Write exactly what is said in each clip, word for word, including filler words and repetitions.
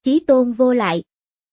Chí tôn vô lại.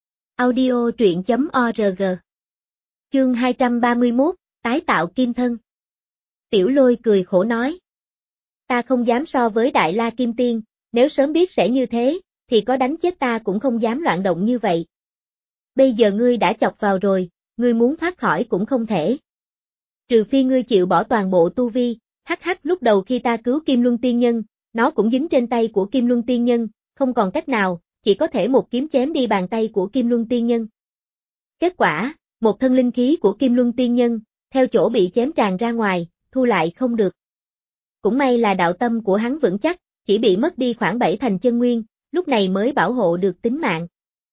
Audio truyện chấm org. Chương hai trăm ba mươi mốt, tái tạo kim thân. Tiểu Lôi cười khổ nói. Ta không dám so với Đại La Kim Tiên, nếu sớm biết sẽ như thế, thì có đánh chết ta cũng không dám loạn động như vậy. Bây giờ ngươi đã chọc vào rồi, ngươi muốn thoát khỏi cũng không thể. Trừ phi ngươi chịu bỏ toàn bộ tu vi, hắc hắc lúc đầu khi ta cứu Kim Luân Tiên Nhân, nó cũng dính trên tay của Kim Luân Tiên Nhân, không còn cách nào, chỉ có thể một kiếm chém đi bàn tay của Kim Luân Tiên Nhân. Kết quả, một thân linh khí của Kim Luân Tiên Nhân, theo chỗ bị chém tràn ra ngoài, thu lại không được. Cũng may là đạo tâm của hắn vững chắc, chỉ bị mất đi khoảng bảy thành chân nguyên, lúc này mới bảo hộ được tính mạng.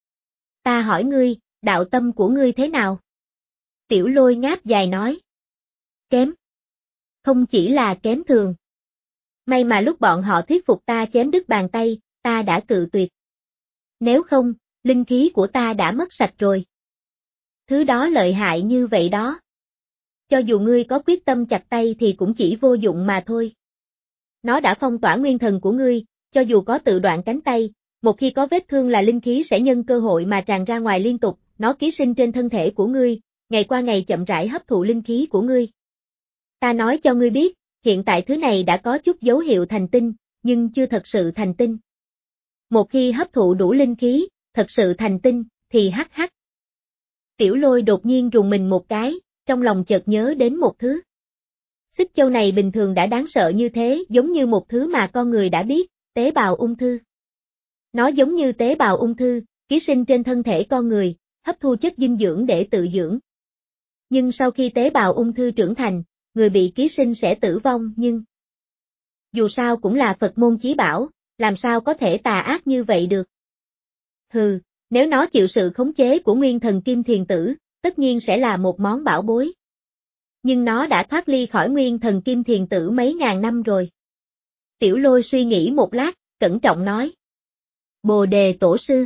Ta hỏi ngươi, đạo tâm của ngươi thế nào? Tiểu Lôi ngáp dài nói. Kém. Không chỉ là kém thường. May mà lúc bọn họ thuyết phục ta chém đứt bàn tay, ta đã cự tuyệt. Nếu không, linh khí của ta đã mất sạch rồi. Thứ đó lợi hại như vậy đó. Cho dù ngươi có quyết tâm chặt tay thì cũng chỉ vô dụng mà thôi. Nó đã phong tỏa nguyên thần của ngươi, cho dù có tự đoạn cánh tay, một khi có vết thương là linh khí sẽ nhân cơ hội mà tràn ra ngoài liên tục, nó ký sinh trên thân thể của ngươi, ngày qua ngày chậm rãi hấp thụ linh khí của ngươi. Ta nói cho ngươi biết, hiện tại thứ này đã có chút dấu hiệu thành tinh, nhưng chưa thật sự thành tinh. Một khi hấp thụ đủ linh khí, thật sự thành tinh, thì hắc hắc. Tiểu Lôi đột nhiên rùng mình một cái, trong lòng chợt nhớ đến một thứ. Xích châu này bình thường đã đáng sợ như thế, giống như một thứ mà con người đã biết, tế bào ung thư. Nó giống như tế bào ung thư, ký sinh trên thân thể con người, hấp thu chất dinh dưỡng để tự dưỡng. Nhưng sau khi tế bào ung thư trưởng thành, người bị ký sinh sẽ tử vong nhưng... Dù sao cũng là Phật môn chí bảo, làm sao có thể tà ác như vậy được. Hừ, nếu nó chịu sự khống chế của nguyên thần Kim Thiền Tử, tất nhiên sẽ là một món bảo bối. Nhưng nó đã thoát ly khỏi nguyên thần Kim Thiền Tử mấy ngàn năm rồi. Tiểu Lôi suy nghĩ một lát, cẩn trọng nói. Bồ Đề Tổ Sư.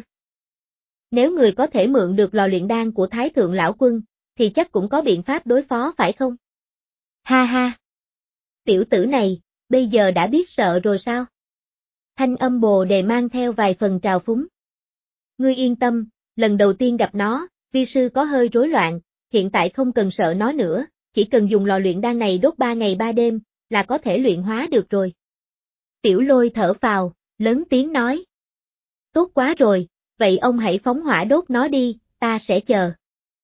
Nếu người có thể mượn được lò luyện đan của Thái Thượng Lão Quân, thì chắc cũng có biện pháp đối phó phải không? Ha ha. Tiểu tử này, bây giờ đã biết sợ rồi sao? Thanh âm Bồ Đề mang theo vài phần trào phúng. Ngươi yên tâm, lần đầu tiên gặp nó, vi sư có hơi rối loạn, hiện tại không cần sợ nó nữa, chỉ cần dùng lò luyện đan này đốt ba ngày ba đêm, là có thể luyện hóa được rồi. Tiểu Lôi thở phào, lớn tiếng nói. Tốt quá rồi, vậy ông hãy phóng hỏa đốt nó đi, ta sẽ chờ.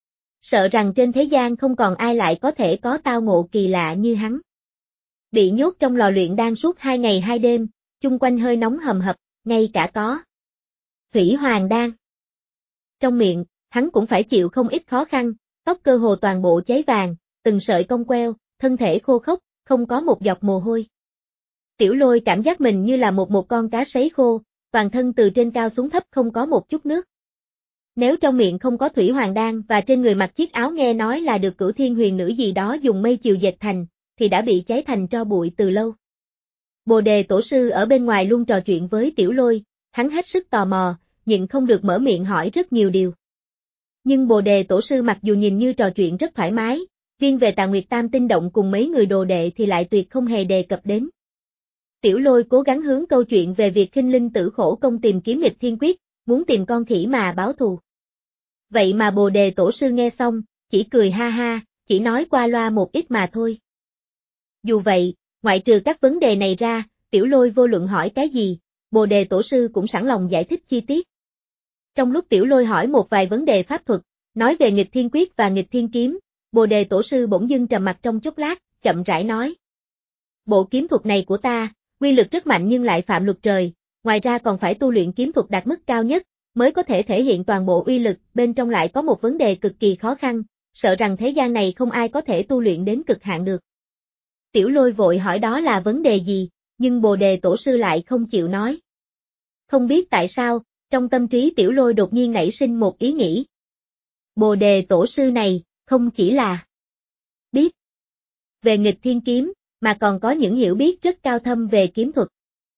Sợ rằng trên thế gian không còn ai lại có thể có tao ngộ kỳ lạ như hắn. Bị nhốt trong lò luyện đan suốt hai ngày hai đêm, chung quanh hơi nóng hầm hập, ngay cả có Thủy Hoàng Đan. Trong miệng, hắn cũng phải chịu không ít khó khăn, tóc cơ hồ toàn bộ cháy vàng, từng sợi cong queo, thân thể khô khốc, không có một giọt mồ hôi. Tiểu Lôi cảm giác mình như là một một con cá sấy khô, toàn thân từ trên cao xuống thấp không có một chút nước. Nếu trong miệng không có Thủy Hoàng Đan và trên người mặc chiếc áo nghe nói là được Cửu Thiên Huyền Nữ gì đó dùng mây chiều dệt thành, thì đã bị cháy thành tro bụi từ lâu. Bồ Đề Tổ Sư ở bên ngoài luôn trò chuyện với Tiểu Lôi, hắn hết sức tò mò, nhịn không được mở miệng hỏi rất nhiều điều. Nhưng Bồ Đề Tổ Sư mặc dù nhìn như trò chuyện rất thoải mái, riêng về Tà Nguyệt Tam Tinh Động cùng mấy người đồ đệ thì lại tuyệt không hề đề cập đến. Tiểu Lôi cố gắng hướng câu chuyện về việc Khinh Linh Tử khổ công tìm kiếm nghịch thiên quyết, muốn tìm con khỉ mà báo thù. Vậy mà Bồ Đề Tổ Sư nghe xong, chỉ cười ha ha, chỉ nói qua loa một ít mà thôi. Dù vậy, ngoại trừ các vấn đề này ra, Tiểu Lôi vô luận hỏi cái gì, Bồ Đề Tổ Sư cũng sẵn lòng giải thích chi tiết. Trong lúc Tiểu Lôi hỏi một vài vấn đề pháp thuật, nói về nghịch thiên quyết và nghịch thiên kiếm, Bồ Đề Tổ Sư bỗng dưng trầm mặt trong chốc lát, chậm rãi nói. Bộ kiếm thuật này của ta, quy lực rất mạnh nhưng lại phạm luật trời, ngoài ra còn phải tu luyện kiếm thuật đạt mức cao nhất, mới có thể thể hiện toàn bộ uy lực, bên trong lại có một vấn đề cực kỳ khó khăn, sợ rằng thế gian này không ai có thể tu luyện đến cực hạn được. Tiểu Lôi vội hỏi đó là vấn đề gì, nhưng Bồ Đề Tổ Sư lại không chịu nói. Không biết tại sao, trong tâm trí Tiểu Lôi đột nhiên nảy sinh một ý nghĩ. Bồ Đề Tổ Sư này, không chỉ là biết về nghịch thiên kiếm, mà còn có những hiểu biết rất cao thâm về kiếm thuật.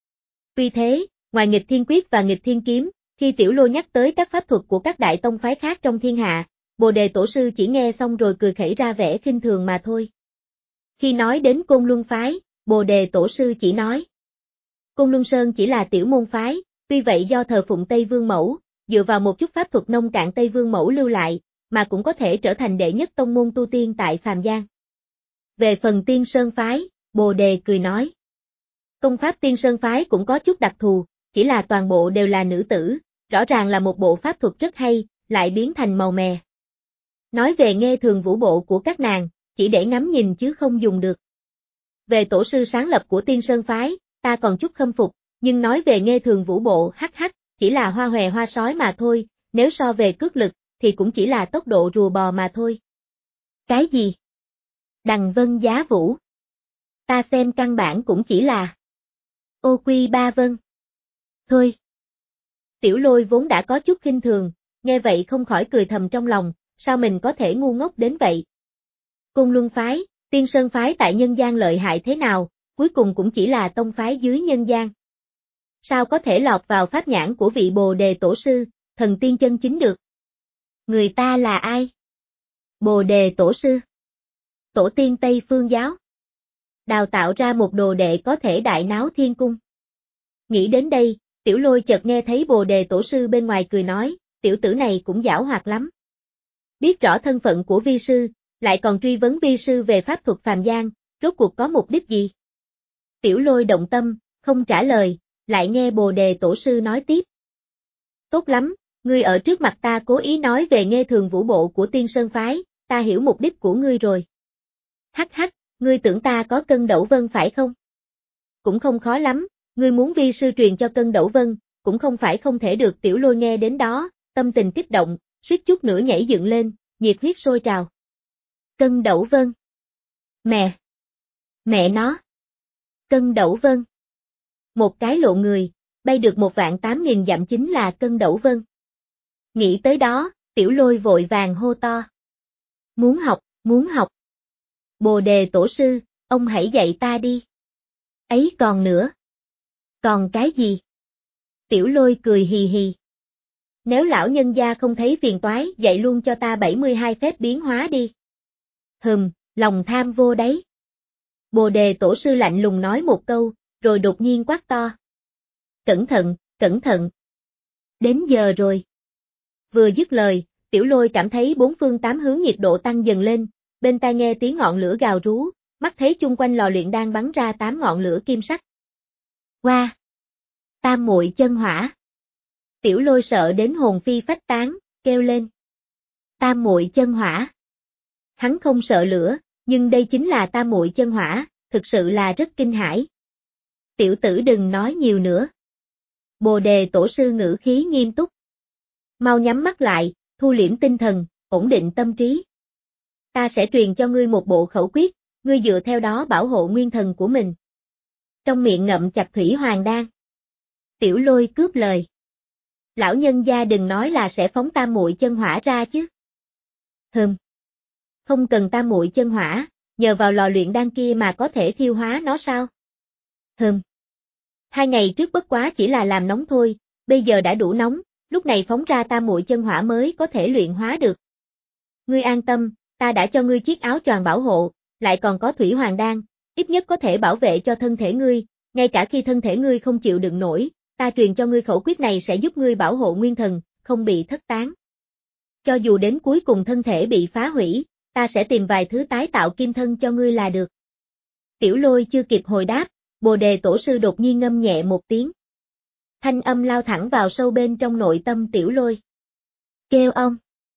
Vì thế, ngoài nghịch thiên quyết và nghịch thiên kiếm, khi Tiểu Lôi nhắc tới các pháp thuật của các đại tông phái khác trong thiên hạ, Bồ Đề Tổ Sư chỉ nghe xong rồi cười khẩy ra vẻ khinh thường mà thôi. Khi nói đến Côn Luân phái, Bồ Đề Tổ Sư chỉ nói. Côn Luân Sơn chỉ là tiểu môn phái, tuy vậy do thờ phụng Tây Vương Mẫu, dựa vào một chút pháp thuật nông cạn Tây Vương mẫu lưu lại, mà cũng có thể trở thành đệ nhất tông môn tu tiên tại phàm gian. Về phần Tiên Sơn Phái, Bồ Đề cười nói. Công pháp Tiên Sơn Phái cũng có chút đặc thù, chỉ là toàn bộ đều là nữ tử, rõ ràng là một bộ pháp thuật rất hay, lại biến thành màu mè. Nói về nghe thường vũ bộ của các nàng, chỉ để ngắm nhìn chứ không dùng được. Về tổ sư sáng lập của Tiên Sơn Phái, ta còn chút khâm phục, nhưng nói về nghe thường vũ bộ hắc hắc, chỉ là hoa hòe hoa sói mà thôi, nếu so về cước lực, thì cũng chỉ là tốc độ rùa bò mà thôi. Cái gì? Đằng vân giá vũ. Ta xem căn bản cũng chỉ là ô quy ba vân. Thôi. Tiểu Lôi vốn đã có chút khinh thường, nghe vậy không khỏi cười thầm trong lòng, sao mình có thể ngu ngốc đến vậy? Côn Luân Phái, Tiên Sơn Phái tại nhân gian lợi hại thế nào, cuối cùng cũng chỉ là tông phái dưới nhân gian. Sao có thể lọt vào pháp nhãn của vị Bồ Đề Tổ sư, thần tiên chân chính được? Người ta là ai? Bồ Đề Tổ sư. Tổ tiên Tây Phương Giáo. Đào tạo ra một đồ đệ có thể đại náo thiên cung. Nghĩ đến đây, Tiểu Lôi chợt nghe thấy Bồ Đề Tổ sư bên ngoài cười nói, tiểu tử này cũng giảo hoạt lắm. Biết rõ thân phận của vi sư, lại còn truy vấn vi sư về pháp thuật phàm gian, rốt cuộc có mục đích gì? Tiểu Lôi động tâm, không trả lời, lại nghe Bồ Đề Tổ sư nói tiếp. Tốt lắm, ngươi ở trước mặt ta cố ý nói về nghe thường vũ bộ của Tiên Sơn Phái, ta hiểu mục đích của ngươi rồi. Hắc hắc, ngươi tưởng ta có cân đẩu vân phải không? Cũng không khó lắm, ngươi muốn vi sư truyền cho cân đẩu vân, cũng không phải không thể được. Tiểu Lôi nghe đến đó, tâm tình kích động, suýt chút nữa nhảy dựng lên, nhiệt huyết sôi trào. Cân đẩu vân. Mẹ. Mẹ nó. Cân đẩu vân. Một cái lộ người, bay được một vạn tám nghìn dặm chính là cân đẩu vân. Nghĩ tới đó, Tiểu Lôi vội vàng hô to. Muốn học, muốn học. Bồ Đề Tổ sư, ông hãy dạy ta đi. Ấy còn nữa. Còn cái gì? Tiểu Lôi cười hì hì. Nếu lão nhân gia không thấy phiền toái, dạy luôn cho ta bảy mươi hai phép biến hóa đi. Hừm, lòng tham vô đấy. Bồ Đề Tổ sư lạnh lùng nói một câu, rồi đột nhiên quát to. Cẩn thận, cẩn thận. Đến giờ rồi. Vừa dứt lời, Tiểu Lôi cảm thấy bốn phương tám hướng nhiệt độ tăng dần lên, bên tai nghe tiếng ngọn lửa gào rú, mắt thấy chung quanh lò luyện đang bắn ra tám ngọn lửa kim sắc. Qua! Wow. Tam muội chân hỏa. Tiểu Lôi sợ đến hồn phi phách tán, kêu lên. Tam muội chân hỏa. Hắn không sợ lửa, nhưng đây chính là tam muội chân hỏa, thực sự là rất kinh hãi. Tiểu tử đừng nói nhiều nữa. Bồ Đề Tổ sư ngữ khí nghiêm túc. Mau nhắm mắt lại, thu liễm tinh thần, ổn định tâm trí. Ta sẽ truyền cho ngươi một bộ khẩu quyết, ngươi dựa theo đó bảo hộ nguyên thần của mình. Trong miệng ngậm chặt thủy hoàng đan. Tiểu Lôi cướp lời. Lão nhân gia đừng nói là sẽ phóng tam muội chân hỏa ra chứ. Hừm. Không cần tam muội chân hỏa, nhờ vào lò luyện đan kia mà có thể thiêu hóa nó sao? Hừm. Hai ngày trước bất quá chỉ là làm nóng thôi, bây giờ đã đủ nóng, lúc này phóng ra tam muội chân hỏa mới có thể luyện hóa được. Ngươi an tâm, ta đã cho ngươi chiếc áo choàng bảo hộ, lại còn có thủy hoàng đan, ít nhất có thể bảo vệ cho thân thể ngươi, ngay cả khi thân thể ngươi không chịu đựng nổi, ta truyền cho ngươi khẩu quyết này sẽ giúp ngươi bảo hộ nguyên thần, không bị thất tán. Cho dù đến cuối cùng thân thể bị phá hủy, ta sẽ tìm vài thứ tái tạo kim thân cho ngươi là được. Tiểu Lôi chưa kịp hồi đáp, Bồ Đề Tổ sư đột nhiên ngâm nhẹ một tiếng. Thanh âm lao thẳng vào sâu bên trong nội tâm Tiểu Lôi. Kêu ông.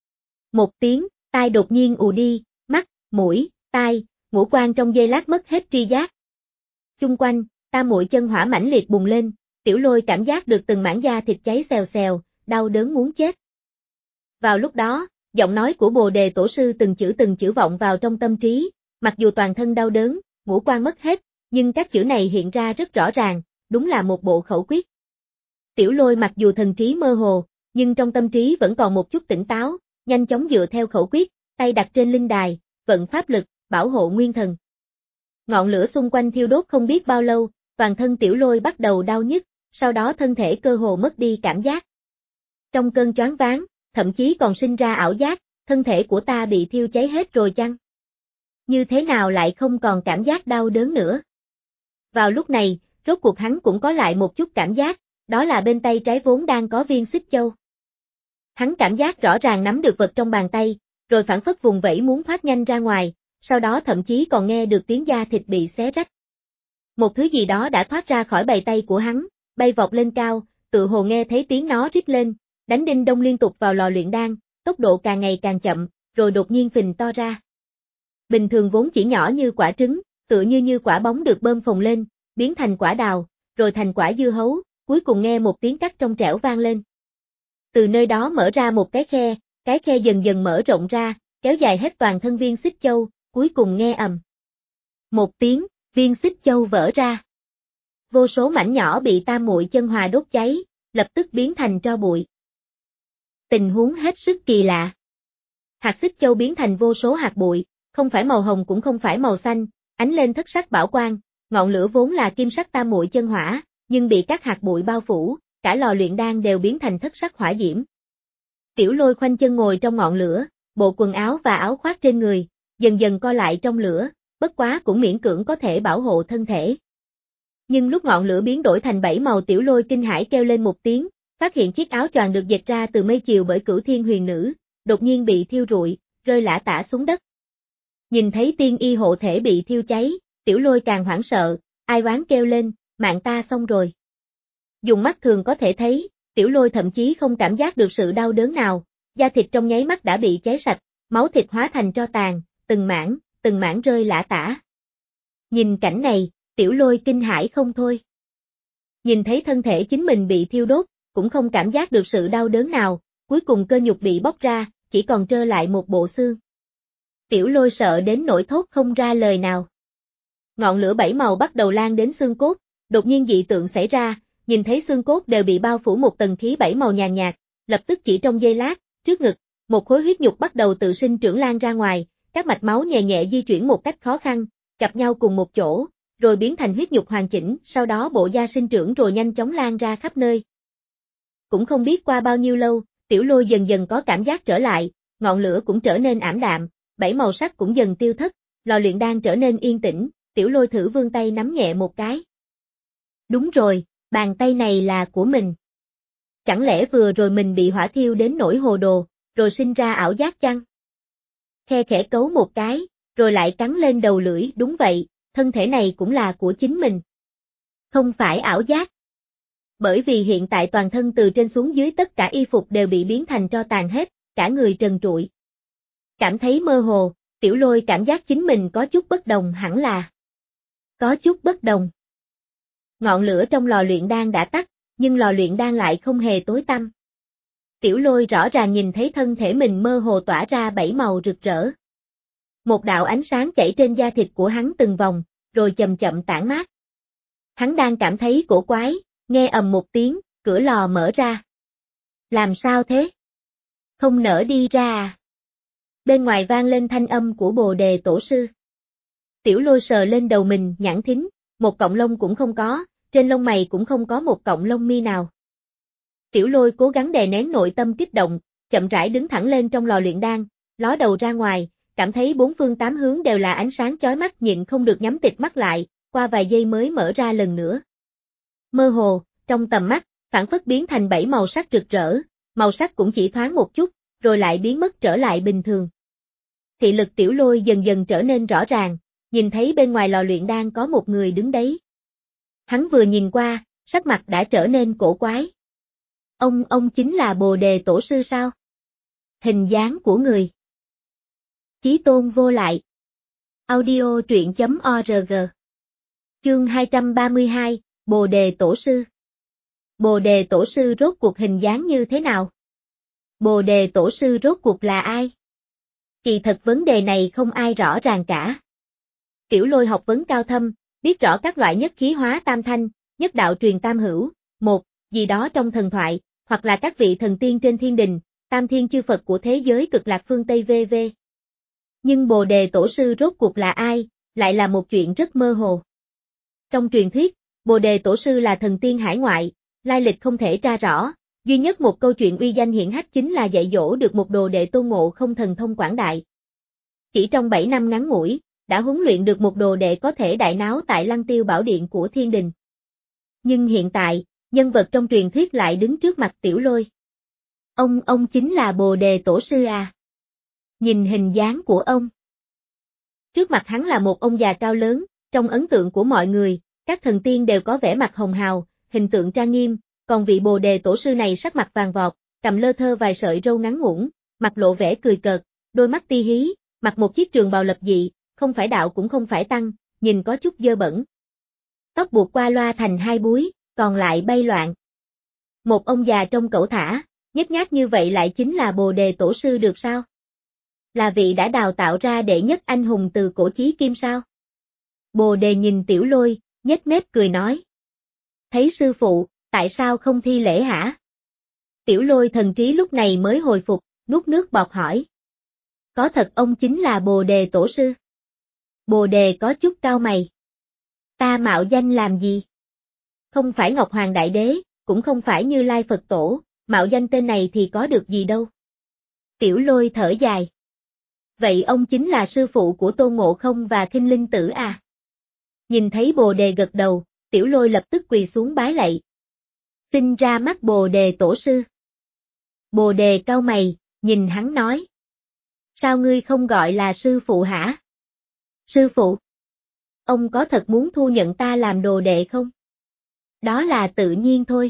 Một tiếng, tai đột nhiên ù đi, mắt, mũi, tai, ngũ quan trong giây lát mất hết tri giác. Chung quanh, tam muội chân hỏa mãnh liệt bùng lên, Tiểu Lôi cảm giác được từng mảng da thịt cháy xèo xèo, đau đớn muốn chết. Vào lúc đó, giọng nói của Bồ Đề Tổ sư từng chữ từng chữ vọng vào trong tâm trí, mặc dù toàn thân đau đớn, ngũ quan mất hết, nhưng các chữ này hiện ra rất rõ ràng, đúng là một bộ khẩu quyết. Tiểu Lôi mặc dù thần trí mơ hồ, nhưng trong tâm trí vẫn còn một chút tỉnh táo, nhanh chóng dựa theo khẩu quyết, tay đặt trên linh đài, vận pháp lực, bảo hộ nguyên thần. Ngọn lửa xung quanh thiêu đốt không biết bao lâu, toàn thân Tiểu Lôi bắt đầu đau nhức, sau đó thân thể cơ hồ mất đi cảm giác. Trong cơn choáng váng, thậm chí còn sinh ra ảo giác, thân thể của ta bị thiêu cháy hết rồi chăng? Như thế nào lại không còn cảm giác đau đớn nữa? Vào lúc này, rốt cuộc hắn cũng có lại một chút cảm giác, đó là bên tay trái vốn đang có viên xích châu. Hắn cảm giác rõ ràng nắm được vật trong bàn tay, rồi phản phất vùng vẫy muốn thoát nhanh ra ngoài, sau đó thậm chí còn nghe được tiếng da thịt bị xé rách. Một thứ gì đó đã thoát ra khỏi bầy tay của hắn, bay vọt lên cao, tự hồ nghe thấy tiếng nó rít lên, đánh đinh đông liên tục vào lò luyện đan, tốc độ càng ngày càng chậm, rồi đột nhiên phình to ra. Bình thường vốn chỉ nhỏ như quả trứng, tựa như như quả bóng được bơm phồng lên, biến thành quả đào, rồi thành quả dưa hấu, cuối cùng nghe một tiếng cắt trong trẻo vang lên. Từ nơi đó mở ra một cái khe, cái khe dần dần mở rộng ra, kéo dài hết toàn thân viên xích châu, cuối cùng nghe ầm. Một tiếng, viên xích châu vỡ ra. Vô số mảnh nhỏ bị tam muội chân hòa đốt cháy, lập tức biến thành tro bụi. Tình huống hết sức kỳ lạ. Hạt xích châu biến thành vô số hạt bụi, không phải màu hồng cũng không phải màu xanh, ánh lên thất sắc bảo quang, ngọn lửa vốn là kim sắc tam muội chân hỏa, nhưng bị các hạt bụi bao phủ, cả lò luyện đan đều biến thành thất sắc hỏa diễm. Tiểu Lôi khoanh chân ngồi trong ngọn lửa, bộ quần áo và áo khoác trên người, dần dần co lại trong lửa, bất quá cũng miễn cưỡng có thể bảo hộ thân thể. Nhưng lúc ngọn lửa biến đổi thành bảy màu, Tiểu Lôi kinh hãi kêu lên một tiếng, phát hiện chiếc áo choàng được dệt ra từ mây chiều bởi Cửu Thiên Huyền Nữ, đột nhiên bị thiêu rụi, rơi lả tả xuống đất. Nhìn thấy tiên y hộ thể bị thiêu cháy, Tiểu Lôi càng hoảng sợ, ai oán kêu lên, mạng ta xong rồi. Dùng mắt thường có thể thấy, Tiểu Lôi thậm chí không cảm giác được sự đau đớn nào, da thịt trong nháy mắt đã bị cháy sạch, máu thịt hóa thành tro tàn, từng mảng, từng mảng rơi lả tả. Nhìn cảnh này, Tiểu Lôi kinh hãi không thôi. Nhìn thấy thân thể chính mình bị thiêu đốt, cũng không cảm giác được sự đau đớn nào, cuối cùng cơ nhục bị bóc ra, chỉ còn trơ lại một bộ xương. Tiểu Lôi sợ đến nỗi thốt không ra lời nào. Ngọn lửa bảy màu bắt đầu lan đến xương cốt, đột nhiên dị tượng xảy ra, nhìn thấy xương cốt đều bị bao phủ một tầng khí bảy màu nhàn nhạt, lập tức chỉ trong giây lát, trước ngực, một khối huyết nhục bắt đầu tự sinh trưởng lan ra ngoài, các mạch máu nhẹ nhẹ di chuyển một cách khó khăn, gặp nhau cùng một chỗ, rồi biến thành huyết nhục hoàn chỉnh, sau đó bộ da sinh trưởng rồi nhanh chóng lan ra khắp nơi. Cũng không biết qua bao nhiêu lâu, Tiểu Lôi dần dần có cảm giác trở lại, ngọn lửa cũng trở nên ảm đạm, bảy màu sắc cũng dần tiêu thất, lò luyện đan trở nên yên tĩnh, Tiểu Lôi thử vươn tay nắm nhẹ một cái. Đúng rồi, bàn tay này là của mình. Chẳng lẽ vừa rồi mình bị hỏa thiêu đến nỗi hồ đồ, rồi sinh ra ảo giác chăng? Khe khẽ cấu một cái, rồi lại cắn lên đầu lưỡi, đúng vậy, thân thể này cũng là của chính mình. Không phải ảo giác. Bởi vì hiện tại toàn thân từ trên xuống dưới tất cả y phục đều bị biến thành tro tàn hết, cả người trần trụi. Cảm thấy mơ hồ, Tiểu Lôi cảm giác chính mình có chút bất đồng, hẳn là có chút bất đồng. Ngọn lửa trong lò luyện đan đã tắt, nhưng lò luyện đan lại không hề tối tăm. Tiểu Lôi rõ ràng nhìn thấy thân thể mình mơ hồ tỏa ra bảy màu rực rỡ. Một đạo ánh sáng chảy trên da thịt của hắn từng vòng, rồi chậm chậm tản mát. Hắn đang cảm thấy cổ quái, nghe ầm một tiếng, cửa lò mở ra. Làm sao thế? Không nở đi ra à? Bên ngoài vang lên thanh âm của Bồ Đề Tổ sư. Tiểu Lôi sờ lên đầu mình, nhãn thính, một cọng lông cũng không có, trên lông mày cũng không có một cọng lông mi nào. Tiểu Lôi cố gắng đè nén nội tâm kích động, chậm rãi đứng thẳng lên trong lò luyện đan, ló đầu ra ngoài, cảm thấy bốn phương tám hướng đều là ánh sáng chói mắt, nhịn không được nhắm tịt mắt lại, qua vài giây mới mở ra lần nữa. Mơ hồ, trong tầm mắt, phản phất biến thành bảy màu sắc rực rỡ, màu sắc cũng chỉ thoáng một chút, rồi lại biến mất trở lại bình thường. Thị lực Tiểu Lôi dần dần trở nên rõ ràng, nhìn thấy bên ngoài lò luyện đan có một người đứng đấy. Hắn vừa nhìn qua, sắc mặt đã trở nên cổ quái. Ông, ông chính là Bồ Đề Tổ sư sao? Hình dáng của người. Chí tôn vô lại. Audio truyện chấm org. Chương hai trăm ba mươi hai, Bồ Đề Tổ sư. Bồ Đề Tổ sư rốt cuộc hình dáng như thế nào? Bồ Đề Tổ sư rốt cuộc là ai? Kỳ thật vấn đề này không ai rõ ràng cả. Tiểu Lôi học vấn cao thâm, biết rõ các loại nhất khí hóa tam thanh, nhất đạo truyền tam hữu, một, gì đó trong thần thoại, hoặc là các vị thần tiên trên thiên đình, tam thiên chư Phật của thế giới cực lạc phương Tây vân vân. Nhưng Bồ Đề Tổ sư rốt cuộc là ai, lại là một chuyện rất mơ hồ. Trong truyền thuyết, Bồ Đề Tổ sư là thần tiên hải ngoại, lai lịch không thể tra rõ, duy nhất một câu chuyện uy danh hiển hách chính là dạy dỗ được một đồ đệ Tôn Ngộ Không thần thông quảng đại. Chỉ trong bảy năm ngắn ngủi, đã huấn luyện được một đồ đệ có thể đại náo tại Lăng Tiêu Bảo Điện của thiên đình. Nhưng hiện tại, nhân vật trong truyền thuyết lại đứng trước mặt Tiểu Lôi. Ông, ông chính là Bồ Đề Tổ sư à? Nhìn hình dáng của ông. Trước mặt hắn là một ông già cao lớn, trong ấn tượng của mọi người, các thần tiên đều có vẻ mặt hồng hào, hình tượng trang nghiêm, còn vị Bồ Đề Tổ sư này sắc mặt vàng vọt, cầm lơ thơ vài sợi râu ngắn ngủn, mặt lộ vẻ cười cợt, đôi mắt ti hí, mặc một chiếc trường bào lập dị, không phải đạo cũng không phải tăng, nhìn có chút dơ bẩn. Tóc buộc qua loa thành hai búi, còn lại bay loạn. Một ông già trông cẩu thả, nhếch nhác như vậy lại chính là Bồ Đề Tổ sư được sao? Là vị đã đào tạo ra đệ nhất anh hùng từ cổ chí kim sao? Bồ Đề nhìn Tiểu Lôi, nhếch mép cười nói. Thấy sư phụ, tại sao không thi lễ hả? Tiểu Lôi thần trí lúc này mới hồi phục, nuốt nước bọt hỏi. Có thật ông chính là Bồ Đề Tổ sư? Bồ Đề có chút cau mày. Ta mạo danh làm gì? Không phải Ngọc Hoàng Đại Đế, cũng không phải Như Lai Phật Tổ, mạo danh tên này thì có được gì đâu. Tiểu Lôi thở dài. Vậy ông chính là sư phụ của Tôn Ngộ Không và Khinh Linh Tử à? Nhìn thấy Bồ Đề gật đầu, Tiểu Lôi lập tức quỳ xuống bái lạy. Xin ra mắt Bồ Đề Tổ sư. Bồ Đề cau mày, nhìn hắn nói. Sao ngươi không gọi là sư phụ hả? Sư phụ? Ông có thật muốn thu nhận ta làm đồ đệ không? Đó là tự nhiên thôi.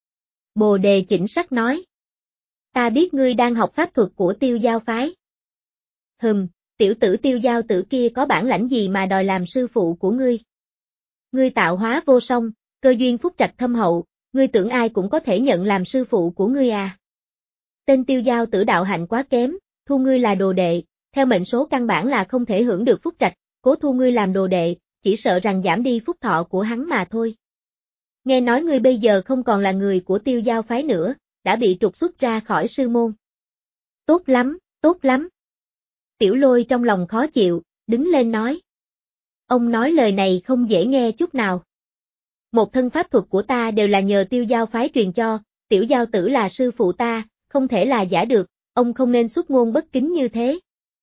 Bồ Đề chỉnh sắc nói. Ta biết ngươi đang học pháp thuật của Tiêu Giao phái. Hừm, tiểu tử Tiêu Giao tử kia có bản lãnh gì mà đòi làm sư phụ của ngươi? Ngươi tạo hóa vô song, cơ duyên phúc trạch thâm hậu, ngươi tưởng ai cũng có thể nhận làm sư phụ của ngươi à? Tên Tiêu Giao tử đạo hạnh quá kém, thu ngươi là đồ đệ, theo mệnh số căn bản là không thể hưởng được phúc trạch, cố thu ngươi làm đồ đệ, chỉ sợ rằng giảm đi phúc thọ của hắn mà thôi. Nghe nói ngươi bây giờ không còn là người của Tiêu Giao phái nữa, đã bị trục xuất ra khỏi sư môn. Tốt lắm, tốt lắm. Tiểu Lôi trong lòng khó chịu, đứng lên nói. Ông nói lời này không dễ nghe chút nào. Một thân pháp thuật của ta đều là nhờ Tiêu Giao phái truyền cho, Tiểu Giao tử là sư phụ ta, không thể là giả được, ông không nên xuất ngôn bất kính như thế.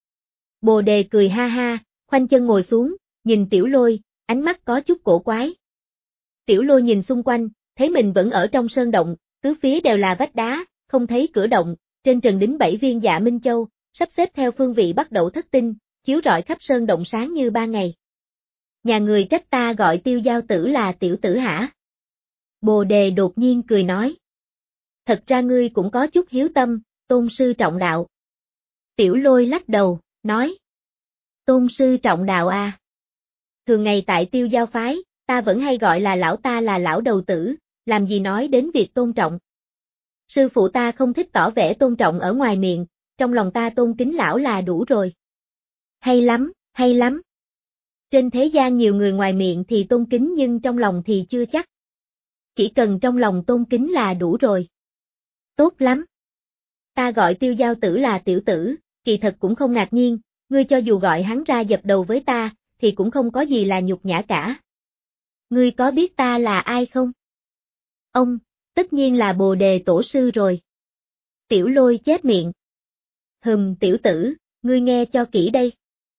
Bồ Đề cười ha ha, khoanh chân ngồi xuống, nhìn Tiểu Lôi, ánh mắt có chút cổ quái. Tiểu Lôi nhìn xung quanh, thấy mình vẫn ở trong sơn động, tứ phía đều là vách đá, không thấy cửa động, trên trần đính bảy viên Dạ Minh Châu, sắp xếp theo phương vị bắt đầu thất tinh, chiếu rọi khắp sơn động sáng như ba ngày. Nhà người trách ta gọi Tiêu Giao tử là tiểu tử hả? Bồ Đề đột nhiên cười nói. Thật ra ngươi cũng có chút hiếu tâm, tôn sư trọng đạo. Tiểu Lôi lắc đầu, nói. Tôn sư trọng đạo à? Thường ngày tại Tiêu Giao phái, ta vẫn hay gọi là lão ta là lão đầu tử, làm gì nói đến việc tôn trọng. Sư phụ ta không thích tỏ vẻ tôn trọng ở ngoài miệng, trong lòng ta tôn kính lão là đủ rồi. Hay lắm, hay lắm. Trên thế gian nhiều người ngoài miệng thì tôn kính nhưng trong lòng thì chưa chắc. Chỉ cần trong lòng tôn kính là đủ rồi. Tốt lắm. Ta gọi Tiêu Giao tử là tiểu tử, kỳ thật cũng không ngạc nhiên, ngươi cho dù gọi hắn ra dập đầu với ta, thì cũng không có gì là nhục nhã cả. Ngươi có biết ta là ai không? Ông, tất nhiên là Bồ Đề Tổ sư rồi. Tiểu Lôi chép miệng. Hừm, tiểu tử, ngươi nghe cho kỹ đây.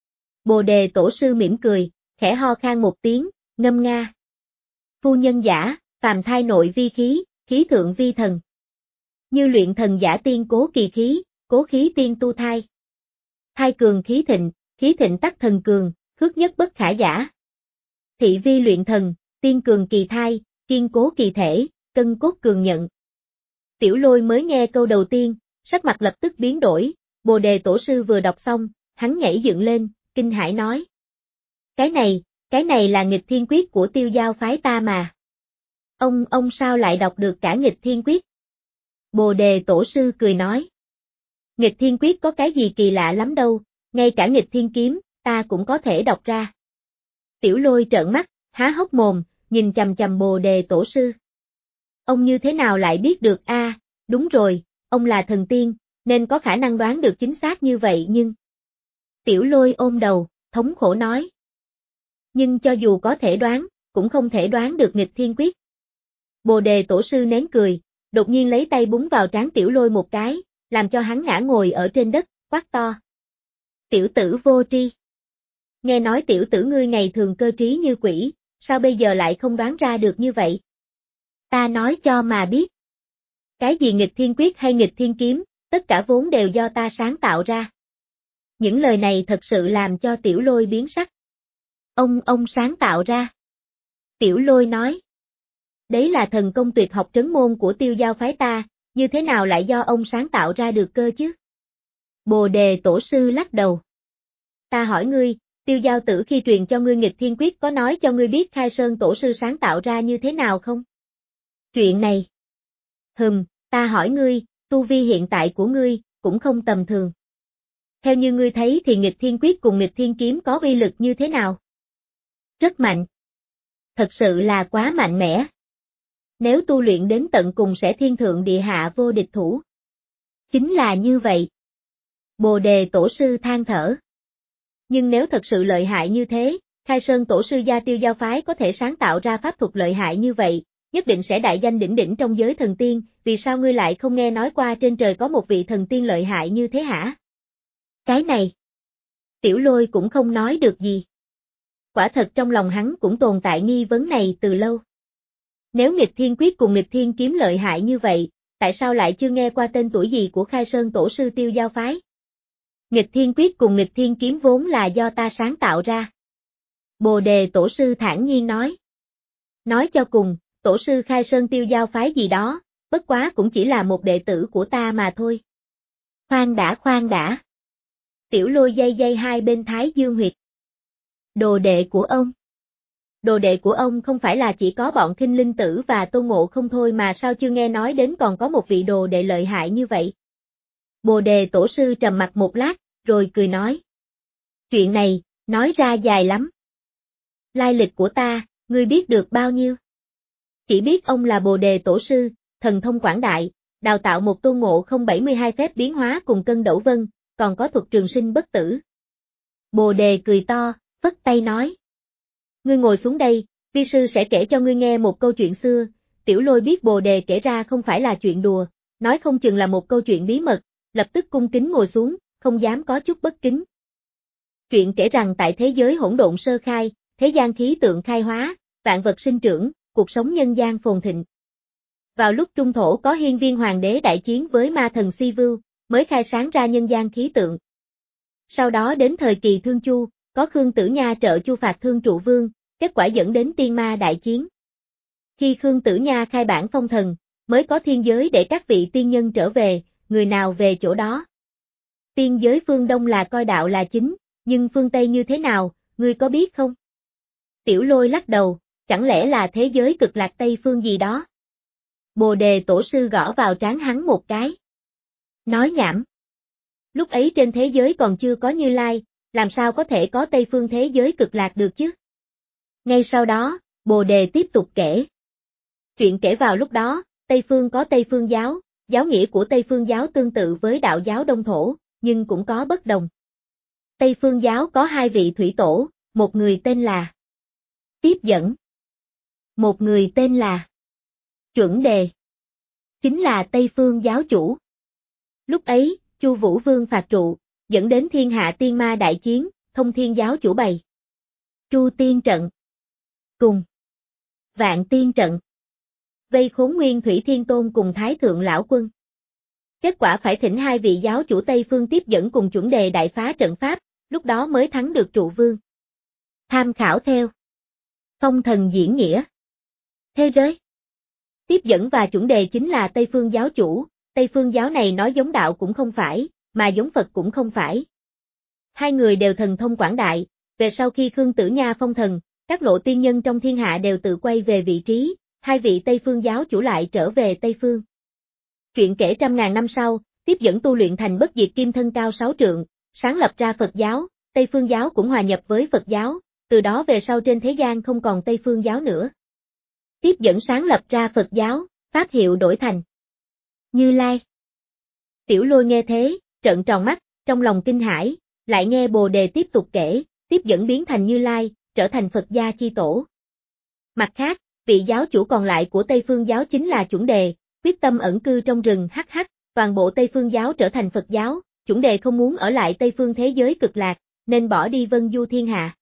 Bồ Đề Tổ sư mỉm cười, khẽ ho khan một tiếng, ngâm nga. Phu nhân giả, phàm thai nội vi khí, khí thượng vi thần. Như luyện thần giả tiên cố kỳ khí, cố khí tiên tu thai. Thai cường khí thịnh, khí thịnh tắc thần cường, khước nhất bất khả giả. Thị vi luyện thần, tiên cường kỳ thai, kiên cố kỳ thể, cân cốt cường nhận. Tiểu Lôi mới nghe câu đầu tiên, sắc mặt lập tức biến đổi, Bồ Đề Tổ sư vừa đọc xong, hắn nhảy dựng lên, kinh hãi nói. Cái này, cái này là nghịch thiên quyết của Tiêu Giao phái ta mà. Ông, ông sao lại đọc được cả nghịch thiên quyết? Bồ Đề Tổ sư cười nói. Nghịch thiên quyết có cái gì kỳ lạ lắm đâu, ngay cả nghịch thiên kiếm, ta cũng có thể đọc ra. Tiểu Lôi trợn mắt, há hốc mồm, nhìn chằm chằm Bồ Đề Tổ sư. Ông như thế nào lại biết được a? À, đúng rồi, ông là thần tiên, nên có khả năng đoán được chính xác như vậy nhưng... Tiểu Lôi ôm đầu, thống khổ nói. Nhưng cho dù có thể đoán, cũng không thể đoán được nghịch thiên quyết. Bồ Đề Tổ sư nén cười, đột nhiên lấy tay búng vào trán Tiểu Lôi một cái, làm cho hắn ngã ngồi ở trên đất, quát to. Tiểu tử vô tri. Nghe nói tiểu tử ngươi ngày thường cơ trí như quỷ, sao bây giờ lại không đoán ra được như vậy? Ta nói cho mà biết. Cái gì nghịch thiên quyết hay nghịch thiên kiếm, tất cả vốn đều do ta sáng tạo ra. Những lời này thật sự làm cho Tiểu Lôi biến sắc. Ông, ông sáng tạo ra. Tiểu Lôi nói. Đấy là thần công tuyệt học trấn môn của Tiêu Giao phái ta, như thế nào lại do ông sáng tạo ra được cơ chứ? Bồ Đề Tổ sư lắc đầu. Ta hỏi ngươi, Tiêu Giao tử khi truyền cho ngươi nghịch thiên quyết có nói cho ngươi biết Khai Sơn Tổ sư sáng tạo ra như thế nào không? Chuyện này. Hừm, ta hỏi ngươi, tu vi hiện tại của ngươi, cũng không tầm thường. Theo như ngươi thấy thì nghịch thiên quyết cùng nghịch thiên kiếm có uy lực như thế nào? Rất mạnh. Thật sự là quá mạnh mẽ. Nếu tu luyện đến tận cùng sẽ thiên thượng địa hạ vô địch thủ. Chính là như vậy. Bồ Đề Tổ sư than thở. Nhưng nếu thật sự lợi hại như thế, Khai Sơn Tổ sư gia Tiêu Giao phái có thể sáng tạo ra pháp thuật lợi hại như vậy, nhất định sẽ đại danh đỉnh đỉnh trong giới thần tiên, vì sao ngươi lại không nghe nói qua trên trời có một vị thần tiên lợi hại như thế hả? Cái này. Tiểu Lôi cũng không nói được gì. Quả thật trong lòng hắn cũng tồn tại nghi vấn này từ lâu. Nếu nghịch thiên quyết cùng nghịch thiên kiếm lợi hại như vậy, tại sao lại chưa nghe qua tên tuổi gì của Khai Sơn Tổ sư Tiêu Giao phái? Nghịch thiên quyết cùng nghịch thiên kiếm vốn là do ta sáng tạo ra. Bồ Đề Tổ sư thản nhiên nói. Nói cho cùng, Tổ sư Khai Sơn Tiêu Giao phái gì đó, bất quá cũng chỉ là một đệ tử của ta mà thôi. Khoan đã khoan đã. Tiểu Lôi dây dây hai bên thái dương huyệt. Đồ đệ của ông. Đồ đệ của ông không phải là chỉ có bọn Khinh Linh Tử và Tô Ngộ không thôi mà sao chưa nghe nói đến còn có một vị đồ đệ lợi hại như vậy. Bồ Đề Tổ sư trầm mặt một lát, rồi cười nói. Chuyện này, nói ra dài lắm. Lai lịch của ta, ngươi biết được bao nhiêu? Chỉ biết ông là Bồ Đề Tổ sư, thần thông quảng đại, đào tạo một Tôn Ngộ không bảy mươi hai phép biến hóa cùng cân đẩu vân, còn có thuật trường sinh bất tử. Bồ Đề cười to, phất tay nói. Ngươi ngồi xuống đây, vi sư sẽ kể cho ngươi nghe một câu chuyện xưa. Tiểu Lôi biết Bồ Đề kể ra không phải là chuyện đùa, nói không chừng là một câu chuyện bí mật, lập tức cung kính ngồi xuống, không dám có chút bất kính. Chuyện kể rằng tại thế giới hỗn độn sơ khai, thế gian khí tượng khai hóa, vạn vật sinh trưởng, cuộc sống nhân gian phồn thịnh. Vào lúc trung thổ có Hiên Viên Hoàng đế đại chiến với ma thần Si Vưu, mới khai sáng ra nhân gian khí tượng. Sau đó đến thời kỳ Thương Chu, có Khương Tử Nha trợ chu phạt Thương Trụ Vương, kết quả dẫn đến tiên ma đại chiến. Khi Khương Tử Nha khai bản phong thần, mới có thiên giới để các vị tiên nhân trở về, người nào về chỗ đó. Tiên giới phương Đông là coi đạo là chính, nhưng phương Tây như thế nào, ngươi có biết không? Tiểu Lôi lắc đầu, chẳng lẽ là thế giới cực lạc Tây phương gì đó? Bồ Đề Tổ sư gõ vào trán hắn một cái. Nói nhảm. Lúc ấy trên thế giới còn chưa có Như Lai, làm sao có thể có Tây phương thế giới cực lạc được chứ? Ngay sau đó, Bồ Đề tiếp tục kể. Chuyện kể vào lúc đó, Tây phương có Tây phương giáo, giáo nghĩa của Tây phương giáo tương tự với đạo giáo Đông Thổ, nhưng cũng có bất đồng. Tây phương giáo có hai vị thủy tổ, một người tên là Tiếp Dẫn, một người tên là Chuẩn Đề, chính là Tây phương giáo chủ. Lúc ấy, Chu Vũ Vương phạt trụ, dẫn đến thiên hạ tiên ma đại chiến, Thông Thiên giáo chủ bày Tru Tiên trận, cùng Vạn Tiên trận, vây khốn Nguyên Thủy Thiên Tôn cùng Thái Thượng Lão Quân. Kết quả phải thỉnh hai vị giáo chủ Tây phương Tiếp Dẫn cùng Chuẩn Đề đại phá trận pháp, lúc đó mới thắng được Trụ Vương. Tham khảo theo Phong Thần diễn nghĩa. Thế giới Tiếp Dẫn và Chuẩn Đề chính là Tây phương giáo chủ, Tây phương giáo này nói giống đạo cũng không phải, mà giống Phật cũng không phải. Hai người đều thần thông quảng đại, về sau khi Khương Tử Nha phong thần, các lộ tiên nhân trong thiên hạ đều tự quay về vị trí, hai vị Tây phương giáo chủ lại trở về Tây phương. Chuyện kể trăm ngàn năm sau, Tiếp Dẫn tu luyện thành bất diệt kim thân cao sáu trượng, sáng lập ra Phật giáo, Tây phương giáo cũng hòa nhập với Phật giáo, từ đó về sau trên thế gian không còn Tây phương giáo nữa. Tiếp Dẫn sáng lập ra Phật giáo, pháp hiệu đổi thành Như Lai. Tiểu Lôi nghe thế, trợn tròn mắt, trong lòng kinh hãi, lại nghe Bồ Đề tiếp tục kể, Tiếp Dẫn biến thành Như Lai, trở thành Phật gia chi tổ. Mặt khác, vị giáo chủ còn lại của Tây phương giáo chính là Chuẩn Đề, quyết tâm ẩn cư trong rừng hắc hắc, toàn bộ Tây phương giáo trở thành Phật giáo, Chuẩn Đề không muốn ở lại Tây phương thế giới cực lạc, nên bỏ đi vân du thiên hạ.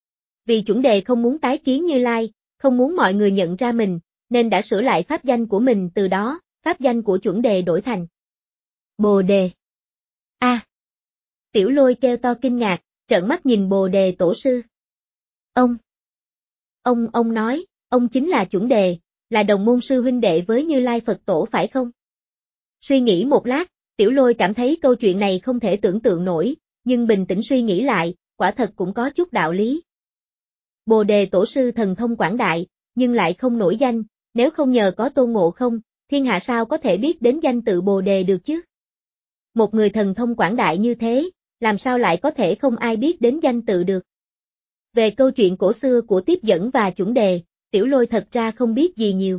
Vì Chuẩn Đề không muốn tái kiến Như Lai, không muốn mọi người nhận ra mình, nên đã sửa lại pháp danh của mình, từ đó, pháp danh của chuẩn đề đổi thành Bồ Đề. A! À, Tiểu Lôi kêu to kinh ngạc, trợn mắt nhìn Bồ Đề tổ sư. Ông! Ông, ông nói, ông chính là chuẩn đề, là đồng môn sư huynh đệ với Như Lai Phật tổ phải không? Suy nghĩ một lát, Tiểu Lôi cảm thấy câu chuyện này không thể tưởng tượng nổi, nhưng bình tĩnh suy nghĩ lại, quả thật cũng có chút đạo lý. Bồ Đề tổ sư thần thông quảng đại, nhưng lại không nổi danh, nếu không nhờ có Tôn Ngộ Không, thiên hạ sao có thể biết đến danh tự Bồ Đề được chứ? Một người thần thông quảng đại như thế, làm sao lại có thể không ai biết đến danh tự được? Về câu chuyện cổ xưa của Tiếp Dẫn và chuẩn đề, Tiểu Lôi thật ra không biết gì nhiều.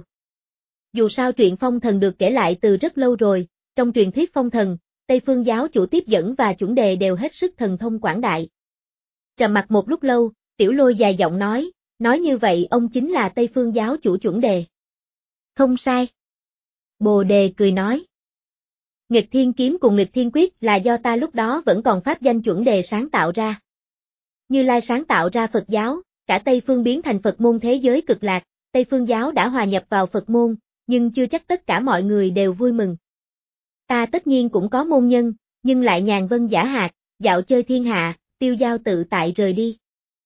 Dù sao truyện phong thần được kể lại từ rất lâu rồi, trong truyền thuyết phong thần, Tây Phương giáo chủ Tiếp Dẫn và chuẩn đề đều hết sức thần thông quảng đại. Trầm mặc một lúc lâu, Tiểu Lôi dài giọng nói, nói như vậy ông chính là Tây Phương giáo chủ chuẩn đề. Không sai. Bồ Đề cười nói. Nghịch Thiên Kiếm cùng Nghịch Thiên Quyết là do ta lúc đó vẫn còn pháp danh chuẩn đề sáng tạo ra. Như Lai sáng tạo ra Phật giáo, cả Tây Phương biến thành Phật môn thế giới cực lạc, Tây Phương giáo đã hòa nhập vào Phật môn, nhưng chưa chắc tất cả mọi người đều vui mừng. Ta tất nhiên cũng có môn nhân, nhưng lại nhàn vân giả hạt, dạo chơi thiên hạ, Tiêu Giao tự tại rời đi.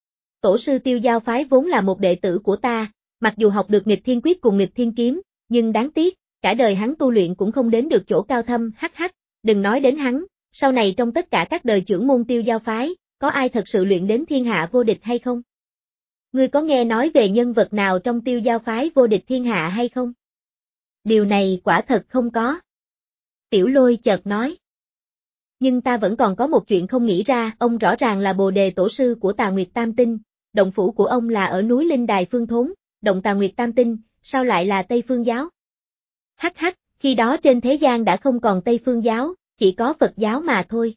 Tổ sư Tiêu Giao phái vốn là một đệ tử của ta, mặc dù học được Nghịch Thiên Quyết cùng Nghịch Thiên Kiếm, nhưng đáng tiếc, cả đời hắn tu luyện cũng không đến được chỗ cao thâm, hắc hắc, đừng nói đến hắn, sau này trong tất cả các đời trưởng môn Tiêu Giao phái, có ai thật sự luyện đến thiên hạ vô địch hay không? Ngươi có nghe nói về nhân vật nào trong Tiêu Giao phái vô địch thiên hạ hay không? Điều này quả thật không có. Tiểu Lôi chợt nói. Nhưng ta vẫn còn có một chuyện không nghĩ ra, ông rõ ràng là Bồ Đề tổ sư của Tà Nguyệt Tam Tinh, động phủ của ông là ở núi Linh Đài Phương Thốn, động Tà Nguyệt Tam Tinh, sao lại là Tây Phương giáo? Hắc hắc, khi đó trên thế gian đã không còn Tây Phương giáo, chỉ có Phật giáo mà thôi.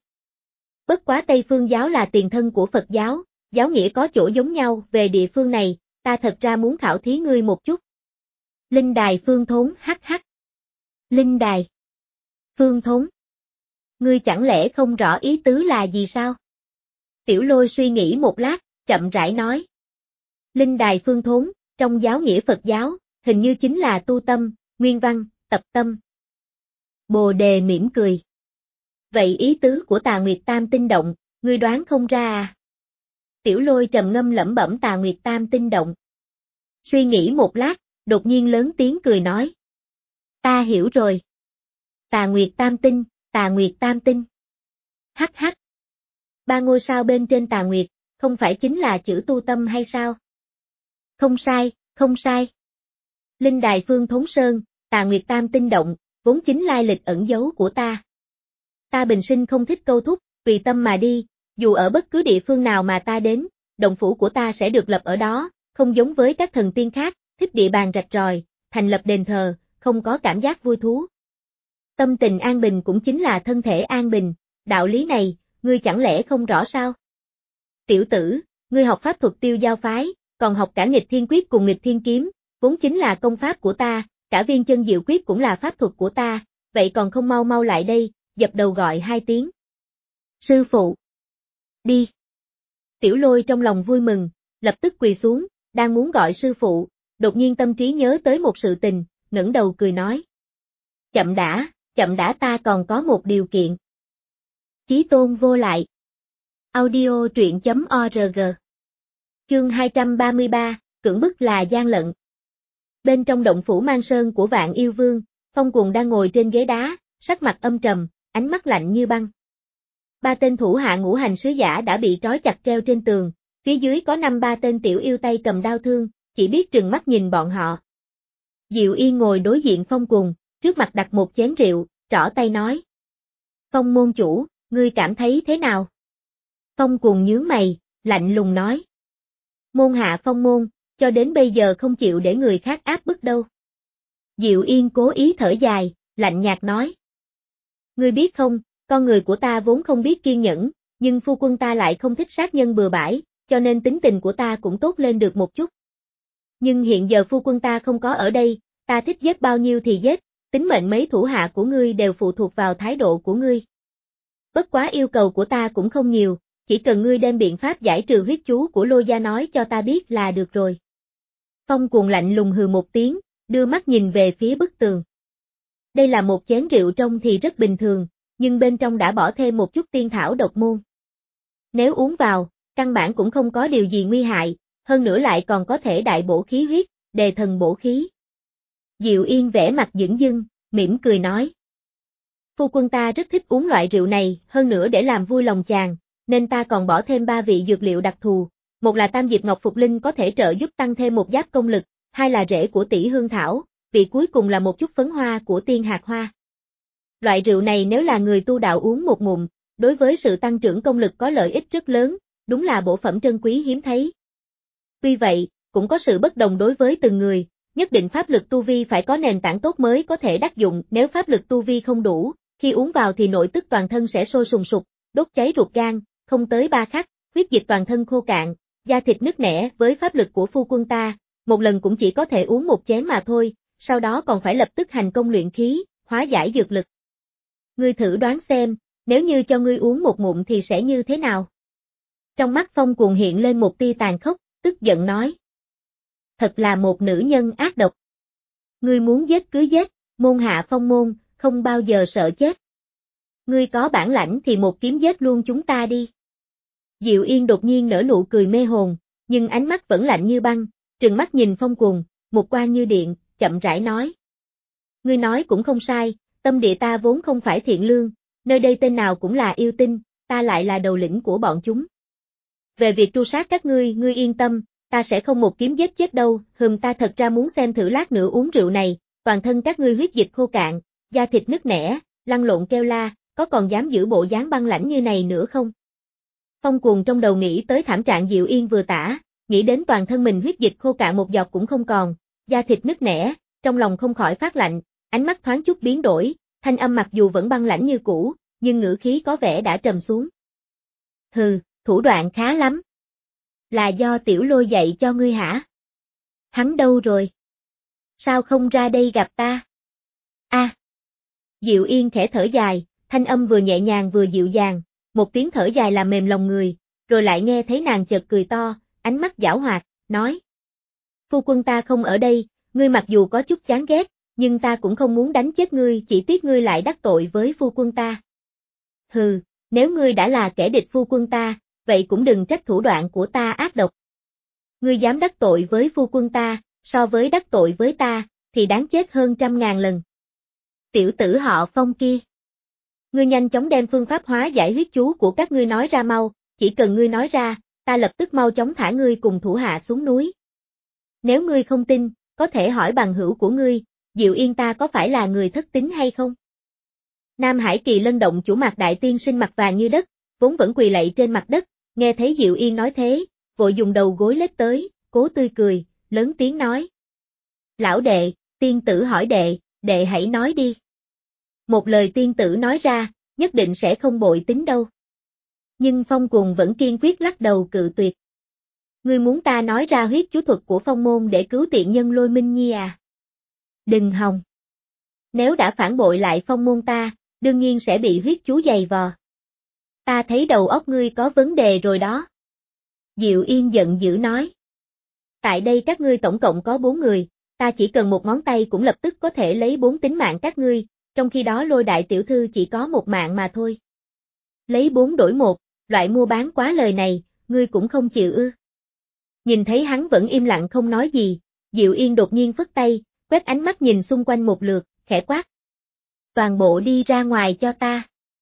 Bất quá Tây Phương giáo là tiền thân của Phật giáo, giáo nghĩa có chỗ giống nhau, về địa phương này, ta thật ra muốn khảo thí ngươi một chút. Linh Đài Phương Thốn hắc hắc. Linh Đài. Phương Thốn. Ngươi chẳng lẽ không rõ ý tứ là gì sao? Tiểu Lôi suy nghĩ một lát, chậm rãi nói. Linh Đài Phương Thốn, trong giáo nghĩa Phật giáo, hình như chính là tu tâm, nguyên văn, tập tâm. Bồ Đề mỉm cười. Vậy ý tứ của Tà Nguyệt Tam Tinh động, ngươi đoán không ra à? Tiểu Lôi trầm ngâm lẩm bẩm Tà Nguyệt Tam Tinh động. Suy nghĩ một lát, đột nhiên lớn tiếng cười nói. Ta hiểu rồi. Tà Nguyệt Tam Tinh, Tà Nguyệt Tam Tinh. Hắc hắc. Ba ngôi sao bên trên Tà Nguyệt, không phải chính là chữ tu tâm hay sao? Không sai, không sai. Linh Đài Phương Thốn Sơn, Tà Nguyệt Tam Tinh động, vốn chính lai lịch ẩn giấu của ta. Ta bình sinh không thích câu thúc, tùy tâm mà đi, dù ở bất cứ địa phương nào mà ta đến, động phủ của ta sẽ được lập ở đó, không giống với các thần tiên khác, thích địa bàn rạch ròi, thành lập đền thờ, không có cảm giác vui thú. Tâm tình an bình cũng chính là thân thể an bình, đạo lý này, ngươi chẳng lẽ không rõ sao? Tiểu tử, ngươi học pháp thuật Tiêu Giao phái, còn học cả Nghịch Thiên Quyết cùng Nghịch Thiên Kiếm, vốn chính là công pháp của ta, cả Viên Chân Diệu Quyết cũng là pháp thuật của ta, vậy còn không mau mau lại đây, dập đầu gọi hai tiếng. Sư phụ. Đi. Tiểu Lôi trong lòng vui mừng, lập tức quỳ xuống, đang muốn gọi sư phụ, đột nhiên tâm trí nhớ tới một sự tình, ngẩng đầu cười nói. Chậm đã, chậm đã ta còn có một điều kiện. Chí tôn vô lại. Audio truyện chấm org. Chương hai trăm ba mươi ba, cưỡng bức là gian lận. Bên trong động phủ Mang Sơn của Vạn Yêu Vương, Phong Cuồng đang ngồi trên ghế đá, sắc mặt âm trầm, ánh mắt lạnh như băng. Ba tên thủ hạ ngũ hành sứ giả đã bị trói chặt treo trên tường, phía dưới có năm ba tên tiểu yêu tay cầm đao thương, chỉ biết trừng mắt nhìn bọn họ. Diệu Yên ngồi đối diện Phong Cuồng, trước mặt đặt một chén rượu, trỏ tay nói. Phong môn chủ, ngươi cảm thấy thế nào? Phong Cuồng nhướng mày, lạnh lùng nói. Môn hạ Phong môn, cho đến bây giờ không chịu để người khác áp bức đâu. Diệu Yên cố ý thở dài, lạnh nhạt nói. Ngươi biết không, con người của ta vốn không biết kiên nhẫn, nhưng phu quân ta lại không thích sát nhân bừa bãi, cho nên tính tình của ta cũng tốt lên được một chút. Nhưng hiện giờ phu quân ta không có ở đây, ta thích giết bao nhiêu thì giết, tính mệnh mấy thủ hạ của ngươi đều phụ thuộc vào thái độ của ngươi. Bất quá yêu cầu của ta cũng không nhiều, chỉ cần ngươi đem biện pháp giải trừ huyết chú của Lôi gia nói cho ta biết là được rồi. Phong Cuồng lạnh lùng hừ một tiếng, đưa mắt nhìn về phía bức tường. Đây là một chén rượu trông thì rất bình thường, nhưng bên trong đã bỏ thêm một chút tiên thảo độc môn. Nếu uống vào, căn bản cũng không có điều gì nguy hại, hơn nữa lại còn có thể đại bổ khí huyết, đề thần bổ khí. Diệu Yên vẻ mặt dửng dưng, mỉm cười nói. Phu quân ta rất thích uống loại rượu này, hơn nữa để làm vui lòng chàng, nên ta còn bỏ thêm ba vị dược liệu đặc thù, một là tam diệp ngọc phục linh có thể trợ giúp tăng thêm một giáp công lực, hai là rễ của tỷ hương thảo, vị cuối cùng là một chút phấn hoa của tiên hạt hoa. Loại rượu này nếu là người tu đạo uống một ngụm, đối với sự tăng trưởng công lực có lợi ích rất lớn, đúng là bổ phẩm trân quý hiếm thấy. Tuy vậy, cũng có sự bất đồng đối với từng người, nhất định pháp lực tu vi phải có nền tảng tốt mới có thể đắc dụng, nếu pháp lực tu vi không đủ, khi uống vào thì nội tức toàn thân sẽ sôi sùng sục, đốt cháy ruột gan, không tới ba khắc, huyết dịch toàn thân khô cạn, da thịt nứt nẻ. Với pháp lực của phu quân ta, một lần cũng chỉ có thể uống một chén mà thôi, sau đó còn phải lập tức hành công luyện khí, hóa giải dược lực. Ngươi thử đoán xem, nếu như cho ngươi uống một ngụm thì sẽ như thế nào? Trong mắt Phong Cuồng hiện lên một tia tàn khốc, tức giận nói. Thật là một nữ nhân ác độc. Ngươi muốn giết cứ giết, môn hạ Phong môn, không bao giờ sợ chết. Ngươi có bản lãnh thì một kiếm giết luôn chúng ta đi. Diệu Yên đột nhiên nở nụ cười mê hồn, nhưng ánh mắt vẫn lạnh như băng, trừng mắt nhìn Phong Cuồng, một quan như điện, chậm rãi nói. Ngươi nói cũng không sai, tâm địa ta vốn không phải thiện lương, nơi đây tên nào cũng là yêu tinh, ta lại là đầu lĩnh của bọn chúng. Về việc tru sát các ngươi, ngươi yên tâm, ta sẽ không một kiếm giết chết đâu, hừm ta thật ra muốn xem thử lát nữa uống rượu này, toàn thân các ngươi huyết dịch khô cạn, da thịt nứt nẻ, lăn lộn kêu la, có còn dám giữ bộ dáng băng lãnh như này nữa không? Phong Cuồng trong đầu nghĩ tới thảm trạng Diệu Yên vừa tả, nghĩ đến toàn thân mình huyết dịch khô cạn một giọt cũng không còn, da thịt nứt nẻ, trong lòng không khỏi phát lạnh, ánh mắt thoáng chút biến đổi, thanh âm mặc dù vẫn băng lãnh như cũ, nhưng ngữ khí có vẻ đã trầm xuống. Hừ, thủ đoạn khá lắm. Là do Tiểu Lôi dạy cho ngươi hả? Hắn đâu rồi? Sao không ra đây gặp ta? A. À. Diệu Yên khẽ thở dài, thanh âm vừa nhẹ nhàng vừa dịu dàng, một tiếng thở dài làm mềm lòng người, rồi lại nghe thấy nàng chợt cười to, ánh mắt giảo hoạt, nói. Phu quân ta không ở đây, ngươi mặc dù có chút chán ghét, nhưng ta cũng không muốn đánh chết ngươi, chỉ tiếc ngươi lại đắc tội với phu quân ta. Hừ, nếu ngươi đã là kẻ địch phu quân ta, vậy cũng đừng trách thủ đoạn của ta ác độc. Ngươi dám đắc tội với phu quân ta, so với đắc tội với ta, thì đáng chết hơn trăm ngàn lần. Tiểu tử họ Phong kia. Ngươi nhanh chóng đem phương pháp hóa giải huyết chú của các ngươi nói ra mau, chỉ cần ngươi nói ra, ta lập tức mau chóng thả ngươi cùng thủ hạ xuống núi. Nếu ngươi không tin, có thể hỏi bằng hữu của ngươi, Diệu Yên ta có phải là người thất tín hay không? Nam Hải Kỳ Lân động chủ Mạc Đại Tiên Sinh mặt vàng như đất, vốn vẫn quỳ lạy trên mặt đất, nghe thấy Diệu Yên nói thế, vội dùng đầu gối lết tới, cố tươi cười, lớn tiếng nói. Lão đệ, tiên tử hỏi đệ, đệ hãy nói đi. Một lời tiên tử nói ra, nhất định sẽ không bội tín đâu. Nhưng Phong Cuồng vẫn kiên quyết lắc đầu cự tuyệt. Ngươi muốn ta nói ra huyết chú thuật của Phong môn để cứu tiện nhân Lôi Minh Nhi à? Đừng hòng. Nếu đã phản bội lại Phong môn ta, đương nhiên sẽ bị huyết chú giày vò. Ta thấy đầu óc ngươi có vấn đề rồi đó. Diệu Yên giận dữ nói. Tại đây các ngươi tổng cộng có bốn người, ta chỉ cần một ngón tay cũng lập tức có thể lấy bốn tính mạng các ngươi, trong khi đó Lôi đại tiểu thư chỉ có một mạng mà thôi. Lấy bốn đổi một, loại mua bán quá lời này, ngươi cũng không chịu ư. Nhìn thấy hắn vẫn im lặng không nói gì, Diệu Yên đột nhiên phất tay, quét ánh mắt nhìn xung quanh một lượt, khẽ quát. Toàn bộ đi ra ngoài cho ta.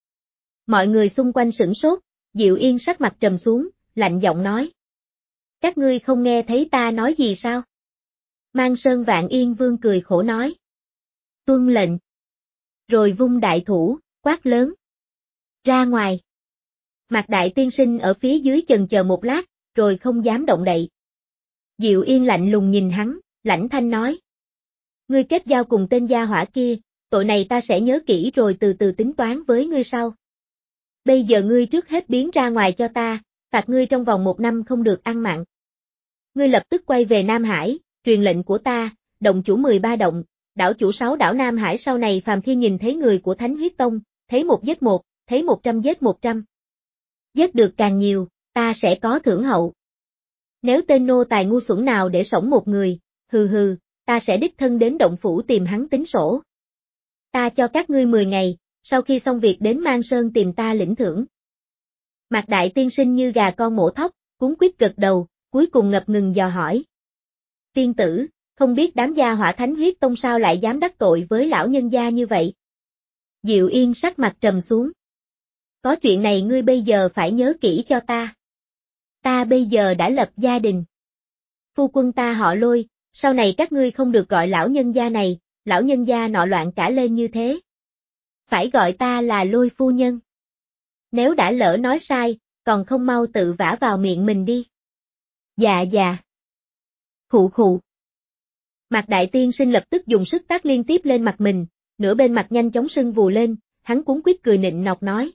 Mọi người xung quanh sửng sốt, Diệu Yên sắc mặt trầm xuống, lạnh giọng nói. Các ngươi không nghe thấy ta nói gì sao? Mang Sơn Vạn Yên Vương cười khổ nói. Tuân lệnh. Rồi vung đại thủ, quát lớn. Ra ngoài. Mạc Đại Tiên Sinh ở phía dưới chần chờ một lát, rồi không dám động đậy. Diệu Yên lạnh lùng nhìn hắn, lãnh thanh nói. Ngươi kết giao cùng tên gia hỏa kia, tội này ta sẽ nhớ kỹ rồi từ từ tính toán với ngươi sau. Bây giờ ngươi trước hết biến ra ngoài cho ta, phạt ngươi trong vòng một năm không được ăn mặn. Ngươi lập tức quay về Nam Hải, truyền lệnh của ta, động chủ mười ba động, đảo chủ sáu đảo Nam Hải sau này phàm khi nhìn thấy người của Thánh Huyết Tông, thấy một giết một, thấy một trăm giết một trăm. Giết được càng nhiều, ta sẽ có thưởng hậu. Nếu tên nô tài ngu xuẩn nào để sống một người, hừ hừ, ta sẽ đích thân đến động phủ tìm hắn tính sổ. Ta cho các ngươi mười ngày, sau khi xong việc đến Mang Sơn tìm ta lĩnh thưởng. Mạc Đại tiên sinh như gà con mổ thóc, cuống quýt gật đầu, cuối cùng ngập ngừng dò hỏi. Tiên tử, không biết đám gia hỏa Thánh Huyết Tông sao lại dám đắc tội với lão nhân gia như vậy? Diệu Yên sắc mặt trầm xuống. Có chuyện này ngươi bây giờ phải nhớ kỹ cho ta. Ta bây giờ đã lập gia đình. Phu quân ta họ Lôi, sau này các ngươi không được gọi lão nhân gia này, lão nhân gia nọ loạn cả lên như thế. Phải gọi ta là Lôi phu nhân. Nếu đã lỡ nói sai, còn không mau tự vả vào miệng mình đi. Dạ dạ. Khụ khụ. Mạc Đại tiên sinh lập tức dùng sức tác liên tiếp lên mặt mình, nửa bên mặt nhanh chóng sưng vù lên, hắn cuống quýt cười nịnh nọt nói.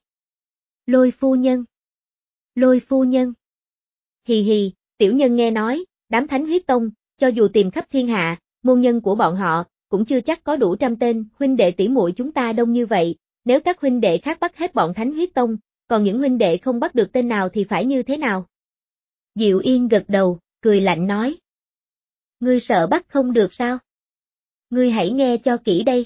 Lôi phu nhân. Lôi phu nhân. Hì hì, tiểu nhân nghe nói, đám Thánh Huyết Tông, cho dù tìm khắp thiên hạ, môn nhân của bọn họ, cũng chưa chắc có đủ trăm tên, huynh đệ tỷ muội chúng ta đông như vậy, nếu các huynh đệ khác bắt hết bọn Thánh Huyết Tông, còn những huynh đệ không bắt được tên nào thì phải như thế nào? Diệu Yên gật đầu, cười lạnh nói. Ngươi sợ bắt không được sao? Ngươi hãy nghe cho kỹ đây.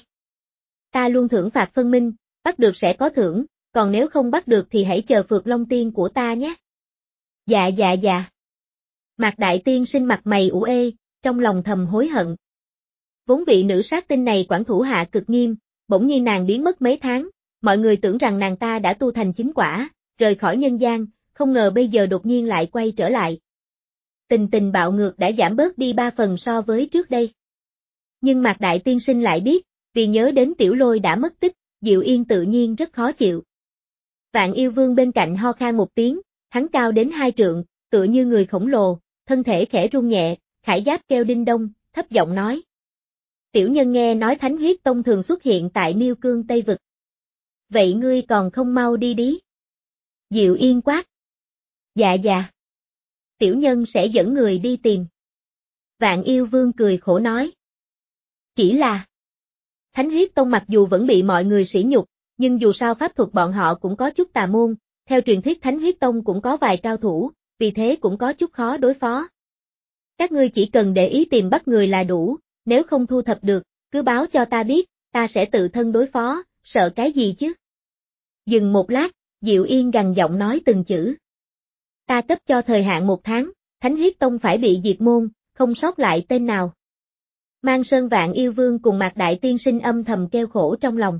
Ta luôn thưởng phạt phân minh, bắt được sẽ có thưởng, còn nếu không bắt được thì hãy chờ Phược Long Tiên của ta nhé. Dạ dạ dạ. Mạc Đại tiên sinh mặt mày ủ ê, trong lòng thầm hối hận. Vốn vị nữ sát tinh này quản thủ hạ cực nghiêm, bỗng nhiên nàng biến mất mấy tháng, mọi người tưởng rằng nàng ta đã tu thành chính quả, rời khỏi nhân gian, không ngờ bây giờ đột nhiên lại quay trở lại. Tình tình bạo ngược đã giảm bớt đi ba phần so với trước đây. Nhưng Mạc Đại tiên sinh lại biết, vì nhớ đến Tiểu Lôi đã mất tích, Diệu Yên tự nhiên rất khó chịu. Vạn Yêu Vương bên cạnh ho khan một tiếng, hắn cao đến hai trượng, tựa như người khổng lồ, thân thể khẽ rung nhẹ, khải giáp kêu đinh đông, thấp giọng nói. Tiểu nhân nghe nói Thánh Huyết Tông thường xuất hiện tại Miêu Cương Tây Vực. Vậy ngươi còn không mau đi đi? Diệu Yên quát. Dạ dạ. Tiểu nhân sẽ dẫn người đi tìm. Vạn Yêu Vương cười khổ nói. Chỉ là Thánh Huyết Tông mặc dù vẫn bị mọi người sỉ nhục, nhưng dù sao pháp thuật bọn họ cũng có chút tà môn, theo truyền thuyết Thánh Huyết Tông cũng có vài cao thủ, vì thế cũng có chút khó đối phó. Các ngươi chỉ cần để ý tìm bắt người là đủ, nếu không thu thập được, cứ báo cho ta biết, ta sẽ tự thân đối phó, sợ cái gì chứ? Dừng một lát, Diệu Yên gằn giọng nói từng chữ. Ta cấp cho thời hạn một tháng, Thánh Huyết Tông phải bị diệt môn, không sót lại tên nào. Mang Sơn Vạn Yêu Vương cùng Mạc Đại tiên sinh âm thầm kêu khổ trong lòng.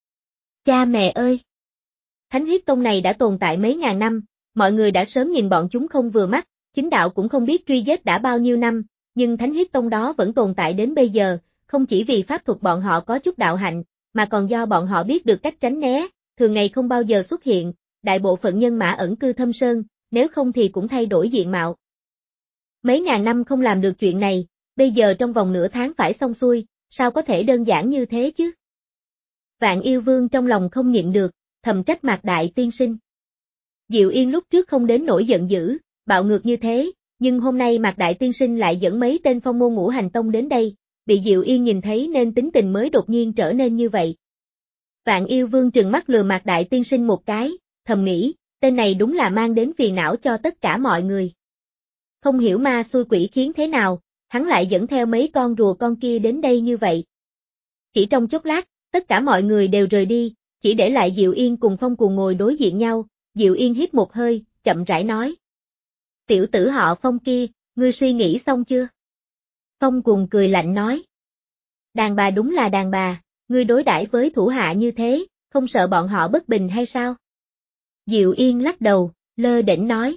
Cha mẹ ơi! Thánh Huyết Tông này đã tồn tại mấy ngàn năm, mọi người đã sớm nhìn bọn chúng không vừa mắt, chính đạo cũng không biết truy vết đã bao nhiêu năm, nhưng Thánh Huyết Tông đó vẫn tồn tại đến bây giờ, không chỉ vì pháp thuật bọn họ có chút đạo hạnh, mà còn do bọn họ biết được cách tránh né, thường ngày không bao giờ xuất hiện, đại bộ phận nhân mã ẩn cư thâm sơn, nếu không thì cũng thay đổi diện mạo. Mấy ngàn năm không làm được chuyện này, bây giờ trong vòng nửa tháng phải xong xuôi, sao có thể đơn giản như thế chứ? Vạn Yêu Vương trong lòng không nhịn được, thầm trách Mạc Đại tiên sinh. Diệu Yên lúc trước không đến nỗi giận dữ, bạo ngược như thế, nhưng hôm nay Mạc Đại tiên sinh lại dẫn mấy tên phong môn ngũ hành tông đến đây, bị Diệu Yên nhìn thấy nên tính tình mới đột nhiên trở nên như vậy. Vạn Yêu Vương trừng mắt lừa Mạc Đại tiên sinh một cái, thầm nghĩ, tên này đúng là mang đến phiền não cho tất cả mọi người. Không hiểu ma xui quỷ khiến thế nào, hắn lại dẫn theo mấy con rùa con kia đến đây như vậy. Chỉ trong chốc lát, tất cả mọi người đều rời đi, chỉ để lại Diệu Yên cùng Phong Cuồng ngồi đối diện nhau, Diệu Yên hít một hơi, chậm rãi nói. Tiểu tử họ Phong kia, ngươi suy nghĩ xong chưa? Phong Cuồng cười lạnh nói. Đàn bà đúng là đàn bà, ngươi đối đãi với thủ hạ như thế, không sợ bọn họ bất bình hay sao? Diệu Yên lắc đầu, lơ đễnh nói.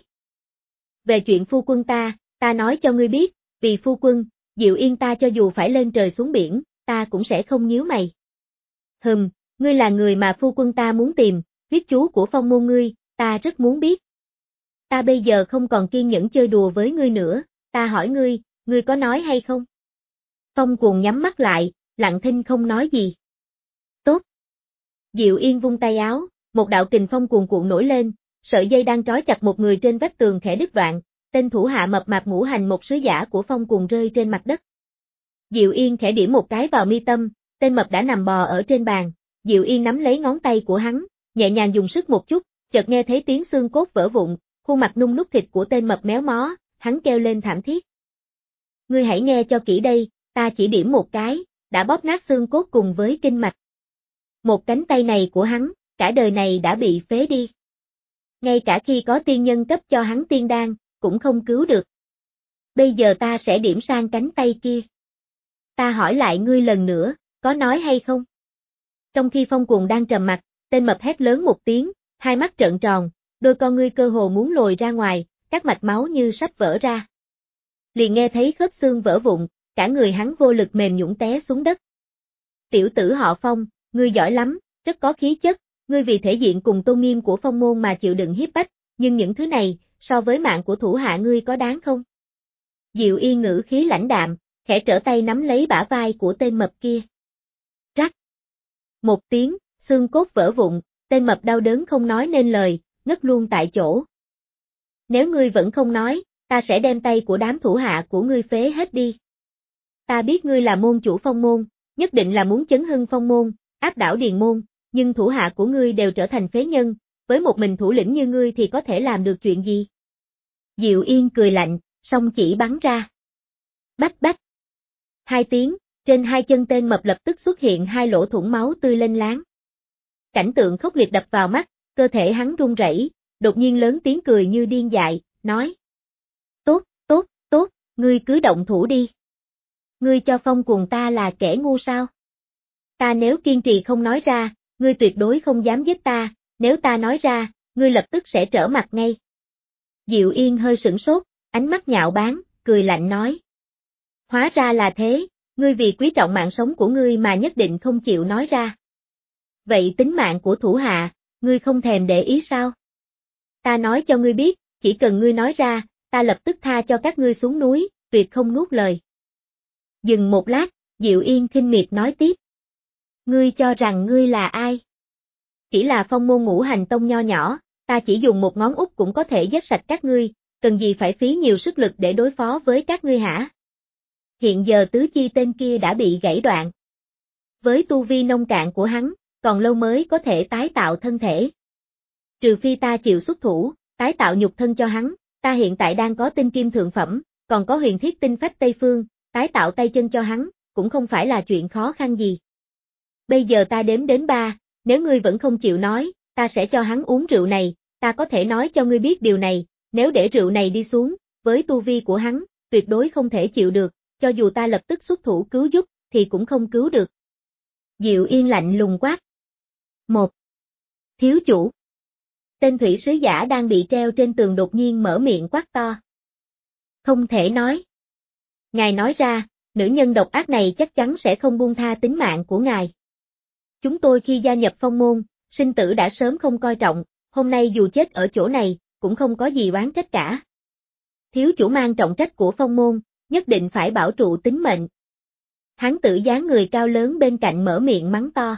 Về chuyện phu quân ta, ta nói cho ngươi biết, vì phu quân, Diệu Yên ta cho dù phải lên trời xuống biển, ta cũng sẽ không nhíu mày. Hừm, ngươi là người mà phu quân ta muốn tìm, huyết chú của phong môn ngươi, ta rất muốn biết. Ta bây giờ không còn kiên nhẫn chơi đùa với ngươi nữa, ta hỏi ngươi, ngươi có nói hay không? Phong Cuồng nhắm mắt lại, lặng thinh không nói gì. Tốt. Diệu Yên vung tay áo, một đạo kình phong cuồn cuộn nổi lên, sợi dây đang trói chặt một người trên vách tường khẽ đứt đoạn, tên thủ hạ mập mạp ngũ hành một sứ giả của Phong Cuồng rơi trên mặt đất. Diệu Yên khẽ điểm một cái vào mi tâm, tên mập đã nằm bò ở trên bàn, Diệu Yên nắm lấy ngón tay của hắn, nhẹ nhàng dùng sức một chút, chợt nghe thấy tiếng xương cốt vỡ vụn, khuôn mặt nung núc thịt của tên mập méo mó, hắn kêu lên thảm thiết. Ngươi hãy nghe cho kỹ đây, ta chỉ điểm một cái, đã bóp nát xương cốt cùng với kinh mạch. Một cánh tay này của hắn, cả đời này đã bị phế đi. Ngay cả khi có tiên nhân cấp cho hắn tiên đan, cũng không cứu được. Bây giờ ta sẽ điểm sang cánh tay kia. Ta hỏi lại ngươi lần nữa, có nói hay không? Trong khi Phong Cuồng đang trầm mặc, tên mập hét lớn một tiếng, hai mắt trợn tròn, đôi con ngươi cơ hồ muốn lồi ra ngoài, các mạch máu như sắp vỡ ra. Liền nghe thấy khớp xương vỡ vụn, cả người hắn vô lực mềm nhũn té xuống đất. Tiểu tử họ Phong, ngươi giỏi lắm, rất có khí chất, ngươi vì thể diện cùng tôn nghiêm của Phong môn mà chịu đựng hiếp bách, nhưng những thứ này, so với mạng của thủ hạ ngươi có đáng không? Diệu Yên ngữ khí lãnh đạm, khẽ trở tay nắm lấy bả vai của tên mập kia. Rắc. Một tiếng, xương cốt vỡ vụn, tên mập đau đớn không nói nên lời, ngất luôn tại chỗ. Nếu ngươi vẫn không nói, ta sẽ đem tay của đám thủ hạ của ngươi phế hết đi. Ta biết ngươi là môn chủ Phong môn, nhất định là muốn chấn hưng Phong môn, áp đảo Điền môn, nhưng thủ hạ của ngươi đều trở thành phế nhân, với một mình thủ lĩnh như ngươi thì có thể làm được chuyện gì? Diệu Yên cười lạnh, song chỉ bắn ra. Bách bách. Hai tiếng, trên hai chân tên mập lập tức xuất hiện hai lỗ thủng máu tươi lênh láng. Cảnh tượng khốc liệt đập vào mắt, cơ thể hắn run rẩy, đột nhiên lớn tiếng cười như điên dại, nói. Tốt, tốt, tốt, ngươi cứ động thủ đi. Ngươi cho Phong Cuồng ta là kẻ ngu sao? Ta nếu kiên trì không nói ra, ngươi tuyệt đối không dám giết ta, nếu ta nói ra, ngươi lập tức sẽ trở mặt ngay. Diệu Yên hơi sửng sốt, ánh mắt nhạo báng, cười lạnh nói. Hóa ra là thế, ngươi vì quý trọng mạng sống của ngươi mà nhất định không chịu nói ra. Vậy tính mạng của thủ hạ, ngươi không thèm để ý sao? Ta nói cho ngươi biết, chỉ cần ngươi nói ra, ta lập tức tha cho các ngươi xuống núi, tuyệt không nuốt lời. Dừng một lát, Diệu Yên khinh miệt nói tiếp. Ngươi cho rằng ngươi là ai? Chỉ là Phong môn ngũ hành tông nho nhỏ, ta chỉ dùng một ngón út cũng có thể giết sạch các ngươi, cần gì phải phí nhiều sức lực để đối phó với các ngươi hả? Hiện giờ tứ chi tên kia đã bị gãy đoạn. Với tu vi nông cạn của hắn, còn lâu mới có thể tái tạo thân thể. Trừ phi ta chịu xuất thủ, tái tạo nhục thân cho hắn, ta hiện tại đang có tinh kim thượng phẩm, còn có huyền thiết tinh phách Tây Phương, tái tạo tay chân cho hắn, cũng không phải là chuyện khó khăn gì. Bây giờ ta đếm đến ba, nếu ngươi vẫn không chịu nói, ta sẽ cho hắn uống rượu này, ta có thể nói cho ngươi biết điều này, nếu để rượu này đi xuống, với tu vi của hắn, tuyệt đối không thể chịu được, cho dù ta lập tức xuất thủ cứu giúp, thì cũng không cứu được. Diệu Yên lạnh lùng quát. Một. Thiếu chủ. Tên thủy sứ giả đang bị treo trên tường đột nhiên mở miệng quát to. Không thể nói. Ngài nói ra, nữ nhân độc ác này chắc chắn sẽ không buông tha tính mạng của ngài. Chúng tôi khi gia nhập Phong môn, sinh tử đã sớm không coi trọng, hôm nay dù chết ở chỗ này, cũng không có gì oán trách cả. Thiếu chủ mang trọng trách của Phong môn, nhất định phải bảo trụ tính mệnh. Hán tử dáng người cao lớn bên cạnh mở miệng mắng to.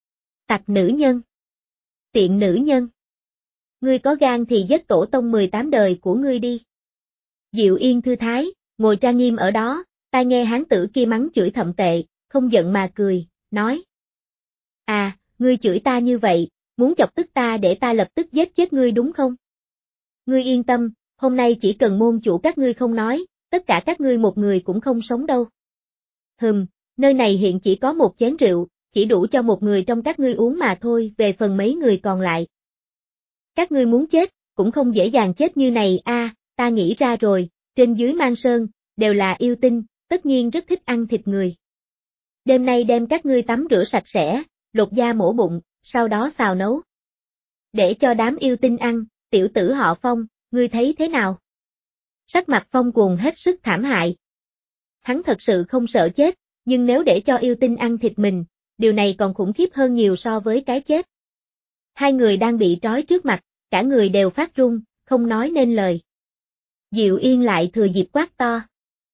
Tặc nữ nhân. Tiện nữ nhân. Ngươi có gan thì giết tổ tông mười tám đời của ngươi đi. Diệu Yên thư thái, ngồi trang nghiêm ở đó, tai nghe hán tử kia mắng chửi thậm tệ, không giận mà cười, nói. À, ngươi chửi ta như vậy, muốn chọc tức ta để ta lập tức giết chết ngươi đúng không? Ngươi yên tâm, hôm nay chỉ cần môn chủ các ngươi không nói, tất cả các ngươi một người cũng không sống đâu. Hừm, nơi này hiện chỉ có một chén rượu, chỉ đủ cho một người trong các ngươi uống mà thôi, về phần mấy người còn lại. Các ngươi muốn chết, cũng không dễ dàng chết như này a, à, ta nghĩ ra rồi, trên dưới Mang Sơn, đều là yêu tinh, tất nhiên rất thích ăn thịt người. Đêm nay đem các ngươi tắm rửa sạch sẽ, lột da mổ bụng, sau đó xào nấu. Để cho đám yêu tinh ăn, tiểu tử họ Phong, ngươi thấy thế nào? Sắc mặt Phong Cuồng hết sức thảm hại. Hắn thật sự không sợ chết, nhưng nếu để cho yêu tinh ăn thịt mình, điều này còn khủng khiếp hơn nhiều so với cái chết. Hai người đang bị trói trước mặt, cả người đều phát run, không nói nên lời. Diệu Yên lại thừa dịp quát to.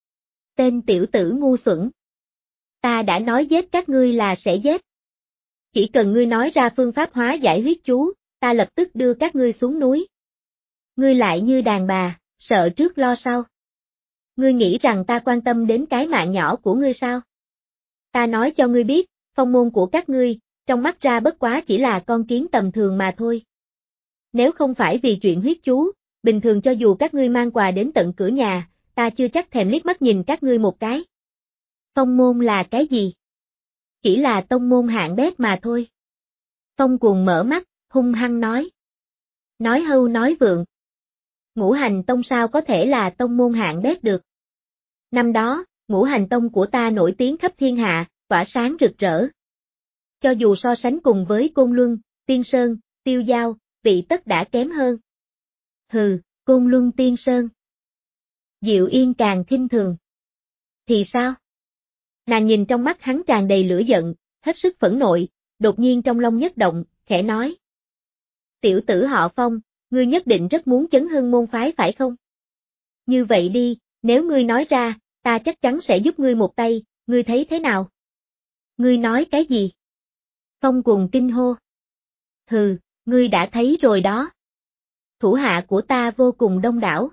Tên tiểu tử ngu xuẩn. Ta đã nói giết các ngươi là sẽ giết. Chỉ cần ngươi nói ra phương pháp hóa giải huyết chú, ta lập tức đưa các ngươi xuống núi. Ngươi lại như đàn bà, sợ trước lo sau. Ngươi nghĩ rằng ta quan tâm đến cái mạng nhỏ của ngươi sao? Ta nói cho ngươi biết, phong môn của các ngươi, trong mắt ra bất quá chỉ là con kiến tầm thường mà thôi. Nếu không phải vì chuyện huyết chú, bình thường cho dù các ngươi mang quà đến tận cửa nhà, ta chưa chắc thèm liếc mắt nhìn các ngươi một cái. Phong môn là cái gì? Chỉ là tông môn hạng bét mà thôi. Phong Cuồng mở mắt, hung hăng nói. Nói hưu nói vượng. Ngũ Hành Tông sao có thể là tông môn hạng bét được. Năm đó, Ngũ Hành Tông của ta nổi tiếng khắp thiên hạ, tỏa sáng rực rỡ. Cho dù so sánh cùng với Côn Luân, Tiên Sơn, Tiêu Giao, vị tất đã kém hơn. Hừ, Côn Luân Tiên Sơn. Diệu Yên càng khinh thường. Thì sao? Nàng nhìn trong mắt hắn tràn đầy lửa giận, hết sức phẫn nộ, đột nhiên trong lòng nhất động, khẽ nói. Tiểu tử họ Phong, ngươi nhất định rất muốn chấn hưng môn phái phải không? Như vậy đi, nếu ngươi nói ra, ta chắc chắn sẽ giúp ngươi một tay, ngươi thấy thế nào? Ngươi nói cái gì? Phong Cuồng kinh hô. Hừ, ngươi đã thấy rồi đó. Thủ hạ của ta vô cùng đông đảo.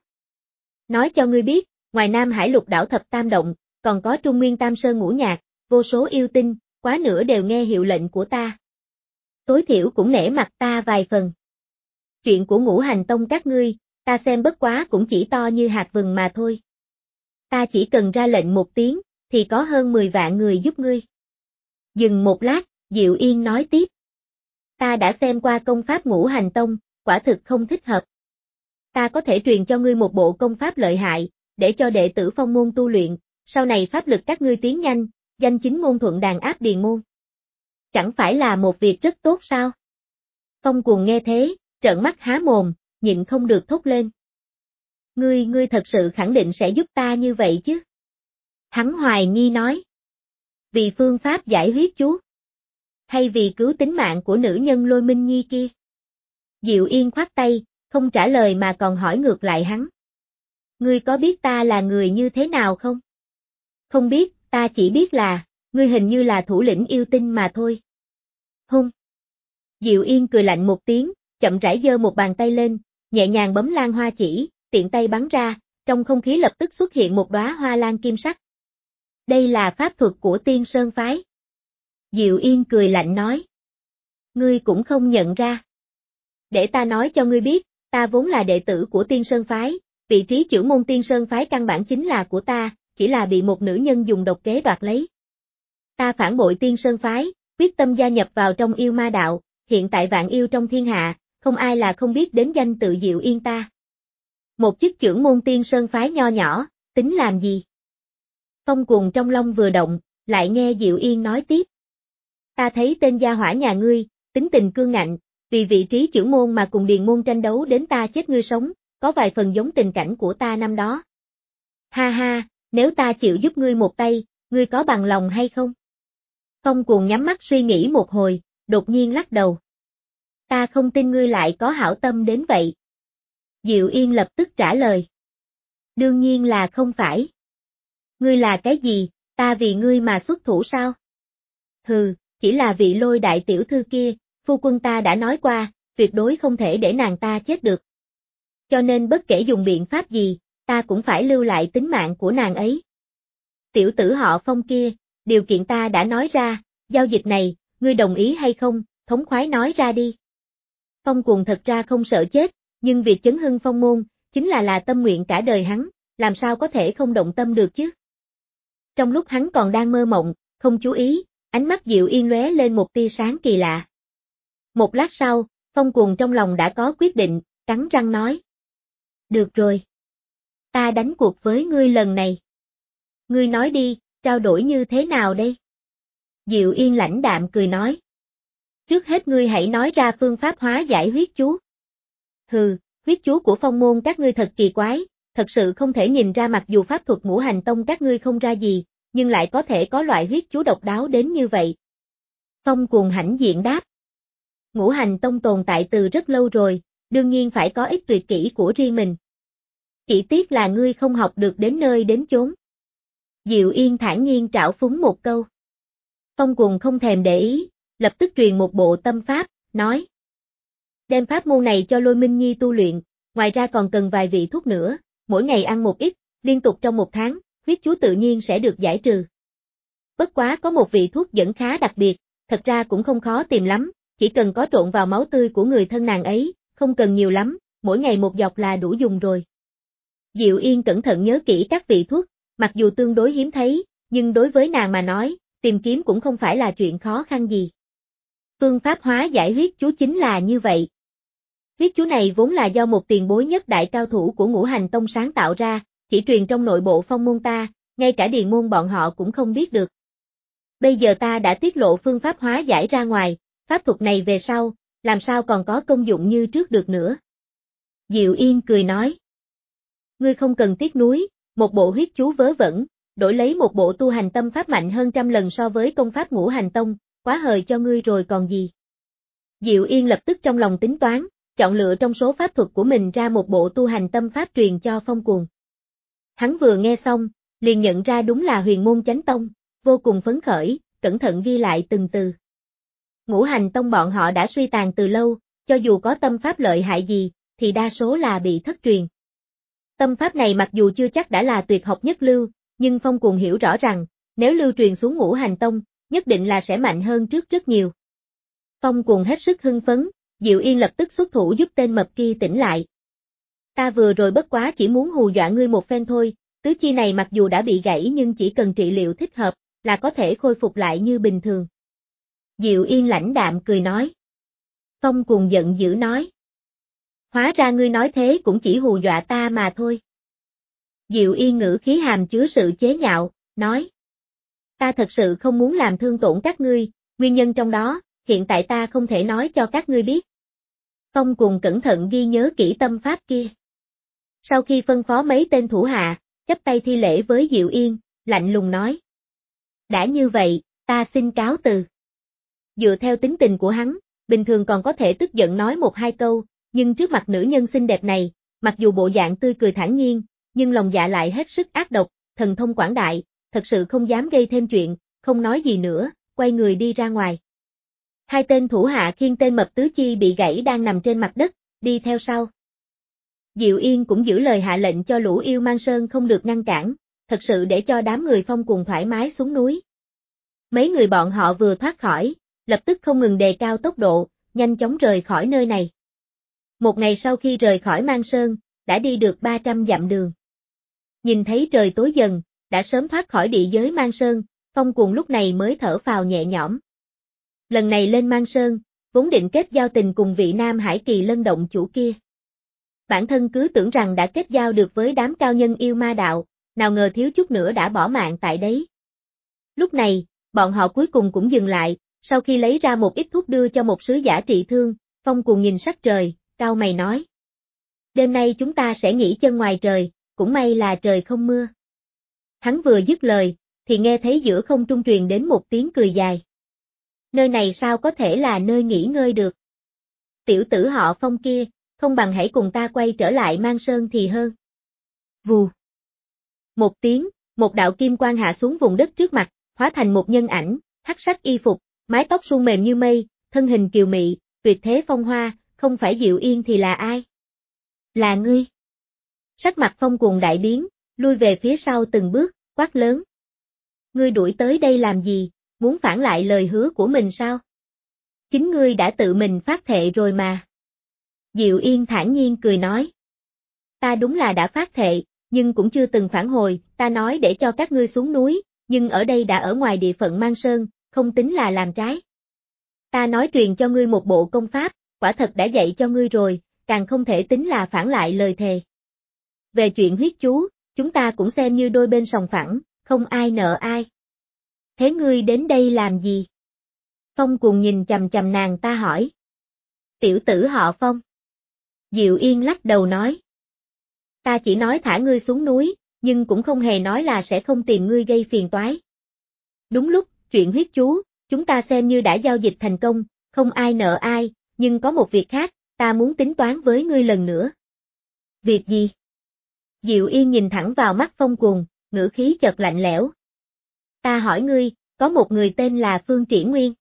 Nói cho ngươi biết, ngoài Nam Hải lục đảo thập tam động, còn có Trung Nguyên Tam Sơn ngũ nhạc, vô số yêu tinh, quá nửa đều nghe hiệu lệnh của ta. Tối thiểu cũng nể mặt ta vài phần. Chuyện của Ngũ Hành Tông các ngươi, ta xem bất quá cũng chỉ to như hạt vừng mà thôi. Ta chỉ cần ra lệnh một tiếng, thì có hơn mười vạn người giúp ngươi. Dừng một lát, Diệu Yên nói tiếp. Ta đã xem qua công pháp Ngũ Hành Tông, quả thực không thích hợp. Ta có thể truyền cho ngươi một bộ công pháp lợi hại, để cho đệ tử Phong môn tu luyện, sau này pháp lực các ngươi tiến nhanh, danh chính ngôn thuận đàn áp điền môn. Chẳng phải là một việc rất tốt sao? Phong Cuồng nghe thế, trợn mắt há mồm, nhịn không được thốt lên. Ngươi, ngươi thật sự khẳng định sẽ giúp ta như vậy chứ? Hắn hoài nghi nói. Vì phương pháp giải huyết chú? Hay vì cứu tính mạng của nữ nhân Lôi Minh Nhi kia? Diệu Yên khoát tay, không trả lời mà còn hỏi ngược lại hắn. Ngươi có biết ta là người như thế nào không? Không biết, ta chỉ biết là, ngươi hình như là thủ lĩnh yêu tinh mà thôi. Hung. Diệu Yên cười lạnh một tiếng, chậm rãi giơ một bàn tay lên, nhẹ nhàng bấm lan hoa chỉ, tiện tay bắn ra, trong không khí lập tức xuất hiện một đóa hoa lan kim sắc. Đây là pháp thuật của Tiên Sơn phái. Diệu Yên cười lạnh nói. Ngươi cũng không nhận ra. Để ta nói cho ngươi biết, ta vốn là đệ tử của Tiên Sơn phái, vị trí chưởng môn Tiên Sơn phái căn bản chính là của ta, chỉ là bị một nữ nhân dùng độc kế đoạt lấy. Ta phản bội Tiên Sơn phái, quyết tâm gia nhập vào trong yêu ma đạo, hiện tại vạn yêu trong thiên hạ, không ai là không biết đến danh tự Diệu Yên ta. Một chức chưởng môn Tiên Sơn phái nho nhỏ, tính làm gì? Phong Cuồng trong lòng vừa động, lại nghe Diệu Yên nói tiếp. Ta thấy tên gia hỏa nhà ngươi, tính tình cương ngạnh, vì vị trí chưởng môn mà cùng điền môn tranh đấu đến ta chết ngươi sống, có vài phần giống tình cảnh của ta năm đó. Ha ha, nếu ta chịu giúp ngươi một tay, ngươi có bằng lòng hay không? Phong Cuồng nhắm mắt suy nghĩ một hồi, đột nhiên lắc đầu. Ta không tin ngươi lại có hảo tâm đến vậy. Diệu Yên lập tức trả lời. Đương nhiên là không phải. Ngươi là cái gì, ta vì ngươi mà xuất thủ sao? Hừ, chỉ là vị Lôi đại tiểu thư kia, phu quân ta đã nói qua, tuyệt đối không thể để nàng ta chết được. Cho nên bất kể dùng biện pháp gì, ta cũng phải lưu lại tính mạng của nàng ấy. Tiểu tử họ Phong kia, điều kiện ta đã nói ra, giao dịch này, ngươi đồng ý hay không, thống khoái nói ra đi. Phong Cuồng thật ra không sợ chết, nhưng việc chấn hưng phong môn, chính là là tâm nguyện cả đời hắn, làm sao có thể không động tâm được chứ? Trong lúc hắn còn đang mơ mộng, không chú ý, ánh mắt Diệu Yên lóe lên một tia sáng kỳ lạ. Một lát sau, Phong Cuồng trong lòng đã có quyết định, cắn răng nói. Được rồi. Ta đánh cuộc với ngươi lần này. Ngươi nói đi, trao đổi như thế nào đây? Diệu Yên lãnh đạm cười nói. Trước hết ngươi hãy nói ra phương pháp hóa giải huyết chú. Hừ, huyết chú của phong môn các ngươi thật kỳ quái, thật sự không thể nhìn ra mặc dù pháp thuật Ngũ Hành Tông các ngươi không ra gì, nhưng lại có thể có loại huyết chú độc đáo đến như vậy. Phong Cuồng hãnh diện đáp. Ngũ Hành Tông tồn tại từ rất lâu rồi, đương nhiên phải có ít tuyệt kỹ của riêng mình. Chỉ tiếc là ngươi không học được đến nơi đến chốn. Diệu Yên thản nhiên trảo phúng một câu. Phong Cuồng không thèm để ý, lập tức truyền một bộ tâm pháp, nói. Đem pháp môn này cho Lôi Minh Nhi tu luyện, ngoài ra còn cần vài vị thuốc nữa, mỗi ngày ăn một ít, liên tục trong một tháng, huyết chú tự nhiên sẽ được giải trừ. Bất quá có một vị thuốc dẫn khá đặc biệt, thật ra cũng không khó tìm lắm, chỉ cần có trộn vào máu tươi của người thân nàng ấy, không cần nhiều lắm, mỗi ngày một giọt là đủ dùng rồi. Diệu Yên cẩn thận nhớ kỹ các vị thuốc, mặc dù tương đối hiếm thấy, nhưng đối với nàng mà nói, tìm kiếm cũng không phải là chuyện khó khăn gì. Phương pháp hóa giải huyết chú chính là như vậy. Huyết chú này vốn là do một tiền bối nhất đại cao thủ của Ngũ Hành Tông sáng tạo ra, chỉ truyền trong nội bộ Phong môn ta, ngay cả Điền môn bọn họ cũng không biết được. Bây giờ ta đã tiết lộ phương pháp hóa giải ra ngoài, pháp thuật này về sau, làm sao còn có công dụng như trước được nữa. Diệu Yên cười nói. Ngươi không cần tiếc nuối, một bộ huyết chú vớ vẩn, đổi lấy một bộ tu hành tâm pháp mạnh hơn trăm lần so với công pháp Ngũ Hành Tông, quá hời cho ngươi rồi còn gì. Diệu Yên lập tức trong lòng tính toán, chọn lựa trong số pháp thuật của mình ra một bộ tu hành tâm pháp truyền cho Phong Cuồng. Hắn vừa nghe xong, liền nhận ra đúng là Huyền Môn Chánh Tông, vô cùng phấn khởi, cẩn thận ghi lại từng từ. Ngũ Hành Tông bọn họ đã suy tàn từ lâu, cho dù có tâm pháp lợi hại gì, thì đa số là bị thất truyền. Tâm pháp này mặc dù chưa chắc đã là tuyệt học nhất lưu, nhưng Phong Cuồng hiểu rõ rằng, nếu lưu truyền xuống Ngũ Hành Tông, nhất định là sẽ mạnh hơn trước rất nhiều. Phong Cuồng hết sức hưng phấn, Diệu Yên lập tức xuất thủ giúp tên mập kia tỉnh lại. Ta vừa rồi bất quá chỉ muốn hù dọa ngươi một phen thôi, tứ chi này mặc dù đã bị gãy nhưng chỉ cần trị liệu thích hợp, là có thể khôi phục lại như bình thường. Diệu Yên lãnh đạm cười nói. Phong Cuồng giận dữ nói. Hóa ra ngươi nói thế cũng chỉ hù dọa ta mà thôi. Diệu Yên ngữ khí hàm chứa sự chế nhạo, nói. Ta thật sự không muốn làm thương tổn các ngươi, nguyên nhân trong đó, hiện tại ta không thể nói cho các ngươi biết. Phong Cuồng cẩn thận ghi nhớ kỹ tâm pháp kia. Sau khi phân phó mấy tên thủ hạ, chắp tay thi lễ với Diệu Yên, lạnh lùng nói. Đã như vậy, ta xin cáo từ. Dựa theo tính tình của hắn, bình thường còn có thể tức giận nói một hai câu, nhưng trước mặt nữ nhân xinh đẹp này, mặc dù bộ dạng tươi cười thản nhiên, nhưng lòng dạ lại hết sức ác độc, thần thông quảng đại, thật sự không dám gây thêm chuyện, không nói gì nữa, quay người đi ra ngoài. Hai tên thủ hạ khiêng tên mập tứ chi bị gãy đang nằm trên mặt đất, đi theo sau. Diệu Yên cũng giữ lời hạ lệnh cho lũ yêu mang sơn không được ngăn cản, thật sự để cho đám người Phong Cuồng thoải mái xuống núi. Mấy người bọn họ vừa thoát khỏi, lập tức không ngừng đề cao tốc độ, nhanh chóng rời khỏi nơi này. Một ngày sau khi rời khỏi Mang Sơn, đã đi được ba trăm dặm đường. Nhìn thấy trời tối dần, đã sớm thoát khỏi địa giới Mang Sơn, Phong Cuồng lúc này mới thở phào nhẹ nhõm. Lần này lên Mang Sơn, vốn định kết giao tình cùng vị Nam Hải Kỳ Lân động chủ kia. Bản thân cứ tưởng rằng đã kết giao được với đám cao nhân yêu ma đạo, nào ngờ thiếu chút nữa đã bỏ mạng tại đấy. Lúc này, bọn họ cuối cùng cũng dừng lại, sau khi lấy ra một ít thuốc đưa cho một sứ giả trị thương, Phong Cuồng nhìn sắc trời, cau mày nói. Đêm nay chúng ta sẽ nghỉ chân ngoài trời, cũng may là trời không mưa. Hắn vừa dứt lời, thì nghe thấy giữa không trung truyền đến một tiếng cười dài. Nơi này sao có thể là nơi nghỉ ngơi được? Tiểu tử họ Phong kia, không bằng hãy cùng ta quay trở lại Mang Sơn thì hơn. Vù. Một tiếng, một đạo kim quang hạ xuống vùng đất trước mặt, hóa thành một nhân ảnh, hắc sắc y phục, mái tóc suôn mềm như mây, thân hình kiều mị, tuyệt thế phong hoa, không phải Diệu Yên thì là ai? Là ngươi. Sắc mặt Phong Cuồng đại biến, lui về phía sau từng bước, quát lớn. Ngươi đuổi tới đây làm gì, muốn phản lại lời hứa của mình sao? Chính ngươi đã tự mình phát thệ rồi mà. Diệu Yên thản nhiên cười nói. Ta đúng là đã phát thệ, nhưng cũng chưa từng phản hồi, ta nói để cho các ngươi xuống núi, nhưng ở đây đã ở ngoài địa phận Mang Sơn, không tính là làm trái. Ta nói truyền cho ngươi một bộ công pháp, quả thật đã dạy cho ngươi rồi, càng không thể tính là phản lại lời thề. Về chuyện huyết chú, chúng ta cũng xem như đôi bên sòng phẳng, không ai nợ ai. Thế ngươi đến đây làm gì? Phong Cuồng nhìn chằm chằm nàng ta hỏi. Tiểu tử họ Phong. Diệu Yên lắc đầu nói. Ta chỉ nói thả ngươi xuống núi, nhưng cũng không hề nói là sẽ không tìm ngươi gây phiền toái. Đúng lúc, chuyện huyết chú, chúng ta xem như đã giao dịch thành công, không ai nợ ai, nhưng có một việc khác, ta muốn tính toán với ngươi lần nữa. Việc gì? Diệu Yên nhìn thẳng vào mắt Phong Cuồng, ngữ khí chợt lạnh lẽo. Ta hỏi ngươi, có một người tên là Phương Triển Nguyên.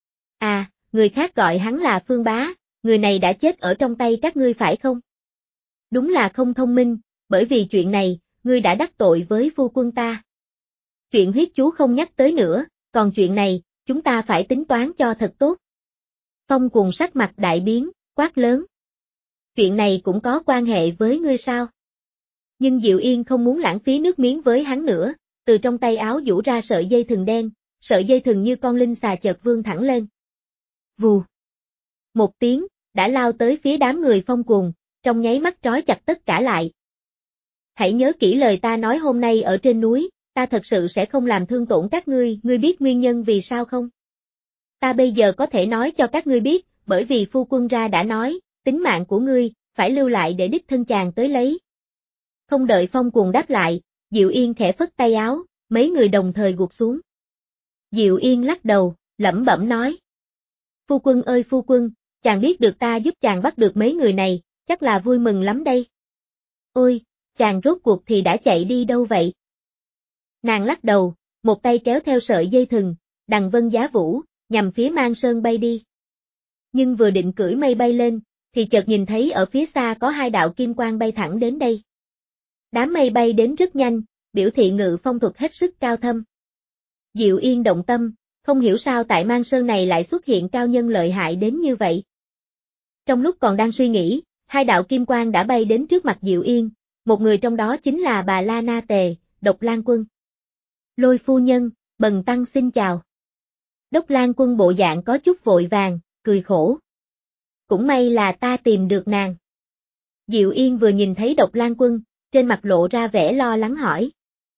À, người khác gọi hắn là Phương Bá, người này đã chết ở trong tay các ngươi phải không? Đúng là không thông minh, bởi vì chuyện này, ngươi đã đắc tội với phu quân ta. Chuyện huyết chú không nhắc tới nữa, còn chuyện này, chúng ta phải tính toán cho thật tốt. Phong Cuồng sắc mặt đại biến, quát lớn. Chuyện này cũng có quan hệ với ngươi sao? Nhưng Diệu Yên không muốn lãng phí nước miếng với hắn nữa, từ trong tay áo giũ ra sợi dây thừng đen, sợi dây thừng như con linh xà chợt vươn thẳng lên. Vù. Một tiếng, đã lao tới phía đám người Phong Cuồng, trong nháy mắt trói chặt tất cả lại. Hãy nhớ kỹ lời ta nói hôm nay ở trên núi, ta thật sự sẽ không làm thương tổn các ngươi, ngươi biết nguyên nhân vì sao không? Ta bây giờ có thể nói cho các ngươi biết, bởi vì phu quân ra đã nói, tính mạng của ngươi, phải lưu lại để đích thân chàng tới lấy. Không đợi Phong Cuồng đáp lại, Diệu Yên khẽ phất tay áo, mấy người đồng thời gục xuống. Diệu Yên lắc đầu, lẩm bẩm nói. Phu quân ơi phu quân, chàng biết được ta giúp chàng bắt được mấy người này, chắc là vui mừng lắm đây. Ôi, chàng rốt cuộc thì đã chạy đi đâu vậy? Nàng lắc đầu, một tay kéo theo sợi dây thừng, đằng vân giá vũ, nhằm phía Mang Sơn bay đi. Nhưng vừa định cưỡi mây bay lên, thì chợt nhìn thấy ở phía xa có hai đạo kim quang bay thẳng đến đây. Đám mây bay đến rất nhanh, biểu thị ngự phong thuật hết sức cao thâm. Diệu Yên động tâm, không hiểu sao tại Mang Sơn này lại xuất hiện cao nhân lợi hại đến như vậy. Trong lúc còn đang suy nghĩ, hai đạo kim quang đã bay đến trước mặt Diệu Yên, một người trong đó chính là bà La Na Tề, Độc Lang Quân. Lôi phu nhân, bần tăng xin chào. Độc Lang Quân bộ dạng có chút vội vàng, cười khổ. Cũng may là ta tìm được nàng. Diệu Yên vừa nhìn thấy Độc Lang Quân, trên mặt lộ ra vẻ lo lắng hỏi.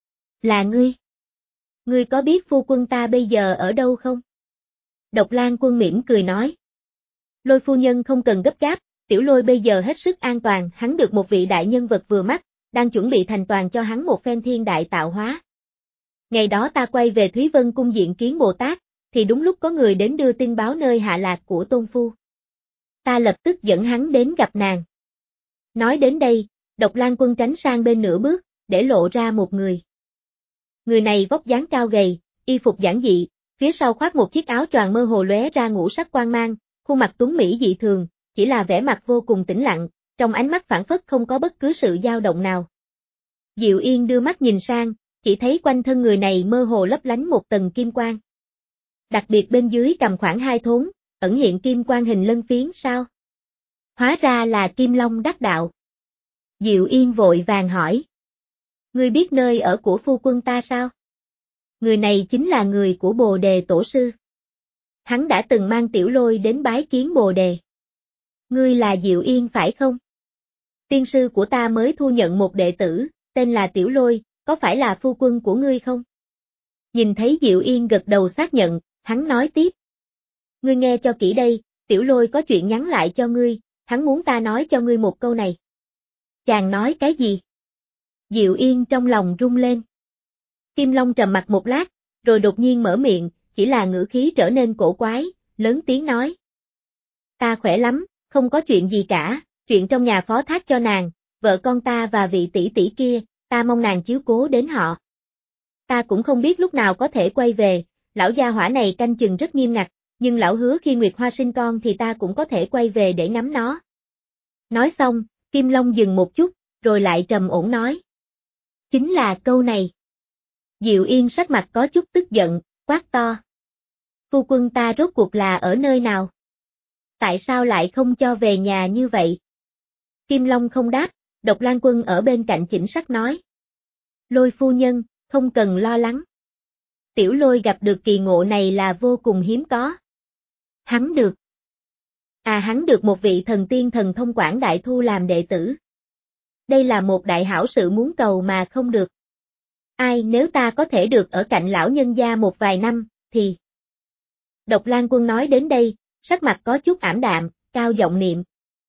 Là ngươi? Ngươi có biết phu quân ta bây giờ ở đâu không? Độc Lang Quân mỉm cười nói. Lôi phu nhân không cần gấp gáp, Tiểu Lôi bây giờ hết sức an toàn, hắn được một vị đại nhân vật vừa mắt, đang chuẩn bị thành toàn cho hắn một phen thiên đại tạo hóa. Ngày đó ta quay về Thúy Vân cung diện kiến Bồ Tát, thì đúng lúc có người đến đưa tin báo nơi hạ lạc của tôn phu. Ta lập tức dẫn hắn đến gặp nàng. Nói đến đây, Độc Lang Quân tránh sang bên nửa bước, để lộ ra một người. Người này vóc dáng cao gầy, y phục giản dị, phía sau khoác một chiếc áo choàng mơ hồ lóe ra ngũ sắc quang mang, khuôn mặt tuấn mỹ dị thường, chỉ là vẻ mặt vô cùng tĩnh lặng, trong ánh mắt phảng phất không có bất cứ sự dao động nào. Diệu Yên đưa mắt nhìn sang, chỉ thấy quanh thân người này mơ hồ lấp lánh một tầng kim quang. Đặc biệt bên dưới cầm khoảng hai thốn, ẩn hiện kim quang hình lân phiến sao? Hóa ra là Kim Long đắc đạo. Diệu Yên vội vàng hỏi. Ngươi biết nơi ở của phu quân ta sao? Người này chính là người của Bồ Đề Tổ Sư. Hắn đã từng mang Tiểu Lôi đến bái kiến Bồ Đề. Ngươi là Diệu Yên phải không? Tiên sư của ta mới thu nhận một đệ tử, tên là Tiểu Lôi, có phải là phu quân của ngươi không? Nhìn thấy Diệu Yên gật đầu xác nhận, hắn nói tiếp. Ngươi nghe cho kỹ đây, Tiểu Lôi có chuyện nhắn lại cho ngươi, hắn muốn ta nói cho ngươi một câu này. Chàng nói cái gì? Diệu Yên trong lòng rung lên. Kim Long trầm mặt một lát, rồi đột nhiên mở miệng, chỉ là ngữ khí trở nên cổ quái, lớn tiếng nói. Ta khỏe lắm, không có chuyện gì cả, chuyện trong nhà phó thác cho nàng, vợ con ta và vị tỷ tỷ kia, ta mong nàng chiếu cố đến họ. Ta cũng không biết lúc nào có thể quay về, lão gia hỏa này canh chừng rất nghiêm ngặt, nhưng lão hứa khi Nguyệt Hoa sinh con thì ta cũng có thể quay về để ngắm nó. Nói xong, Kim Long dừng một chút, rồi lại trầm ổn nói. Chính là câu này. Diệu Yên sắc mặt có chút tức giận, quát to. Phu quân ta rốt cuộc là ở nơi nào? Tại sao lại không cho về nhà như vậy? Kim Long không đáp, Độc Lang Quân ở bên cạnh chỉnh sắc nói. Lôi phu nhân, không cần lo lắng. Tiểu Lôi gặp được kỳ ngộ này là vô cùng hiếm có. Hắn được. À hắn được một vị thần tiên thần thông quảng đại thu làm đệ tử. Đây là một đại hảo sự muốn cầu mà không được. Ai nếu ta có thể được ở cạnh lão nhân gia một vài năm, thì... Độc Lang Quân nói đến đây, sắc mặt có chút ảm đạm, cao giọng niệm.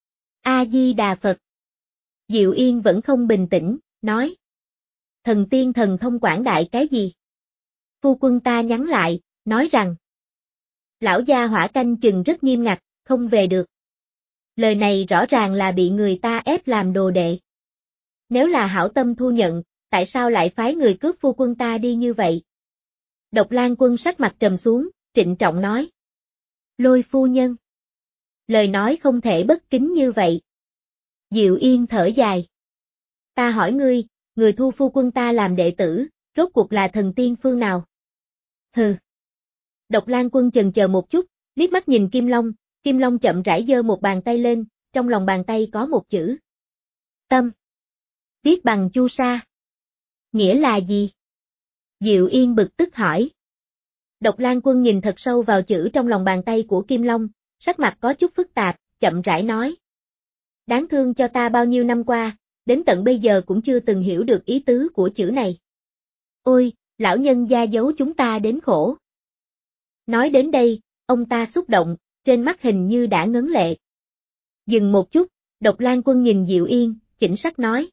A-di-đà Phật. Diệu Yên vẫn không bình tĩnh, nói. Thần tiên thần thông quảng đại cái gì? Phu quân ta nhắn lại, nói rằng. Lão gia hỏa canh chừng rất nghiêm ngặt, không về được. Lời này rõ ràng là bị người ta ép làm đồ đệ. Nếu là hảo tâm thu nhận, tại sao lại phái người cướp phu quân ta đi như vậy? Độc Lang Quân sắc mặt trầm xuống, trịnh trọng nói. Lôi phu nhân. Lời nói không thể bất kính như vậy. Diệu Yên thở dài. Ta hỏi ngươi, người thu phu quân ta làm đệ tử, rốt cuộc là thần tiên phương nào? Hừ. Độc Lang Quân chần chờ một chút, liếc mắt nhìn Kim Long, Kim Long chậm rãi giơ một bàn tay lên, trong lòng bàn tay có một chữ. Tâm. Viết bằng chu sa. Nghĩa là gì? Diệu Yên bực tức hỏi. Độc Lang Quân nhìn thật sâu vào chữ trong lòng bàn tay của Kim Long, sắc mặt có chút phức tạp, chậm rãi nói. Đáng thương cho ta bao nhiêu năm qua, đến tận bây giờ cũng chưa từng hiểu được ý tứ của chữ này. Ôi, lão nhân gia giấu chúng ta đến khổ. Nói đến đây, ông ta xúc động, trên mắt hình như đã ngấn lệ. Dừng một chút, Độc Lang Quân nhìn Diệu Yên, chỉnh sắc nói.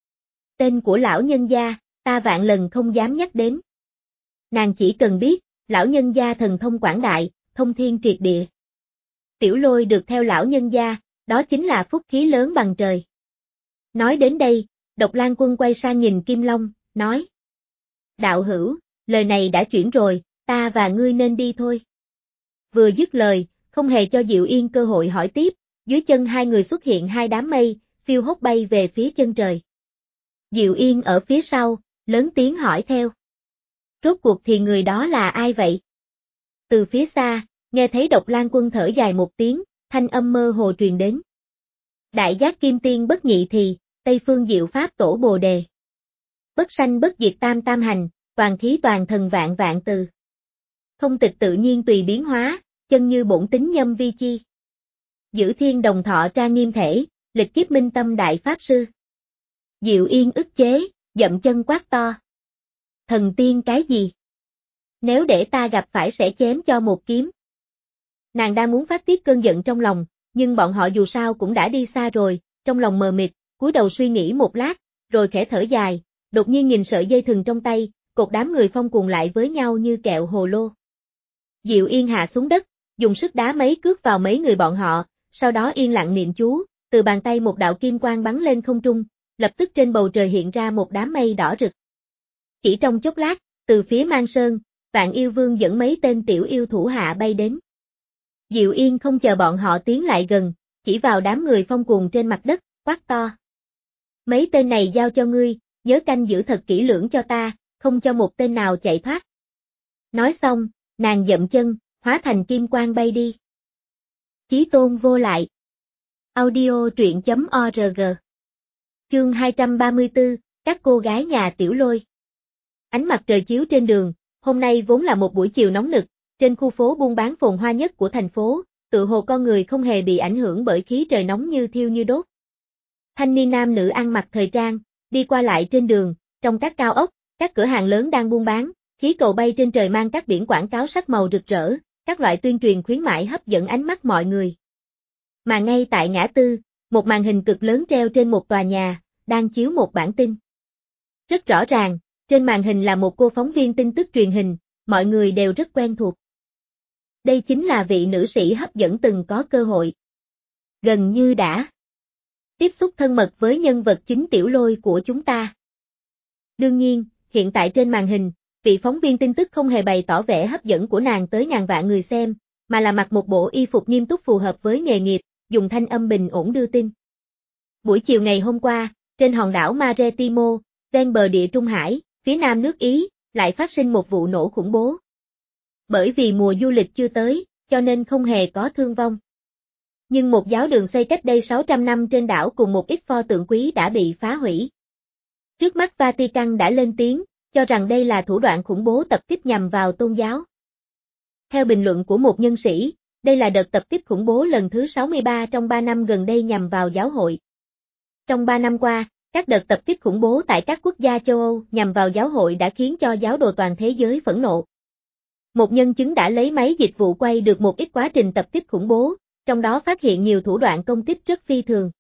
Tên của lão nhân gia, ta vạn lần không dám nhắc đến. Nàng chỉ cần biết, lão nhân gia thần thông quảng đại, thông thiên triệt địa. Tiểu Lôi được theo lão nhân gia, đó chính là phúc khí lớn bằng trời. Nói đến đây, Độc Lang Quân quay sang nhìn Kim Long, nói. Đạo hữu, lời này đã chuyển rồi, ta và ngươi nên đi thôi. Vừa dứt lời, không hề cho Diệu Yên cơ hội hỏi tiếp, dưới chân hai người xuất hiện hai đám mây, phiêu hốt bay về phía chân trời. Diệu Yên ở phía sau, lớn tiếng hỏi theo. Rốt cuộc thì người đó là ai vậy? Từ phía xa, nghe thấy Độc Lang Quân thở dài một tiếng, thanh âm mơ hồ truyền đến. Đại giác kim tiên bất nhị thì, Tây phương diệu pháp tổ Bồ đề. Bất sanh bất diệt tam tam hành, toàn khí toàn thần vạn vạn từ. Không tịch tự nhiên tùy biến hóa, chân như bổn tính nhâm vi chi. Giữ thiên đồng thọ tra nghiêm thể, lịch kiếp minh tâm đại pháp sư. Diệu Yên ức chế, dậm chân quát to. Thần tiên cái gì? Nếu để ta gặp phải sẽ chém cho một kiếm. Nàng đang muốn phát tiết cơn giận trong lòng, nhưng bọn họ dù sao cũng đã đi xa rồi, trong lòng mờ mịt, cúi đầu suy nghĩ một lát, rồi khẽ thở dài, đột nhiên nhìn sợi dây thừng trong tay, cột đám người phong cuồng lại với nhau như kẹo hồ lô. Diệu Yên hạ xuống đất, dùng sức đá mấy cước vào mấy người bọn họ, sau đó yên lặng niệm chú, từ bàn tay một đạo kim quang bắn lên không trung, lập tức trên bầu trời hiện ra một đám mây đỏ rực. Chỉ trong chốc lát, từ phía Mang Sơn, Vạn Yêu Vương dẫn mấy tên tiểu yêu thủ hạ bay đến. Diệu Yên không chờ bọn họ tiến lại gần, chỉ vào đám người phong cuồng trên mặt đất, quát to. Mấy tên này giao cho ngươi, nhớ canh giữ thật kỹ lưỡng cho ta, không cho một tên nào chạy thoát. Nói xong, nàng dậm chân, hóa thành kim quang bay đi. Chí tôn vô lại. Audio truyện chấm org. Chương hai trăm ba mươi tư, các cô gái nhà Tiểu Lôi. Ánh mặt trời chiếu trên đường, hôm nay vốn là một buổi chiều nóng nực, trên khu phố buôn bán phồn hoa nhất của thành phố, tự hồ con người không hề bị ảnh hưởng bởi khí trời nóng như thiêu như đốt. Thanh niên nam nữ ăn mặc thời trang, đi qua lại trên đường, trong các cao ốc, các cửa hàng lớn đang buôn bán, khí cầu bay trên trời mang các biển quảng cáo sắc màu rực rỡ, các loại tuyên truyền khuyến mãi hấp dẫn ánh mắt mọi người. Mà ngay tại ngã tư, một màn hình cực lớn treo trên một tòa nhà, đang chiếu một bản tin. Rất rõ ràng, trên màn hình là một cô phóng viên tin tức truyền hình, mọi người đều rất quen thuộc. Đây chính là vị nữ sĩ hấp dẫn từng có cơ hội. Gần như đã tiếp xúc thân mật với nhân vật chính Tiểu Lôi của chúng ta. Đương nhiên, hiện tại trên màn hình, vị phóng viên tin tức không hề bày tỏ vẻ hấp dẫn của nàng tới ngàn vạn người xem, mà là mặc một bộ y phục nghiêm túc phù hợp với nghề nghiệp, dùng thanh âm bình ổn đưa tin. Buổi chiều ngày hôm qua, trên hòn đảo Maretimo, ven bờ địa Trung Hải, phía nam nước Ý, lại phát sinh một vụ nổ khủng bố. Bởi vì mùa du lịch chưa tới, cho nên không hề có thương vong. Nhưng một giáo đường xây cách đây sáu trăm năm trên đảo cùng một ít pho tượng quý đã bị phá hủy. Trước mắt Vatican đã lên tiếng, cho rằng đây là thủ đoạn khủng bố tập kích nhằm vào tôn giáo. Theo bình luận của một nhân sĩ, đây là đợt tập kích khủng bố lần thứ sáu mươi ba trong ba năm gần đây nhằm vào giáo hội. Trong ba năm qua, các đợt tập kích khủng bố tại các quốc gia châu Âu nhằm vào giáo hội đã khiến cho giáo đồ toàn thế giới phẫn nộ. Một nhân chứng đã lấy máy dịch vụ quay được một ít quá trình tập kích khủng bố, trong đó phát hiện nhiều thủ đoạn công kích rất phi thường.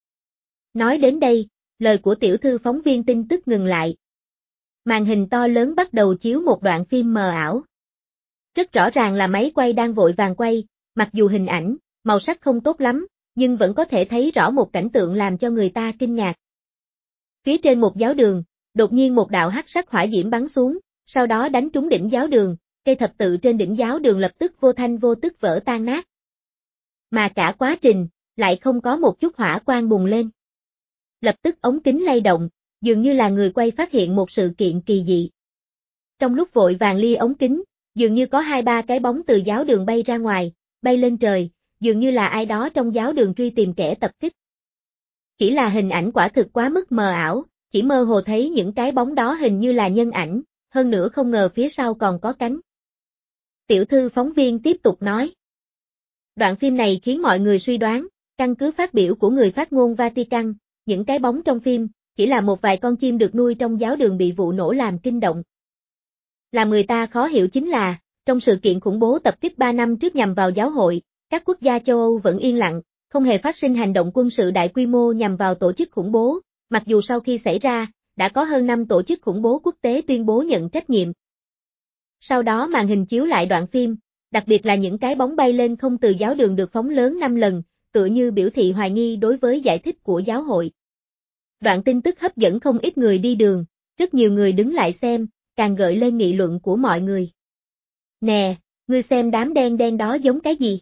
Nói đến đây, lời của tiểu thư phóng viên tin tức ngừng lại. Màn hình to lớn bắt đầu chiếu một đoạn phim mờ ảo. Rất rõ ràng là máy quay đang vội vàng quay, mặc dù hình ảnh, màu sắc không tốt lắm, nhưng vẫn có thể thấy rõ một cảnh tượng làm cho người ta kinh ngạc. Phía trên một giáo đường, đột nhiên một đạo hắc sắc hỏa diễm bắn xuống, sau đó đánh trúng đỉnh giáo đường, cây thập tự trên đỉnh giáo đường lập tức vô thanh vô tức vỡ tan nát. Mà cả quá trình, lại không có một chút hỏa quang bùng lên. Lập tức ống kính lay động, dường như là người quay phát hiện một sự kiện kỳ dị. Trong lúc vội vàng lia ống kính, dường như có hai ba cái bóng từ giáo đường bay ra ngoài, bay lên trời, dường như là ai đó trong giáo đường truy tìm kẻ tập kích. Chỉ là hình ảnh quả thực quá mức mờ ảo, chỉ mơ hồ thấy những cái bóng đó hình như là nhân ảnh, hơn nữa không ngờ phía sau còn có cánh. Tiểu thư phóng viên tiếp tục nói. Đoạn phim này khiến mọi người suy đoán, căn cứ phát biểu của người phát ngôn Vatican, những cái bóng trong phim chỉ là một vài con chim được nuôi trong giáo đường bị vụ nổ làm kinh động. Làm người ta khó hiểu chính là, trong sự kiện khủng bố tập kích ba năm trước nhằm vào giáo hội, các quốc gia châu Âu vẫn yên lặng, không hề phát sinh hành động quân sự đại quy mô nhằm vào tổ chức khủng bố, mặc dù sau khi xảy ra, đã có hơn năm tổ chức khủng bố quốc tế tuyên bố nhận trách nhiệm. Sau đó màn hình chiếu lại đoạn phim, đặc biệt là những cái bóng bay lên không từ giáo đường được phóng lớn năm lần, tựa như biểu thị hoài nghi đối với giải thích của giáo hội. Đoạn tin tức hấp dẫn không ít người đi đường, rất nhiều người đứng lại xem, càng gợi lên nghị luận của mọi người. Nè, ngươi xem đám đen đen đó giống cái gì?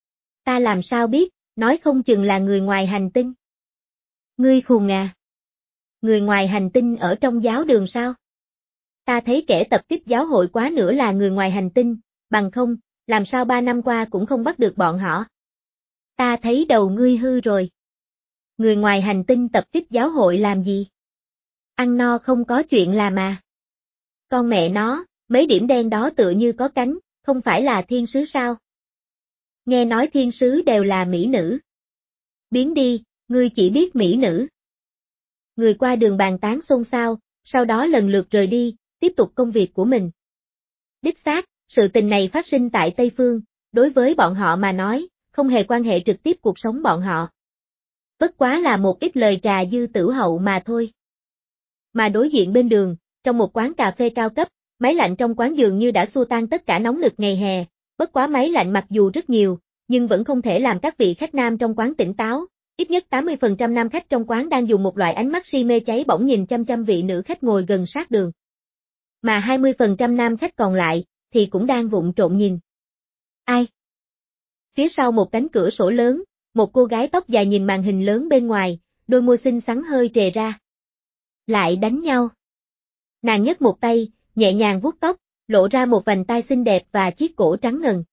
Ta làm sao biết, nói không chừng là người ngoài hành tinh. Ngươi khùng à? Người ngoài hành tinh ở trong giáo đường sao? Ta thấy kẻ tập kích giáo hội quá nữa là người ngoài hành tinh, bằng không, làm sao ba năm qua cũng không bắt được bọn họ. Ta thấy đầu ngươi hư rồi. Người ngoài hành tinh tập kích giáo hội làm gì? Ăn no không có chuyện làm à? Con mẹ nó, mấy điểm đen đó tựa như có cánh, không phải là thiên sứ sao? Nghe nói thiên sứ đều là mỹ nữ. Biến đi, ngươi chỉ biết mỹ nữ. Người qua đường bàn tán xôn xao, sau đó lần lượt rời đi, tiếp tục công việc của mình. Đích xác, sự tình này phát sinh tại Tây Phương, đối với bọn họ mà nói, không hề quan hệ trực tiếp cuộc sống bọn họ. Bất quá là một ít lời trà dư tử hậu mà thôi. Mà đối diện bên đường, trong một quán cà phê cao cấp, máy lạnh trong quán dường như đã xua tan tất cả nóng nực ngày hè, bất quá máy lạnh mặc dù rất nhiều, nhưng vẫn không thể làm các vị khách nam trong quán tỉnh táo, ít nhất tám mươi phần trăm nam khách trong quán đang dùng một loại ánh mắt si mê cháy bỏng nhìn chăm chăm vị nữ khách ngồi gần sát đường. Mà hai mươi phần trăm nam khách còn lại, thì cũng đang vụng trộn nhìn. Ai? Phía sau một cánh cửa sổ lớn, một cô gái tóc dài nhìn màn hình lớn bên ngoài, đôi môi xinh xắn hơi trề ra. Lại đánh nhau. Nàng nhấc một tay, nhẹ nhàng vuốt tóc, lộ ra một vành tai xinh đẹp và chiếc cổ trắng ngần.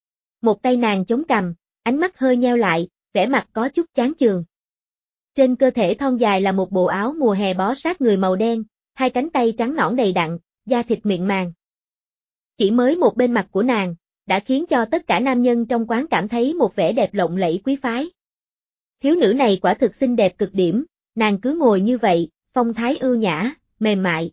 Một tay nàng chống cằm, ánh mắt hơi nheo lại, vẻ mặt có chút chán chường. Trên cơ thể thon dài là một bộ áo mùa hè bó sát người màu đen, hai cánh tay trắng nõn đầy đặn, da thịt mịn màng. Chỉ mới một bên mặt của nàng, đã khiến cho tất cả nam nhân trong quán cảm thấy một vẻ đẹp lộng lẫy quý phái. Thiếu nữ này quả thực xinh đẹp cực điểm, nàng cứ ngồi như vậy, phong thái ưu nhã, mềm mại.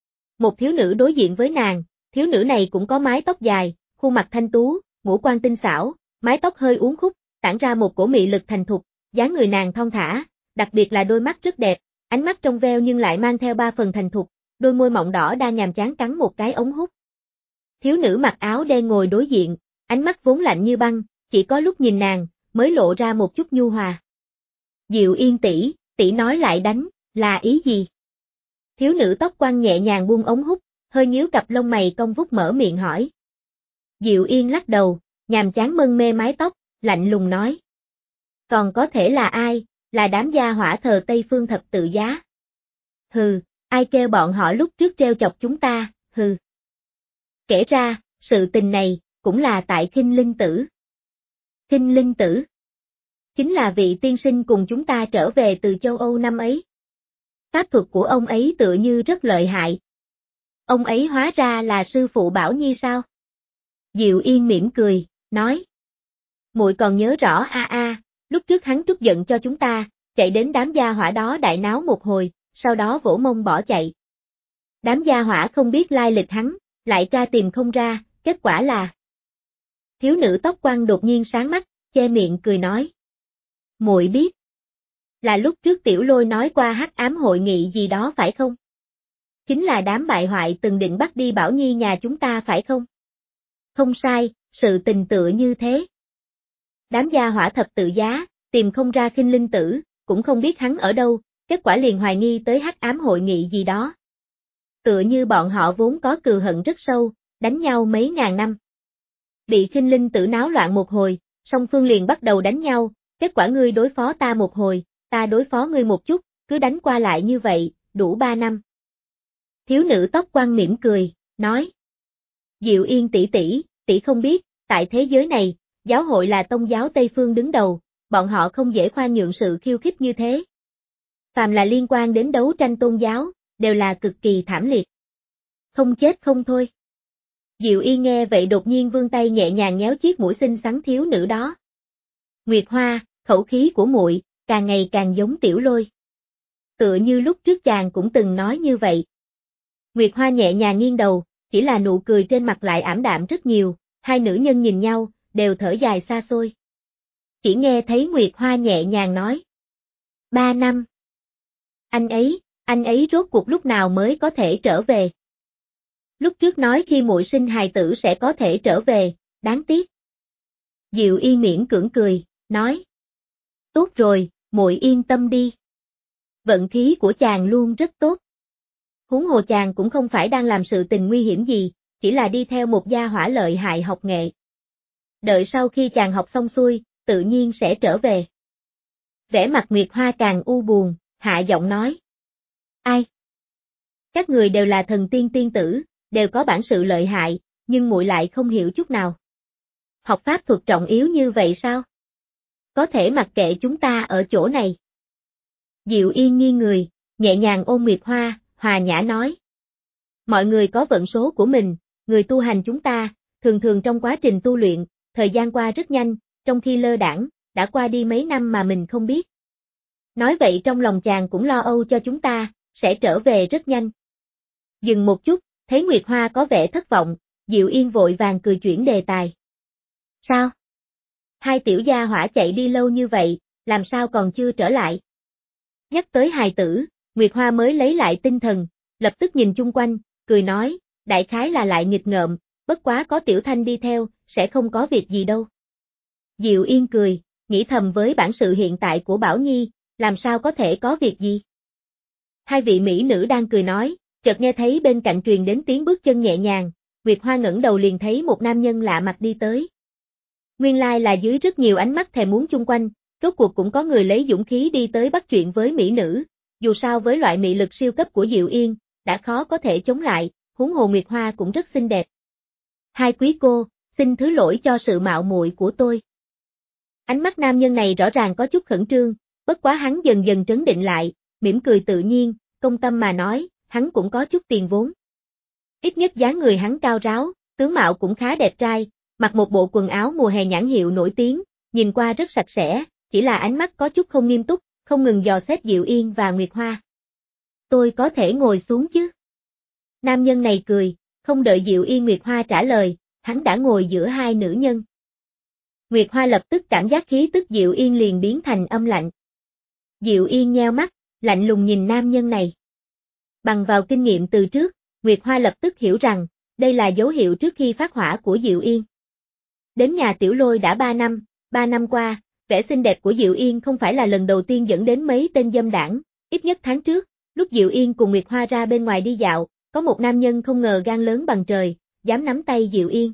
Một thiếu nữ đối diện với nàng, thiếu nữ này cũng có mái tóc dài, khuôn mặt thanh tú, ngũ quan tinh xảo, mái tóc hơi uốn khúc, tản ra một cổ mị lực thành thục, dáng người nàng thon thả, đặc biệt là đôi mắt rất đẹp, ánh mắt trong veo nhưng lại mang theo ba phần thành thục, đôi môi mọng đỏ đang nhàm chán cắn một cái ống hút. Thiếu nữ mặc áo đen ngồi đối diện, ánh mắt vốn lạnh như băng, chỉ có lúc nhìn nàng, mới lộ ra một chút nhu hòa. Diệu Yên tỷ, tỷ nói lại đánh, là ý gì? Thiếu nữ tóc quăn nhẹ nhàng buông ống hút, hơi nhíu cặp lông mày cong vút mở miệng hỏi. Diệu Yên lắc đầu, nhàm chán mân mê mái tóc, lạnh lùng nói. Còn có thể là ai, là đám gia hỏa thờ Tây Phương thập tự giá. Hừ, ai kêu bọn họ lúc trước treo chọc chúng ta, hừ. Kể ra, sự tình này, cũng là tại Khinh Linh Tử. Khinh Linh Tử? Chính là vị tiên sinh cùng chúng ta trở về từ châu Âu năm ấy. Pháp thuật của ông ấy tựa như rất lợi hại. Ông ấy hóa ra là sư phụ Bảo Nhi sao? Diệu Yên mỉm cười, nói. Muội còn nhớ rõ a a, lúc trước hắn trút giận cho chúng ta, chạy đến đám gia hỏa đó đại náo một hồi, sau đó vỗ mông bỏ chạy. Đám gia hỏa không biết lai lịch hắn, lại tra tìm không ra, kết quả là... Thiếu nữ tóc quăn đột nhiên sáng mắt, che miệng cười nói. Muội biết. Là lúc trước Tiểu Lôi nói qua hắc ám hội nghị gì đó phải không? Chính là đám bại hoại từng định bắt đi Bảo Nhi nhà chúng ta phải không? Không sai, sự tình tựa như thế. Đám gia hỏa thập tự giá, tìm không ra Khinh Linh Tử, cũng không biết hắn ở đâu, kết quả liền hoài nghi tới hắc ám hội nghị gì đó. Tựa như bọn họ vốn có cừu hận rất sâu, đánh nhau mấy ngàn năm. Bị Khinh Linh Tử náo loạn một hồi, song phương liền bắt đầu đánh nhau, kết quả ngươi đối phó ta một hồi, ta đối phó ngươi một chút, cứ đánh qua lại như vậy, đủ ba năm. Thiếu nữ tóc quăn mỉm cười, nói. Diệu Yên tỷ tỷ, tỷ không biết, tại thế giới này, giáo hội là tông giáo Tây Phương đứng đầu, bọn họ không dễ khoan nhượng sự khiêu khích như thế. Phàm là liên quan đến đấu tranh tôn giáo, đều là cực kỳ thảm liệt. Không chết không thôi. Diệu Yên nghe vậy đột nhiên vươn tay nhẹ nhàng nhéo chiếc mũi xinh xắn thiếu nữ đó, Nguyệt Hoa, khẩu khí của muội càng ngày càng giống Tiểu Lôi. Tựa như lúc trước chàng cũng từng nói như vậy. Nguyệt Hoa nhẹ nhàng nghiêng đầu, chỉ là nụ cười trên mặt lại ảm đạm rất nhiều, hai nữ nhân nhìn nhau, đều thở dài xa xôi. Chỉ nghe thấy Nguyệt Hoa nhẹ nhàng nói. Ba năm. Anh ấy, anh ấy rốt cuộc lúc nào mới có thể trở về? Lúc trước nói khi muội sinh hài tử sẽ có thể trở về, đáng tiếc. Diệu Yên miễn cưỡng cười, nói. Tốt rồi, muội yên tâm đi. Vận khí của chàng luôn rất tốt. Huống hồ chàng cũng không phải đang làm sự tình nguy hiểm gì, chỉ là đi theo một gia hỏa lợi hại học nghệ. Đợi sau khi chàng học xong xuôi, tự nhiên sẽ trở về. Vẻ mặt Nguyệt Hoa càng u buồn, hạ giọng nói. Ai? Các người đều là thần tiên tiên tử, đều có bản sự lợi hại, nhưng muội lại không hiểu chút nào. Học pháp thuật trọng yếu như vậy sao? Có thể mặc kệ chúng ta ở chỗ này. Diệu Yên nghiêng người, nhẹ nhàng ôm Nguyệt Hoa, hòa nhã nói. Mọi người có vận số của mình, người tu hành chúng ta, thường thường trong quá trình tu luyện, thời gian qua rất nhanh, trong khi lơ đãng, đã qua đi mấy năm mà mình không biết. Nói vậy trong lòng chàng cũng lo âu cho chúng ta, sẽ trở về rất nhanh. Dừng một chút, thấy Nguyệt Hoa có vẻ thất vọng, Diệu Yên vội vàng cười chuyển đề tài. Sao? Hai tiểu gia hỏa chạy đi lâu như vậy, làm sao còn chưa trở lại? Nhắc tới hài tử, Nguyệt Hoa mới lấy lại tinh thần, lập tức nhìn chung quanh, cười nói, đại khái là lại nghịch ngợm, bất quá có Tiểu Thanh đi theo, sẽ không có việc gì đâu. Diệu Yên cười, nghĩ thầm với bản sự hiện tại của Bảo Nhi, làm sao có thể có việc gì? Hai vị mỹ nữ đang cười nói, chợt nghe thấy bên cạnh truyền đến tiếng bước chân nhẹ nhàng, Nguyệt Hoa ngẩng đầu liền thấy một nam nhân lạ mặt đi tới. Nguyên lai là dưới rất nhiều ánh mắt thèm muốn chung quanh, rốt cuộc cũng có người lấy dũng khí đi tới bắt chuyện với mỹ nữ, dù sao với loại mị lực siêu cấp của Diệu Yên, đã khó có thể chống lại, huống hồ Nguyệt Hoa cũng rất xinh đẹp. Hai quý cô, xin thứ lỗi cho sự mạo muội của tôi. Ánh mắt nam nhân này rõ ràng có chút khẩn trương, bất quá hắn dần dần trấn định lại, mỉm cười tự nhiên, công tâm mà nói, hắn cũng có chút tiền vốn. Ít nhất dáng người hắn cao ráo, tướng mạo cũng khá đẹp trai, mặc một bộ quần áo mùa hè nhãn hiệu nổi tiếng, nhìn qua rất sạch sẽ, chỉ là ánh mắt có chút không nghiêm túc, không ngừng dò xét Diệu Yên và Nguyệt Hoa. Tôi có thể ngồi xuống chứ? Nam nhân này cười, không đợi Diệu Yên Nguyệt Hoa trả lời, hắn đã ngồi giữa hai nữ nhân. Nguyệt Hoa lập tức cảm giác khí tức Diệu Yên liền biến thành âm lạnh. Diệu Yên nheo mắt, lạnh lùng nhìn nam nhân này. Bằng vào kinh nghiệm từ trước, Nguyệt Hoa lập tức hiểu rằng, đây là dấu hiệu trước khi phát hỏa của Diệu Yên. Đến nhà Tiểu Lôi đã ba năm, ba năm qua, vẻ xinh đẹp của Diệu Yên không phải là lần đầu tiên dẫn đến mấy tên dâm đảng, ít nhất tháng trước, lúc Diệu Yên cùng Nguyệt Hoa ra bên ngoài đi dạo, có một nam nhân không ngờ gan lớn bằng trời, dám nắm tay Diệu Yên.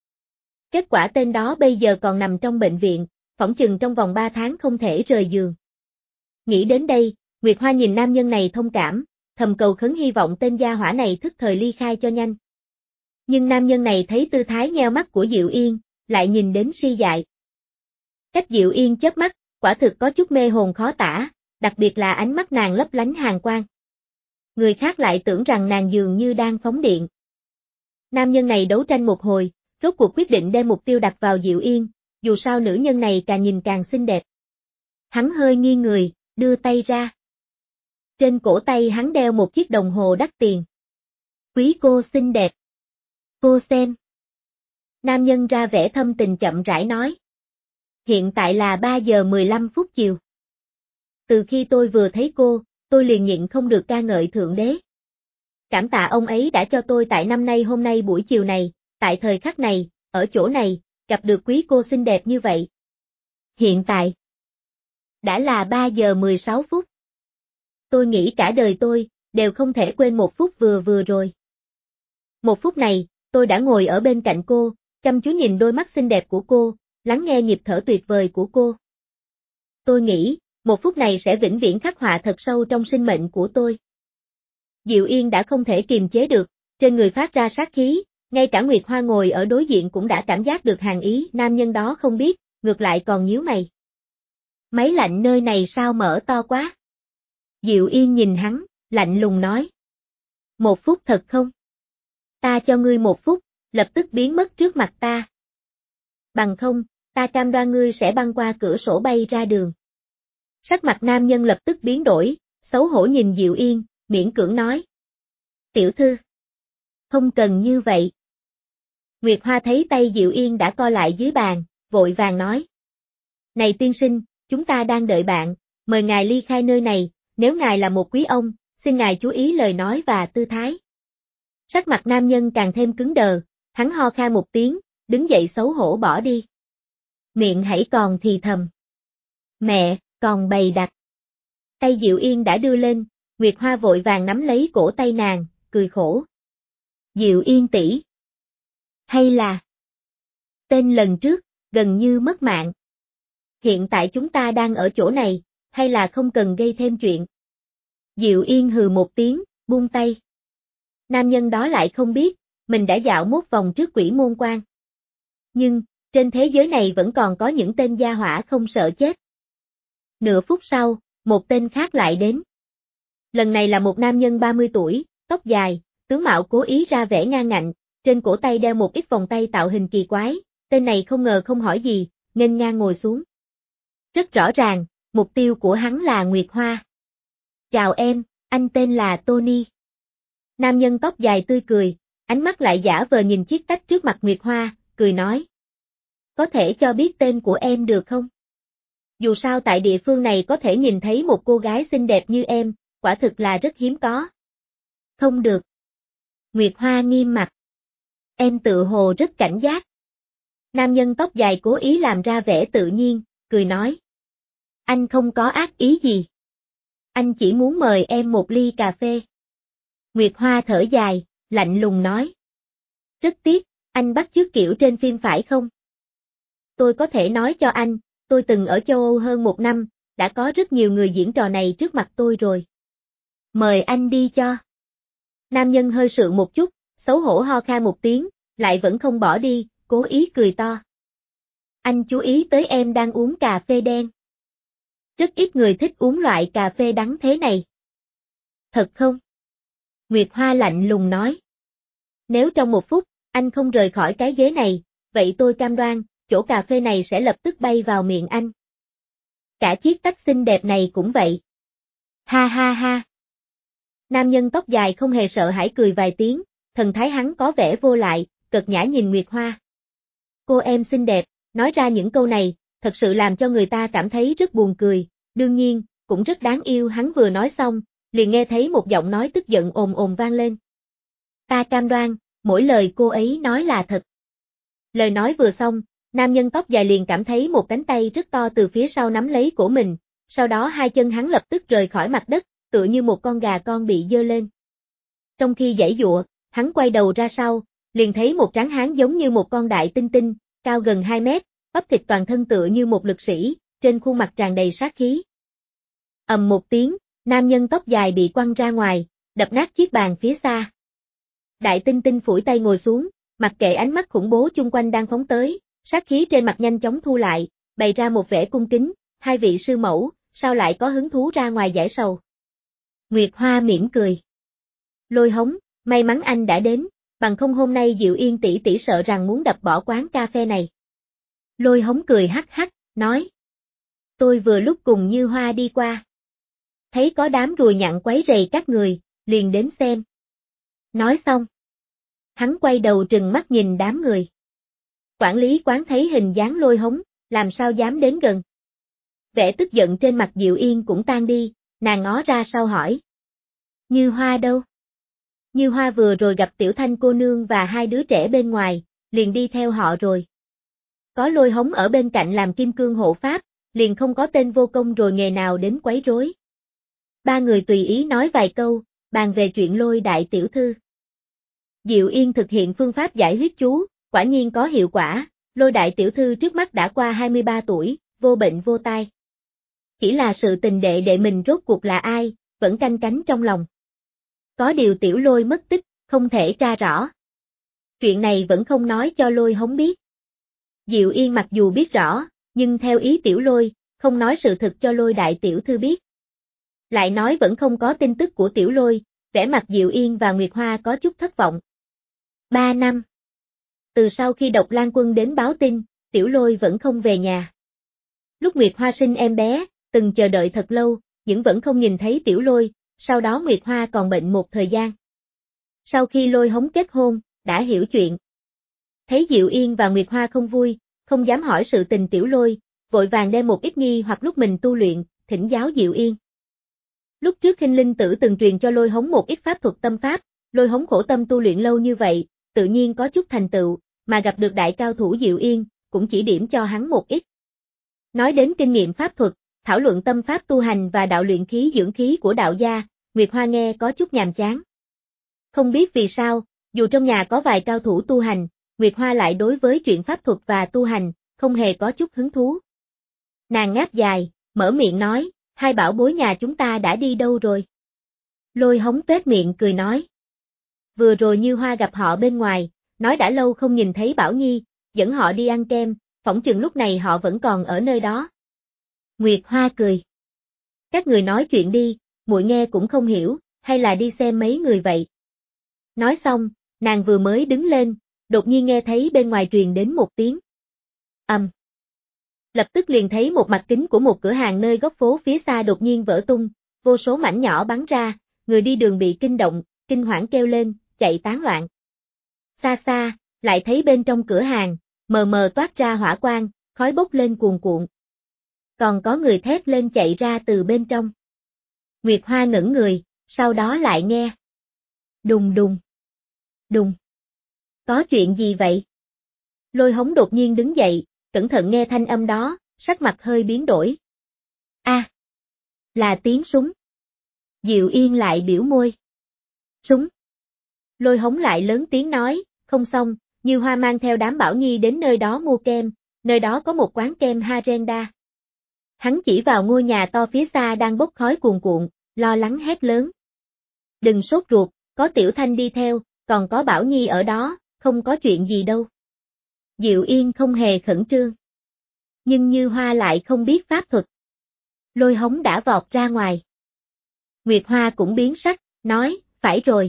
Kết quả tên đó bây giờ còn nằm trong bệnh viện, phỏng chừng trong vòng ba tháng không thể rời giường. Nghĩ đến đây, Nguyệt Hoa nhìn nam nhân này thông cảm, thầm cầu khấn hy vọng tên gia hỏa này thức thời ly khai cho nhanh. Nhưng nam nhân này thấy tư thái nheo mắt của Diệu Yên, lại nhìn đến si dại. Cách Diệu Yên chớp mắt, quả thực có chút mê hồn khó tả, đặc biệt là ánh mắt nàng lấp lánh hàn quang. Người khác lại tưởng rằng nàng dường như đang phóng điện. Nam nhân này đấu tranh một hồi, rốt cuộc quyết định đem mục tiêu đặt vào Diệu Yên, dù sao nữ nhân này càng nhìn càng xinh đẹp. Hắn hơi nghiêng người, đưa tay ra. Trên cổ tay hắn đeo một chiếc đồng hồ đắt tiền. Quý cô xinh đẹp. Cô xem. Nam nhân ra vẻ thâm tình chậm rãi nói. Hiện tại là ba giờ mười lăm phút chiều. Từ khi tôi vừa thấy cô, tôi liền nhịn không được ca ngợi Thượng Đế. Cảm tạ ông ấy đã cho tôi tại năm nay hôm nay buổi chiều này, tại thời khắc này, ở chỗ này, gặp được quý cô xinh đẹp như vậy. Hiện tại, đã là ba giờ mười sáu phút. Tôi nghĩ cả đời tôi, đều không thể quên một phút vừa vừa rồi. Một phút này, tôi đã ngồi ở bên cạnh cô, chăm chú nhìn đôi mắt xinh đẹp của cô, lắng nghe nhịp thở tuyệt vời của cô. Tôi nghĩ, một phút này sẽ vĩnh viễn khắc họa thật sâu trong sinh mệnh của tôi. Diệu Yên đã không thể kiềm chế được, trên người phát ra sát khí, ngay cả Nguyệt Hoa ngồi ở đối diện cũng đã cảm giác được hàn ý, nam nhân đó không biết, ngược lại còn nhíu mày. Máy lạnh nơi này sao mở to quá? Diệu Yên nhìn hắn, lạnh lùng nói. Một phút thật không? Ta cho ngươi một phút, lập tức biến mất trước mặt ta. Bằng không, ta cam đoan ngươi sẽ băng qua cửa sổ bay ra đường. Sắc mặt nam nhân lập tức biến đổi, xấu hổ nhìn Diệu Yên, miễn cưỡng nói. Tiểu thư. Không cần như vậy. Nguyệt Hoa thấy tay Diệu Yên đã co lại dưới bàn, vội vàng nói. Này tiên sinh, chúng ta đang đợi bạn, mời ngài ly khai nơi này, nếu ngài là một quý ông, xin ngài chú ý lời nói và tư thái. Sắc mặt nam nhân càng thêm cứng đờ, hắn ho khan một tiếng, đứng dậy xấu hổ bỏ đi. Miệng hãy còn thì thầm. Mẹ, còn bày đặt. Tay Diệu Yên đã đưa lên, Nguyệt Hoa vội vàng nắm lấy cổ tay nàng, cười khổ. Diệu Yên tỷ, hay là tên lần trước, gần như mất mạng. Hiện tại chúng ta đang ở chỗ này, hay là không cần gây thêm chuyện. Diệu Yên hừ một tiếng, buông tay. Nam nhân đó lại không biết, mình đã dạo một vòng trước quỷ môn quan. Nhưng, trên thế giới này vẫn còn có những tên gia hỏa không sợ chết. Nửa phút sau, một tên khác lại đến. Lần này là một nam nhân ba mươi tuổi, tóc dài, tướng mạo cố ý ra vẻ ngang ngạnh, trên cổ tay đeo một ít vòng tay tạo hình kỳ quái, tên này không ngờ không hỏi gì, nghênh ngang ngồi xuống. Rất rõ ràng, mục tiêu của hắn là Nguyệt Hoa. Chào em, anh tên là Tony. Nam nhân tóc dài tươi cười, ánh mắt lại giả vờ nhìn chiếc tách trước mặt Nguyệt Hoa, cười nói. Có thể cho biết tên của em được không? Dù sao tại địa phương này có thể nhìn thấy một cô gái xinh đẹp như em, quả thực là rất hiếm có. Không được. Nguyệt Hoa nghiêm mặt. Em tự hồ rất cảnh giác. Nam nhân tóc dài cố ý làm ra vẻ tự nhiên, cười nói. Anh không có ác ý gì. Anh chỉ muốn mời em một ly cà phê. Nguyệt Hoa thở dài, lạnh lùng nói. Rất tiếc, anh bắt chước kiểu trên phim phải không? Tôi có thể nói cho anh, tôi từng ở châu Âu hơn một năm, đã có rất nhiều người diễn trò này trước mặt tôi rồi. Mời anh đi cho. Nam nhân hơi sượng một chút, xấu hổ ho khan một tiếng, lại vẫn không bỏ đi, cố ý cười to. Anh chú ý tới em đang uống cà phê đen. Rất ít người thích uống loại cà phê đắng thế này. Thật không? Nguyệt Hoa lạnh lùng nói. Nếu trong một phút, anh không rời khỏi cái ghế này, vậy tôi cam đoan, chỗ cà phê này sẽ lập tức bay vào miệng anh. Cả chiếc tách xinh đẹp này cũng vậy. Ha ha ha. Nam nhân tóc dài không hề sợ hãi cười vài tiếng, thần thái hắn có vẻ vô lại, cợt nhã nhìn Nguyệt Hoa. Cô em xinh đẹp, nói ra những câu này, thật sự làm cho người ta cảm thấy rất buồn cười, đương nhiên, cũng rất đáng yêu. Hắn vừa nói xong, liền nghe thấy một giọng nói tức giận ồn ồn vang lên. Ta cam đoan, mỗi lời cô ấy nói là thật. Lời nói vừa xong, nam nhân tóc dài liền cảm thấy một cánh tay rất to từ phía sau nắm lấy cổ mình, sau đó hai chân hắn lập tức rời khỏi mặt đất, tựa như một con gà con bị giơ lên. Trong khi giãy giụa, hắn quay đầu ra sau, liền thấy một tráng hán giống như một con đại tinh tinh, cao gần hai mét, bắp thịt toàn thân tựa như một lực sĩ, trên khuôn mặt tràn đầy sát khí. Ầm một tiếng, nam nhân tóc dài bị quăng ra ngoài, đập nát chiếc bàn phía xa. Đại tinh tinh phủi tay ngồi xuống, mặc kệ ánh mắt khủng bố chung quanh đang phóng tới, sát khí trên mặt nhanh chóng thu lại, bày ra một vẻ cung kính, hai vị sư mẫu, sao lại có hứng thú ra ngoài giải sầu. Nguyệt Hoa mỉm cười. Lôi Hống, may mắn anh đã đến, bằng không hôm nay Diệu Yên tỷ tỷ sợ rằng muốn đập bỏ quán cà phê này. Lôi Hống cười hắc hắc, nói. Tôi vừa lúc cùng Như Hoa đi qua. Thấy có đám ruồi nhặn quấy rầy các người, liền đến xem. Nói xong. Hắn quay đầu trừng mắt nhìn đám người. Quản lý quán thấy hình dáng Lôi Hống, làm sao dám đến gần. Vẻ tức giận trên mặt Diệu Yên cũng tan đi, nàng ngó ra sau hỏi. Như Hoa đâu? Như Hoa vừa rồi gặp Tiểu Thanh cô nương và hai đứa trẻ bên ngoài, liền đi theo họ rồi. Có Lôi Hống ở bên cạnh làm kim cương hộ pháp, liền không có tên vô công rồi nghề nào đến quấy rối. Ba người tùy ý nói vài câu, bàn về chuyện Lôi đại tiểu thư. Diệu Yên thực hiện phương pháp giải huyết chú, quả nhiên có hiệu quả, Lôi đại tiểu thư trước mắt đã qua hai mươi ba tuổi, vô bệnh vô tai. Chỉ là sự tình đệ đệ mình rốt cuộc là ai, vẫn canh cánh trong lòng. Có điều tiểu Lôi mất tích, không thể tra rõ. Chuyện này vẫn không nói cho Lôi Hống biết. Diệu Yên mặc dù biết rõ, nhưng theo ý tiểu Lôi, không nói sự thật cho Lôi đại tiểu thư biết. Lại nói vẫn không có tin tức của tiểu Lôi, vẻ mặt Diệu Yên và Nguyệt Hoa có chút thất vọng. Ba năm. Từ sau khi Độc Lang Quân đến báo tin, Tiểu Lôi vẫn không về nhà. Lúc Nguyệt Hoa sinh em bé, từng chờ đợi thật lâu, nhưng vẫn không nhìn thấy Tiểu Lôi, sau đó Nguyệt Hoa còn bệnh một thời gian. Sau khi Lôi Hống kết hôn, đã hiểu chuyện. Thấy Diệu Yên và Nguyệt Hoa không vui, không dám hỏi sự tình Tiểu Lôi, vội vàng đem một ít nghi hoặc lúc mình tu luyện, thỉnh giáo Diệu Yên. Lúc trước Khinh Linh Tử từng truyền cho Lôi Hống một ít pháp thuật tâm pháp, Lôi Hống khổ tâm tu luyện lâu như vậy, tự nhiên có chút thành tựu, mà gặp được đại cao thủ Diệu Yên, cũng chỉ điểm cho hắn một ít. Nói đến kinh nghiệm pháp thuật, thảo luận tâm pháp tu hành và đạo luyện khí dưỡng khí của đạo gia, Nguyệt Hoa nghe có chút nhàm chán. Không biết vì sao, dù trong nhà có vài cao thủ tu hành, Nguyệt Hoa lại đối với chuyện pháp thuật và tu hành, không hề có chút hứng thú. Nàng ngáp dài, mở miệng nói, hai bảo bối nhà chúng ta đã đi đâu rồi? Lôi Hống tuét miệng cười nói. Vừa rồi Như Hoa gặp họ bên ngoài, nói đã lâu không nhìn thấy Bảo Nhi, dẫn họ đi ăn kem, phỏng chừng lúc này họ vẫn còn ở nơi đó. Nguyệt Hoa cười. Các người nói chuyện đi, muội nghe cũng không hiểu, hay là đi xem mấy người vậy? Nói xong, nàng vừa mới đứng lên, đột nhiên nghe thấy bên ngoài truyền đến một tiếng. Ầm. Um. Lập tức liền thấy một mặt kính của một cửa hàng nơi góc phố phía xa đột nhiên vỡ tung, vô số mảnh nhỏ bắn ra, người đi đường bị kinh động, kinh hoảng kêu lên, chạy tán loạn. Xa xa, lại thấy bên trong cửa hàng, mờ mờ toát ra hỏa quang, khói bốc lên cuồn cuộn. Còn có người thét lên chạy ra từ bên trong. Nguyệt Hoa ngẩn người, sau đó lại nghe. Đùng đùng. Đùng. Có chuyện gì vậy? Lôi Hống đột nhiên đứng dậy, cẩn thận nghe thanh âm đó, sắc mặt hơi biến đổi. A, à, là tiếng súng. Diệu Yên lại biểu môi. Súng. Lôi Hống lại lớn tiếng nói, không xong, Như Hoa mang theo đám Bảo Nhi đến nơi đó mua kem, nơi đó có một quán kem Harenda. Hắn chỉ vào ngôi nhà to phía xa đang bốc khói cuồn cuộn, lo lắng hét lớn. Đừng sốt ruột, có Tiểu Thanh đi theo, còn có Bảo Nhi ở đó, không có chuyện gì đâu. Diệu Yên không hề khẩn trương. Nhưng Như Hoa lại không biết pháp thuật. Lôi Hống đã vọt ra ngoài. Nguyệt Hoa cũng biến sắc, nói, phải rồi.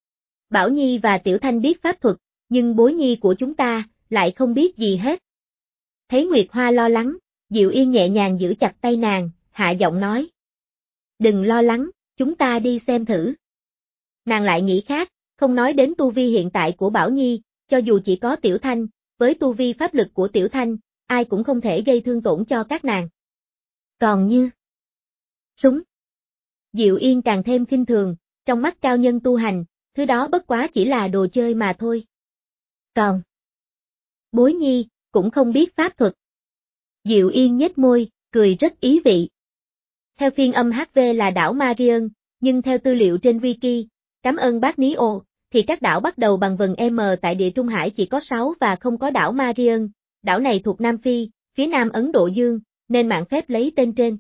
Bảo Nhi và Tiểu Thanh biết pháp thuật, nhưng bối nhi của chúng ta, lại không biết gì hết. Thấy Nguyệt Hoa lo lắng, Diệu Yên nhẹ nhàng giữ chặt tay nàng, hạ giọng nói. Đừng lo lắng, chúng ta đi xem thử. Nàng lại nghĩ khác, không nói đến tu vi hiện tại của Bảo Nhi, cho dù chỉ có Tiểu Thanh, với tu vi pháp lực của Tiểu Thanh, ai cũng không thể gây thương tổn cho các nàng. Còn như súng. Diệu Yên càng thêm khinh thường, trong mắt cao nhân tu hành, thứ đó bất quá chỉ là đồ chơi mà thôi. Còn bối nhi, cũng không biết pháp thuật. Diệu Yên nhếch môi, cười rất ý vị. Theo phiên âm hát vê là đảo Marion, nhưng theo tư liệu trên Wiki, cảm ơn bác Ní Ô, thì các đảo bắt đầu bằng vần M tại địa Trung Hải chỉ có sáu và không có đảo Marion. Đảo này thuộc Nam Phi, phía Nam Ấn Độ Dương, nên mạng phép lấy tên trên.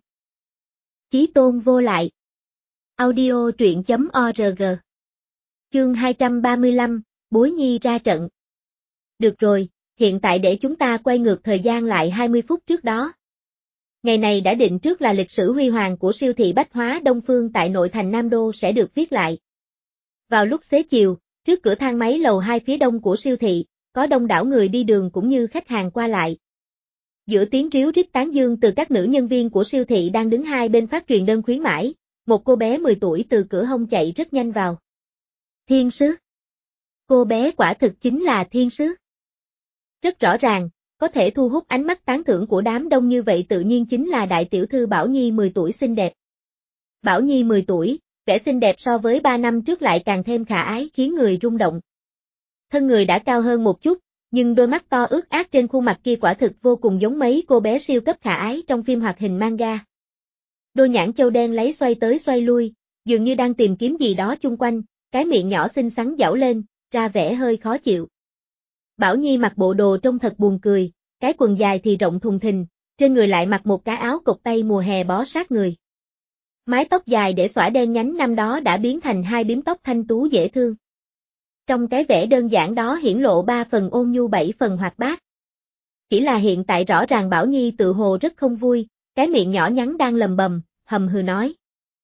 Chí tôn vô lại. Audio truyện.org. Chương hai trăm ba mươi lăm, Bối Nhi ra trận. Được rồi, hiện tại để chúng ta quay ngược thời gian lại hai mươi phút trước đó. Ngày này đã định trước là lịch sử huy hoàng của siêu thị bách hóa Đông Phương tại nội thành Nam Đô sẽ được viết lại. Vào lúc xế chiều, trước cửa thang máy lầu hai phía đông của siêu thị, có đông đảo người đi đường cũng như khách hàng qua lại. Giữa tiếng ríu rít tán dương từ các nữ nhân viên của siêu thị đang đứng hai bên phát truyền đơn khuyến mãi, một cô bé mười tuổi từ cửa hông chạy rất nhanh vào. Thiên sứ. Cô bé quả thực chính là thiên sứ. Rất rõ ràng, có thể thu hút ánh mắt tán thưởng của đám đông như vậy tự nhiên chính là đại tiểu thư Bảo Nhi mười tuổi xinh đẹp. Bảo Nhi mười tuổi, vẻ xinh đẹp so với ba năm trước lại càng thêm khả ái khiến người rung động. Thân người đã cao hơn một chút, nhưng đôi mắt to ướt át trên khuôn mặt kia quả thực vô cùng giống mấy cô bé siêu cấp khả ái trong phim hoạt hình manga. Đôi nhãn châu đen lấy xoay tới xoay lui, dường như đang tìm kiếm gì đó chung quanh, cái miệng nhỏ xinh xắn giãu lên, ra vẻ hơi khó chịu. Bảo Nhi mặc bộ đồ trông thật buồn cười, cái quần dài thì rộng thùng thình, trên người lại mặc một cái áo cộc tay mùa hè bó sát người. Mái tóc dài để xõa đen nhánh năm đó đã biến thành hai bím tóc thanh tú dễ thương. Trong cái vẻ đơn giản đó hiển lộ ba phần ôn nhu bảy phần hoạt bát. Chỉ là hiện tại rõ ràng Bảo Nhi tự hồ rất không vui, cái miệng nhỏ nhắn đang lầm bầm, hầm hừ nói.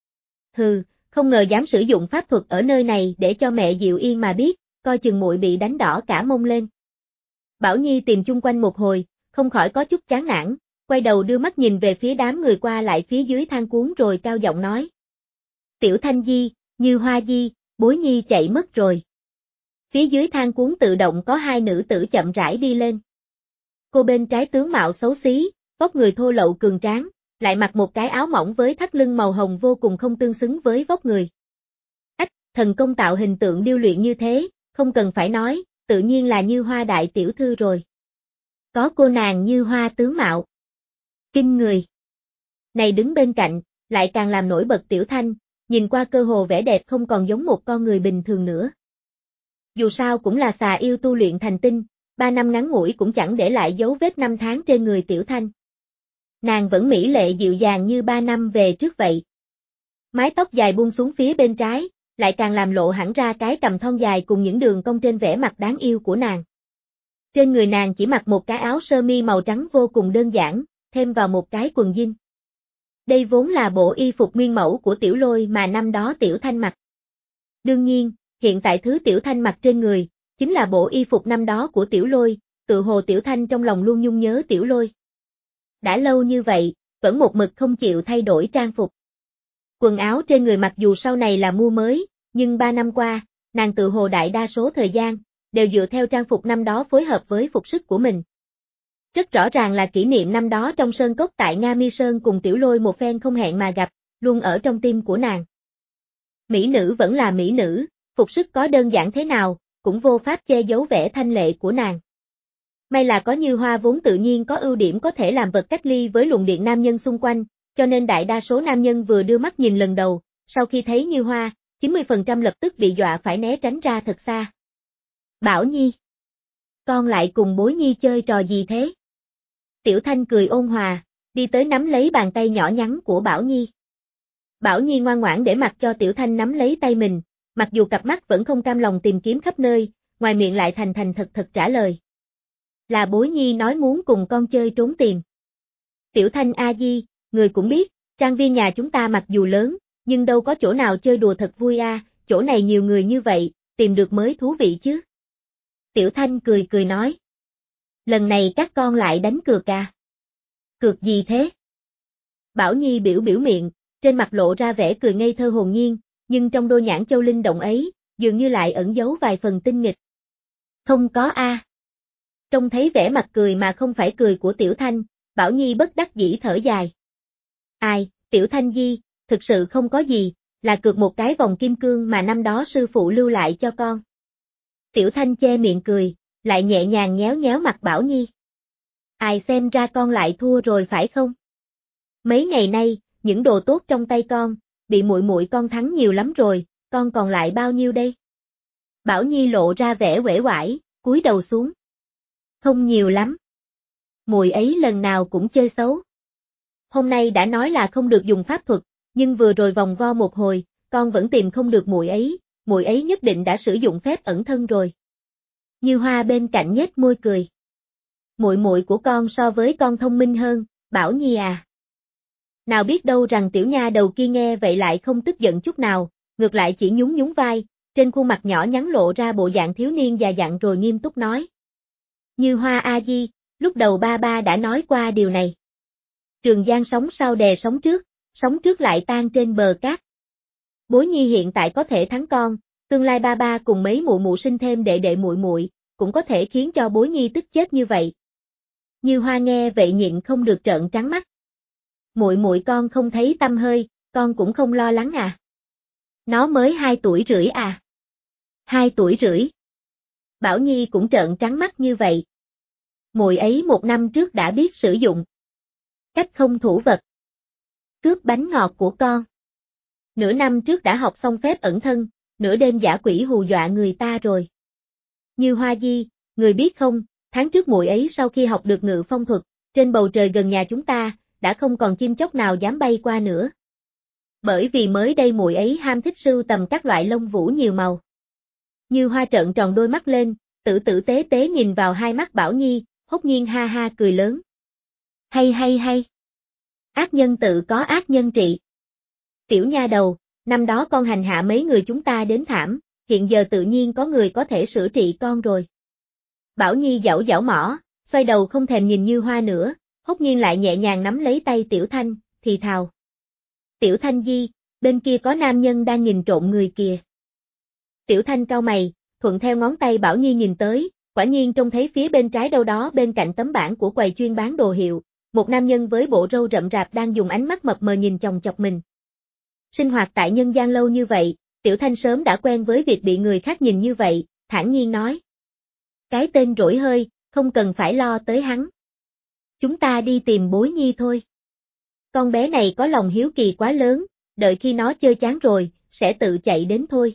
Hừ, không ngờ dám sử dụng pháp thuật ở nơi này để cho mẹ Diệu Yên mà biết, coi chừng muội bị đánh đỏ cả mông lên. Bảo Nhi tìm chung quanh một hồi, không khỏi có chút chán nản, quay đầu đưa mắt nhìn về phía đám người qua lại phía dưới thang cuốn rồi cao giọng nói. Tiểu Thanh Di, Như Hoa Di, Bối Nhi chạy mất rồi. Phía dưới thang cuốn tự động có hai nữ tử chậm rãi đi lên. Cô bên trái tướng mạo xấu xí, vóc người thô lậu cường tráng, lại mặc một cái áo mỏng với thắt lưng màu hồng vô cùng không tương xứng với vóc người. Ách, thần công tạo hình tượng điêu luyện như thế, không cần phải nói, tự nhiên là Như Hoa đại tiểu thư rồi. Có cô nàng Như Hoa tướng mạo. Kinh người. Này đứng bên cạnh, lại càng làm nổi bật Tiểu Thanh, nhìn qua cơ hồ vẻ đẹp không còn giống một con người bình thường nữa. Dù sao cũng là xà yêu tu luyện thành tinh, ba năm ngắn ngủi cũng chẳng để lại dấu vết năm tháng trên người Tiểu Thanh. Nàng vẫn mỹ lệ dịu dàng như ba năm về trước vậy. Mái tóc dài buông xuống phía bên trái, lại càng làm lộ hẳn ra cái cằm thon dài cùng những đường cong trên vẻ mặt đáng yêu của nàng. Trên người nàng chỉ mặc một cái áo sơ mi màu trắng vô cùng đơn giản, thêm vào một cái quần jean. Đây vốn là bộ y phục nguyên mẫu của Tiểu Lôi mà năm đó Tiểu Thanh mặc. Đương nhiên, hiện tại thứ Tiểu Thanh mặc trên người, chính là bộ y phục năm đó của Tiểu Lôi, tự hồ Tiểu Thanh trong lòng luôn nhung nhớ Tiểu Lôi. Đã lâu như vậy, vẫn một mực không chịu thay đổi trang phục. Quần áo trên người mặc dù sau này là mua mới, nhưng ba năm qua, nàng tự hồ đại đa số thời gian, đều dựa theo trang phục năm đó phối hợp với phục sức của mình. Rất rõ ràng là kỷ niệm năm đó trong sơn cốc tại Nga Mi Sơn cùng Tiểu Lôi một phen không hẹn mà gặp, luôn ở trong tim của nàng. Mỹ nữ vẫn là mỹ nữ, phục sức có đơn giản thế nào, cũng vô pháp che giấu vẻ thanh lệ của nàng. May là có Như Hoa vốn tự nhiên có ưu điểm có thể làm vật cách ly với luồng điện nam nhân xung quanh, cho nên đại đa số nam nhân vừa đưa mắt nhìn lần đầu, sau khi thấy Như Hoa, chín mươi phần trăm lập tức bị dọa phải né tránh ra thật xa. Bảo Nhi, con lại cùng Bối Nhi chơi trò gì thế? Tiểu Thanh cười ôn hòa, đi tới nắm lấy bàn tay nhỏ nhắn của Bảo Nhi. Bảo Nhi ngoan ngoãn để mặc cho Tiểu Thanh nắm lấy tay mình, mặc dù cặp mắt vẫn không cam lòng tìm kiếm khắp nơi, ngoài miệng lại thành thành thật thật trả lời. Là Bối Nhi nói muốn cùng con chơi trốn tìm. Tiểu Thanh a di, người cũng biết, trang viên nhà chúng ta mặc dù lớn, nhưng đâu có chỗ nào chơi đùa thật vui a, chỗ này nhiều người như vậy, tìm được mới thú vị chứ. Tiểu Thanh cười cười nói. Lần này các con lại đánh cược à? Cược gì thế? Bảo Nhi biểu biểu miệng, trên mặt lộ ra vẻ cười ngây thơ hồn nhiên, nhưng trong đôi nhãn châu linh động ấy, dường như lại ẩn giấu vài phần tinh nghịch. Không có a. À. Trông thấy vẻ mặt cười mà không phải cười của Tiểu Thanh, Bảo Nhi bất đắc dĩ thở dài. Ai, Tiểu Thanh Di, thực sự không có gì, là cược một cái vòng kim cương mà năm đó sư phụ lưu lại cho con. Tiểu Thanh che miệng cười, lại nhẹ nhàng nhéo nhéo mặt Bảo Nhi. Ai xem ra con lại thua rồi phải không? Mấy ngày nay, những đồ tốt trong tay con, bị muội muội con thắng nhiều lắm rồi, con còn lại bao nhiêu đây? Bảo Nhi lộ ra vẻ uể oải, cúi đầu xuống. Không nhiều lắm. Muội ấy lần nào cũng chơi xấu. Hôm nay đã nói là không được dùng pháp thuật, nhưng vừa rồi vòng vo một hồi, con vẫn tìm không được muội ấy, muội ấy nhất định đã sử dụng phép ẩn thân rồi. Như Hoa bên cạnh nhếch môi cười. Muội muội của con so với con thông minh hơn, Bảo Nhi à. Nào biết đâu rằng tiểu nha đầu kia nghe vậy lại không tức giận chút nào, ngược lại chỉ nhún nhún vai, trên khuôn mặt nhỏ nhắn lộ ra bộ dạng thiếu niên già dặn rồi nghiêm túc nói. Như Hoa a di, lúc đầu ba ba đã nói qua điều này. Trường giang sóng sau đè sóng trước, sóng trước lại tan trên bờ cát. Bối Nhi hiện tại có thể thắng con, tương lai ba ba cùng mấy mụ mụ sinh thêm đệ đệ muội muội, cũng có thể khiến cho Bối Nhi tức chết như vậy. Như Hoa nghe vậy nhịn không được trợn trắng mắt. Muội muội con không thấy tâm hơi, con cũng không lo lắng à? Nó mới hai tuổi rưỡi à? Hai tuổi rưỡi. Bảo Nhi cũng trợn trắng mắt như vậy. Muội ấy một năm trước đã biết sử dụng cách không thủ vật, cướp bánh ngọt của con. Nửa năm trước đã học xong phép ẩn thân, nửa đêm giả quỷ hù dọa người ta rồi. Như Hoa Di, người biết không, tháng trước muội ấy sau khi học được ngự phong thuật, trên bầu trời gần nhà chúng ta, đã không còn chim chóc nào dám bay qua nữa. Bởi vì mới đây muội ấy ham thích sưu tầm các loại lông vũ nhiều màu. Như Hoa trợn tròn đôi mắt lên, tử tử tế tế nhìn vào hai mắt Bảo Nhi, hốt nhiên ha ha cười lớn. Hay hay hay. Ác nhân tự có ác nhân trị. Tiểu nha đầu, năm đó con hành hạ mấy người chúng ta đến thảm, hiện giờ tự nhiên có người có thể sửa trị con rồi. Bảo Nhi giảo giảo mỏ, xoay đầu không thèm nhìn Như Hoa nữa, Hốt Nhiên lại nhẹ nhàng nắm lấy tay Tiểu Thanh, thì thào. Tiểu Thanh Di, bên kia có nam nhân đang nhìn trộm người kìa. Tiểu Thanh cau mày, thuận theo ngón tay Bảo Nhi nhìn tới, quả nhiên trông thấy phía bên trái đâu đó bên cạnh tấm bảng của quầy chuyên bán đồ hiệu, một nam nhân với bộ râu rậm rạp đang dùng ánh mắt mập mờ nhìn chòng chọc mình. Sinh hoạt tại nhân gian lâu như vậy, Tiểu Thanh sớm đã quen với việc bị người khác nhìn như vậy, thản nhiên nói. Cái tên rỗi hơi, không cần phải lo tới hắn. Chúng ta đi tìm Bối Nhi thôi. Con bé này có lòng hiếu kỳ quá lớn, đợi khi nó chơi chán rồi, sẽ tự chạy đến thôi.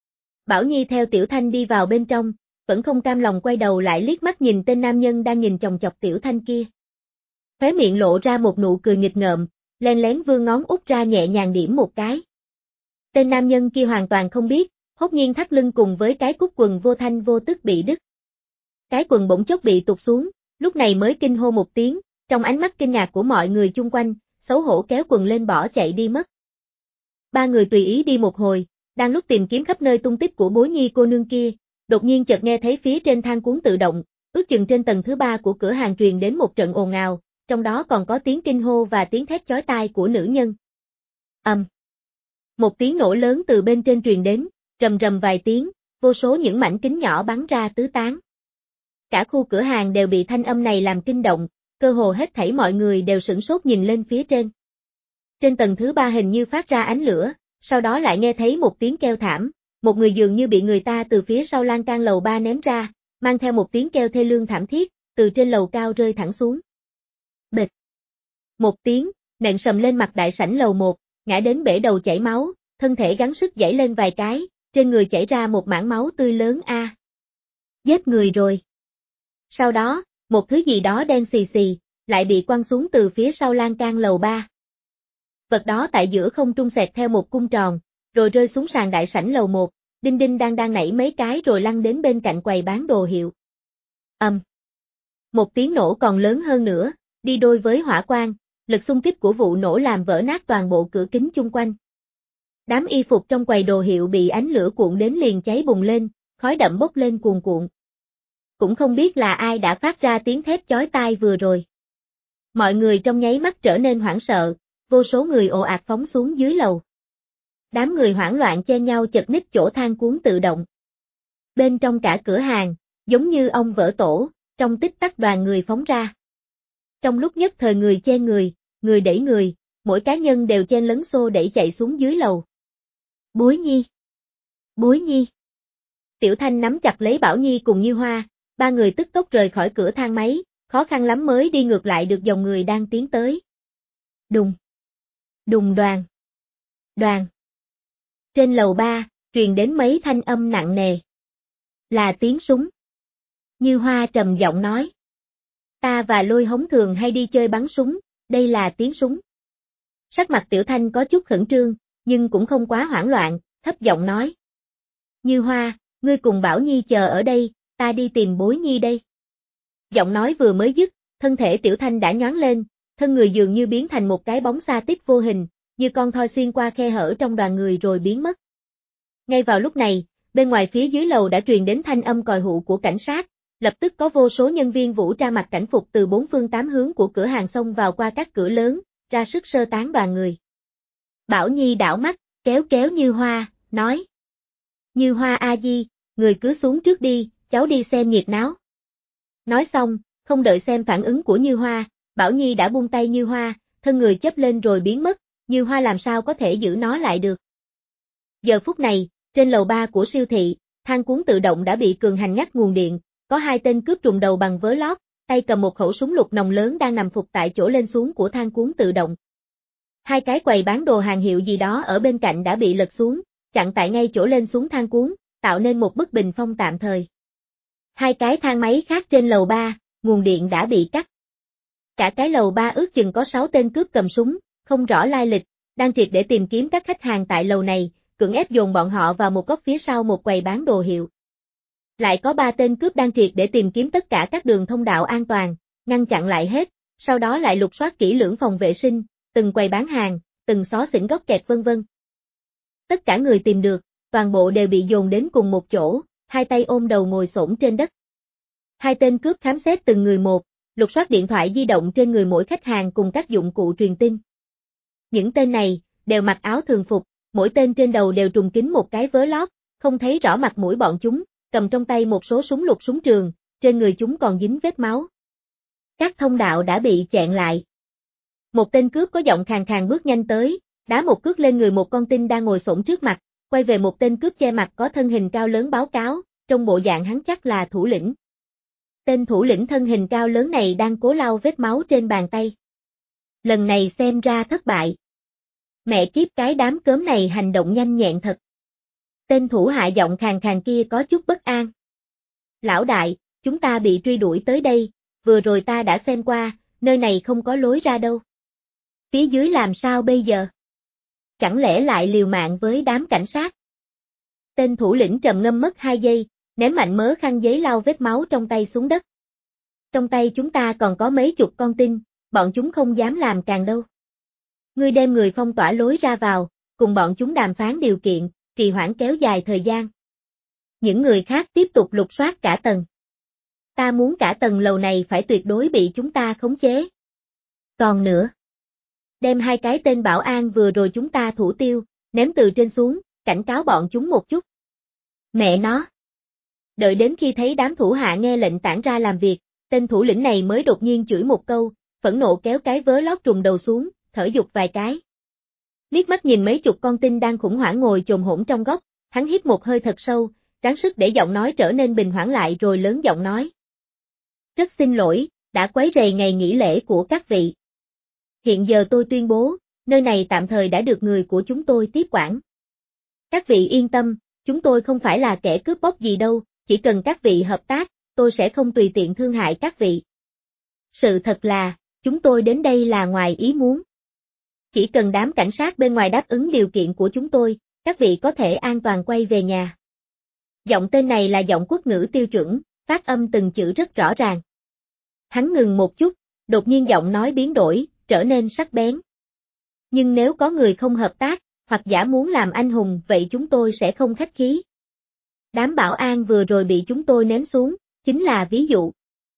Bảo Nhi theo Tiểu Thanh đi vào bên trong, vẫn không cam lòng quay đầu lại liếc mắt nhìn tên nam nhân đang nhìn chòng chọc Tiểu Thanh kia. Khóe miệng lộ ra một nụ cười nghịch ngợm, len lén vươn ngón út ra nhẹ nhàng điểm một cái. Tên nam nhân kia hoàn toàn không biết, Hốt Nhiên thắt lưng cùng với cái cúc quần vô thanh vô tức bị đứt. Cái quần bỗng chốc bị tụt xuống, lúc này mới kinh hô một tiếng, trong ánh mắt kinh ngạc của mọi người chung quanh, xấu hổ kéo quần lên bỏ chạy đi mất. Ba người tùy ý đi một hồi, đang lúc tìm kiếm khắp nơi tung tích của Bối Nhi cô nương kia, đột nhiên chợt nghe thấy phía trên thang cuốn tự động, ước chừng trên tầng thứ ba của cửa hàng truyền đến một trận ồn ào, trong đó còn có tiếng kinh hô và tiếng thét chói tai của nữ nhân. Ầm. Um. Một tiếng nổ lớn từ bên trên truyền đến, rầm rầm vài tiếng, vô số những mảnh kính nhỏ bắn ra tứ tán. Cả khu cửa hàng đều bị thanh âm này làm kinh động, cơ hồ hết thảy mọi người đều sửng sốt nhìn lên phía trên. Trên tầng thứ ba hình như phát ra ánh lửa, sau đó lại nghe thấy một tiếng kêu thảm, một người dường như bị người ta từ phía sau lan can lầu ba ném ra, mang theo một tiếng kêu thê lương thảm thiết, từ trên lầu cao rơi thẳng xuống. Bịch. Một tiếng, nện sầm lên mặt đại sảnh lầu một, ngã đến bể đầu chảy máu, thân thể gắng sức giãy lên vài cái, trên người chảy ra một mảng máu tươi lớn a. À. Giết người rồi. Sau đó, một thứ gì đó đen xì xì, lại bị quăng xuống từ phía sau lan can lầu ba. Vật đó tại giữa không trung xẹt theo một cung tròn, rồi rơi xuống sàn đại sảnh lầu một, đinh đinh đang đang nảy mấy cái rồi lăn đến bên cạnh quầy bán đồ hiệu. Ầm. Um. Một tiếng nổ còn lớn hơn nữa, đi đôi với hỏa quang, lực xung kích của vụ nổ làm vỡ nát toàn bộ cửa kính chung quanh. Đám y phục trong quầy đồ hiệu bị ánh lửa cuộn đến liền cháy bùng lên, khói đậm bốc lên cuồn cuộn. Cũng không biết là ai đã phát ra tiếng thét chói tai vừa rồi. Mọi người trong nháy mắt trở nên hoảng sợ, vô số người ồ ạt phóng xuống dưới lầu. Đám người hoảng loạn chen nhau chật ních chỗ thang cuốn tự động. Bên trong cả cửa hàng, giống như ong vỡ tổ, trong tích tắc đoàn người phóng ra. Trong lúc nhất thời người chen người, người đẩy người, mỗi cá nhân đều chen lấn xô đẩy chạy xuống dưới lầu. Bối Nhi! Bối Nhi! Tiểu Thanh nắm chặt lấy Bảo Nhi cùng Như Hoa, ba người tức tốc rời khỏi cửa thang máy, khó khăn lắm mới đi ngược lại được dòng người đang tiến tới. Đùng! Đùng đoàng! Đoàng! Trên lầu ba, truyền đến mấy thanh âm nặng nề. Là tiếng súng. Như Hoa trầm giọng nói. Ta và Lôi Hống thường hay đi chơi bắn súng, đây là tiếng súng. Sắc mặt Tiểu Thanh có chút khẩn trương, nhưng cũng không quá hoảng loạn, thấp giọng nói. Như Hoa, ngươi cùng Bảo Nhi chờ ở đây, ta đi tìm Bối Nhi đây. Giọng nói vừa mới dứt, thân thể Tiểu Thanh đã nhoáng lên, thân người dường như biến thành một cái bóng xa tích vô hình, như con thoi xuyên qua khe hở trong đoàn người rồi biến mất. Ngay vào lúc này, bên ngoài phía dưới lầu đã truyền đến thanh âm còi hụ của cảnh sát, lập tức có vô số nhân viên vũ trang mặc cảnh phục từ bốn phương tám hướng của cửa hàng xông vào qua các cửa lớn, ra sức sơ tán đoàn người. Bảo Nhi đảo mắt, kéo kéo Như Hoa, nói. Như Hoa a di, người cứ xuống trước đi, cháu đi xem nhiệt náo. Nói xong, không đợi xem phản ứng của Như Hoa, Bảo Nhi đã buông tay Như Hoa, thân người chớp lên rồi biến mất, Như Hoa làm sao có thể giữ nó lại được. Giờ phút này, trên lầu ba của siêu thị, thang cuốn tự động đã bị cường hành ngắt nguồn điện, có hai tên cướp trùng đầu bằng vớ lót, tay cầm một khẩu súng lục nòng lớn đang nằm phục tại chỗ lên xuống của thang cuốn tự động. Hai cái quầy bán đồ hàng hiệu gì đó ở bên cạnh đã bị lật xuống, chặn tại ngay chỗ lên xuống thang cuốn, tạo nên một bức bình phong tạm thời. Hai cái thang máy khác trên lầu ba, nguồn điện đã bị cắt. Cả cái lầu ba ước chừng có sáu tên cướp cầm súng, không rõ lai lịch, đang triệt để tìm kiếm các khách hàng tại lầu này, cưỡng ép dồn bọn họ vào một góc phía sau một quầy bán đồ hiệu. Lại có ba tên cướp đang triệt để tìm kiếm tất cả các đường thông đạo an toàn, ngăn chặn lại hết, sau đó lại lục soát kỹ lưỡng phòng vệ sinh, từng quầy bán hàng, từng xó xỉnh góc kẹt vân vân. Tất cả người tìm được, toàn bộ đều bị dồn đến cùng một chỗ, hai tay ôm đầu ngồi xổm trên đất. Hai tên cướp khám xét từng người một, lục soát điện thoại di động trên người mỗi khách hàng cùng các dụng cụ truyền tin. Những tên này, đều mặc áo thường phục, mỗi tên trên đầu đều trùm kín một cái vớ lót, không thấy rõ mặt mũi bọn chúng, cầm trong tay một số súng lục súng trường, trên người chúng còn dính vết máu. Các thông đạo đã bị chẹn lại. Một tên cướp có giọng khàn khàn bước nhanh tới, đá một cước lên người một con tin đang ngồi xổm trước mặt, quay về một tên cướp che mặt có thân hình cao lớn báo cáo, trong bộ dạng hắn chắc là thủ lĩnh. Tên thủ lĩnh thân hình cao lớn này đang cố lau vết máu trên bàn tay. Lần này xem ra thất bại. Mẹ kiếp, cái đám cớm này hành động nhanh nhẹn thật. Tên thủ hạ giọng khàn khàn kia có chút bất an. Lão đại, chúng ta bị truy đuổi tới đây, vừa rồi ta đã xem qua, nơi này không có lối ra đâu. Phía dưới làm sao bây giờ? Chẳng lẽ lại liều mạng với đám cảnh sát? Tên thủ lĩnh trầm ngâm mất hai giây, ném mạnh mớ khăn giấy lau vết máu trong tay xuống đất. Trong tay chúng ta còn có mấy chục con tin, bọn chúng không dám làm càng đâu. Ngươi đem người phong tỏa lối ra vào, cùng bọn chúng đàm phán điều kiện, trì hoãn kéo dài thời gian. Những người khác tiếp tục lục soát cả tầng. Ta muốn cả tầng lầu này phải tuyệt đối bị chúng ta khống chế. Còn nữa, đem hai cái tên bảo an vừa rồi chúng ta thủ tiêu, ném từ trên xuống, cảnh cáo bọn chúng một chút. Mẹ nó! Đợi đến khi thấy đám thủ hạ nghe lệnh tản ra làm việc, tên thủ lĩnh này mới đột nhiên chửi một câu, phẫn nộ kéo cái vớ lót trùm đầu xuống, thở dục vài cái. Liếc mắt nhìn mấy chục con tin đang khủng hoảng ngồi chồm hổm trong góc, hắn hít một hơi thật sâu, ráng sức để giọng nói trở nên bình hoãn lại rồi lớn giọng nói. Rất xin lỗi, đã quấy rầy ngày nghỉ lễ của các vị. Hiện giờ tôi tuyên bố, nơi này tạm thời đã được người của chúng tôi tiếp quản. Các vị yên tâm, chúng tôi không phải là kẻ cướp bóc gì đâu, chỉ cần các vị hợp tác, tôi sẽ không tùy tiện thương hại các vị. Sự thật là, chúng tôi đến đây là ngoài ý muốn. Chỉ cần đám cảnh sát bên ngoài đáp ứng điều kiện của chúng tôi, các vị có thể an toàn quay về nhà. Giọng tên này là giọng quốc ngữ tiêu chuẩn, phát âm từng chữ rất rõ ràng. Hắn ngừng một chút, đột nhiên giọng nói biến đổi, trở nên sắc bén. Nhưng nếu có người không hợp tác, hoặc giả muốn làm anh hùng vậy chúng tôi sẽ không khách khí. Đám bảo an vừa rồi bị chúng tôi ném xuống, chính là ví dụ.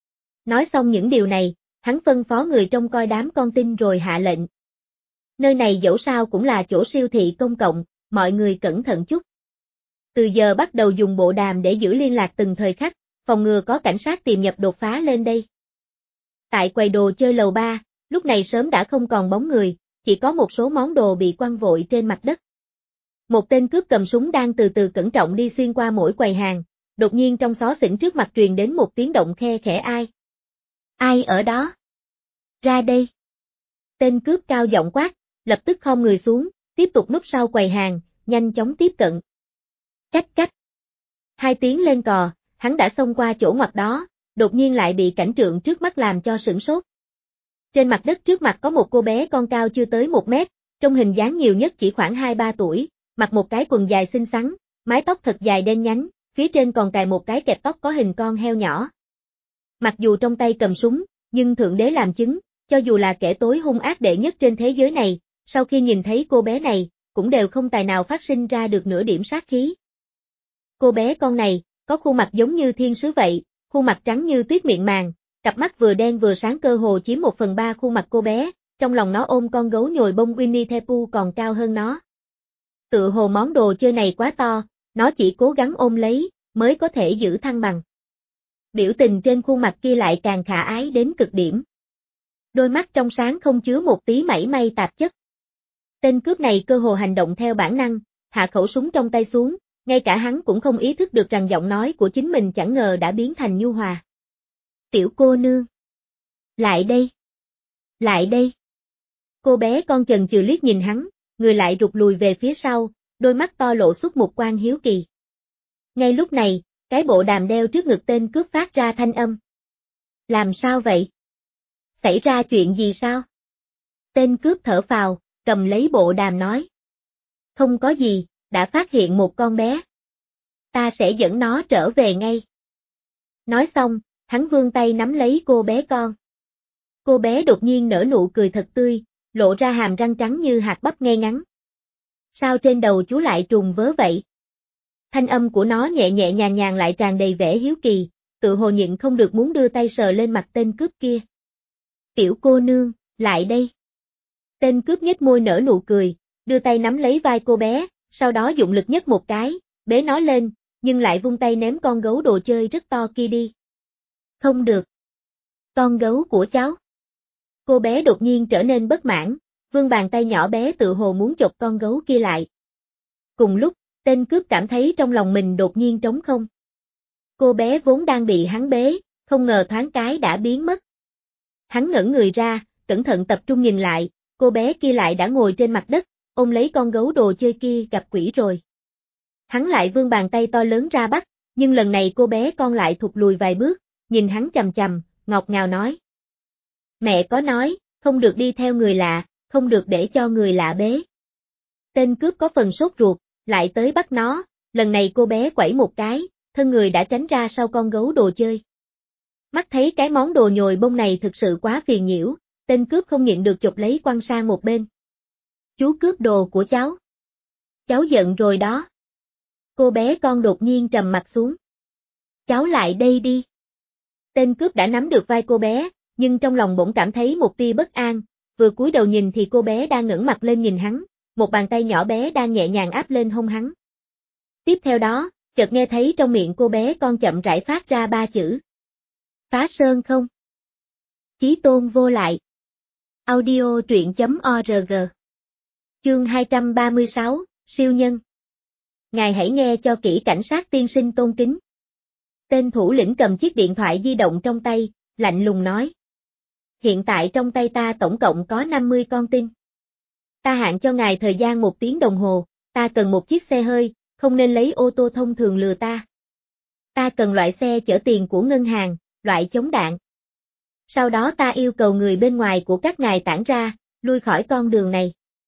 Nói xong những điều này, hắn phân phó người trông coi đám con tin rồi hạ lệnh. Nơi này dẫu sao cũng là chỗ siêu thị công cộng, mọi người cẩn thận chút. Từ giờ bắt đầu dùng bộ đàm để giữ liên lạc từng thời khắc, phòng ngừa có cảnh sát tìm nhập đột phá lên đây. Tại quầy đồ chơi lầu ba, lúc này sớm đã không còn bóng người, chỉ có một số món đồ bị quăng vội trên mặt đất. Một tên cướp cầm súng đang từ từ cẩn trọng đi xuyên qua mỗi quầy hàng, đột nhiên trong xó xỉnh trước mặt truyền đến một tiếng động khe khẽ ai. Ai ở đó? Ra đây. Tên cướp cao giọng quát, lập tức khom người xuống, tiếp tục núp sau quầy hàng, nhanh chóng tiếp cận. Cách cách. Hai tiếng lên cò, hắn đã xông qua chỗ ngoặt đó, đột nhiên lại bị cảnh tượng trước mắt làm cho sửng sốt. Trên mặt đất trước mặt có một cô bé con cao chưa tới một mét, trong hình dáng nhiều nhất chỉ khoảng hai ba tuổi, mặc một cái quần dài xinh xắn, mái tóc thật dài đen nhánh, phía trên còn cài một cái kẹp tóc có hình con heo nhỏ. Mặc dù trong tay cầm súng, nhưng Thượng Đế làm chứng, cho dù là kẻ tối hung ác đệ nhất trên thế giới này, sau khi nhìn thấy cô bé này, cũng đều không tài nào phát sinh ra được nửa điểm sát khí. Cô bé con này, có khuôn mặt giống như thiên sứ vậy, khuôn mặt trắng như tuyết miệng màng, cặp mắt vừa đen vừa sáng cơ hồ chiếm một phần ba khuôn mặt cô bé, trong lòng nó ôm con gấu nhồi bông Winnie the Pooh còn cao hơn nó. Tựa hồ món đồ chơi này quá to, nó chỉ cố gắng ôm lấy, mới có thể giữ thăng bằng. Biểu tình trên khuôn mặt kia lại càng khả ái đến cực điểm. Đôi mắt trong sáng không chứa một tí mảy may tạp chất. Tên cướp này cơ hồ hành động theo bản năng, hạ khẩu súng trong tay xuống, ngay cả hắn cũng không ý thức được rằng giọng nói của chính mình chẳng ngờ đã biến thành nhu hòa. Tiểu cô nương. Lại đây. Lại đây. Cô bé con chần chừ liếc nhìn hắn, người lại rụt lùi về phía sau, đôi mắt to lộ xuất một quang hiếu kỳ. Ngay lúc này, cái bộ đàm đeo trước ngực tên cướp phát ra thanh âm. Làm sao vậy? Xảy ra chuyện gì sao? Tên cướp thở phào, cầm lấy bộ đàm nói. Không có gì, đã phát hiện một con bé. Ta sẽ dẫn nó trở về ngay. Nói xong, hắn vươn tay nắm lấy cô bé con. Cô bé đột nhiên nở nụ cười thật tươi, lộ ra hàm răng trắng như hạt bắp ngay ngắn. Sao trên đầu chú lại trùng vớ vậy? Thanh âm của nó nhẹ nhẹ nhàng nhàng lại tràn đầy vẻ hiếu kỳ, tự hồ nhịn không được muốn đưa tay sờ lên mặt tên cướp kia. Tiểu cô nương, lại đây. Tên cướp nhếch môi nở nụ cười, đưa tay nắm lấy vai cô bé, sau đó dụng lực nhấc một cái, bế nó lên, nhưng lại vung tay ném con gấu đồ chơi rất to kia đi. Không được. Con gấu của cháu. Cô bé đột nhiên trở nên bất mãn, vươn bàn tay nhỏ bé tự hồ muốn chộp con gấu kia lại. Cùng lúc, tên cướp cảm thấy trong lòng mình đột nhiên trống không. Cô bé vốn đang bị hắn bế, không ngờ thoáng cái đã biến mất. Hắn ngẩng người ra, cẩn thận tập trung nhìn lại, cô bé kia lại đã ngồi trên mặt đất, ôm lấy con gấu đồ chơi kia, gặp quỷ rồi. Hắn lại vươn bàn tay to lớn ra bắt, nhưng lần này cô bé con lại thụt lùi vài bước, nhìn hắn chằm chằm, ngọt ngào nói. Mẹ có nói, không được đi theo người lạ, không được để cho người lạ bế. Tên cướp có phần sốt ruột, lại tới bắt nó, lần này cô bé quẩy một cái, thân người đã tránh ra sau con gấu đồ chơi. Mắt thấy cái món đồ nhồi bông này thực sự quá phiền nhiễu, tên cướp không nhịn được chụp lấy quăng sang một bên. Chú cướp đồ của cháu. Cháu giận rồi đó. Cô bé con đột nhiên trầm mặt xuống. Cháu lại đây đi. Tên cướp đã nắm được vai cô bé, nhưng trong lòng bỗng cảm thấy một tia bất an, vừa cúi đầu nhìn thì cô bé đang ngẩng mặt lên nhìn hắn, một bàn tay nhỏ bé đang nhẹ nhàng áp lên hông hắn. Tiếp theo đó, chợt nghe thấy trong miệng cô bé con chậm rãi phát ra ba chữ. Phá sơn không? Chí tôn vô lại. Audio truyện chấm org. Chương hai trăm ba mươi sáu, siêu nhân. Ngài hãy nghe cho kỹ, cảnh sát tiên sinh tôn kính. Tên thủ lĩnh cầm chiếc điện thoại di động trong tay, lạnh lùng nói. Hiện tại trong tay ta tổng cộng có năm mươi con tin. Ta hạn cho ngài thời gian một tiếng đồng hồ, ta cần một chiếc xe hơi, không nên lấy ô tô thông thường lừa ta. Ta cần loại xe chở tiền của ngân hàng, loại chống đạn. Sau đó ta yêu cầu người bên ngoài của các ngài tản ra, lui khỏi con đường này.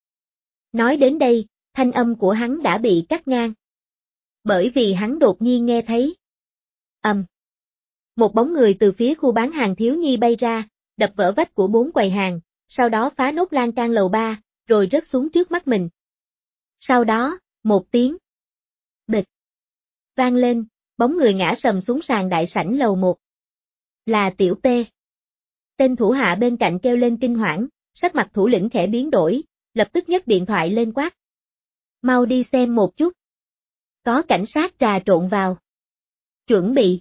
Nói đến đây, thanh âm của hắn đã bị cắt ngang. Bởi vì hắn đột nhiên nghe thấy. Ầm. Um. Một bóng người từ phía khu bán hàng thiếu nhi bay ra, đập vỡ vách của bốn quầy hàng, sau đó phá nốt lan can lầu ba, rồi rớt xuống trước mắt mình. Sau đó, một tiếng. Bịch. Vang lên, bóng người ngã sầm xuống sàn đại sảnh lầu một. Là Tiểu P. Tên thủ hạ bên cạnh kêu lên kinh hoảng, sắc mặt thủ lĩnh khẽ biến đổi, lập tức nhấc điện thoại lên quát. Mau đi xem một chút. Có cảnh sát trà trộn vào. Chuẩn bị.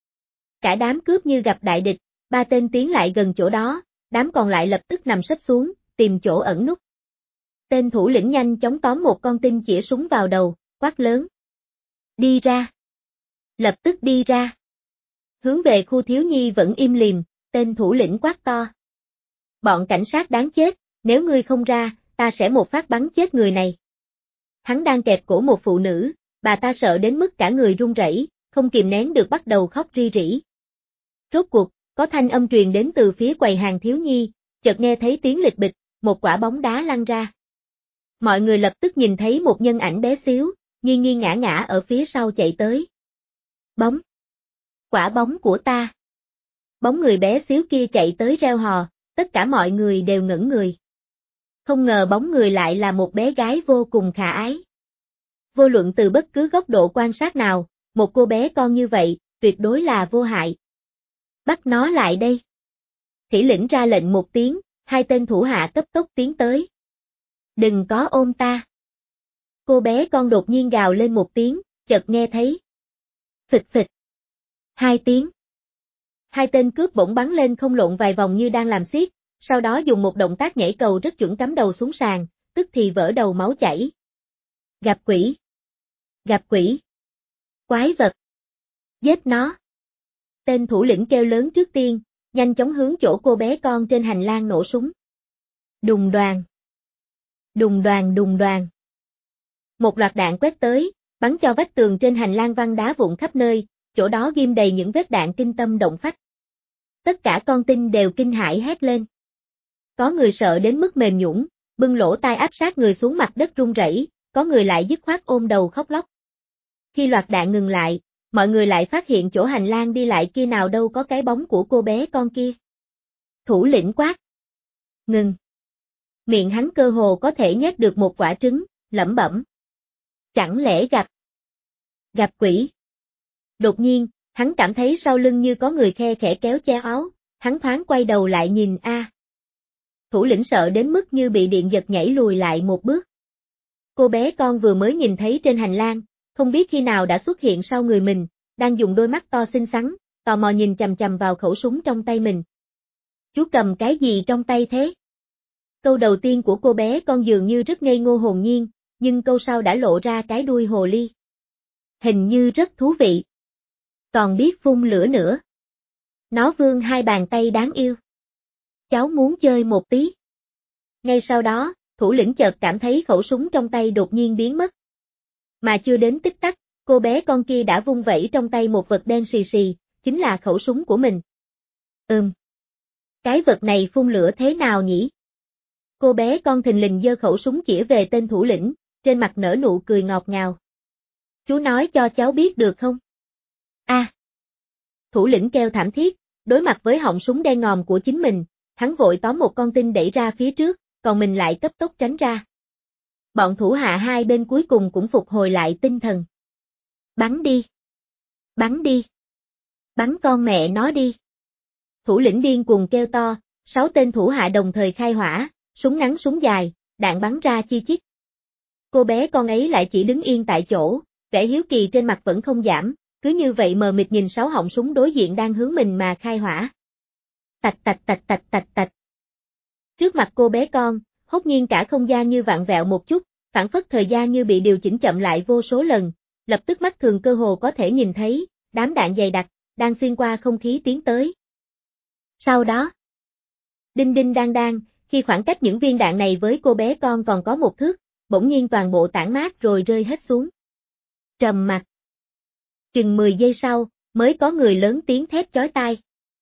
Cả đám cướp như gặp đại địch, ba tên tiến lại gần chỗ đó, đám còn lại lập tức nằm sấp xuống, tìm chỗ ẩn núp. Tên thủ lĩnh nhanh chóng tóm một con tin chĩa súng vào đầu, quát lớn. Đi ra. Lập tức đi ra. Hướng về khu thiếu nhi vẫn im lìm, tên thủ lĩnh quát to. Bọn cảnh sát đáng chết, nếu ngươi không ra, ta sẽ một phát bắn chết người này. Hắn đang kẹp cổ một phụ nữ, bà ta sợ đến mức cả người run rẩy, không kìm nén được bắt đầu khóc ri rỉ. Rốt cuộc, có thanh âm truyền đến từ phía quầy hàng thiếu nhi, chợt nghe thấy tiếng lịch bịch, một quả bóng đá lăn ra. Mọi người lập tức nhìn thấy một nhân ảnh bé xíu, nghiêng nghiêng ngã ngã ở phía sau chạy tới. Bóng. Quả bóng của ta. Bóng người bé xíu kia chạy tới reo hò, tất cả mọi người đều ngẩn người. Không ngờ bóng người lại là một bé gái vô cùng khả ái. Vô luận từ bất cứ góc độ quan sát nào, một cô bé con như vậy, tuyệt đối là vô hại. Bắt nó lại đây. Thủy lĩnh ra lệnh một tiếng, hai tên thủ hạ cấp tốc tiến tới. Đừng có ôm ta. Cô bé con đột nhiên gào lên một tiếng, chợt nghe thấy. Phịch phịch. Hai tiếng. Hai tên cướp bỗng bắn lên không lộn vài vòng như đang làm xiết, sau đó dùng một động tác nhảy cầu rất chuẩn cắm đầu xuống sàn, tức thì vỡ đầu máu chảy. Gặp quỷ. Gặp quỷ. Quái vật. Giết nó. Tên thủ lĩnh kêu lớn trước tiên, nhanh chóng hướng chỗ cô bé con trên hành lang nổ súng. Đùng đoàng. Đùng đoàng đùng đoàng. Một loạt đạn quét tới, bắn cho vách tường trên hành lang văng đá vụn khắp nơi, chỗ đó ghim đầy những vết đạn kinh tâm động phách. Tất cả con tin đều kinh hãi hét lên. Có người sợ đến mức mềm nhũn, bưng lỗ tai áp sát người xuống mặt đất run rẩy, có người lại dứt khoát ôm đầu khóc lóc. Khi loạt đạn ngừng lại, mọi người lại phát hiện chỗ hành lang đi lại kia nào đâu có cái bóng của cô bé con kia. Thủ lĩnh quát. Ngừng. Miệng hắn cơ hồ có thể nhét được một quả trứng, lẩm bẩm. Chẳng lẽ gặp. Gặp quỷ. Đột nhiên, Hắn cảm thấy sau lưng như có người khe khẽ kéo che áo, hắn thoáng quay đầu lại nhìn a. Thủ lĩnh sợ đến mức như bị điện giật nhảy lùi lại một bước. Cô bé con vừa mới nhìn thấy trên hành lang, không biết khi nào đã xuất hiện sau người mình, đang dùng đôi mắt to xinh xắn, tò mò nhìn chằm chằm vào khẩu súng trong tay mình. Chú cầm cái gì trong tay thế? Câu đầu tiên của cô bé con dường như rất ngây ngô hồn nhiên, nhưng câu sau đã lộ ra cái đuôi hồ ly. Hình như rất thú vị. Còn biết phun lửa nữa. Nó vươn hai bàn tay đáng yêu. Cháu muốn chơi một tí. Ngay sau đó, thủ lĩnh chợt cảm thấy khẩu súng trong tay đột nhiên biến mất. Mà chưa đến tích tắc, cô bé con kia đã vung vẩy trong tay một vật đen xì xì, chính là khẩu súng của mình. Ừm. Cái vật này phun lửa thế nào nhỉ? Cô bé con thình lình giơ khẩu súng chĩa về tên thủ lĩnh, trên mặt nở nụ cười ngọt ngào. Chú nói cho cháu biết được không? A. À. Thủ lĩnh kêu thảm thiết, đối mặt với họng súng đen ngòm của chính mình, hắn vội tóm một con tin đẩy ra phía trước, còn mình lại cấp tốc tránh ra. Bọn thủ hạ hai bên cuối cùng cũng phục hồi lại tinh thần. Bắn đi! Bắn đi! Bắn con mẹ nó đi! Thủ lĩnh điên cuồng kêu to, sáu tên thủ hạ đồng thời khai hỏa, súng ngắn súng dài, đạn bắn ra chi chít. Cô bé con ấy lại chỉ đứng yên tại chỗ, vẻ hiếu kỳ trên mặt vẫn không giảm, cứ như vậy mờ mịt nhìn sáu họng súng đối diện đang hướng mình mà khai hỏa. Tạch tạch tạch tạch tạch tạch. Trước mặt cô bé con, hốt nhiên cả không gian như vặn vẹo một chút, phản phất thời gian như bị điều chỉnh chậm lại vô số lần, lập tức mắt thường cơ hồ có thể nhìn thấy, đám đạn dày đặc, đang xuyên qua không khí tiến tới. Sau đó, đinh đinh đang đang, khi khoảng cách những viên đạn này với cô bé con còn có một thước, bỗng nhiên toàn bộ tản mát rồi rơi hết xuống. Trầm mặc. Chừng mười giây sau, mới có người lớn tiếng thét chói tai.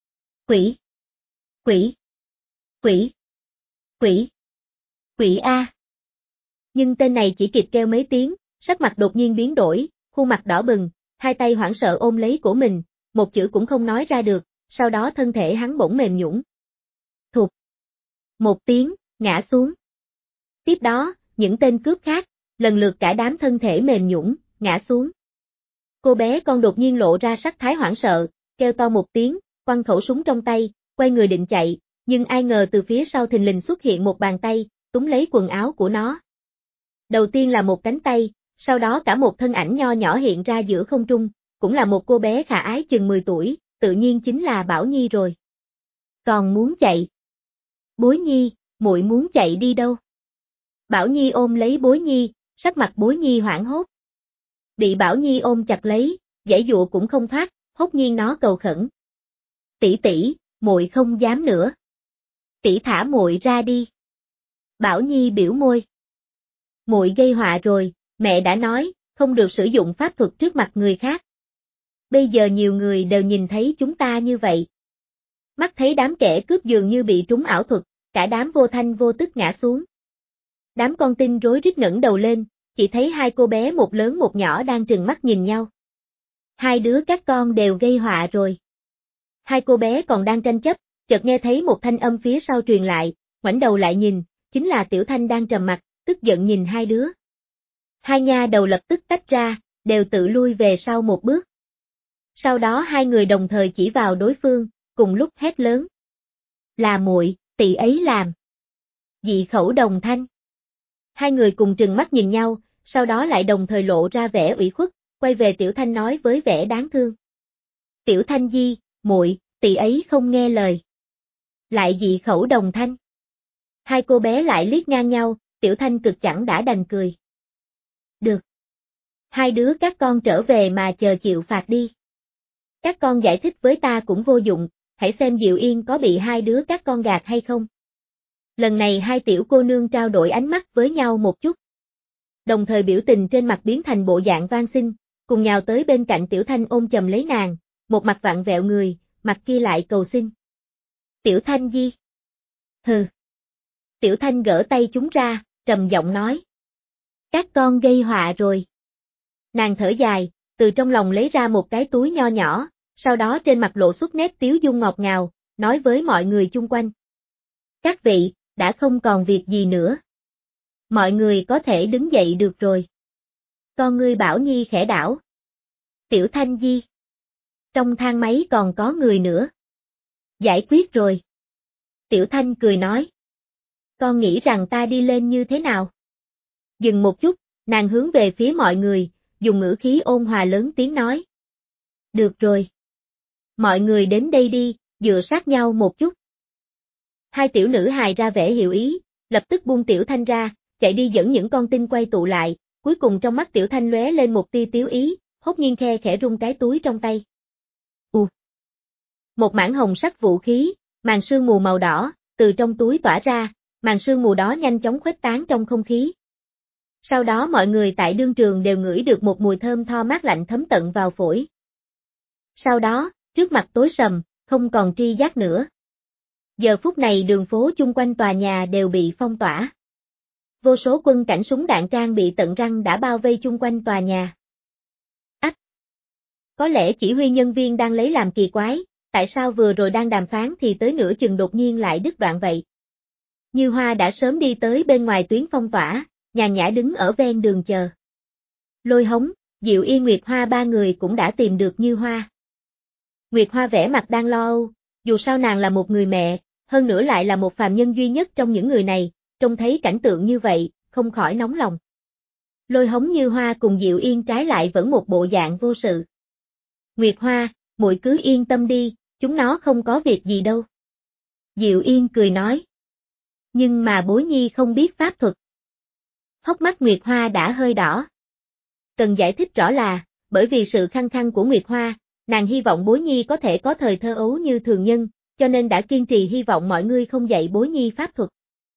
Quỷ! Quỷ! Quỷ! Quỷ! Quỷ A! Nhưng tên này chỉ kịp kêu mấy tiếng, sắc mặt đột nhiên biến đổi, khuôn mặt đỏ bừng, hai tay hoảng sợ ôm lấy cổ mình, một chữ cũng không nói ra được, sau đó thân thể hắn bỗng mềm nhũn. Thụt. Một tiếng, ngã xuống. Tiếp đó, những tên cướp khác, lần lượt cả đám thân thể mềm nhũn, ngã xuống. Cô bé con đột nhiên lộ ra sắc thái hoảng sợ, kêu to một tiếng, quăng khẩu súng trong tay, quay người định chạy, nhưng ai ngờ từ phía sau thình lình xuất hiện một bàn tay, túm lấy quần áo của nó. Đầu tiên là một cánh tay, sau đó cả một thân ảnh nho nhỏ hiện ra giữa không trung, cũng là một cô bé khả ái chừng mười tuổi, tự nhiên chính là Bảo Nhi rồi. Còn muốn chạy? Bối Nhi, muội muốn chạy đi đâu? Bảo Nhi ôm lấy Bối Nhi, sắc mặt Bối Nhi hoảng hốt. Bị Bảo Nhi ôm chặt lấy, giãy giụa cũng không thoát, hốt nhiên nó cầu khẩn. Tỷ tỷ, muội không dám nữa. Tỷ thả muội ra đi. Bảo Nhi biểu môi. Muội gây họa rồi, mẹ đã nói, không được sử dụng pháp thuật trước mặt người khác. Bây giờ nhiều người đều nhìn thấy chúng ta như vậy. Mắt thấy đám kẻ cướp dường như bị trúng ảo thuật, cả đám vô thanh vô tức ngã xuống. Đám con tin rối rít ngẩng đầu lên, chỉ thấy hai cô bé một lớn một nhỏ đang trừng mắt nhìn nhau. Hai đứa các con đều gây họa rồi. Hai cô bé còn đang tranh chấp, chợt nghe thấy một thanh âm phía sau truyền lại, ngoảnh đầu lại nhìn, chính là Tiểu Thanh đang trầm mặt, tức giận nhìn hai đứa. Hai nha đầu lập tức tách ra, đều tự lui về sau một bước. Sau đó hai người đồng thời chỉ vào đối phương, cùng lúc hét lớn. Là muội, tỷ ấy làm. Dị khẩu đồng thanh. Hai người cùng trừng mắt nhìn nhau, sau đó lại đồng thời lộ ra vẻ ủy khuất, quay về Tiểu Thanh nói với vẻ đáng thương. Tiểu Thanh Di, muội, tỷ ấy không nghe lời. Lại dị khẩu đồng thanh. Hai cô bé lại liếc ngang nhau, Tiểu Thanh cực chẳng đã đành cười. Được. Hai đứa các con trở về mà chờ chịu phạt đi. Các con giải thích với ta cũng vô dụng, hãy xem Diệu Yên có bị hai đứa các con gạt hay không. Lần này hai tiểu cô nương trao đổi ánh mắt với nhau một chút. Đồng thời biểu tình trên mặt biến thành bộ dạng van xin, cùng nhào tới bên cạnh Tiểu Thanh ôm chầm lấy nàng, một mặt vặn vẹo người, mặt kia lại cầu xin. Tiểu Thanh Di. Hừ. Tiểu Thanh gỡ tay chúng ra, trầm giọng nói. Các con gây họa rồi. Nàng thở dài, từ trong lòng lấy ra một cái túi nho nhỏ, sau đó trên mặt lộ xuất nét tiếu dung ngọt ngào, nói với mọi người chung quanh. Các vị, đã không còn việc gì nữa. Mọi người có thể đứng dậy được rồi. Con ngươi Bảo Nhi khẽ đảo. Tiểu Thanh Di. Trong thang máy còn có người nữa. Giải quyết rồi. Tiểu Thanh cười nói. Con nghĩ rằng ta đi lên như thế nào? Dừng một chút, nàng hướng về phía mọi người, dùng ngữ khí ôn hòa lớn tiếng nói. Được rồi. Mọi người đến đây đi, dựa sát nhau một chút. Hai tiểu nữ hài ra vẻ hiểu ý, lập tức buông Tiểu Thanh ra, chạy đi dẫn những con tinh quay tụ lại, cuối cùng trong mắt Tiểu Thanh lóe lên một tia tiếu ý, hốt nhiên khe khẽ rung cái túi trong tay. U. Một mảng hồng sắc vũ khí, màn sương mù màu đỏ, từ trong túi tỏa ra, màn sương mù đó nhanh chóng khuếch tán trong không khí. Sau đó mọi người tại đương trường đều ngửi được một mùi thơm tho mát lạnh thấm tận vào phổi. Sau đó, trước mặt tối sầm, không còn tri giác nữa. Giờ phút này đường phố chung quanh tòa nhà đều bị phong tỏa. Vô số quân cảnh súng đạn trang bị tận răng đã bao vây chung quanh tòa nhà. Ách! Có lẽ chỉ huy nhân viên đang lấy làm kỳ quái, tại sao vừa rồi đang đàm phán thì tới nửa chừng đột nhiên lại đứt đoạn vậy? Như Hoa đã sớm đi tới bên ngoài tuyến phong tỏa, nhàn nhã đứng ở ven đường chờ. Lôi Hống, Diệu Yên, Nguyệt Hoa ba người cũng đã tìm được Như Hoa. Nguyệt Hoa vẻ mặt đang lo âu, dù sao nàng là một người mẹ, hơn nữa lại là một phàm nhân duy nhất trong những người này, trông thấy cảnh tượng như vậy, không khỏi nóng lòng. Lôi Hống, Như Hoa cùng Diệu Yên trái lại vẫn một bộ dạng vô sự. Nguyệt Hoa, muội cứ yên tâm đi, chúng nó không có việc gì đâu. Diệu Yên cười nói. Nhưng mà Bối Nhi không biết pháp thuật. Hốc mắt Nguyệt Hoa đã hơi đỏ. Cần giải thích rõ là, bởi vì sự khăng khăng của Nguyệt Hoa, nàng hy vọng Bối Nhi có thể có thời thơ ấu như thường nhân, cho nên đã kiên trì hy vọng mọi người không dạy Bối Nhi pháp thuật.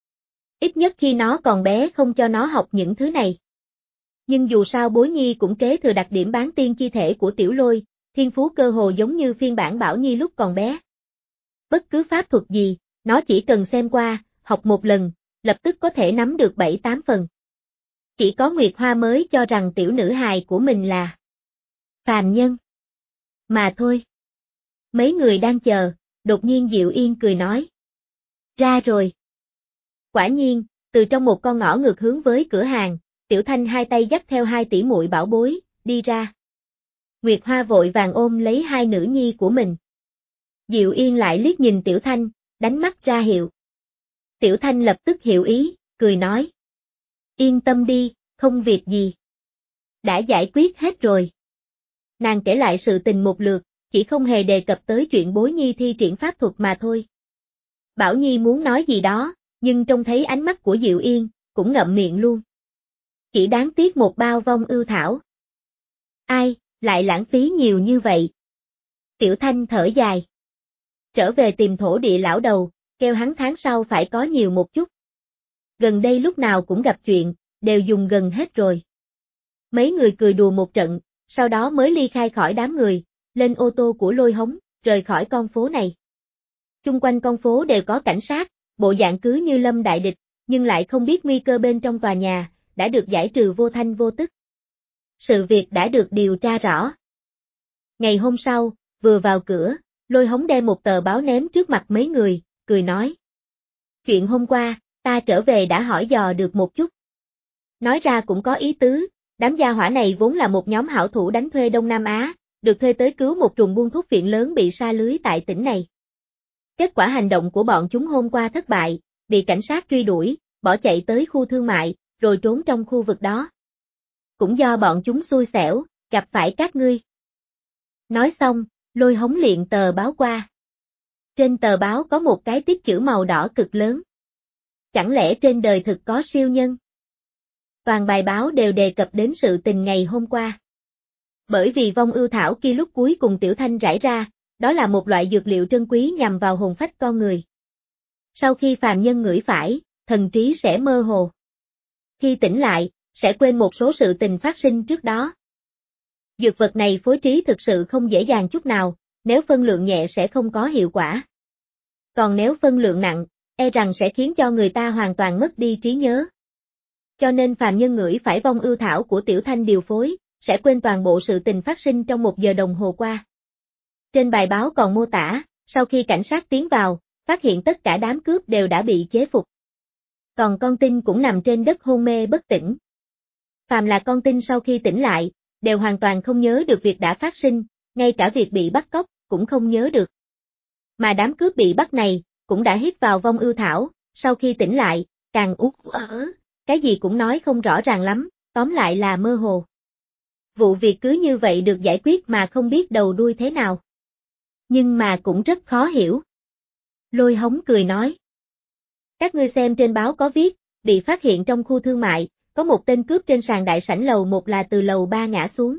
Ít nhất khi nó còn bé không cho nó học những thứ này. Nhưng dù sao Bối Nhi cũng kế thừa đặc điểm bán tiên chi thể của Tiểu Lôi, thiên phú cơ hồ giống như phiên bản Bảo Nhi lúc còn bé. Bất cứ pháp thuật gì, nó chỉ cần xem qua, học một lần, lập tức có thể nắm được bảy tám phần. Chỉ có Nguyệt Hoa mới cho rằng tiểu nữ hài của mình là phàm nhân. Mà thôi. Mấy người đang chờ, đột nhiên Diệu Yên cười nói. Ra rồi. Quả nhiên, từ trong một con ngõ ngược hướng với cửa hàng, Tiểu Thanh hai tay dắt theo hai tỷ muội bảo bối, đi ra. Nguyệt Hoa vội vàng ôm lấy hai nữ nhi của mình. Diệu Yên lại liếc nhìn Tiểu Thanh, đánh mắt ra hiệu. Tiểu Thanh lập tức hiểu ý, cười nói. Yên tâm đi, không việc gì. Đã giải quyết hết rồi. Nàng kể lại sự tình một lượt, chỉ không hề đề cập tới chuyện Bối Nhi thi triển pháp thuật mà thôi. Bảo Nhi muốn nói gì đó, nhưng trông thấy ánh mắt của Diệu Yên, cũng ngậm miệng luôn. Chỉ đáng tiếc một bao vong ưu thảo. Ai, lại lãng phí nhiều như vậy. Tiểu Thanh thở dài. Trở về tìm thổ địa lão đầu, kêu hắn tháng sau phải có nhiều một chút. Gần đây lúc nào cũng gặp chuyện, đều dùng gần hết rồi. Mấy người cười đùa một trận, sau đó mới ly khai khỏi đám người, lên ô tô của Lôi Hống, rời khỏi con phố này. Chung quanh con phố đều có cảnh sát, bộ dạng cứ như lâm đại địch, nhưng lại không biết nguy cơ bên trong tòa nhà, đã được giải trừ vô thanh vô tức. Sự việc đã được điều tra rõ. Ngày hôm sau, vừa vào cửa, Lôi Hống đem một tờ báo ném trước mặt mấy người, cười nói. Chuyện hôm qua, ta trở về đã hỏi dò được một chút. Nói ra cũng có ý tứ, đám gia hỏa này vốn là một nhóm hảo thủ đánh thuê Đông Nam Á, được thuê tới cứu một trùm buôn thuốc phiện lớn bị sa lưới tại tỉnh này. Kết quả hành động của bọn chúng hôm qua thất bại, bị cảnh sát truy đuổi, bỏ chạy tới khu thương mại, rồi trốn trong khu vực đó. Cũng do bọn chúng xui xẻo, gặp phải các ngươi. Nói xong, Lôi Hống liệng tờ báo qua. Trên tờ báo có một cái tiếp chữ màu đỏ cực lớn. Chẳng lẽ trên đời thực có siêu nhân? Toàn bài báo đều đề cập đến sự tình ngày hôm qua. Bởi vì vong ưu thảo kia lúc cuối cùng Tiểu Thanh rải ra, đó là một loại dược liệu trân quý nhằm vào hồn phách con người. Sau khi phàm nhân ngửi phải, thần trí sẽ mơ hồ. Khi tỉnh lại, sẽ quên một số sự tình phát sinh trước đó. Dược vật này phối trí thực sự không dễ dàng chút nào, nếu phân lượng nhẹ sẽ không có hiệu quả. Còn nếu phân lượng nặng, e rằng sẽ khiến cho người ta hoàn toàn mất đi trí nhớ. Cho nên phàm nhân ngửi phải vong ưu thảo của Tiểu Thanh điều phối, sẽ quên toàn bộ sự tình phát sinh trong một giờ đồng hồ qua. Trên bài báo còn mô tả, sau khi cảnh sát tiến vào, phát hiện tất cả đám cướp đều đã bị chế phục. Còn con tin cũng nằm trên đất hôn mê bất tỉnh. Phàm là con tin sau khi tỉnh lại, đều hoàn toàn không nhớ được việc đã phát sinh, ngay cả việc bị bắt cóc, cũng không nhớ được. Mà đám cướp bị bắt này, cũng đã hít vào vong ưu thảo, sau khi tỉnh lại, càng ú ớ, cái gì cũng nói không rõ ràng lắm, tóm lại là mơ hồ. Vụ việc cứ như vậy được giải quyết mà không biết đầu đuôi thế nào. Nhưng mà cũng rất khó hiểu. Lôi Hống cười nói. Các ngươi xem trên báo có viết, bị phát hiện trong khu thương mại, có một tên cướp trên sàn đại sảnh lầu một là từ lầu ba ngã xuống.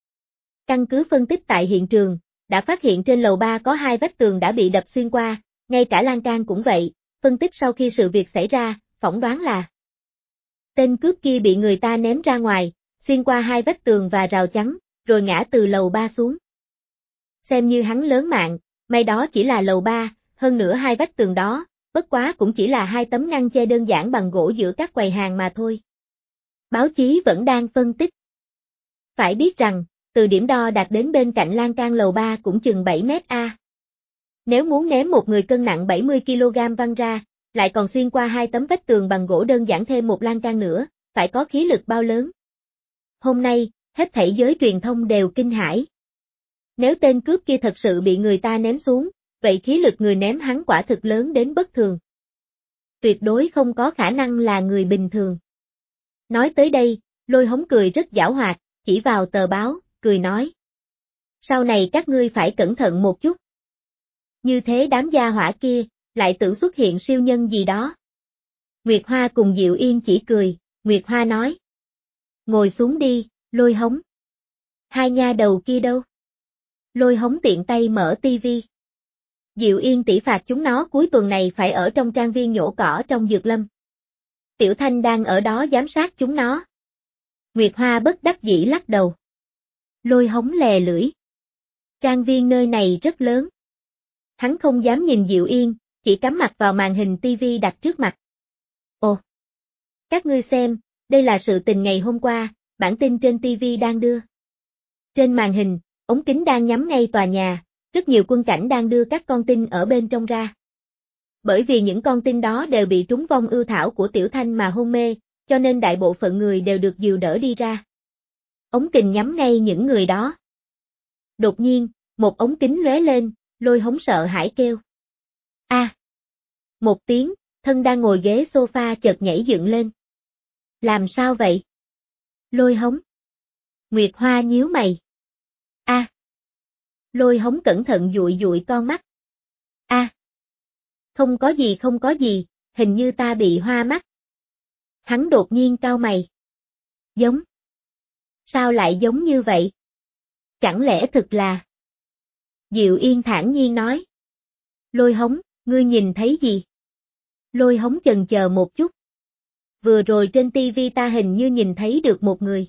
Căn cứ phân tích tại hiện trường, đã phát hiện trên lầu ba có hai vách tường đã bị đập xuyên qua, ngay cả lan can cũng vậy, phân tích sau khi sự việc xảy ra, phỏng đoán là tên cướp kia bị người ta ném ra ngoài, xuyên qua hai vách tường và rào chắn, rồi ngã từ lầu ba xuống. Xem như hắn lớn mạng, may đó chỉ là lầu ba, hơn nữa hai vách tường đó, bất quá cũng chỉ là hai tấm ngăn che đơn giản bằng gỗ giữa các quầy hàng mà thôi. Báo chí vẫn đang phân tích. Phải biết rằng, từ điểm đo đạt đến bên cạnh lan can lầu ba cũng chừng bảy mét a. Nếu muốn ném một người cân nặng bảy mươi ki lô gam văng ra, lại còn xuyên qua hai tấm vách tường bằng gỗ đơn giản thêm một lan can nữa, phải có khí lực bao lớn. Hôm nay, hết thảy giới truyền thông đều kinh hãi. Nếu tên cướp kia thật sự bị người ta ném xuống, vậy khí lực người ném hắn quả thực lớn đến bất thường. Tuyệt đối không có khả năng là người bình thường. Nói tới đây, Lôi Hống cười rất giảo hoạt, chỉ vào tờ báo, cười nói. Sau này các ngươi phải cẩn thận một chút. Như thế đám gia hỏa kia, lại tưởng xuất hiện siêu nhân gì đó. Nguyệt Hoa cùng Diệu Yên chỉ cười, Nguyệt Hoa nói. Ngồi xuống đi, Lôi Hống. Hai nha đầu kia đâu? Lôi Hống tiện tay mở tivi. Diệu Yên tỷ phạt chúng nó cuối tuần này phải ở trong trang viên nhổ cỏ trong dược lâm. Tiểu Thanh đang ở đó giám sát chúng nó. Nguyệt Hoa bất đắc dĩ lắc đầu. Lôi Hống lè lưỡi. Trang viên nơi này rất lớn. Hắn không dám nhìn Diệu Yên, chỉ cắm mặt vào màn hình tivi đặt trước mặt. Ồ! Các ngươi xem, đây là sự tình ngày hôm qua, bản tin trên tivi đang đưa. Trên màn hình, ống kính đang nhắm ngay tòa nhà, rất nhiều quân cảnh đang đưa các con tin ở bên trong ra. Bởi vì những con tin đó đều bị trúng vong ưu thảo của Tiểu Thanh mà hôn mê, cho nên đại bộ phận người đều được dìu đỡ đi ra. Ống kính nhắm ngay những người đó. Đột nhiên, một ống kính lóe lên, Lôi Hống sợ hãi kêu. A! À. Một tiếng, thân đang ngồi ghế sofa chợt nhảy dựng lên. Làm sao vậy? Lôi Hống. Nguyệt Hoa nhíu mày. A! À. Lôi Hống cẩn thận dụi dụi con mắt. A! À. Không có gì không có gì, hình như ta bị hoa mắt. Hắn đột nhiên cau mày. Giống. Sao lại giống như vậy? Chẳng lẽ thực là... Diệu Yên thản nhiên nói. Lôi Hống, ngươi nhìn thấy gì? Lôi Hống chần chờ một chút. Vừa rồi trên tivi ta hình như nhìn thấy được một người.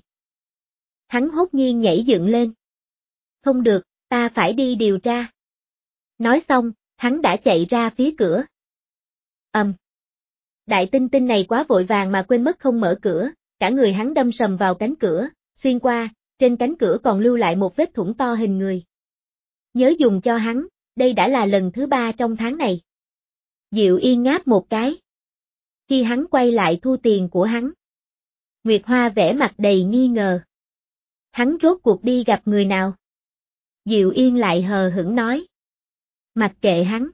Hắn hốt nhiên nhảy dựng lên. Không được, ta phải đi điều tra. Nói xong, hắn đã chạy ra phía cửa. Ầm. Um. Đại tinh tinh này quá vội vàng mà quên mất không mở cửa, cả người hắn đâm sầm vào cánh cửa, xuyên qua, trên cánh cửa còn lưu lại một vết thủng to hình người. Nhớ dùng cho hắn, đây đã là lần thứ ba trong tháng này. Diệu Yên ngáp một cái. Khi hắn quay lại thu tiền của hắn, Nguyệt Hoa vẻ mặt đầy nghi ngờ. Hắn rốt cuộc đi gặp người nào? Diệu Yên lại hờ hững nói. Mặc kệ hắn.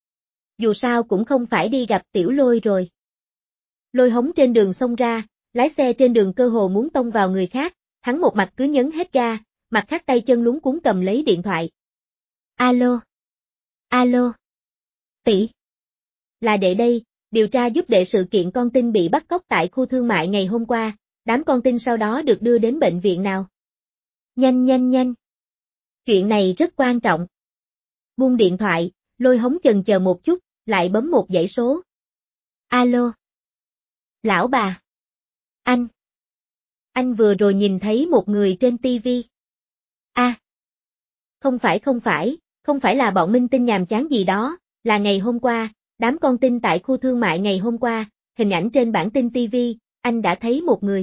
Dù sao cũng không phải đi gặp Tiểu Lôi rồi. Lôi Hống trên đường xông ra, lái xe trên đường cơ hồ muốn tông vào người khác, hắn một mặt cứ nhấn hết ga, mặt khác tay chân luống cuống cầm lấy điện thoại. Alo. Alo. Tỷ. Là đệ đây, điều tra giúp đệ sự kiện con tin bị bắt cóc tại khu thương mại ngày hôm qua, đám con tin sau đó được đưa đến bệnh viện nào? Nhanh nhanh nhanh. Chuyện này rất quan trọng. Buông điện thoại, Lôi Hống chần chờ một chút, lại bấm một dãy số. Alo. Lão bà. Anh. Anh vừa rồi nhìn thấy một người trên tivi. A. À. Không phải không phải, không phải là bọn minh tinh nhàm chán gì đó, là ngày hôm qua, đám con tin tại khu thương mại ngày hôm qua, hình ảnh trên bản tin tivi, anh đã thấy một người.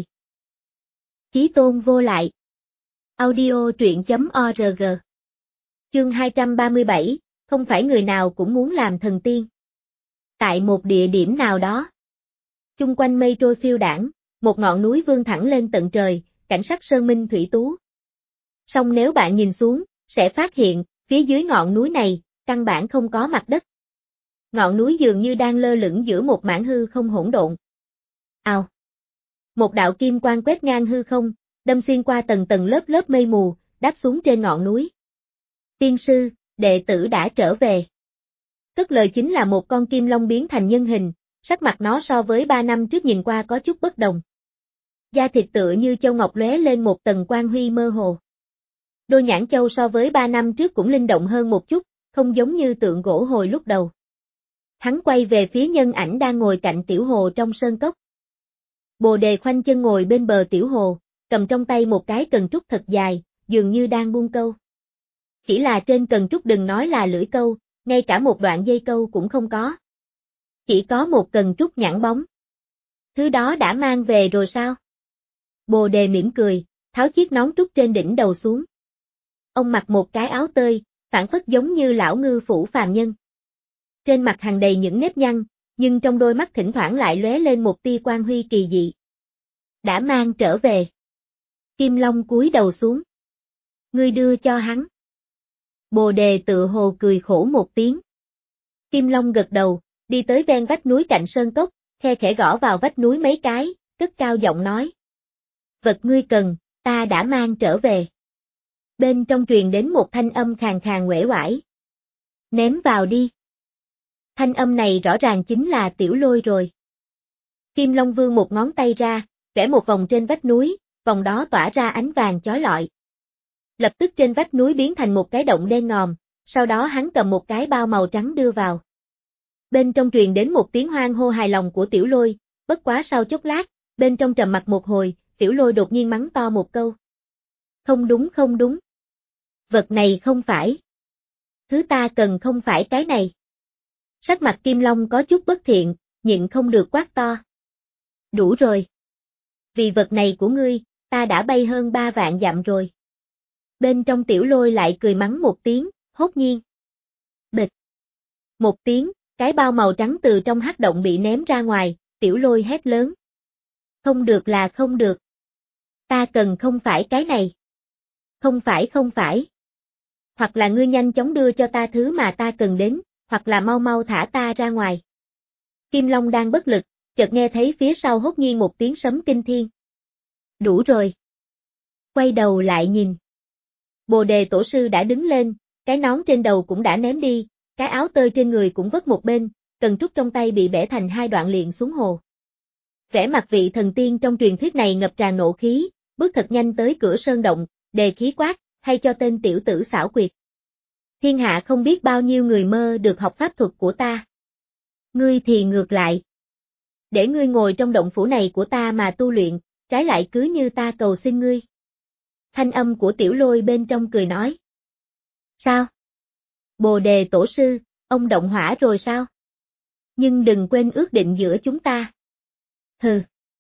Chí Tôn vô lại. Audio truyện chấm org. Chương hai trăm ba mươi bảy, không phải người nào cũng muốn làm thần tiên. Tại một địa điểm nào đó, chung quanh mây trôi phiêu đãng, một ngọn núi vươn thẳng lên tận trời, cảnh sắc sơn minh thủy tú. Song nếu bạn nhìn xuống, sẽ phát hiện, phía dưới ngọn núi này, căn bản không có mặt đất. Ngọn núi dường như đang lơ lửng giữa một mảng hư không hỗn độn. Ào! Một đạo kim quang quét ngang hư không, đâm xuyên qua tầng tầng lớp lớp mây mù, đáp xuống trên ngọn núi. Tiên sư, đệ tử đã trở về. Cất lời chính là một con kim long biến thành nhân hình, sắc mặt nó so với ba năm trước nhìn qua có chút bất đồng. Da thịt tựa như châu ngọc lóe lên một tầng quang huy mơ hồ. Đôi nhãn châu so với ba năm trước cũng linh động hơn một chút, không giống như tượng gỗ hồi lúc đầu. Hắn quay về phía nhân ảnh đang ngồi cạnh tiểu hồ trong sơn cốc. Bồ đề khoanh chân ngồi bên bờ tiểu hồ, cầm trong tay một cái cần trúc thật dài, dường như đang buông câu. Chỉ là trên cần trúc đừng nói là lưỡi câu, ngay cả một đoạn dây câu cũng không có. Chỉ có một cần trúc nhẵn bóng. Thứ đó đã mang về rồi sao? Bồ đề mỉm cười, tháo chiếc nón trúc trên đỉnh đầu xuống. Ông mặc một cái áo tơi, phản phất giống như lão ngư phủ phàm nhân. Trên mặt hằn đầy những nếp nhăn, nhưng trong đôi mắt thỉnh thoảng lại lóe lên một tia quang huy kỳ dị. Đã mang trở về. Kim Long cúi đầu xuống. Ngươi đưa cho hắn. Bồ đề tự hồ cười khổ một tiếng. Kim Long gật đầu, đi tới ven vách núi cạnh sơn cốc, khe khẽ gõ vào vách núi mấy cái, cất cao giọng nói. Vật ngươi cần, ta đã mang trở về. Bên trong truyền đến một thanh âm khàn khàn uể oải. Ném vào đi. Thanh âm này rõ ràng chính là Tiểu Lôi rồi. Kim Long vươn một ngón tay ra, vẽ một vòng trên vách núi, vòng đó tỏa ra ánh vàng chói lọi. Lập tức trên vách núi biến thành một cái động đen ngòm, sau đó hắn cầm một cái bao màu trắng đưa vào. Bên trong truyền đến một tiếng hoan hô hài lòng của Tiểu Lôi, bất quá sau chốc lát, bên trong trầm mặc một hồi, Tiểu Lôi đột nhiên mắng to một câu. Không đúng không đúng. Vật này không phải. Thứ ta cần không phải cái này. Sắc mặt Kim Long có chút bất thiện, nhịn không được quát to. Đủ rồi. Vì vật này của ngươi, ta đã bay hơn ba vạn dặm rồi. Bên trong Tiểu Lôi lại cười mắng một tiếng, hốt nhiên. Bịch. Một tiếng, cái bao màu trắng từ trong hắc động bị ném ra ngoài, Tiểu Lôi hét lớn. Không được là không được. Ta cần không phải cái này. Không phải không phải. Hoặc là ngươi nhanh chóng đưa cho ta thứ mà ta cần đến, hoặc là mau mau thả ta ra ngoài. Kim Long đang bất lực, chợt nghe thấy phía sau hốt nhiên một tiếng sấm kinh thiên. Đủ rồi. Quay đầu lại nhìn. Bồ đề tổ sư đã đứng lên, cái nón trên đầu cũng đã ném đi, cái áo tơi trên người cũng vất một bên, cần trúc trong tay bị bẻ thành hai đoạn liền xuống hồ. Vẻ mặt vị thần tiên trong truyền thuyết này ngập tràn nộ khí, bước thật nhanh tới cửa sơn động, đề khí quát, hay cho tên tiểu tử xảo quyệt. Thiên hạ không biết bao nhiêu người mơ được học pháp thuật của ta. Ngươi thì ngược lại. Để ngươi ngồi trong động phủ này của ta mà tu luyện, trái lại cứ như ta cầu xin ngươi. Thanh âm của Tiểu Lôi bên trong cười nói. Sao? Bồ đề tổ sư, ông động hỏa rồi sao? Nhưng đừng quên ước định giữa chúng ta. Hừ.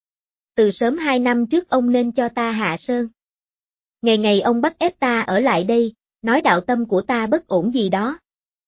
Từ sớm hai năm trước ông nên cho ta hạ sơn. Ngày ngày ông bắt ép ta ở lại đây, nói đạo tâm của ta bất ổn gì đó.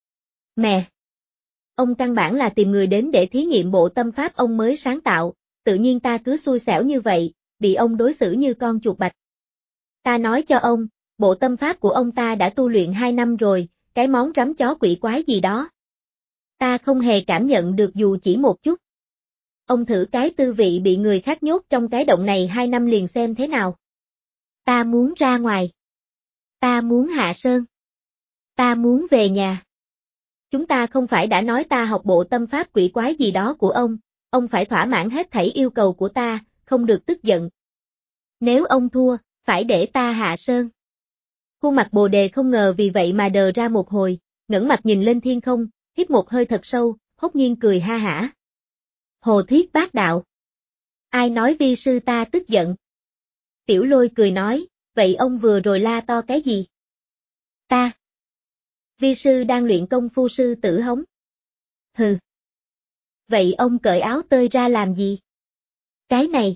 Mẹ! Ông căn bản là tìm người đến để thí nghiệm bộ tâm pháp ông mới sáng tạo, tự nhiên ta cứ xui xẻo như vậy, bị ông đối xử như con chuột bạch. Ta nói cho ông, bộ tâm pháp của ông ta đã tu luyện hai năm rồi, cái món rắm chó quỷ quái gì đó. Ta không hề cảm nhận được dù chỉ một chút. Ông thử cái tư vị bị người khác nhốt trong cái động này hai năm liền xem thế nào. Ta muốn ra ngoài. Ta muốn hạ sơn. Ta muốn về nhà. Chúng ta không phải đã nói ta học bộ tâm pháp quỷ quái gì đó của ông, ông phải thỏa mãn hết thảy yêu cầu của ta, không được tức giận. Nếu ông thua, phải để ta hạ sơn. Khuôn mặt Bồ đề không ngờ vì vậy mà đờ ra một hồi, ngẩng mặt nhìn lên thiên không, hít một hơi thật sâu, hốt nhiên cười ha hả. Hồ thuyết bác đạo. Ai nói vi sư ta tức giận? Tiểu Lôi cười nói, vậy ông vừa rồi la to cái gì? Ta. Vi sư đang luyện công phu sư tử hống. Hừ. Vậy ông cởi áo tơi ra làm gì? Cái này.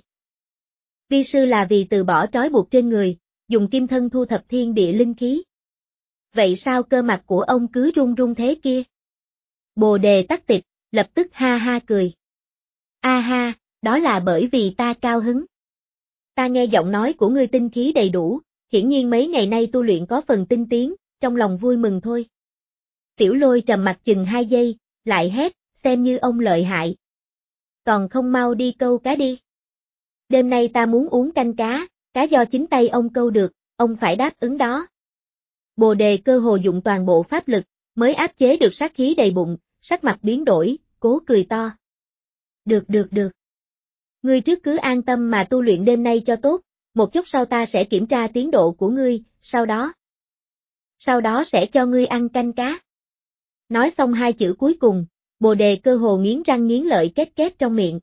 Vi sư là vì từ bỏ trói buộc trên người, dùng kim thân thu thập thiên địa linh khí. Vậy sao cơ mặt của ông cứ run run thế kia? Bồ đề tắc tịch, lập tức ha ha cười. A ha, đó là bởi vì ta cao hứng. Ta nghe giọng nói của ngươi tinh khí đầy đủ, hiển nhiên mấy ngày nay tu luyện có phần tinh tiến, trong lòng vui mừng thôi. Tiểu Lôi trầm mặt chừng hai giây, lại hét, xem như ông lợi hại. Còn không mau đi câu cá đi. Đêm nay ta muốn uống canh cá, cá do chính tay ông câu được, ông phải đáp ứng đó. Bồ Đề cơ hồ dụng toàn bộ pháp lực, mới áp chế được sát khí đầy bụng, sắc mặt biến đổi, cố cười to. Được được được. Ngươi trước cứ an tâm mà tu luyện đêm nay cho tốt, một chút sau ta sẽ kiểm tra tiến độ của ngươi, sau đó. Sau đó sẽ cho ngươi ăn canh cá. Nói xong hai chữ cuối cùng, Bồ Đề cơ hồ nghiến răng nghiến lợi két két trong miệng.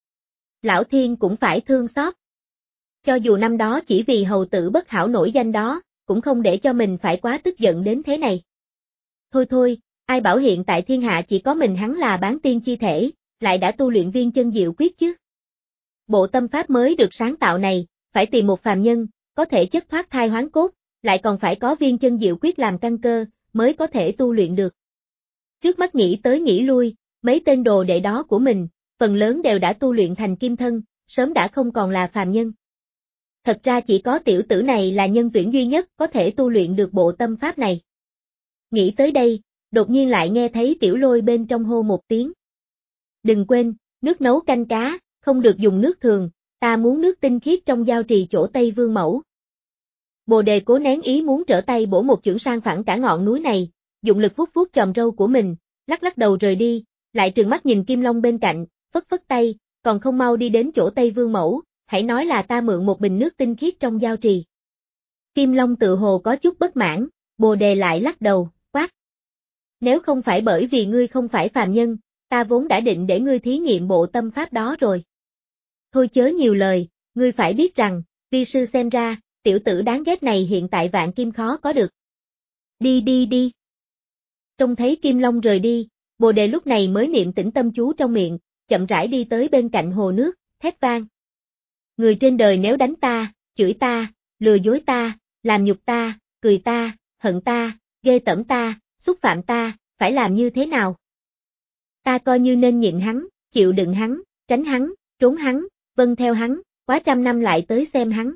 Lão Thiên cũng phải thương xót. Cho dù năm đó chỉ vì hầu tử bất hảo nổi danh đó, cũng không để cho mình phải quá tức giận đến thế này. Thôi thôi, ai bảo hiện tại thiên hạ chỉ có mình hắn là bán tiên chi thể, lại đã tu luyện viên chân diệu quyết chứ. Bộ tâm pháp mới được sáng tạo này, phải tìm một phàm nhân, có thể chất thoát thai hoán cốt, lại còn phải có viên chân diệu quyết làm căn cơ, mới có thể tu luyện được. Trước mắt nghĩ tới nghĩ lui, mấy tên đồ đệ đó của mình, phần lớn đều đã tu luyện thành kim thân, sớm đã không còn là phàm nhân. Thật ra chỉ có tiểu tử này là nhân tuyển duy nhất có thể tu luyện được bộ tâm pháp này. Nghĩ tới đây, đột nhiên lại nghe thấy Tiểu Lôi bên trong hô một tiếng. Đừng quên, nước nấu canh cá, không được dùng nước thường, ta muốn nước tinh khiết trong giao trì chỗ Tây Vương Mẫu. Bồ Đề cố nén ý muốn trở tay bổ một chưởng sang phẳng cả ngọn núi này, dụng lực vuốt vuốt chòm râu của mình, lắc lắc đầu rời đi, lại trừng mắt nhìn Kim Long bên cạnh, phất phất tay, còn không mau đi đến chỗ Tây Vương Mẫu, hãy nói là ta mượn một bình nước tinh khiết trong giao trì. Kim Long tự hồ có chút bất mãn, Bồ Đề lại lắc đầu, quát. Nếu không phải bởi vì ngươi không phải phàm nhân, ta vốn đã định để ngươi thí nghiệm bộ tâm pháp đó rồi. Thôi chớ nhiều lời, ngươi phải biết rằng, vi sư xem ra, tiểu tử đáng ghét này hiện tại vạn kim khó có được. Đi đi đi. Trông thấy Kim Long rời đi, Bồ Đề lúc này mới niệm tĩnh tâm chú trong miệng, chậm rãi đi tới bên cạnh hồ nước, thét vang. Người trên đời nếu đánh ta, chửi ta, lừa dối ta, làm nhục ta, cười ta, hận ta, ghê tởm ta, xúc phạm ta, phải làm như thế nào? Ta coi như nên nhịn hắn, chịu đựng hắn, tránh hắn, trốn hắn, vâng theo hắn, quá trăm năm lại tới xem hắn.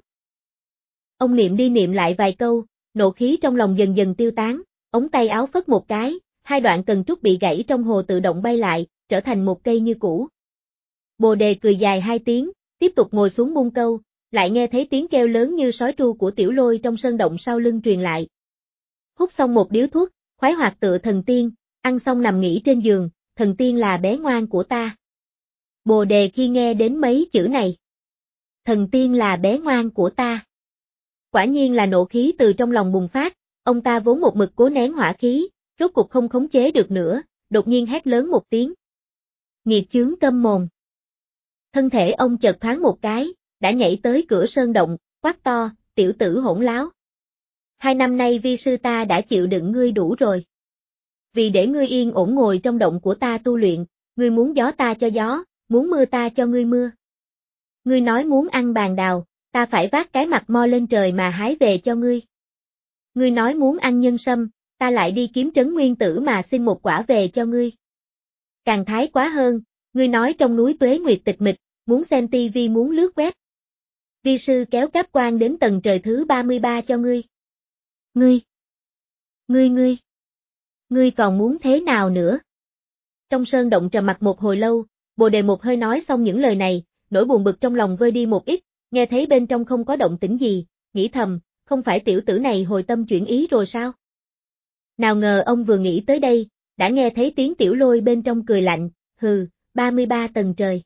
Ông niệm đi niệm lại vài câu, nộ khí trong lòng dần dần tiêu tán, ống tay áo phất một cái, hai đoạn cần trúc bị gãy trong hồ tự động bay lại, trở thành một cây như cũ. Bồ Đề cười dài hai tiếng, tiếp tục ngồi xuống buông câu, lại nghe thấy tiếng kêu lớn như sói tru của Tiểu Lôi trong sơn động sau lưng truyền lại. Hút xong một điếu thuốc, khoái hoạt tựa thần tiên, ăn xong nằm nghỉ trên giường, thần tiên là bé ngoan của ta. Bồ Đề khi nghe đến mấy chữ này. Thần tiên là bé ngoan của ta. Quả nhiên là nộ khí từ trong lòng bùng phát, ông ta vốn một mực cố nén hỏa khí, rốt cục không khống chế được nữa, đột nhiên hét lớn một tiếng. Nghiệt chướng câm mồm. Thân thể ông chợt thoáng một cái, đã nhảy tới cửa sơn động, quát to, tiểu tử hỗn láo. Hai năm nay vi sư ta đã chịu đựng ngươi đủ rồi. Vì để ngươi yên ổn ngồi trong động của ta tu luyện, ngươi muốn gió ta cho gió, muốn mưa ta cho ngươi mưa. Ngươi nói muốn ăn bàn đào, ta phải vác cái mặt mo lên trời mà hái về cho ngươi. Ngươi nói muốn ăn nhân sâm, ta lại đi kiếm trấn nguyên tử mà xin một quả về cho ngươi. Càng thái quá hơn, ngươi nói trong núi tuế nguyệt tịch mịch, muốn xem tivi muốn lướt web. Vi sư kéo cáp quan đến tầng trời thứ ba mươi ba cho ngươi. Ngươi, ngươi ngươi, ngươi còn muốn thế nào nữa? Trong sơn động trầm mặc một hồi lâu, Bồ Đề một hơi nói xong những lời này, nỗi buồn bực trong lòng vơi đi một ít, nghe thấy bên trong không có động tĩnh gì, nghĩ thầm, không phải tiểu tử này hồi tâm chuyển ý rồi sao? Nào ngờ ông vừa nghĩ tới đây, đã nghe thấy tiếng Tiểu Lôi bên trong cười lạnh, hừ, ba mươi ba tầng trời.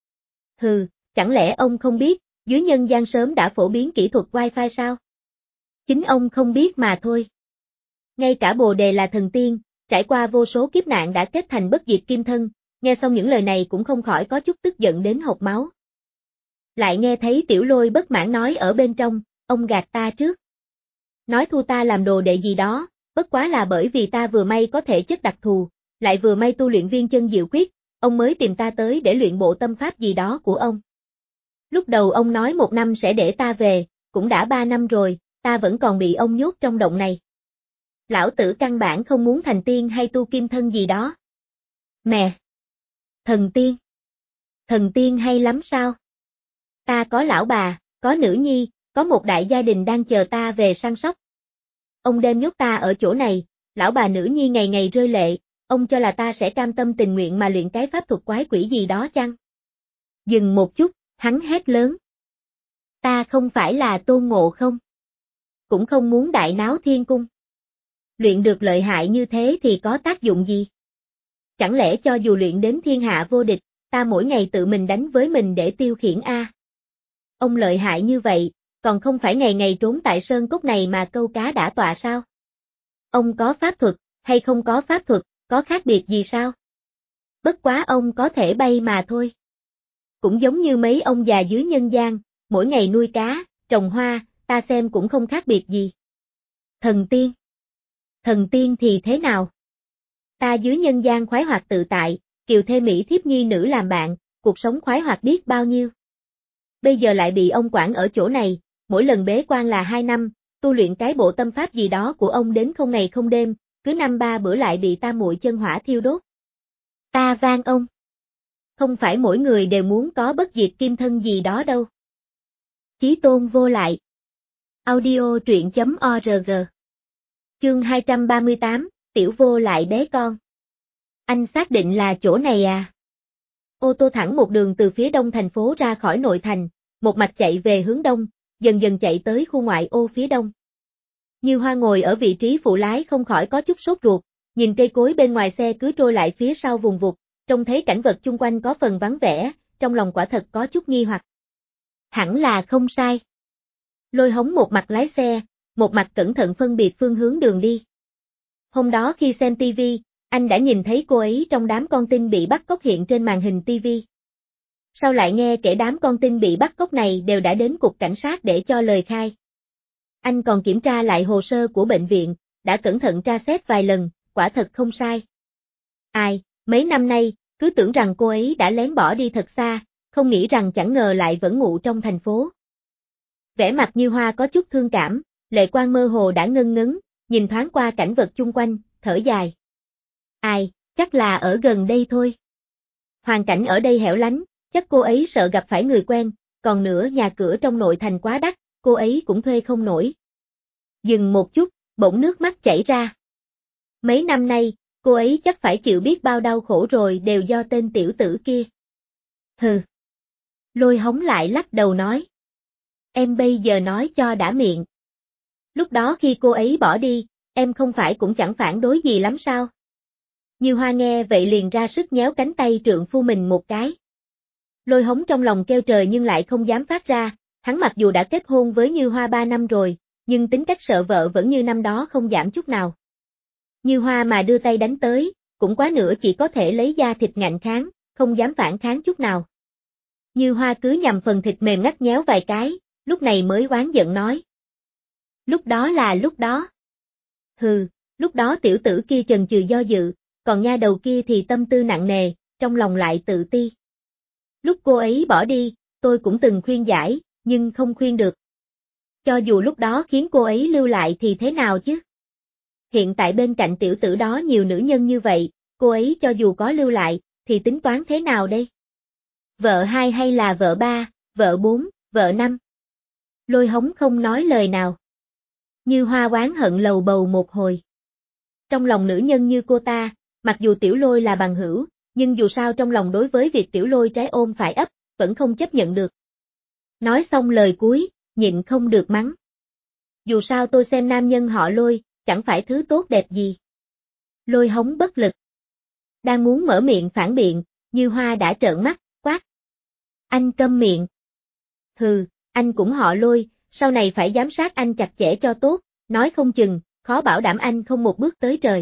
Hừ, chẳng lẽ ông không biết, dưới nhân gian sớm đã phổ biến kỹ thuật wifi sao? Chính ông không biết mà thôi. Ngay cả Bồ Đề là thần tiên, trải qua vô số kiếp nạn đã kết thành bất diệt kim thân, nghe xong những lời này cũng không khỏi có chút tức giận đến hộc máu. Lại nghe thấy Tiểu Lôi bất mãn nói ở bên trong, ông gạt ta trước. Nói thu ta làm đồ đệ gì đó, bất quá là bởi vì ta vừa may có thể chất đặc thù, lại vừa may tu luyện viên chân diệu quyết, ông mới tìm ta tới để luyện bộ tâm pháp gì đó của ông. Lúc đầu ông nói một năm sẽ để ta về, cũng đã ba năm rồi, ta vẫn còn bị ông nhốt trong động này. Lão tử căn bản không muốn thành tiên hay tu kim thân gì đó. Mẹ! Thần tiên! Thần tiên hay lắm sao? Ta có lão bà, có nữ nhi, có một đại gia đình đang chờ ta về săn sóc. Ông đem nhốt ta ở chỗ này, lão bà nữ nhi ngày ngày rơi lệ, ông cho là ta sẽ cam tâm tình nguyện mà luyện cái pháp thuật quái quỷ gì đó chăng? Dừng một chút, hắn hét lớn. Ta không phải là Tôn Ngộ Không. Cũng không muốn đại náo thiên cung. Luyện được lợi hại như thế thì có tác dụng gì? Chẳng lẽ cho dù luyện đến thiên hạ vô địch, ta mỗi ngày tự mình đánh với mình để tiêu khiển a? Ông lợi hại như vậy, còn không phải ngày ngày trốn tại sơn cốc này mà câu cá đã tọa sao? Ông có pháp thuật, hay không có pháp thuật, có khác biệt gì sao? Bất quá ông có thể bay mà thôi. Cũng giống như mấy ông già dưới nhân gian, mỗi ngày nuôi cá, trồng hoa, ta xem cũng không khác biệt gì. Thần tiên. Thần tiên thì thế nào? Ta dưới nhân gian khoái hoạt tự tại, kiều thê mỹ thiếp nhi nữ làm bạn, cuộc sống khoái hoạt biết bao nhiêu. Bây giờ lại bị ông quản ở chỗ này, mỗi lần bế quan là hai năm, tu luyện cái bộ tâm pháp gì đó của ông đến không ngày không đêm, cứ năm ba bữa lại bị ta muội chân hỏa thiêu đốt. Ta van ông. Không phải mỗi người đều muốn có bất diệt kim thân gì đó đâu. Chí tôn vô lại. Audio truyện chấm org. Chương hai trăm ba mươi tám, tiểu vô lại bé con. Anh xác định là chỗ này à? Ô tô thẳng một đường từ phía đông thành phố ra khỏi nội thành, một mạch chạy về hướng đông, dần dần chạy tới khu ngoại ô phía đông. Như Hoa ngồi ở vị trí phụ lái không khỏi có chút sốt ruột, nhìn cây cối bên ngoài xe cứ trôi lại phía sau vùng vụt, trông thấy cảnh vật chung quanh có phần vắng vẻ, trong lòng quả thật có chút nghi hoặc. Hẳn là không sai. Lôi Hống một mặt lái xe, một mặt cẩn thận phân biệt phương hướng đường đi. Hôm đó khi xem ti vi, anh đã nhìn thấy cô ấy trong đám con tin bị bắt cóc hiện trên màn hình ti vi. Sau lại nghe kể đám con tin bị bắt cóc này đều đã đến cục cảnh sát để cho lời khai. Anh còn kiểm tra lại hồ sơ của bệnh viện, đã cẩn thận tra xét vài lần, quả thật không sai. Ai, mấy năm nay, cứ tưởng rằng cô ấy đã lén bỏ đi thật xa, không nghĩ rằng chẳng ngờ lại vẫn ngụ trong thành phố. Vẻ mặt Như Hoa có chút thương cảm, lệ quan mơ hồ đã ngân ngấn, nhìn thoáng qua cảnh vật chung quanh, thở dài. Ai, chắc là ở gần đây thôi. Hoàn cảnh ở đây hẻo lánh, chắc cô ấy sợ gặp phải người quen, còn nữa nhà cửa trong nội thành quá đắt, cô ấy cũng thuê không nổi. Dừng một chút, bỗng nước mắt chảy ra. Mấy năm nay, cô ấy chắc phải chịu biết bao đau khổ rồi đều do tên tiểu tử kia. Hừ. Lôi Hống lại lắc đầu nói. Em bây giờ nói cho đã miệng. Lúc đó khi cô ấy bỏ đi, em không phải cũng chẳng phản đối gì lắm sao? Như Hoa nghe vậy liền ra sức nhéo cánh tay trượng phu mình một cái. Lôi Hống trong lòng kêu trời nhưng lại không dám phát ra, hắn mặc dù đã kết hôn với Như Hoa ba năm rồi, nhưng tính cách sợ vợ vẫn như năm đó không giảm chút nào. Như Hoa mà đưa tay đánh tới, cũng quá nữa chỉ có thể lấy da thịt ngạnh kháng, không dám phản kháng chút nào. Như Hoa cứ nhằm phần thịt mềm ngắt nhéo vài cái, lúc này mới oán giận nói. Lúc đó là lúc đó. Hừ, lúc đó tiểu tử kia chần chừ do dự, còn nha đầu kia thì tâm tư nặng nề, trong lòng lại tự ti. Lúc cô ấy bỏ đi, tôi cũng từng khuyên giải, nhưng không khuyên được. Cho dù lúc đó khiến cô ấy lưu lại thì thế nào chứ? Hiện tại bên cạnh tiểu tử đó nhiều nữ nhân như vậy, cô ấy cho dù có lưu lại, thì tính toán thế nào đây? Vợ hai hay là vợ ba, vợ bốn, vợ năm? Lôi Hống không nói lời nào. Như Hoa oán hận lầu bầu một hồi. Trong lòng nữ nhân như cô ta, mặc dù Tiểu Lôi là bằng hữu, nhưng dù sao trong lòng đối với việc Tiểu Lôi trái ôm phải ấp, vẫn không chấp nhận được. Nói xong lời cuối, nhịn không được mắng. Dù sao tôi xem nam nhân họ Lôi, chẳng phải thứ tốt đẹp gì. Lôi Hống bất lực. Đang muốn mở miệng phản biện, Như Hoa đã trợn mắt, quát. Anh câm miệng. Hừ, anh cũng họ Lôi, sau này phải giám sát anh chặt chẽ cho tốt, nói không chừng, khó bảo đảm anh không một bước tới trời.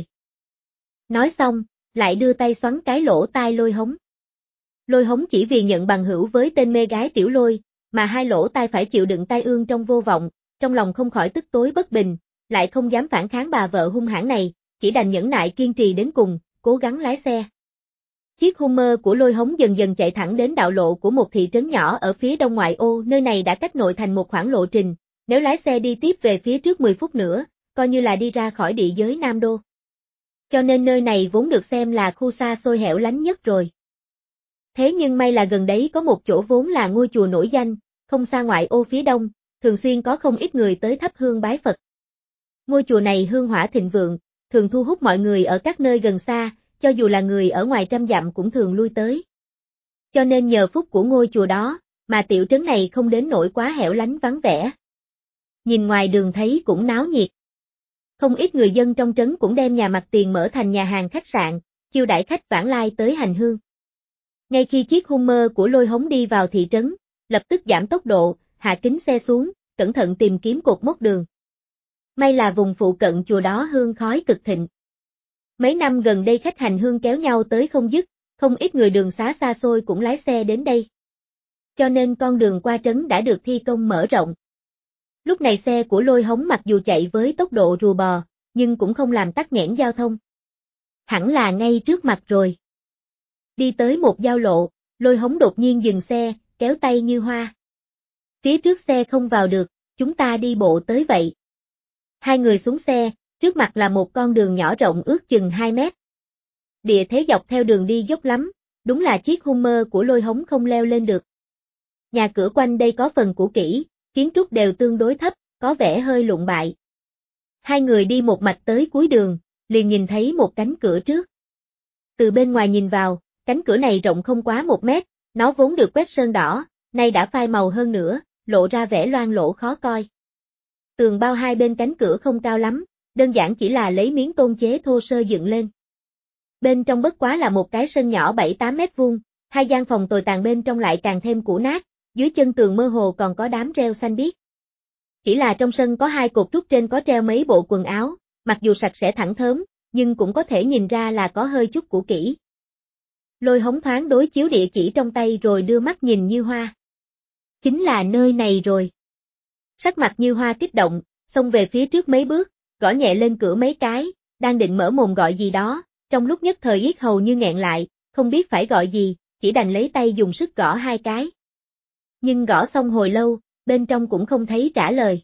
Nói xong, lại đưa tay xoắn cái lỗ tai Lôi Hống. Lôi Hống chỉ vì nhận bằng hữu với tên mê gái Tiểu Lôi, mà hai lỗ tai phải chịu đựng tai ương trong vô vọng, trong lòng không khỏi tức tối bất bình, lại không dám phản kháng bà vợ hung hãn này, chỉ đành nhẫn nại kiên trì đến cùng, cố gắng lái xe. Chiếc Hummer của Lôi Hống dần dần chạy thẳng đến đạo lộ của một thị trấn nhỏ ở phía đông ngoại ô, nơi này đã cách nội thành một khoảng lộ trình, nếu lái xe đi tiếp về phía trước mười phút nữa, coi như là đi ra khỏi địa giới Nam Đô. Cho nên nơi này vốn được xem là khu xa xôi hẻo lánh nhất rồi. Thế nhưng may là gần đấy có một chỗ vốn là ngôi chùa nổi danh, không xa ngoại ô phía đông, thường xuyên có không ít người tới thắp hương bái Phật. Ngôi chùa này hương hỏa thịnh vượng, thường thu hút mọi người ở các nơi gần xa, cho dù là người ở ngoài trăm dặm cũng thường lui tới. Cho nên nhờ phúc của ngôi chùa đó, mà tiểu trấn này không đến nỗi quá hẻo lánh vắng vẻ. Nhìn ngoài đường thấy cũng náo nhiệt. Không ít người dân trong trấn cũng đem nhà mặt tiền mở thành nhà hàng khách sạn, chiêu đãi khách vãng lai tới hành hương. Ngay khi chiếc Hummer của Lôi Hống đi vào thị trấn, lập tức giảm tốc độ, hạ kính xe xuống, cẩn thận tìm kiếm cột mốc đường. May là vùng phụ cận chùa đó hương khói cực thịnh. Mấy năm gần đây khách hành hương kéo nhau tới không dứt, không ít người đường xá xa xôi cũng lái xe đến đây. Cho nên con đường qua trấn đã được thi công mở rộng. Lúc này xe của Lôi Hống mặc dù chạy với tốc độ rùa bò, nhưng cũng không làm tắc nghẽn giao thông. Hẳn là ngay trước mặt rồi. Đi tới một giao lộ, Lôi Hống đột nhiên dừng xe, kéo tay Như Hoa. Phía trước xe không vào được, chúng ta đi bộ tới vậy. Hai người xuống xe, trước mặt là một con đường nhỏ rộng ước chừng hai mét. Địa thế dọc theo đường đi dốc lắm, đúng là chiếc Hummer của Lôi Hống không leo lên được. Nhà cửa quanh đây có phần cũ kỹ, kiến trúc đều tương đối thấp, có vẻ hơi lụng bại. Hai người đi một mạch tới cuối đường, liền nhìn thấy một cánh cửa trước. Từ bên ngoài nhìn vào, cánh cửa này rộng không quá một mét, nó vốn được quét sơn đỏ, nay đã phai màu hơn nữa, lộ ra vẻ loang lổ khó coi. Tường bao hai bên cánh cửa không cao lắm, đơn giản chỉ là lấy miếng tôn chế thô sơ dựng lên. Bên trong bất quá là một cái sân nhỏ bảy tám mét vuông, hai gian phòng tồi tàn bên trong lại càng thêm cũ nát, dưới chân tường mơ hồ còn có đám rêu xanh biếc. Chỉ là trong sân có hai cột trúc trên có treo mấy bộ quần áo, mặc dù sạch sẽ thẳng thớm, nhưng cũng có thể nhìn ra là có hơi chút cũ kỹ. Lôi Hống thoáng đối chiếu địa chỉ trong tay rồi đưa mắt nhìn Như Hoa. Chính là nơi này rồi. Sắc mặt Như Hoa kích động, xông về phía trước mấy bước, gõ nhẹ lên cửa mấy cái, đang định mở mồm gọi gì đó, trong lúc nhất thời yết hầu như nghẹn lại, không biết phải gọi gì, chỉ đành lấy tay dùng sức gõ hai cái. Nhưng gõ xong hồi lâu, bên trong cũng không thấy trả lời.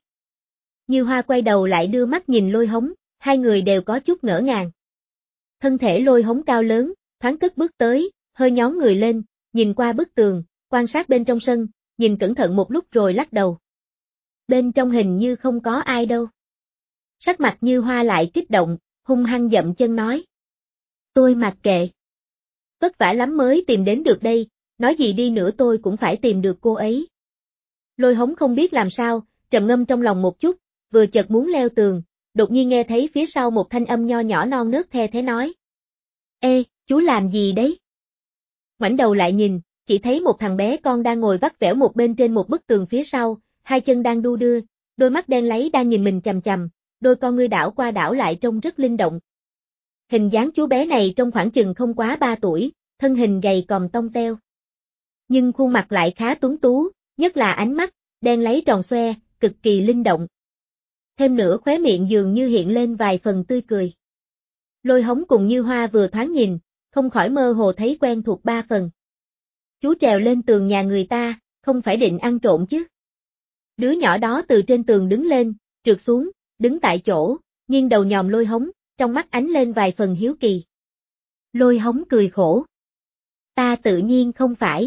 Như Hoa quay đầu lại đưa mắt nhìn Lôi Hống, hai người đều có chút ngỡ ngàng. Thân thể Lôi Hống cao lớn, thoáng cất bước tới, hơi nhón người lên, nhìn qua bức tường, quan sát bên trong sân, nhìn cẩn thận một lúc rồi lắc đầu. Bên trong hình như không có ai đâu. Sắc mặt Như Hoa lại kích động, hung hăng dậm chân nói. Tôi mặc kệ. Vất vả lắm mới tìm đến được đây, nói gì đi nữa tôi cũng phải tìm được cô ấy. Lôi Hống không biết làm sao, trầm ngâm trong lòng một chút, vừa chợt muốn leo tường, đột nhiên nghe thấy phía sau một thanh âm nho nhỏ non nớt the thế nói. Ê, chú làm gì đấy? Ngoảnh đầu lại nhìn, chỉ thấy một thằng bé con đang ngồi vắt vẻo một bên trên một bức tường phía sau, hai chân đang đu đưa, đôi mắt đen láy đang nhìn mình chằm chằm, đôi con ngươi đảo qua đảo lại trông rất linh động. Hình dáng chú bé này trong khoảng chừng không quá ba tuổi, thân hình gầy còm tông teo. Nhưng khuôn mặt lại khá tuấn tú, nhất là ánh mắt, đen láy tròn xoe, cực kỳ linh động. Thêm nữa khóe miệng dường như hiện lên vài phần tươi cười. Lôi Hống cùng Như Hoa vừa thoáng nhìn, không khỏi mơ hồ thấy quen thuộc ba phần. Chú trèo lên tường nhà người ta, không phải định ăn trộm chứ. Đứa nhỏ đó từ trên tường đứng lên, trượt xuống, đứng tại chỗ, nghiêng đầu nhòm Lôi Hống, trong mắt ánh lên vài phần hiếu kỳ. Lôi Hống cười khổ. Ta tự nhiên không phải.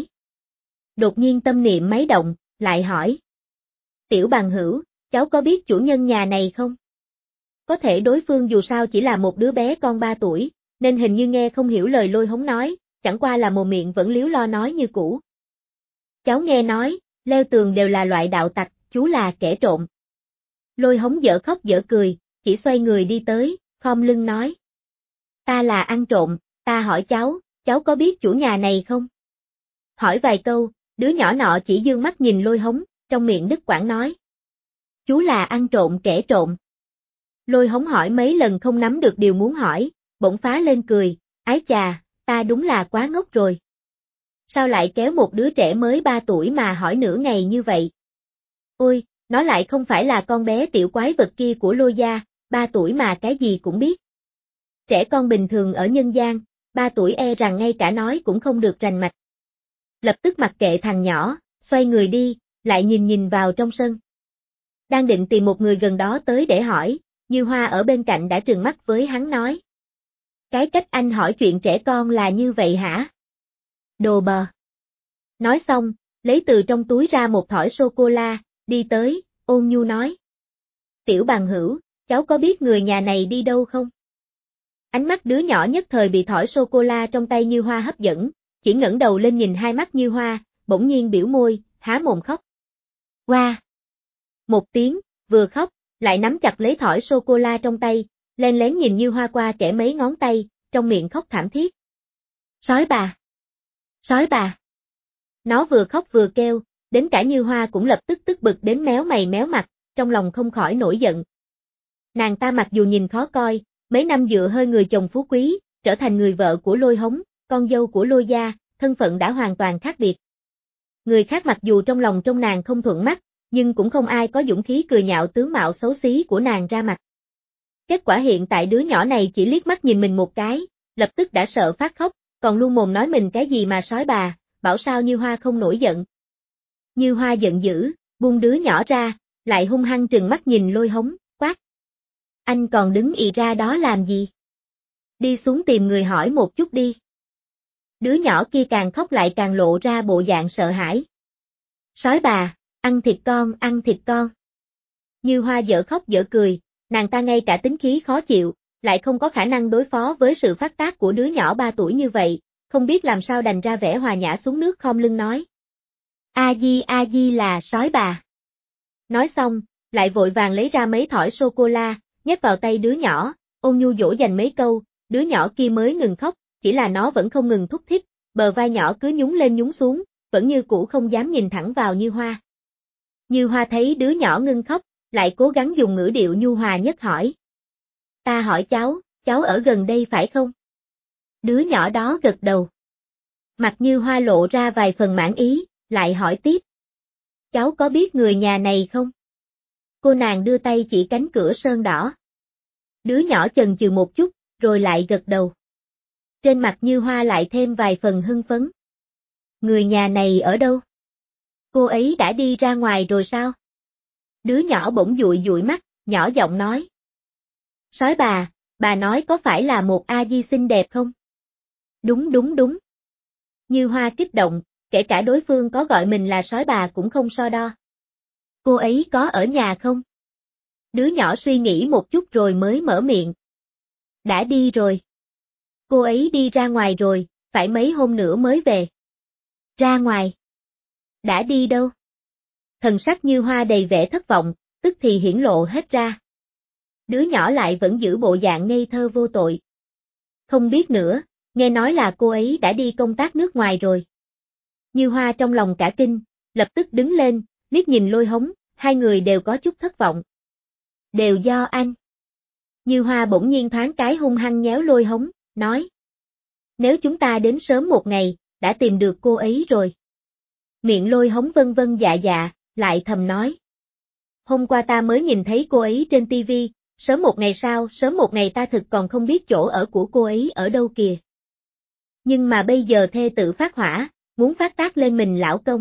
Đột nhiên tâm niệm máy động, lại hỏi. Tiểu bằng hữu, cháu có biết chủ nhân nhà này không? Có thể đối phương dù sao chỉ là một đứa bé con ba tuổi, nên hình như nghe không hiểu lời Lôi Hống nói, chẳng qua là mồm miệng vẫn líu lo nói như cũ. Cháu nghe nói, leo tường đều là loại đạo tặc, chú là kẻ trộm. Lôi Hống dở khóc dở cười, chỉ xoay người đi tới, khom lưng nói. Ta là ăn trộm, ta hỏi cháu, cháu có biết chủ nhà này không? Hỏi vài câu, đứa nhỏ nọ chỉ dương mắt nhìn Lôi Hống, trong miệng đứt quãng nói. Chú là ăn trộm kẻ trộm. Lôi Hống hỏi mấy lần không nắm được điều muốn hỏi, bỗng phá lên cười, ái chà, ta đúng là quá ngốc rồi. Sao lại kéo một đứa trẻ mới ba tuổi mà hỏi nửa ngày như vậy? Ôi, nó lại không phải là con bé tiểu quái vật kia của Lôi gia, ba tuổi mà cái gì cũng biết. Trẻ con bình thường ở nhân gian, ba tuổi e rằng ngay cả nói cũng không được rành mạch. Lập tức mặc kệ thằng nhỏ, xoay người đi, lại nhìn nhìn vào trong sân. Đang định tìm một người gần đó tới để hỏi, Như Hoa ở bên cạnh đã trừng mắt với hắn nói. Cái cách anh hỏi chuyện trẻ con là như vậy hả? Đồ bờ. Nói xong, lấy từ trong túi ra một thỏi sô-cô-la, đi tới, ôn nhu nói. Tiểu bằng hữu, cháu có biết người nhà này đi đâu không? Ánh mắt đứa nhỏ nhất thời bị thỏi sô-cô-la trong tay Như Hoa hấp dẫn, chỉ ngẩng đầu lên nhìn hai mắt Như Hoa, bỗng nhiên biểu môi, há mồm khóc. Qua! Wow. Một tiếng, vừa khóc, lại nắm chặt lấy thỏi sô-cô-la trong tay, len lén nhìn Như Hoa qua kẽ mấy ngón tay, trong miệng khóc thảm thiết. Sói bà! Sói bà! Nó vừa khóc vừa kêu, đến cả Như Hoa cũng lập tức tức bực đến méo mày méo mặt, trong lòng không khỏi nổi giận. Nàng ta mặc dù nhìn khó coi, mấy năm dựa hơi người chồng phú quý, trở thành người vợ của Lôi Hống, con dâu của Lôi gia, thân phận đã hoàn toàn khác biệt. Người khác mặc dù trong lòng trong nàng không thuận mắt, nhưng cũng không ai có dũng khí cười nhạo tướng mạo xấu xí của nàng ra mặt. Kết quả hiện tại đứa nhỏ này chỉ liếc mắt nhìn mình một cái, lập tức đã sợ phát khóc, còn luôn mồm nói mình cái gì mà sói bà, bảo sao Như Hoa không nổi giận. Như Hoa giận dữ, buông đứa nhỏ ra, lại hung hăng trừng mắt nhìn Lôi Hống, quát. Anh còn đứng ì ra đó làm gì? Đi xuống tìm người hỏi một chút đi. Đứa nhỏ kia càng khóc lại càng lộ ra bộ dạng sợ hãi. Sói bà, ăn thịt con, ăn thịt con. Như Hoa dở khóc dở cười, nàng ta ngay cả tính khí khó chịu, lại không có khả năng đối phó với sự phát tác của đứa nhỏ ba tuổi như vậy, không biết làm sao đành ra vẻ hòa nhã xuống nước khom lưng nói. A Di A Di là sói bà. Nói xong, lại vội vàng lấy ra mấy thỏi sô-cô-la, nhét vào tay đứa nhỏ, ôn nhu dỗ dành mấy câu, đứa nhỏ kia mới ngừng khóc, chỉ là nó vẫn không ngừng thúc thích, bờ vai nhỏ cứ nhún lên nhún xuống, vẫn như cũ không dám nhìn thẳng vào Như Hoa. Như Hoa thấy đứa nhỏ ngưng khóc, lại cố gắng dùng ngữ điệu nhu hòa nhất hỏi. Ta hỏi cháu, cháu ở gần đây phải không? Đứa nhỏ đó gật đầu. Mặt Như Hoa lộ ra vài phần mãn ý, lại hỏi tiếp. Cháu có biết người nhà này không? Cô nàng đưa tay chỉ cánh cửa sơn đỏ. Đứa nhỏ chần chừ một chút, rồi lại gật đầu. Trên mặt Như Hoa lại thêm vài phần hưng phấn. Người nhà này ở đâu? Cô ấy đã đi ra ngoài rồi sao? Đứa nhỏ bỗng dụi dụi mắt, nhỏ giọng nói. Sói bà, bà nói có phải là một A Di xinh đẹp không? Đúng đúng đúng. Như Hoa kích động, kể cả đối phương có gọi mình là sói bà cũng không so đo. Cô ấy có ở nhà không? Đứa nhỏ suy nghĩ một chút rồi mới mở miệng. Đã đi rồi. Cô ấy đi ra ngoài rồi, phải mấy hôm nữa mới về. Ra ngoài. Đã đi đâu? Thần sắc Như Hoa đầy vẻ thất vọng, tức thì hiển lộ hết ra. Đứa nhỏ lại vẫn giữ bộ dạng ngây thơ vô tội. Không biết nữa, nghe nói là cô ấy đã đi công tác nước ngoài rồi. Như Hoa trong lòng cả kinh, lập tức đứng lên, liếc nhìn Lôi Hống, hai người đều có chút thất vọng. Đều do anh. Như Hoa bỗng nhiên thoáng cái hung hăng nhéo Lôi Hống, nói. Nếu chúng ta đến sớm một ngày, đã tìm được cô ấy rồi. Miệng Lôi Hống vân vân dạ dạ, lại thầm nói. Hôm qua ta mới nhìn thấy cô ấy trên tivi, sớm một ngày sau, sớm một ngày ta thực còn không biết chỗ ở của cô ấy ở đâu kìa. Nhưng mà bây giờ thê tự phát hỏa, muốn phát tác lên mình lão công.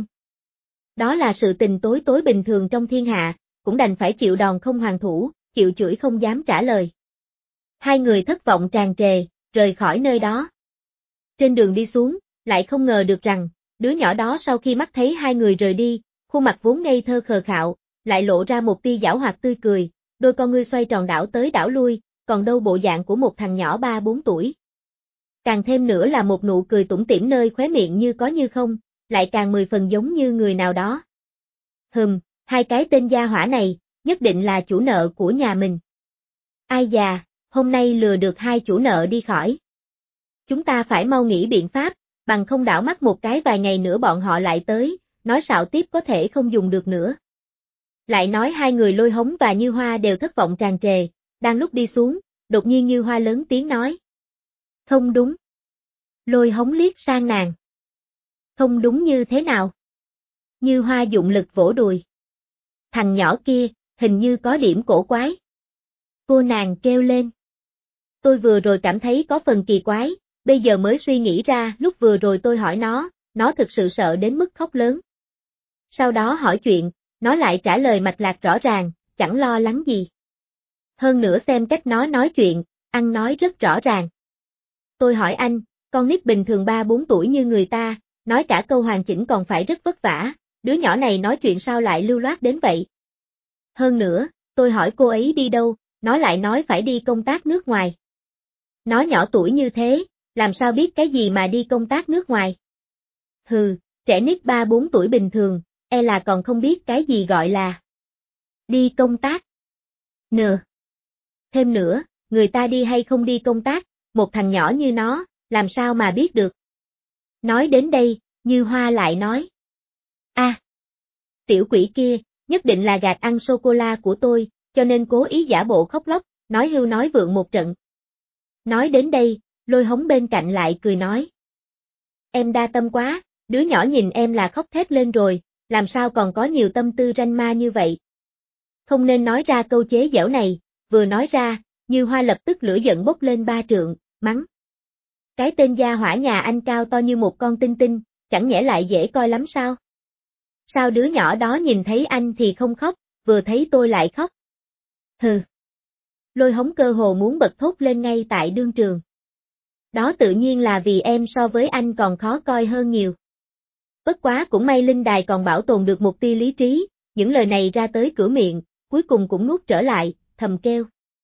Đó là sự tình tối tối bình thường trong thiên hạ, cũng đành phải chịu đòn không hoàn thủ, chịu chửi không dám trả lời. Hai người thất vọng tràn trề, rời khỏi nơi đó. Trên đường đi xuống, lại không ngờ được rằng, đứa nhỏ đó sau khi mắt thấy hai người rời đi, khuôn mặt vốn ngây thơ khờ khạo, lại lộ ra một tia giảo hoạt tươi cười, đôi con ngươi xoay tròn đảo tới đảo lui, còn đâu bộ dạng của một thằng nhỏ ba bốn tuổi. Càng thêm nữa là một nụ cười tủm tỉm nơi khóe miệng như có như không, lại càng mười phần giống như người nào đó. Hừm, hai cái tên gia hỏa này, nhất định là chủ nợ của nhà mình. Ai già, hôm nay lừa được hai chủ nợ đi khỏi. Chúng ta phải mau nghĩ biện pháp, bằng không đảo mắt một cái vài ngày nữa bọn họ lại tới, nói xạo tiếp có thể không dùng được nữa. Lại nói hai người Lôi Hống và Như Hoa đều thất vọng tràn trề, đang lúc đi xuống, đột nhiên Như Hoa lớn tiếng nói. Không đúng. Lôi Hống liếc sang nàng. Không đúng như thế nào? Như Hoa dụng lực vỗ đùi. Thằng nhỏ kia, hình như có điểm cổ quái. Cô nàng kêu lên. Tôi vừa rồi cảm thấy có phần kỳ quái, bây giờ mới suy nghĩ ra lúc vừa rồi tôi hỏi nó, nó thực sự sợ đến mức khóc lớn. Sau đó hỏi chuyện, nó lại trả lời mạch lạc rõ ràng, chẳng lo lắng gì. Hơn nữa xem cách nó nói chuyện, ăn nói rất rõ ràng. Tôi hỏi anh, con nít bình thường ba bốn tuổi như người ta, nói cả câu hoàn chỉnh còn phải rất vất vả, đứa nhỏ này nói chuyện sao lại lưu loát đến vậy. Hơn nữa, tôi hỏi cô ấy đi đâu, nó lại nói phải đi công tác nước ngoài. Nó nhỏ tuổi như thế, làm sao biết cái gì mà đi công tác nước ngoài? Hừ, trẻ nít ba bốn tuổi bình thường, e là còn không biết cái gì gọi là đi công tác. Nờ. Thêm nữa, người ta đi hay không đi công tác, một thằng nhỏ như nó, làm sao mà biết được. Nói đến đây, Như Hoa lại nói. a à, tiểu quỷ kia, nhất định là gạt ăn sô-cô-la của tôi, cho nên cố ý giả bộ khóc lóc, nói hưu nói vượng một trận. Nói đến đây, Lôi Hống bên cạnh lại cười nói. Em đa tâm quá, đứa nhỏ nhìn em là khóc thét lên rồi, làm sao còn có nhiều tâm tư ranh ma như vậy. Không nên nói ra câu chế giễu này, vừa nói ra, Như Hoa lập tức lửa giận bốc lên ba trượng, mắng. Cái tên gia hỏa nhà anh cao to như một con tinh tinh, chẳng nhẽ lại dễ coi lắm sao? Sao đứa nhỏ đó nhìn thấy anh thì không khóc, vừa thấy tôi lại khóc? Hừ. Lôi Hống cơ hồ muốn bật thốt lên ngay tại đương trường. Đó tự nhiên là vì em so với anh còn khó coi hơn nhiều. Bất quá cũng may linh đài còn bảo tồn được một tia lý trí, những lời này ra tới cửa miệng, cuối cùng cũng nuốt trở lại, thầm kêu.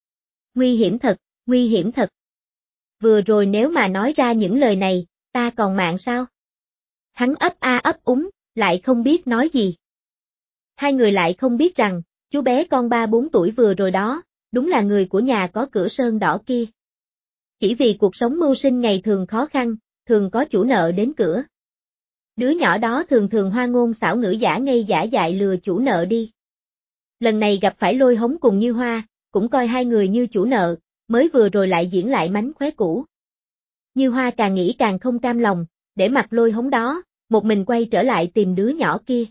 Nguy hiểm thật, nguy hiểm thật. Vừa rồi nếu mà nói ra những lời này, ta còn mạng sao? Hắn ấp a ấp úng, lại không biết nói gì. Hai người lại không biết rằng, chú bé con ba bốn tuổi vừa rồi đó, đúng là người của nhà có cửa sơn đỏ kia. Chỉ vì cuộc sống mưu sinh ngày thường khó khăn, thường có chủ nợ đến cửa. Đứa nhỏ đó thường thường hoa ngôn xảo ngữ giả ngây giả dại lừa chủ nợ đi. Lần này gặp phải Lôi Hống cùng Như Hoa, cũng coi hai người như chủ nợ, mới vừa rồi lại diễn lại mánh khóe cũ. Như Hoa càng nghĩ càng không cam lòng, để mặc Lôi Hống đó, một mình quay trở lại tìm đứa nhỏ kia.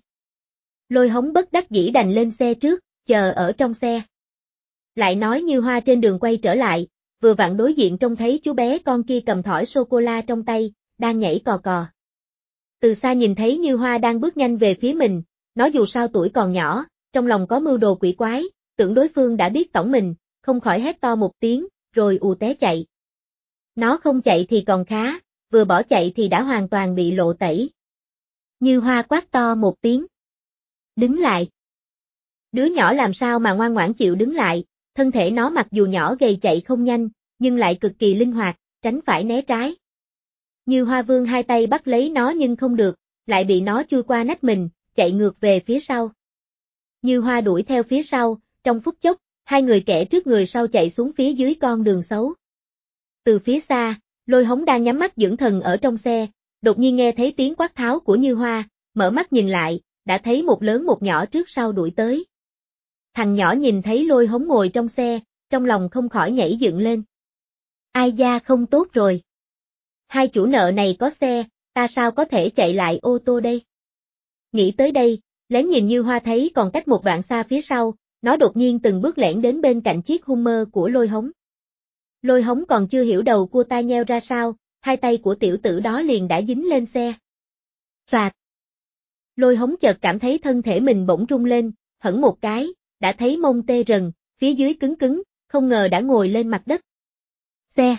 Lôi Hống bất đắc dĩ đành lên xe trước, chờ ở trong xe. Lại nói Như Hoa trên đường quay trở lại, vừa vặn đối diện trông thấy chú bé con kia cầm thỏi sô-cô-la trong tay, đang nhảy cò cò. Từ xa nhìn thấy Như Hoa đang bước nhanh về phía mình, nó dù sao tuổi còn nhỏ, trong lòng có mưu đồ quỷ quái, tưởng đối phương đã biết tổng mình, không khỏi hét to một tiếng, rồi ù té chạy. Nó không chạy thì còn khá, vừa bỏ chạy thì đã hoàn toàn bị lộ tẩy. Như Hoa quát to một tiếng. Đứng lại. Đứa nhỏ làm sao mà ngoan ngoãn chịu đứng lại, thân thể nó mặc dù nhỏ gầy chạy không nhanh, nhưng lại cực kỳ linh hoạt, tránh phải né trái. Như Hoa vươn hai tay bắt lấy nó nhưng không được, lại bị nó chui qua nách mình, chạy ngược về phía sau. Như Hoa đuổi theo phía sau, trong phút chốc, hai người kẻ trước người sau chạy xuống phía dưới con đường xấu. Từ phía xa, Lôi Hống đang nhắm mắt dưỡng thần ở trong xe, đột nhiên nghe thấy tiếng quát tháo của Như Hoa, mở mắt nhìn lại, đã thấy một lớn một nhỏ trước sau đuổi tới. Thằng nhỏ nhìn thấy Lôi Hống ngồi trong xe, trong lòng không khỏi nhảy dựng lên. Ai da không tốt rồi. Hai chủ nợ này có xe, ta sao có thể chạy lại ô tô đây? Nghĩ tới đây, lén nhìn Như Hoa thấy còn cách một đoạn xa phía sau, nó đột nhiên từng bước lẻn đến bên cạnh chiếc Hummer của Lôi Hống. Lôi Hống còn chưa hiểu đầu cua tai nheo ra sao, hai tay của tiểu tử đó liền đã dính lên xe. Phạt! Lôi Hống chợt cảm thấy thân thể mình bỗng rung lên, hẫng một cái, đã thấy mông tê rần, phía dưới cứng cứng, không ngờ đã ngồi lên mặt đất. Xe!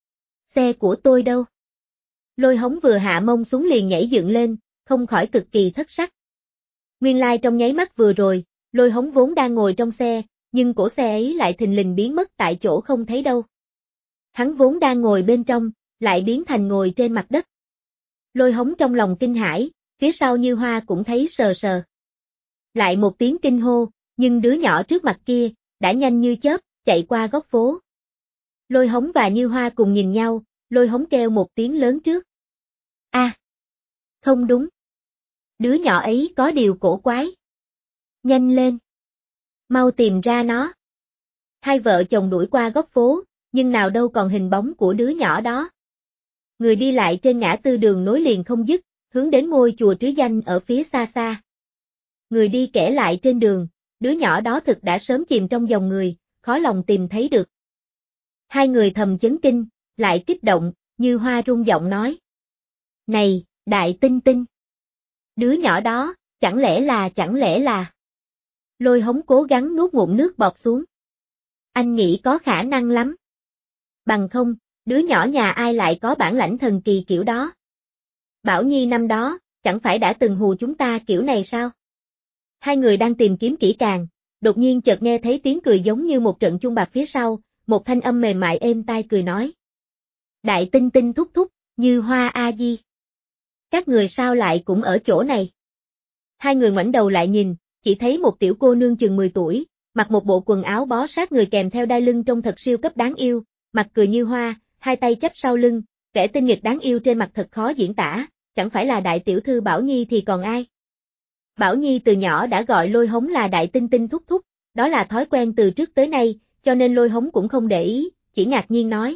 Xe của tôi đâu? Lôi Hống vừa hạ mông xuống liền nhảy dựng lên, không khỏi cực kỳ thất sắc. Nguyên lai like trong nháy mắt vừa rồi, Lôi Hống vốn đang ngồi trong xe, nhưng cổ xe ấy lại thình lình biến mất tại chỗ không thấy đâu. Hắn vốn đang ngồi bên trong, lại biến thành ngồi trên mặt đất. Lôi Hống trong lòng kinh hãi, phía sau Như Hoa cũng thấy sờ sờ. Lại một tiếng kinh hô, nhưng đứa nhỏ trước mặt kia, đã nhanh như chớp, chạy qua góc phố. Lôi Hống và Như Hoa cùng nhìn nhau, Lôi Hống kêu một tiếng lớn trước. A, à, không đúng. Đứa nhỏ ấy có điều cổ quái. Nhanh lên. Mau tìm ra nó. Hai vợ chồng đuổi qua góc phố, nhưng nào đâu còn hình bóng của đứa nhỏ đó. Người đi lại trên ngã tư đường nối liền không dứt, hướng đến ngôi chùa trứ danh ở phía xa xa. Người đi kẻ lại trên đường, đứa nhỏ đó thực đã sớm chìm trong dòng người, khó lòng tìm thấy được. Hai người thầm chấn kinh, lại kích động, Như Hoa rung giọng nói. Này, Đại Tinh Tinh! Đứa nhỏ đó, chẳng lẽ là chẳng lẽ là... Lôi Hống cố gắng nuốt ngụm nước bọt xuống. Anh nghĩ có khả năng lắm. Bằng không, đứa nhỏ nhà ai lại có bản lãnh thần kỳ kiểu đó. Bảo Nhi năm đó, chẳng phải đã từng hù chúng ta kiểu này sao? Hai người đang tìm kiếm kỹ càng, đột nhiên chợt nghe thấy tiếng cười giống như một trận chuông bạc phía sau, một thanh âm mềm mại êm tai cười nói. Đại Tinh Tinh thúc thúc, Như Hoa a di. Các người sao lại cũng ở chỗ này? Hai người ngoảnh đầu lại nhìn, chỉ thấy một tiểu cô nương chừng mười tuổi, mặc một bộ quần áo bó sát người kèm theo đai lưng trông thật siêu cấp đáng yêu, mặt cười như hoa, hai tay chắp sau lưng, vẻ tinh nghịch đáng yêu trên mặt thật khó diễn tả, chẳng phải là đại tiểu thư Bảo Nhi thì còn ai. Bảo Nhi từ nhỏ đã gọi Lôi Hống là Đại Tinh Tinh thúc thúc, đó là thói quen từ trước tới nay, cho nên Lôi Hống cũng không để ý, chỉ ngạc nhiên nói.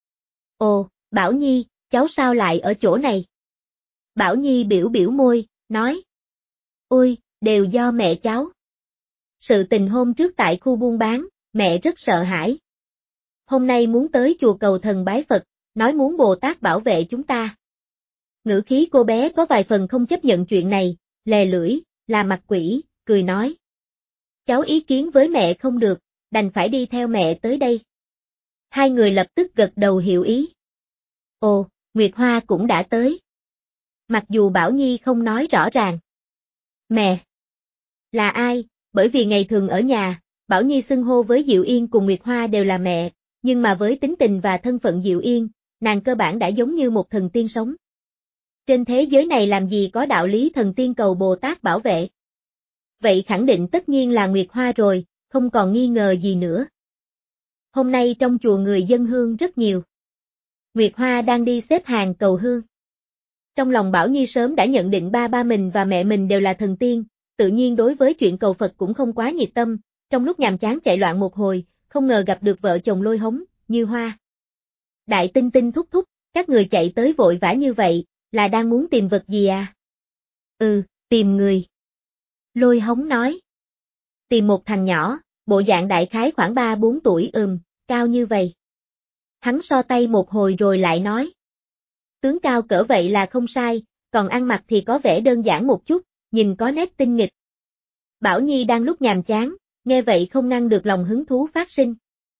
Ồ, Bảo Nhi, cháu sao lại ở chỗ này? Bảo Nhi biểu biểu môi, nói. Ôi, đều do mẹ cháu. Sự tình hôm trước tại khu buôn bán, mẹ rất sợ hãi. Hôm nay muốn tới chùa cầu thần bái Phật, nói muốn Bồ Tát bảo vệ chúng ta. Ngữ khí cô bé có vài phần không chấp nhận chuyện này, lè lưỡi, là mặt quỷ, cười nói. Cháu ý kiến với mẹ không được, đành phải đi theo mẹ tới đây. Hai người lập tức gật đầu hiểu ý. Ồ, Nguyệt Hoa cũng đã tới. Mặc dù Bảo Nhi không nói rõ ràng. Mẹ. Là ai? Bởi vì ngày thường ở nhà, Bảo Nhi xưng hô với Diệu Yên cùng Nguyệt Hoa đều là mẹ, nhưng mà với tính tình và thân phận Diệu Yên, nàng cơ bản đã giống như một thần tiên sống. Trên thế giới này làm gì có đạo lý thần tiên cầu Bồ Tát bảo vệ? Vậy khẳng định tất nhiên là Nguyệt Hoa rồi, không còn nghi ngờ gì nữa. Hôm nay trong chùa người dân hương rất nhiều. Nguyệt Hoa đang đi xếp hàng cầu hương. Trong lòng Bảo Nhi sớm đã nhận định ba ba mình và mẹ mình đều là thần tiên, tự nhiên đối với chuyện cầu Phật cũng không quá nhiệt tâm, trong lúc nhàm chán chạy loạn một hồi, không ngờ gặp được vợ chồng Lôi Hống, Như Hoa. Đại Tinh Tinh thúc thúc, các người chạy tới vội vã như vậy, là đang muốn tìm vật gì à? Ừ, tìm người. Lôi Hống nói. Tìm một thằng nhỏ, bộ dạng đại khái khoảng ba bốn tuổi ừm, cao như vậy. Hắn so tay một hồi rồi lại nói. Tướng cao cỡ vậy là không sai, còn ăn mặc thì có vẻ đơn giản một chút, nhìn có nét tinh nghịch. Bảo Nhi đang lúc nhàm chán, nghe vậy không ngăn được lòng hứng thú phát sinh.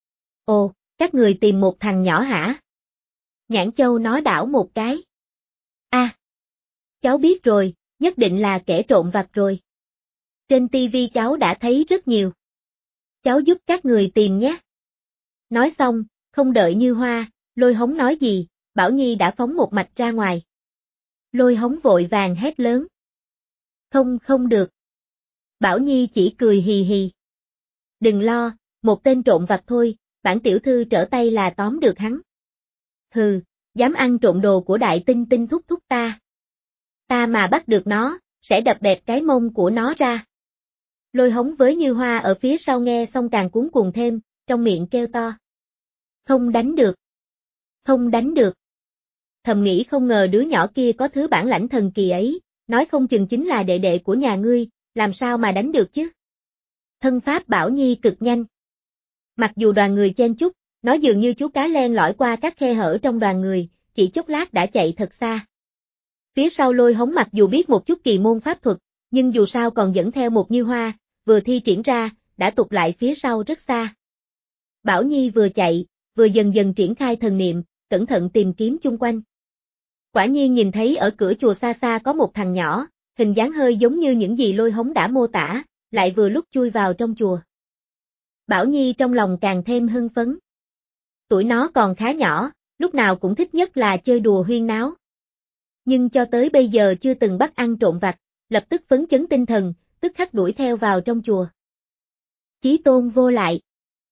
Ồ, các người tìm một thằng nhỏ hả? Nhãn Châu nó đảo một cái. A, à, cháu biết rồi, nhất định là kẻ trộm vặt rồi. Trên tivi cháu đã thấy rất nhiều. Cháu giúp các người tìm nhé. Nói xong, không đợi Như Hoa, Lôi Hống nói gì, Bảo Nhi đã phóng một mạch ra ngoài. Lôi Hống vội vàng hét lớn. Không không được. Bảo Nhi chỉ cười hì hì. Đừng lo, một tên trộm vặt thôi, bản tiểu thư trở tay là tóm được hắn. Hừ, dám ăn trộm đồ của Đại Tinh Tinh thúc thúc ta. Ta mà bắt được nó, sẽ đập bẹp cái mông của nó ra. Lôi Hống với Như Hoa ở phía sau nghe xong càng cuống cuồng thêm, trong miệng kêu to. Không đánh được. Không đánh được. Thầm nghĩ không ngờ đứa nhỏ kia có thứ bản lãnh thần kỳ ấy, nói không chừng chính là đệ đệ của nhà ngươi, làm sao mà đánh được chứ? Thân pháp Bảo Nhi cực nhanh. Mặc dù đoàn người chen chúc, nó dường như chú cá len lỏi qua các khe hở trong đoàn người, chỉ chốc lát đã chạy thật xa. Phía sau Lôi Hống mặc dù biết một chút kỳ môn pháp thuật, nhưng dù sao còn dẫn theo một Như Hoa, vừa thi triển ra, đã tụt lại phía sau rất xa. Bảo Nhi vừa chạy, vừa dần dần triển khai thần niệm, cẩn thận tìm kiếm chung quanh. Quả nhiên nhìn thấy ở cửa chùa xa xa có một thằng nhỏ, hình dáng hơi giống như những gì Lôi Hống đã mô tả, lại vừa lúc chui vào trong chùa. Bảo Nhi trong lòng càng thêm hưng phấn. Tuổi nó còn khá nhỏ, lúc nào cũng thích nhất là chơi đùa huyên náo. Nhưng cho tới bây giờ chưa từng bắt ăn trộm vặt, lập tức phấn chấn tinh thần, tức khắc đuổi theo vào trong chùa. Chí tôn vô lại.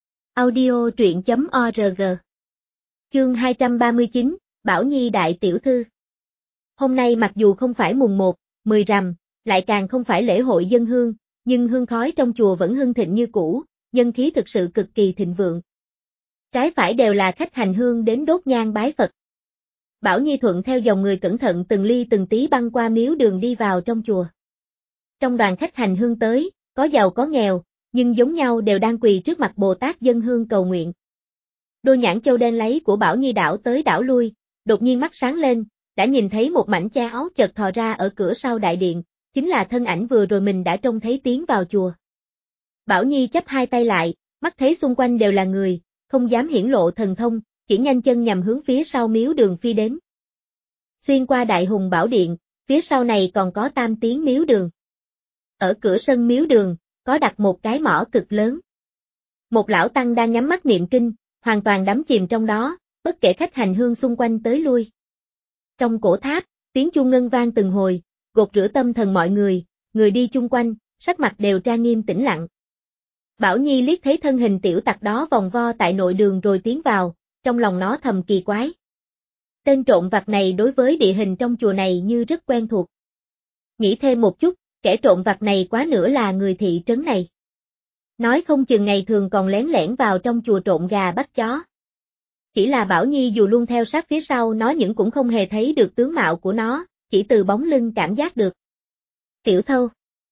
Audio truyện chấm org. Chương hai trăm ba mươi chín, Bảo Nhi đại tiểu thư. Hôm nay mặc dù không phải mùng một, mười rằm, lại càng không phải lễ hội dân hương, nhưng hương khói trong chùa vẫn hưng thịnh như cũ, nhân khí thực sự cực kỳ thịnh vượng. Trái phải đều là khách hành hương đến đốt nhang bái Phật. Bảo Nhi thuận theo dòng người cẩn thận từng ly từng tí băng qua miếu đường đi vào trong chùa. Trong đoàn khách hành hương tới, có giàu có nghèo, nhưng giống nhau đều đang quỳ trước mặt Bồ Tát dân hương cầu nguyện. Đôi nhãn châu đen lấy của Bảo Nhi đảo tới đảo lui, đột nhiên mắt sáng lên, đã nhìn thấy một mảnh che áo chợt thò ra ở cửa sau đại điện, chính là thân ảnh vừa rồi mình đã trông thấy tiến vào chùa. Bảo Nhi chắp hai tay lại, mắt thấy xung quanh đều là người, không dám hiển lộ thần thông, chỉ nhanh chân nhằm hướng phía sau miếu đường phi đến. Xuyên qua đại hùng bảo điện, phía sau này còn có tam tiến miếu đường. Ở cửa sân miếu đường, có đặt một cái mỏ cực lớn. Một lão tăng đang nhắm mắt niệm kinh, hoàn toàn đắm chìm trong đó, bất kể khách hành hương xung quanh tới lui. Trong cổ tháp, tiếng chuông ngân vang từng hồi, gột rửa tâm thần mọi người, người đi chung quanh, sắc mặt đều trang nghiêm tĩnh lặng. Bảo Nhi liếc thấy thân hình tiểu tặc đó vòng vo tại nội đường rồi tiến vào, trong lòng nó thầm kỳ quái. Tên trộm vặt này đối với địa hình trong chùa này như rất quen thuộc. Nghĩ thêm một chút, kẻ trộm vặt này quá nữa là người thị trấn này. Nói không chừng ngày thường còn lén lẻn vào trong chùa trộn gà bắt chó. Chỉ là Bảo Nhi dù luôn theo sát phía sau nó nhưng cũng không hề thấy được tướng mạo của nó, chỉ từ bóng lưng cảm giác được. Tiểu thâu.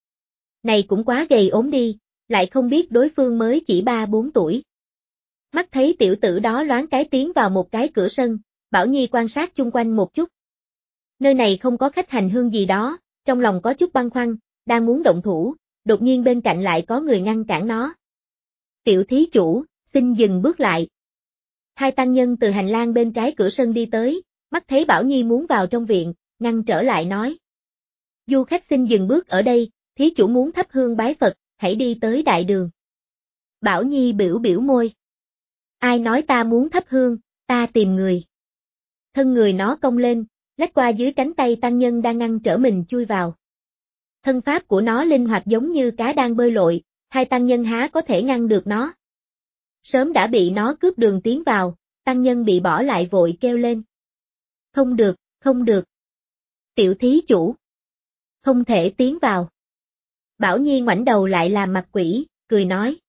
Này cũng quá gầy ốm đi, lại không biết đối phương mới chỉ ba bốn tuổi. Mắt thấy tiểu tử đó loáng cái tiến vào một cái cửa sân, Bảo Nhi quan sát chung quanh một chút. Nơi này không có khách hành hương gì đó, trong lòng có chút băn khoăn, đang muốn động thủ, đột nhiên bên cạnh lại có người ngăn cản nó. Tiểu thí chủ, xin dừng bước lại. Hai tăng nhân từ hành lang bên trái cửa sân đi tới, mắt thấy Bảo Nhi muốn vào trong viện, ngăn trở lại nói. Du khách xin dừng bước ở đây, thí chủ muốn thắp hương bái Phật, hãy đi tới đại đường. Bảo Nhi biểu biểu môi. Ai nói ta muốn thắp hương, ta tìm người. Thân người nó cong lên, lách qua dưới cánh tay tăng nhân đang ngăn trở mình chui vào. Thân pháp của nó linh hoạt giống như cá đang bơi lội, hai tăng nhân há có thể ngăn được nó. Sớm đã bị nó cướp đường tiến vào, tăng nhân bị bỏ lại vội kêu lên. Không được, không được. Tiểu thí chủ. Không thể tiến vào. Bảo Nhi ngoảnh đầu lại làm mặt quỷ, cười nói.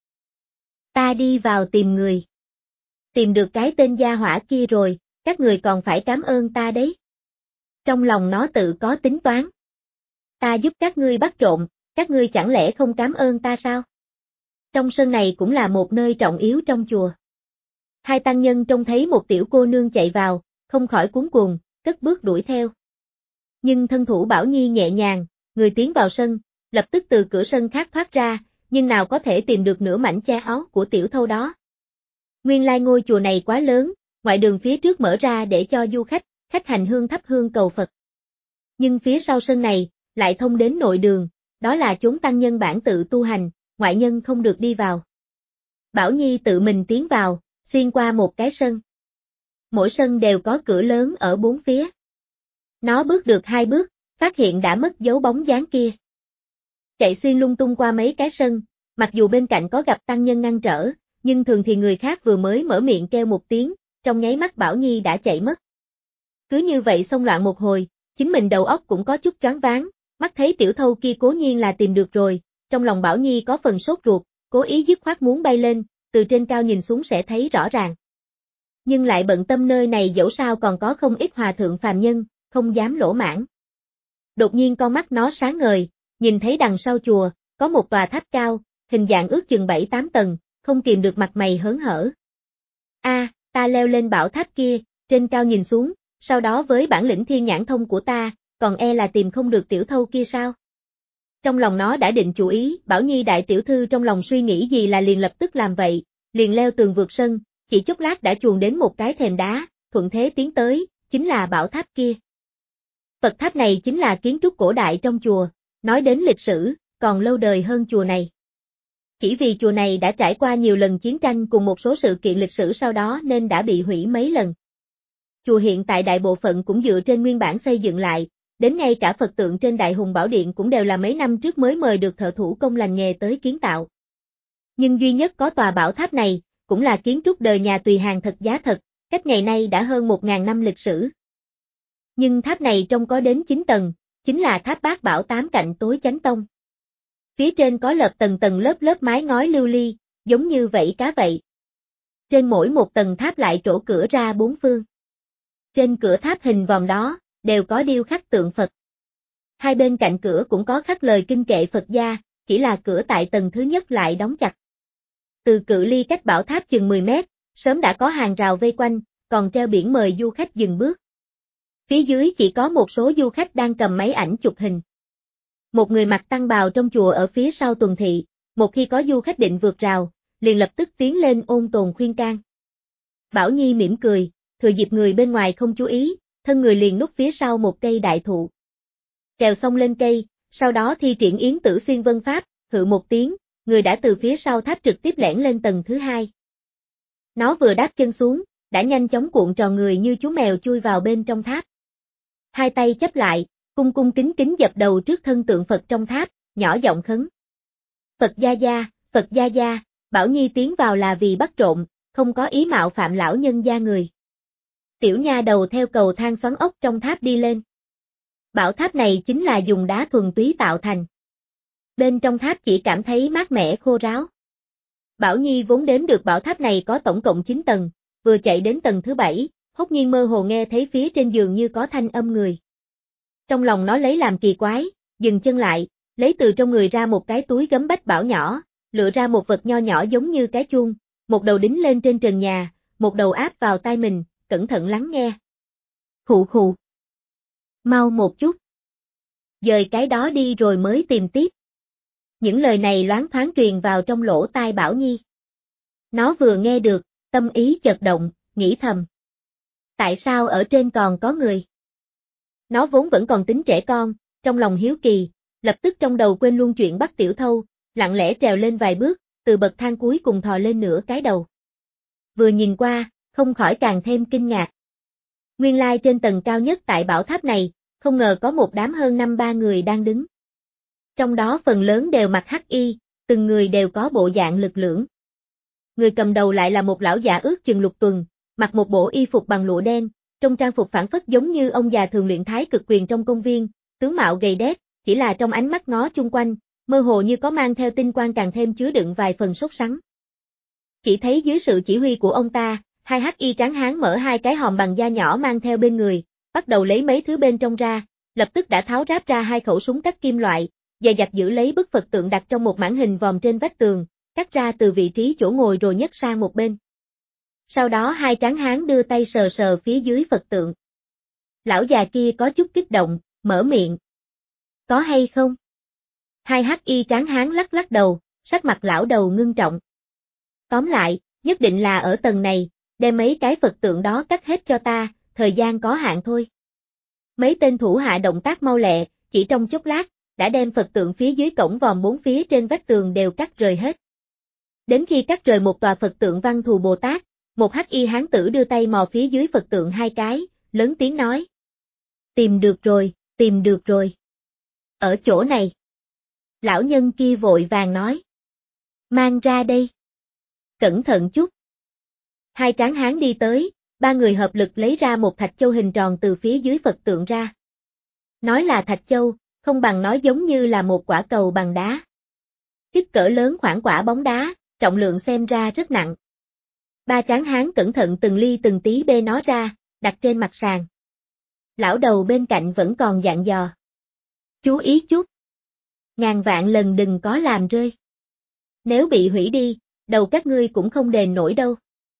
Ta đi vào tìm người. Tìm được cái tên gia hỏa kia rồi, các người còn phải cảm ơn ta đấy. Trong lòng nó tự có tính toán. Ta giúp các ngươi bắt trộm, các ngươi chẳng lẽ không cảm ơn ta sao? Trong sân này cũng là một nơi trọng yếu trong chùa. Hai tăng nhân trông thấy một tiểu cô nương chạy vào, không khỏi cuống cuồng, cất bước đuổi theo. Nhưng thân thủ Bảo Nhi nhẹ nhàng, người tiến vào sân, lập tức từ cửa sân khác thoát ra, nhưng nào có thể tìm được nửa mảnh che áo của tiểu thâu đó. Nguyên lai ngôi chùa này quá lớn, ngoại đường phía trước mở ra để cho du khách, khách hành hương thắp hương cầu Phật. Nhưng phía sau sân này, lại thông đến nội đường, đó là chốn tăng nhân bản tự tu hành, ngoại nhân không được đi vào. Bảo Nhi tự mình tiến vào, xuyên qua một cái sân. Mỗi sân đều có cửa lớn ở bốn phía. Nó bước được hai bước, phát hiện đã mất dấu bóng dáng kia. Chạy xuyên lung tung qua mấy cái sân, mặc dù bên cạnh có gặp tăng nhân ngăn trở, nhưng thường thì người khác vừa mới mở miệng kêu một tiếng, trong nháy mắt Bảo Nhi đã chạy mất. Cứ như vậy xông loạn một hồi, chính mình đầu óc cũng có chút choáng váng, mắt thấy tiểu thâu kia cố nhiên là tìm được rồi, trong lòng Bảo Nhi có phần sốt ruột, cố ý dứt khoát muốn bay lên, từ trên cao nhìn xuống sẽ thấy rõ ràng. Nhưng lại bận tâm nơi này dẫu sao còn có không ít hòa thượng phàm nhân, không dám lỗ mãng. Đột nhiên con mắt nó sáng ngời, nhìn thấy đằng sau chùa, có một tòa tháp cao, hình dạng ước chừng bảy tám tầng, không kìm được mặt mày hớn hở. A, à, ta leo lên bảo tháp kia, trên cao nhìn xuống, sau đó với bản lĩnh thiên nhãn thông của ta, còn e là tìm không được tiểu thâu kia sao? Trong lòng nó đã định chủ ý, Bảo Nhi đại tiểu thư trong lòng suy nghĩ gì là liền lập tức làm vậy, liền leo tường vượt sân, chỉ chốc lát đã chuồn đến một cái thềm đá, thuận thế tiến tới, chính là bảo tháp kia. Phật tháp này chính là kiến trúc cổ đại trong chùa, nói đến lịch sử, còn lâu đời hơn chùa này. Chỉ vì chùa này đã trải qua nhiều lần chiến tranh cùng một số sự kiện lịch sử sau đó nên đã bị hủy mấy lần. Chùa hiện tại đại bộ phận cũng dựa trên nguyên bản xây dựng lại, đến ngay cả Phật tượng trên Đại Hùng Bảo Điện cũng đều là mấy năm trước mới mời được thợ thủ công lành nghề tới kiến tạo. Nhưng duy nhất có tòa bảo tháp này, cũng là kiến trúc đời nhà Tùy Hàng thật giá thật, cách ngày nay đã hơn một ngàn năm lịch sử. Nhưng tháp này trông có đến chín tầng, chính là tháp Bát Bảo tám cạnh tối chánh tông. Phía trên có lợp tầng tầng lớp lớp mái ngói lưu ly, giống như vảy cá vậy. Trên mỗi một tầng tháp lại trổ cửa ra bốn phương. Trên cửa tháp hình vòm đó, đều có điêu khắc tượng Phật. Hai bên cạnh cửa cũng có khắc lời kinh kệ Phật gia, chỉ là cửa tại tầng thứ nhất lại đóng chặt. Từ cự ly cách bảo tháp chừng mười mét, sớm đã có hàng rào vây quanh, còn treo biển mời du khách dừng bước. Phía dưới chỉ có một số du khách đang cầm máy ảnh chụp hình. Một người mặc tăng bào trong chùa ở phía sau tuần thị, một khi có du khách định vượt rào, liền lập tức tiến lên ôn tồn khuyên can. Bảo Nhi mỉm cười, thừa dịp người bên ngoài không chú ý, thân người liền núp phía sau một cây đại thụ. Trèo xong lên cây, sau đó thi triển yến tử xuyên vân pháp, hự một tiếng, người đã từ phía sau tháp trực tiếp lẻn lên tầng thứ hai. Nó vừa đáp chân xuống, đã nhanh chóng cuộn tròn người như chú mèo chui vào bên trong tháp. Hai tay chắp lại, cung cung kính kính dập đầu trước thân tượng Phật trong tháp, nhỏ giọng khấn. Phật gia gia, Phật gia gia, Bảo Nhi tiến vào là vì bắt trộm, không có ý mạo phạm lão nhân gia người. Tiểu nha đầu theo cầu thang xoắn ốc trong tháp đi lên. Bảo tháp này chính là dùng đá thuần túy tạo thành. Bên trong tháp chỉ cảm thấy mát mẻ khô ráo. Bảo Nhi vốn đếm được bảo tháp này có tổng cộng chín tầng, vừa chạy đến tầng thứ bảy, hốt nhiên mơ hồ nghe thấy phía trên giường như có thanh âm người. Trong lòng nó lấy làm kỳ quái, dừng chân lại, lấy từ trong người ra một cái túi gấm bách bảo nhỏ, lựa ra một vật nho nhỏ giống như cái chuông, một đầu đính lên trên trần nhà, một đầu áp vào tai mình, cẩn thận lắng nghe. Khụ khụ. Mau một chút. Dời cái đó đi rồi mới tìm tiếp. Những lời này loáng thoáng truyền vào trong lỗ tai Bảo Nhi. Nó vừa nghe được, tâm ý chợt động, nghĩ thầm. Tại sao ở trên còn có người? Nó vốn vẫn còn tính trẻ con, trong lòng hiếu kỳ, lập tức trong đầu quên luôn chuyện bắt tiểu thâu, lặng lẽ trèo lên vài bước, từ bậc thang cuối cùng thò lên nửa cái đầu. Vừa nhìn qua, không khỏi càng thêm kinh ngạc. Nguyên lai trên tầng cao nhất tại bảo tháp này, không ngờ có một đám hơn năm ba người đang đứng. Trong đó phần lớn đều mặc hắc y, từng người đều có bộ dạng lực lưỡng. Người cầm đầu lại là một lão già ước chừng lục tuần, mặc một bộ y phục bằng lụa đen, trong trang phục phản phất giống như ông già thường luyện thái cực quyền trong công viên, tướng mạo gầy đét, chỉ là trong ánh mắt ngó chung quanh, mơ hồ như có mang theo tinh quang càng thêm chứa đựng vài phần sốt sắng. Chỉ thấy dưới sự chỉ huy của ông ta, hai hắc y tráng hán mở hai cái hòm bằng da nhỏ mang theo bên người, bắt đầu lấy mấy thứ bên trong ra, lập tức đã tháo ráp ra hai khẩu súng cắt kim loại, dè dặt giữ lấy bức Phật tượng đặt trong một mảng hình vòm trên vách tường, cắt ra từ vị trí chỗ ngồi rồi nhấc sang một bên. Sau đó hai tráng hán đưa tay sờ sờ phía dưới Phật tượng. Lão già kia có chút kích động, mở miệng. Có hay không? Hai hắc y tráng hán lắc lắc đầu, sắc mặt lão đầu ngưng trọng. Tóm lại, nhất định là ở tầng này, đem mấy cái Phật tượng đó cắt hết cho ta, thời gian có hạn thôi. Mấy tên thủ hạ động tác mau lẹ, chỉ trong chốc lát, đã đem Phật tượng phía dưới cổng vòm bốn phía trên vách tường đều cắt rời hết. Đến khi cắt rời một tòa Phật tượng Văn Thù Bồ Tát, một hắc y hán tử đưa tay mò phía dưới Phật tượng hai cái, lớn tiếng nói. Tìm được rồi, tìm được rồi. Ở chỗ này. Lão nhân kia vội vàng nói. Mang ra đây. Cẩn thận chút. Hai tráng hán đi tới, ba người hợp lực lấy ra một thạch châu hình tròn từ phía dưới Phật tượng ra. Nói là thạch châu, không bằng nói giống như là một quả cầu bằng đá. Kích cỡ lớn khoảng quả bóng đá, trọng lượng xem ra rất nặng. Ba tráng hán cẩn thận từng ly từng tí bê nó ra, đặt trên mặt sàn. Lão đầu bên cạnh vẫn còn dặn dò. Chú ý chút. Ngàn vạn lần đừng có làm rơi. Nếu bị hủy đi, đầu các ngươi cũng không đền nổi đâu.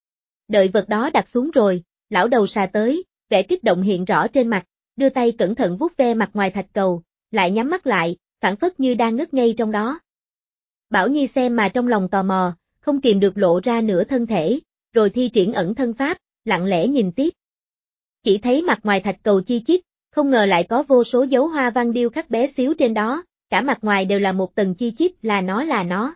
Đợi vật đó đặt xuống rồi, lão đầu xà tới, vẻ kích động hiện rõ trên mặt, đưa tay cẩn thận vuốt ve mặt ngoài thạch cầu, lại nhắm mắt lại, phảng phất như đang ngất ngây trong đó. Bảo Nhi xem mà trong lòng tò mò, không kìm được lộ ra nửa thân thể, rồi thi triển ẩn thân pháp, lặng lẽ nhìn tiếp. Chỉ thấy mặt ngoài thạch cầu chi chít, không ngờ lại có vô số dấu hoa văn điêu khắc bé xíu trên đó, cả mặt ngoài đều là một tầng chi chít là nó là nó.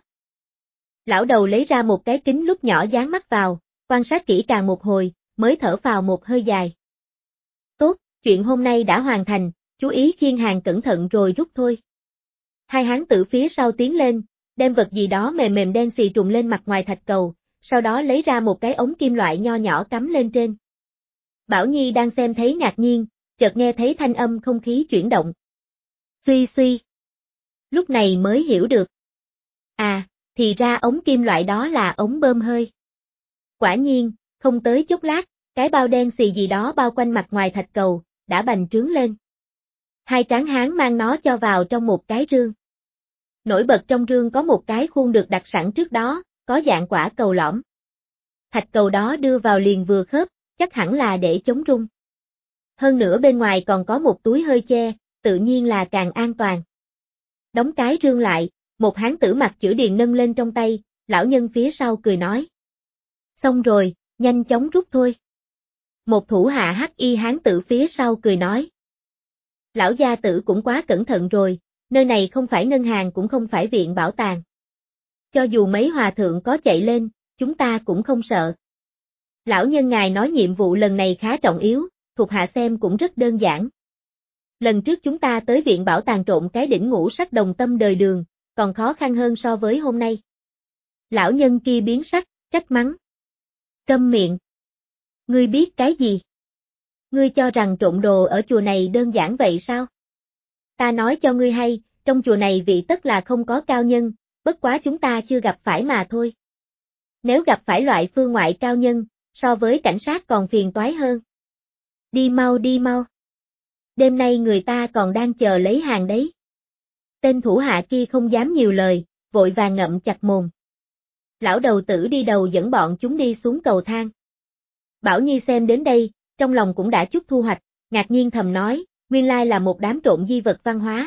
Lão đầu lấy ra một cái kính lúp nhỏ dán mắt vào, quan sát kỹ càng một hồi, mới thở phào một hơi dài. Tốt, chuyện hôm nay đã hoàn thành, chú ý khiêng hàng cẩn thận rồi rút thôi. Hai hán tử phía sau tiến lên, đem vật gì đó mềm mềm đen xì trùng lên mặt ngoài thạch cầu, sau đó lấy ra một cái ống kim loại nho nhỏ cắm lên trên. Bảo Nhi đang xem thấy ngạc nhiên, chợt nghe thấy thanh âm không khí chuyển động. Suy suy. Lúc này mới hiểu được. À, thì ra ống kim loại đó là ống bơm hơi. Quả nhiên, không tới chốc lát, cái bao đen xì gì đó bao quanh mặt ngoài thạch cầu, đã bành trướng lên. Hai tráng hán mang nó cho vào trong một cái rương. Nổi bật trong rương có một cái khuôn được đặt sẵn trước đó, có dạng quả cầu lõm. Thạch cầu đó đưa vào liền vừa khớp, chắc hẳn là để chống rung. Hơn nữa bên ngoài còn có một túi hơi che, tự nhiên là càng an toàn. Đóng cái rương lại, một hán tử mặc chữ điền nâng lên trong tay, lão nhân phía sau cười nói. Xong rồi, nhanh chóng rút thôi. Một thủ hạ hắc y hán tử phía sau cười nói. Lão gia tử cũng quá cẩn thận rồi, nơi này không phải ngân hàng cũng không phải viện bảo tàng. Cho dù mấy hòa thượng có chạy lên, chúng ta cũng không sợ. Lão nhân ngài nói nhiệm vụ lần này khá trọng yếu, thuộc hạ xem cũng rất đơn giản. Lần trước chúng ta tới viện bảo tàng trộm cái đỉnh ngũ sắc đồng tâm đời đường, còn khó khăn hơn so với hôm nay. Lão nhân kia biến sắc, trách mắng. Câm miệng. Ngươi biết cái gì? Ngươi cho rằng trộm đồ ở chùa này đơn giản vậy sao? Ta nói cho ngươi hay, trong chùa này vị tất là không có cao nhân, bất quá chúng ta chưa gặp phải mà thôi. Nếu gặp phải loại phương ngoại cao nhân, so với cảnh sát còn phiền toái hơn. Đi mau đi mau. Đêm nay người ta còn đang chờ lấy hàng đấy. Tên thủ hạ kia không dám nhiều lời, vội vàng ngậm chặt mồm. Lão đầu tử đi đầu dẫn bọn chúng đi xuống cầu thang. Bảo Nhi xem đến đây, trong lòng cũng đã chút thu hoạch, ngạc nhiên thầm nói, nguyên lai là một đám trộm di vật văn hóa.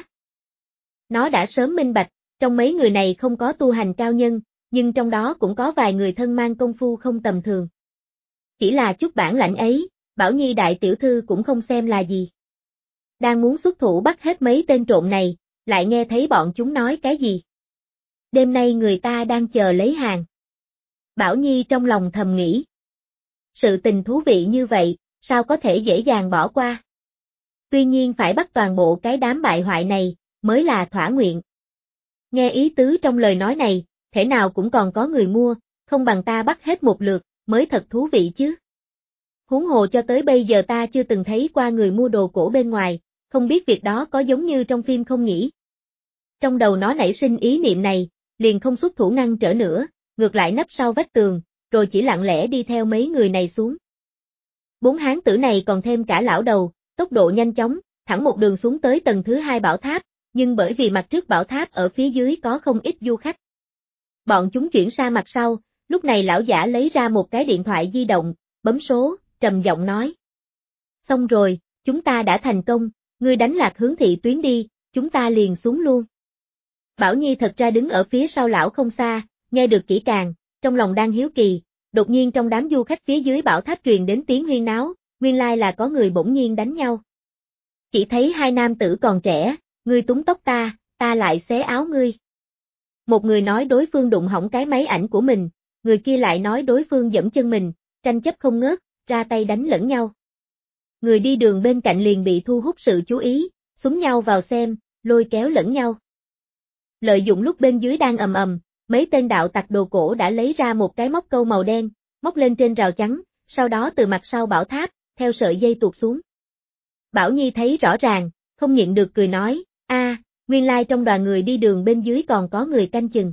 Nó đã sớm minh bạch, trong mấy người này không có tu hành cao nhân, nhưng trong đó cũng có vài người thân mang công phu không tầm thường. Chỉ là chút bản lãnh ấy, Bảo Nhi đại tiểu thư cũng không xem là gì. Đang muốn xuất thủ bắt hết mấy tên trộm này, lại nghe thấy bọn chúng nói cái gì. Đêm nay người ta đang chờ lấy hàng. Bảo Nhi trong lòng thầm nghĩ. Sự tình thú vị như vậy, sao có thể dễ dàng bỏ qua. Tuy nhiên phải bắt toàn bộ cái đám bại hoại này, mới là thỏa nguyện. Nghe ý tứ trong lời nói này, thể nào cũng còn có người mua, không bằng ta bắt hết một lượt, mới thật thú vị chứ. Huống hồ cho tới bây giờ ta chưa từng thấy qua người mua đồ cổ bên ngoài, không biết việc đó có giống như trong phim không nhỉ? Trong đầu nó nảy sinh ý niệm này, liền không xuất thủ ngăn trở nữa, ngược lại nấp sau vách tường, rồi chỉ lặng lẽ đi theo mấy người này xuống. Bốn hán tử này còn thêm cả lão đầu, tốc độ nhanh chóng, thẳng một đường xuống tới tầng thứ hai bảo tháp, nhưng bởi vì mặt trước bảo tháp ở phía dưới có không ít du khách. Bọn chúng chuyển sang mặt sau, lúc này lão giả lấy ra một cái điện thoại di động, bấm số, trầm giọng nói. Xong rồi, chúng ta đã thành công, ngươi đánh lạc hướng thị tuyến đi, chúng ta liền xuống luôn. Bảo Nhi thật ra đứng ở phía sau lão không xa, nghe được kỹ càng, trong lòng đang hiếu kỳ, đột nhiên trong đám du khách phía dưới bảo tháp truyền đến tiếng huyên náo, nguyên lai là có người bỗng nhiên đánh nhau. Chỉ thấy hai nam tử còn trẻ, ngươi túm tóc ta, ta lại xé áo ngươi. Một người nói đối phương đụng hỏng cái máy ảnh của mình, người kia lại nói đối phương giẫm chân mình, tranh chấp không ngớt, ra tay đánh lẫn nhau. Người đi đường bên cạnh liền bị thu hút sự chú ý, xúm nhau vào xem, lôi kéo lẫn nhau. Lợi dụng lúc bên dưới đang ầm ầm, mấy tên đạo tặc đồ cổ đã lấy ra một cái móc câu màu đen, móc lên trên rào chắn, sau đó từ mặt sau bảo tháp, theo sợi dây tuột xuống. Bảo Nhi thấy rõ ràng, không nhịn được cười nói, a, nguyên lai trong đoàn người đi đường bên dưới còn có người canh chừng.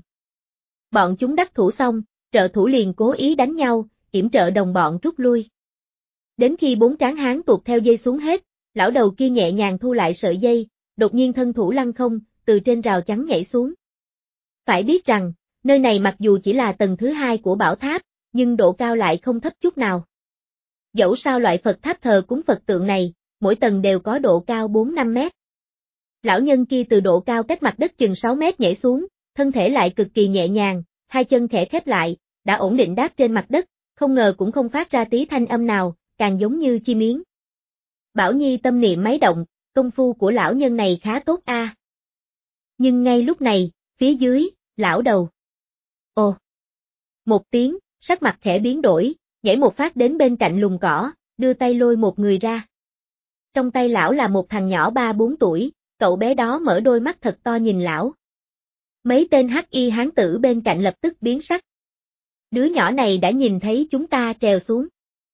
Bọn chúng đắc thủ xong, trợ thủ liền cố ý đánh nhau, yểm trợ đồng bọn rút lui. Đến khi bốn tráng hán tuột theo dây xuống hết, lão đầu kia nhẹ nhàng thu lại sợi dây, đột nhiên thân thủ lăng không, từ trên rào chắn nhảy xuống. Phải biết rằng, nơi này mặc dù chỉ là tầng thứ hai của bảo tháp, nhưng độ cao lại không thấp chút nào. Dẫu sao loại Phật tháp thờ cúng Phật tượng này, mỗi tầng đều có độ cao bốn năm mét. Lão nhân kia từ độ cao cách mặt đất chừng sáu mét nhảy xuống, thân thể lại cực kỳ nhẹ nhàng, hai chân khẽ khép lại, đã ổn định đáp trên mặt đất, không ngờ cũng không phát ra tí thanh âm nào, càng giống như chim yến. Bảo Nhi tâm niệm máy động, công phu của lão nhân này khá tốt a. À. Nhưng ngay lúc này, phía dưới, lão đầu. Ồ! Một tiếng, sắc mặt khẽ biến đổi, nhảy một phát đến bên cạnh lùm cỏ, đưa tay lôi một người ra. Trong tay lão là một thằng nhỏ ba bốn tuổi, cậu bé đó mở đôi mắt thật to nhìn lão. Mấy tên hắc y hán tử bên cạnh lập tức biến sắc. Đứa nhỏ này đã nhìn thấy chúng ta trèo xuống.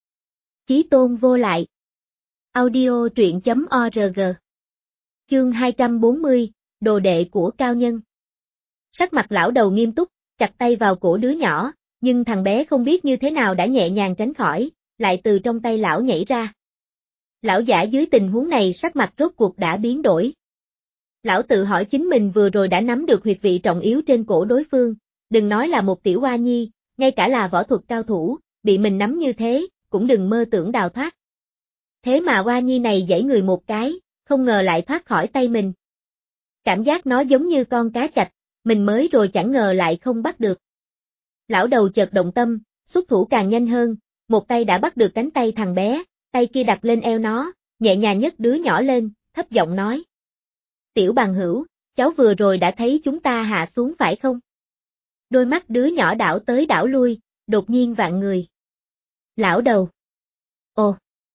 Chí tôn vô lại. Audio truyện chấm org. Chương hai trăm bốn mươi, đồ đệ của cao nhân. Sắc mặt lão đầu nghiêm túc, chặt tay vào cổ đứa nhỏ, nhưng thằng bé không biết như thế nào đã nhẹ nhàng tránh khỏi, lại từ trong tay lão nhảy ra. Lão giả dưới tình huống này sắc mặt rốt cuộc đã biến đổi. Lão tự hỏi chính mình vừa rồi đã nắm được huyệt vị trọng yếu trên cổ đối phương, đừng nói là một tiểu hoa nhi, ngay cả là võ thuật cao thủ, bị mình nắm như thế, cũng đừng mơ tưởng đào thoát. Thế mà hoa nhi này giãy người một cái, không ngờ lại thoát khỏi tay mình. Cảm giác nó giống như con cá chạch, mình mới rồi chẳng ngờ lại không bắt được. Lão đầu chợt động tâm, xuất thủ càng nhanh hơn, một tay đã bắt được cánh tay thằng bé, tay kia đặt lên eo nó, nhẹ nhàng nhấc đứa nhỏ lên, thấp giọng nói. Tiểu bằng hữu, cháu vừa rồi đã thấy chúng ta hạ xuống phải không? Đôi mắt đứa nhỏ đảo tới đảo lui, đột nhiên vạn người. Lão đầu. Ồ.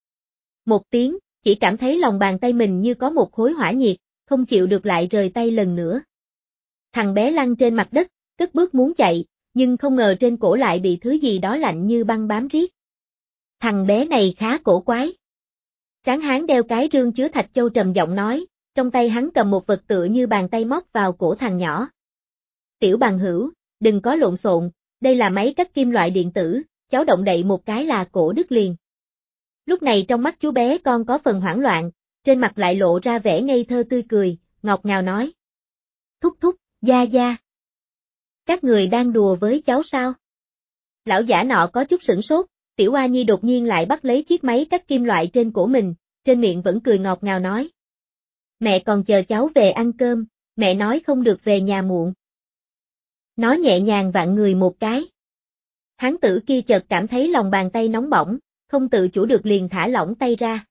Một tiếng, chỉ cảm thấy lòng bàn tay mình như có một khối hỏa nhiệt, không chịu được lại rời tay lần nữa. Thằng bé lăn trên mặt đất, cất bước muốn chạy, nhưng không ngờ trên cổ lại bị thứ gì đó lạnh như băng bám riết. Thằng bé này khá cổ quái. Tráng hán đeo cái rương chứa thạch châu trầm giọng nói, trong tay hắn cầm một vật tựa như bàn tay móc vào cổ thằng nhỏ. Tiểu bằng hữu, đừng có lộn xộn, đây là máy cắt kim loại điện tử, cháu động đậy một cái là cổ đứt liền. Lúc này trong mắt chú bé con có phần hoảng loạn, trên mặt lại lộ ra vẻ ngây thơ tươi cười, ngọt ngào nói. Thúc thúc, gia gia. Các người đang đùa với cháu sao? Lão giả nọ có chút sửng sốt, Tiểu Oa Nhi đột nhiên lại bắt lấy chiếc máy cắt kim loại trên cổ mình, trên miệng vẫn cười ngọt ngào nói. Mẹ còn chờ cháu về ăn cơm, mẹ nói không được về nhà muộn. Nó nhẹ nhàng vặn người một cái. Hán tử kia chợt cảm thấy lòng bàn tay nóng bỏng, không tự chủ được liền thả lỏng tay ra.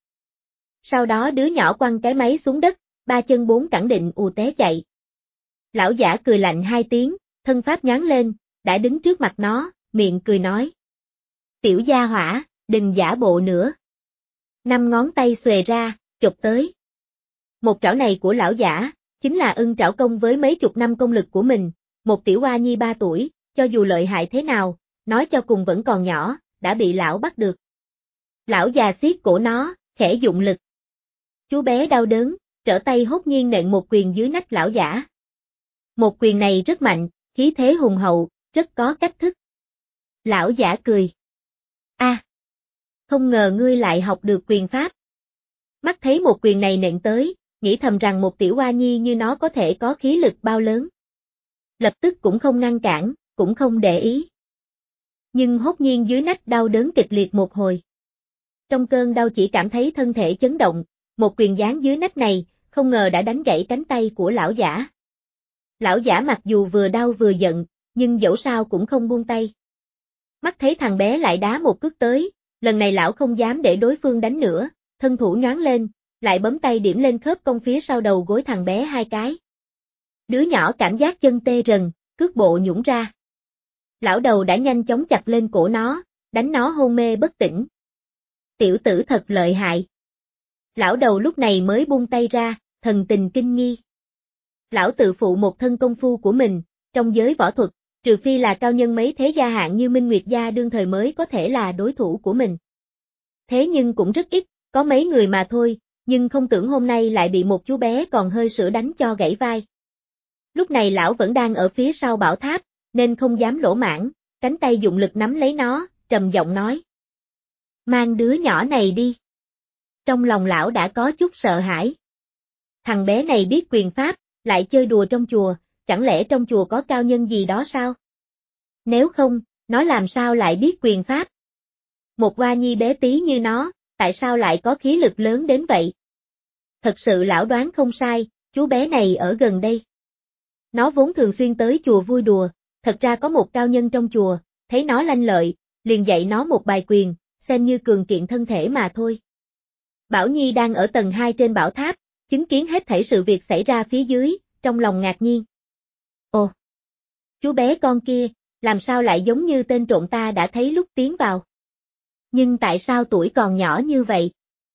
Sau đó đứa nhỏ quăng cái máy xuống đất, ba chân bốn cẳng định ù té chạy. Lão giả cười lạnh hai tiếng, thân pháp nhoáng lên, đã đứng trước mặt nó, miệng cười nói. Tiểu gia hỏa, đừng giả bộ nữa. Năm ngón tay xuề ra, chụp tới. Một trảo này của lão giả, chính là ưng trảo công với mấy chục năm công lực của mình, một tiểu oa nhi ba tuổi, cho dù lợi hại thế nào, nói cho cùng vẫn còn nhỏ, đã bị lão bắt được. Lão già siết cổ nó, khẽ dụng lực. Chú bé đau đớn, trở tay hốt nhiên nện một quyền dưới nách lão giả. Một quyền này rất mạnh, khí thế hùng hậu, rất có cách thức. Lão giả cười. A, à, không ngờ ngươi lại học được quyền pháp. Mắt thấy một quyền này nện tới, nghĩ thầm rằng một tiểu oa nhi như nó có thể có khí lực bao lớn. Lập tức cũng không ngăn cản, cũng không để ý. Nhưng hốt nhiên dưới nách đau đớn kịch liệt một hồi. Trong cơn đau chỉ cảm thấy thân thể chấn động, một quyền giáng dưới nách này, không ngờ đã đánh gãy cánh tay của lão giả. Lão giả mặc dù vừa đau vừa giận, nhưng dẫu sao cũng không buông tay. Mắt thấy thằng bé lại đá một cước tới, lần này lão không dám để đối phương đánh nữa, thân thủ nhoáng lên, lại bấm tay điểm lên khớp cong phía sau đầu gối thằng bé hai cái. Đứa nhỏ cảm giác chân tê rần, cước bộ nhũn ra. Lão đầu đã nhanh chóng chặt lên cổ nó, đánh nó hôn mê bất tỉnh. Tiểu tử thật lợi hại. Lão đầu lúc này mới buông tay ra, thần tình kinh nghi. Lão tự phụ một thân công phu của mình, trong giới võ thuật, trừ phi là cao nhân mấy thế gia hạng như Minh Nguyệt gia đương thời mới có thể là đối thủ của mình. Thế nhưng cũng rất ít, có mấy người mà thôi, nhưng không tưởng hôm nay lại bị một chú bé còn hơi sữa đánh cho gãy vai. Lúc này lão vẫn đang ở phía sau bảo tháp, nên không dám lỗ mãng, cánh tay dụng lực nắm lấy nó, trầm giọng nói. Mang đứa nhỏ này đi. Trong lòng lão đã có chút sợ hãi. Thằng bé này biết quyền pháp, lại chơi đùa trong chùa, chẳng lẽ trong chùa có cao nhân gì đó sao? Nếu không, nó làm sao lại biết quyền pháp? Một oa nhi bé tí như nó, tại sao lại có khí lực lớn đến vậy? Thật sự lão đoán không sai, chú bé này ở gần đây. Nó vốn thường xuyên tới chùa vui đùa, thật ra có một cao nhân trong chùa, thấy nó lanh lợi, liền dạy nó một bài quyền, xem như cường kiện thân thể mà thôi. Bảo Nhi đang ở tầng hai trên bảo tháp, chứng kiến hết thảy sự việc xảy ra phía dưới, trong lòng ngạc nhiên. Ồ! Chú bé con kia, làm sao lại giống như tên trộm ta đã thấy lúc tiến vào? Nhưng tại sao tuổi còn nhỏ như vậy?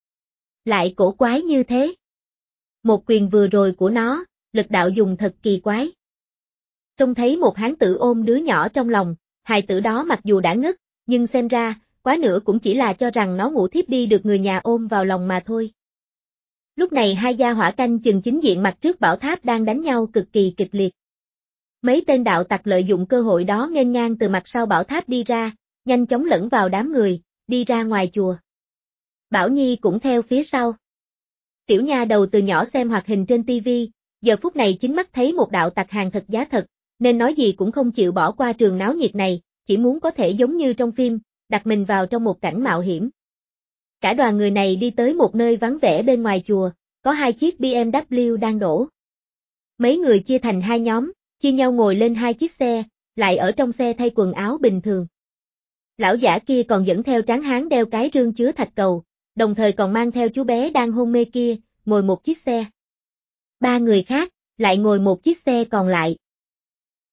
Lại cổ quái như thế? Một quyền vừa rồi của nó, lực đạo dùng thật kỳ quái. Trông thấy một hán tử ôm đứa nhỏ trong lòng, hài tử đó mặc dù đã ngất, nhưng xem ra, quá nữa cũng chỉ là cho rằng nó ngủ thiếp đi được người nhà ôm vào lòng mà thôi. Lúc này hai gia hỏa canh chừng chính diện mặt trước bảo tháp đang đánh nhau cực kỳ kịch liệt. Mấy tên đạo tặc lợi dụng cơ hội đó nghênh ngang từ mặt sau bảo tháp đi ra, nhanh chóng lẫn vào đám người, đi ra ngoài chùa. Bảo Nhi cũng theo phía sau. Tiểu nha đầu từ nhỏ xem hoạt hình trên tivi, giờ phút này chính mắt thấy một đạo tặc hàng thật giá thật, nên nói gì cũng không chịu bỏ qua trường náo nhiệt này, chỉ muốn có thể giống như trong phim, đặt mình vào trong một cảnh mạo hiểm. Cả đoàn người này đi tới một nơi vắng vẻ bên ngoài chùa, có hai chiếc bê em vê đang đổ. Mấy người chia thành hai nhóm, chia nhau ngồi lên hai chiếc xe, lại ở trong xe thay quần áo bình thường. Lão giả kia còn dẫn theo tráng hán đeo cái rương chứa thạch cầu, đồng thời còn mang theo chú bé đang hôn mê kia, ngồi một chiếc xe. Ba người khác, lại ngồi một chiếc xe còn lại.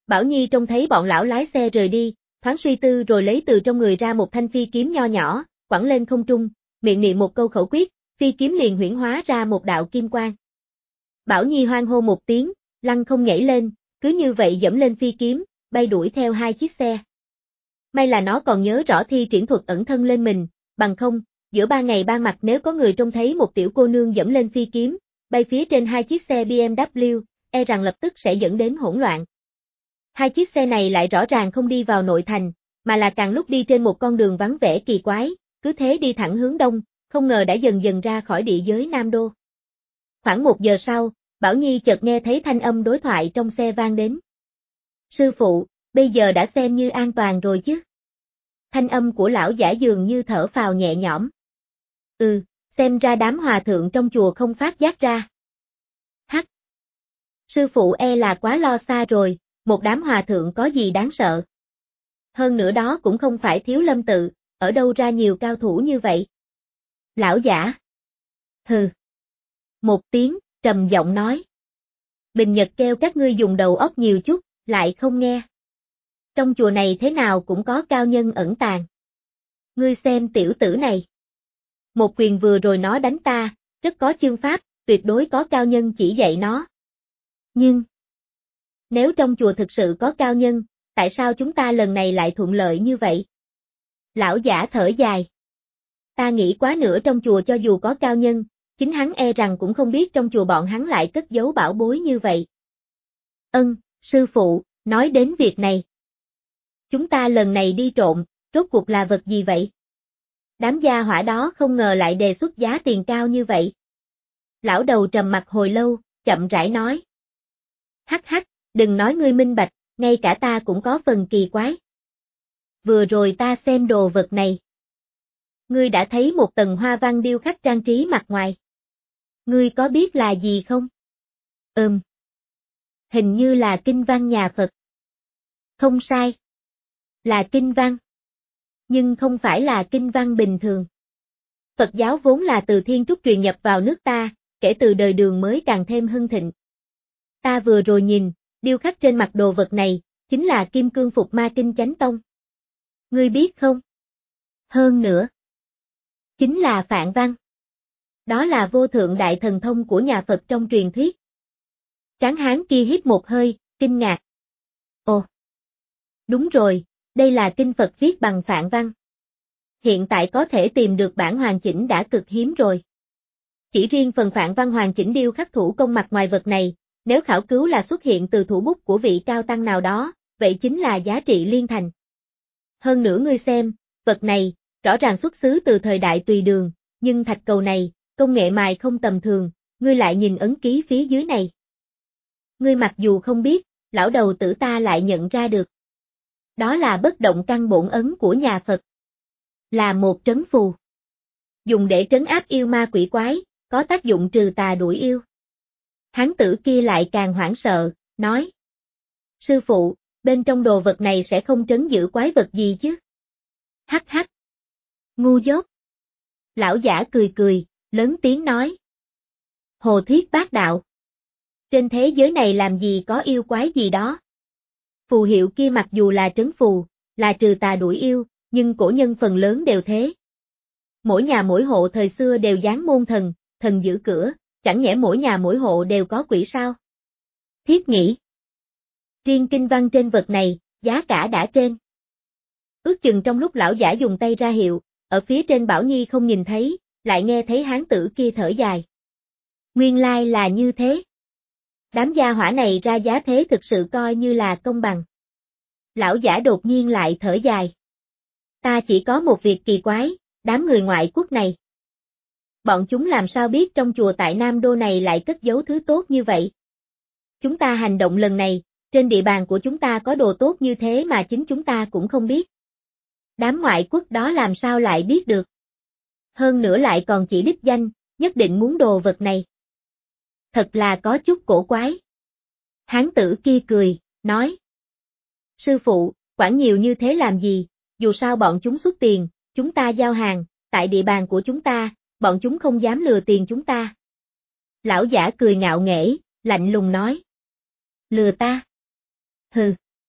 Bảo Nhi trông thấy bọn lão lái xe rời đi, thoáng suy tư rồi lấy từ trong người ra một thanh phi kiếm nho nhỏ, quẳng lên không trung, miệng niệm một câu khẩu quyết, phi kiếm liền huyễn hóa ra một đạo kim quang. Bảo Nhi hoang hô một tiếng, lăng không nhảy lên, cứ như vậy dẫm lên phi kiếm, bay đuổi theo hai chiếc xe. May là nó còn nhớ rõ thi triển thuật ẩn thân lên mình, bằng không, giữa ba ngày ba mặt nếu có người trông thấy một tiểu cô nương dẫm lên phi kiếm, bay phía trên hai chiếc xe bê em vê, e rằng lập tức sẽ dẫn đến hỗn loạn. Hai chiếc xe này lại rõ ràng không đi vào nội thành, mà là càng lúc đi trên một con đường vắng vẻ kỳ quái, cứ thế đi thẳng hướng đông, không ngờ đã dần dần ra khỏi địa giới Nam Đô. Khoảng một giờ sau, Bảo Nhi chợt nghe thấy thanh âm đối thoại trong xe vang đến. Sư phụ, bây giờ đã xem như an toàn rồi chứ? Thanh âm của lão giả dường như thở phào nhẹ nhõm. Ừ, xem ra đám hòa thượng trong chùa không phát giác ra. Hắc. Sư phụ e là quá lo xa rồi, một đám hòa thượng có gì đáng sợ. Hơn nữa đó cũng không phải Thiếu Lâm tự, ở đâu ra nhiều cao thủ như vậy. Lão giả. Hừ. Một tiếng, trầm giọng nói. Bình Nhật kêu các ngươi dùng đầu óc nhiều chút, lại không nghe. Trong chùa này thế nào cũng có cao nhân ẩn tàng. Ngươi xem tiểu tử này. Một quyền vừa rồi nó đánh ta, rất có chương pháp, tuyệt đối có cao nhân chỉ dạy nó. Nhưng, nếu trong chùa thực sự có cao nhân, tại sao chúng ta lần này lại thuận lợi như vậy? Lão giả thở dài. Ta nghĩ quá nữa trong chùa cho dù có cao nhân, chính hắn e rằng cũng không biết trong chùa bọn hắn lại cất giấu bảo bối như vậy. Ân, sư phụ, nói đến việc này. Chúng ta lần này đi trộm, rốt cuộc là vật gì vậy? Đám gia hỏa đó không ngờ lại đề xuất giá tiền cao như vậy. Lão đầu trầm mặt hồi lâu, chậm rãi nói. Hắc hắc, đừng nói ngươi minh bạch, ngay cả ta cũng có phần kỳ quái. Vừa rồi ta xem đồ vật này. Ngươi đã thấy một tầng hoa văn điêu khắc trang trí mặt ngoài. Ngươi có biết là gì không? Ừm. Hình như là kinh văn nhà Phật. Không sai. Là kinh văn. Nhưng không phải là kinh văn bình thường. Phật giáo vốn là từ Thiên Trúc truyền nhập vào nước ta, kể từ đời Đường mới càng thêm hưng thịnh. Ta vừa rồi nhìn, điêu khắc trên mặt đồ vật này, chính là Kim Cương Phục Ma Kinh Chánh Tông. Ngươi biết không? Hơn nữa. Chính là Phạn Văn. Đó là vô thượng đại thần thông của nhà Phật trong truyền thuyết. Tráng hán kia hít một hơi, kinh ngạc. Ồ! Đúng rồi, đây là kinh Phật viết bằng Phạn Văn. Hiện tại có thể tìm được bản hoàn chỉnh đã cực hiếm rồi. Chỉ riêng phần Phạn Văn hoàn chỉnh điêu khắc thủ công mặt ngoài vật này, nếu khảo cứu là xuất hiện từ thủ bút của vị cao tăng nào đó, vậy chính là giá trị liên thành. Hơn nữa ngươi xem, vật này, rõ ràng xuất xứ từ thời đại Tùy Đường, nhưng thạch cầu này, công nghệ mài không tầm thường, ngươi lại nhìn ấn ký phía dưới này. Ngươi mặc dù không biết, lão đầu tử ta lại nhận ra được. Đó là bất động căn bổn ấn của nhà Phật. Là một trấn phù. Dùng để trấn áp yêu ma quỷ quái, có tác dụng trừ tà đuổi yêu. Hán tử kia lại càng hoảng sợ, nói. Sư phụ, bên trong đồ vật này sẽ không trấn giữ quái vật gì chứ? Hắc hắc. Ngu dốt. Lão giả cười cười, lớn tiếng nói. Hồ thuyết bác đạo. Trên thế giới này làm gì có yêu quái gì đó. Phù hiệu kia mặc dù là trấn phù, là trừ tà đuổi yêu, nhưng cổ nhân phần lớn đều thế. Mỗi nhà mỗi hộ thời xưa đều dán môn thần, thần giữ cửa, chẳng nhẽ mỗi nhà mỗi hộ đều có quỷ sao? Thiết nghĩ. Riêng kinh văn trên vật này, giá cả đã trên. Ước chừng trong lúc lão giả dùng tay ra hiệu, ở phía trên Bảo Nhi không nhìn thấy, lại nghe thấy hán tử kia thở dài. Nguyên lai là như thế. Đám gia hỏa này ra giá thế thực sự coi như là công bằng. Lão giả đột nhiên lại thở dài. Ta chỉ có một việc kỳ quái, đám người ngoại quốc này. Bọn chúng làm sao biết trong chùa tại Nam Đô này lại cất giấu thứ tốt như vậy? Chúng ta hành động lần này, trên địa bàn của chúng ta có đồ tốt như thế mà chính chúng ta cũng không biết. Đám ngoại quốc đó làm sao lại biết được? Hơn nữa lại còn chỉ đích danh, nhất định muốn đồ vật này. Thật là có chút cổ quái. Hán tử kia cười, nói. Sư phụ, quản nhiều như thế làm gì, dù sao bọn chúng xuất tiền, chúng ta giao hàng, tại địa bàn của chúng ta, bọn chúng không dám lừa tiền chúng ta. Lão giả cười ngạo nghễ, lạnh lùng nói. Lừa ta? Hừ.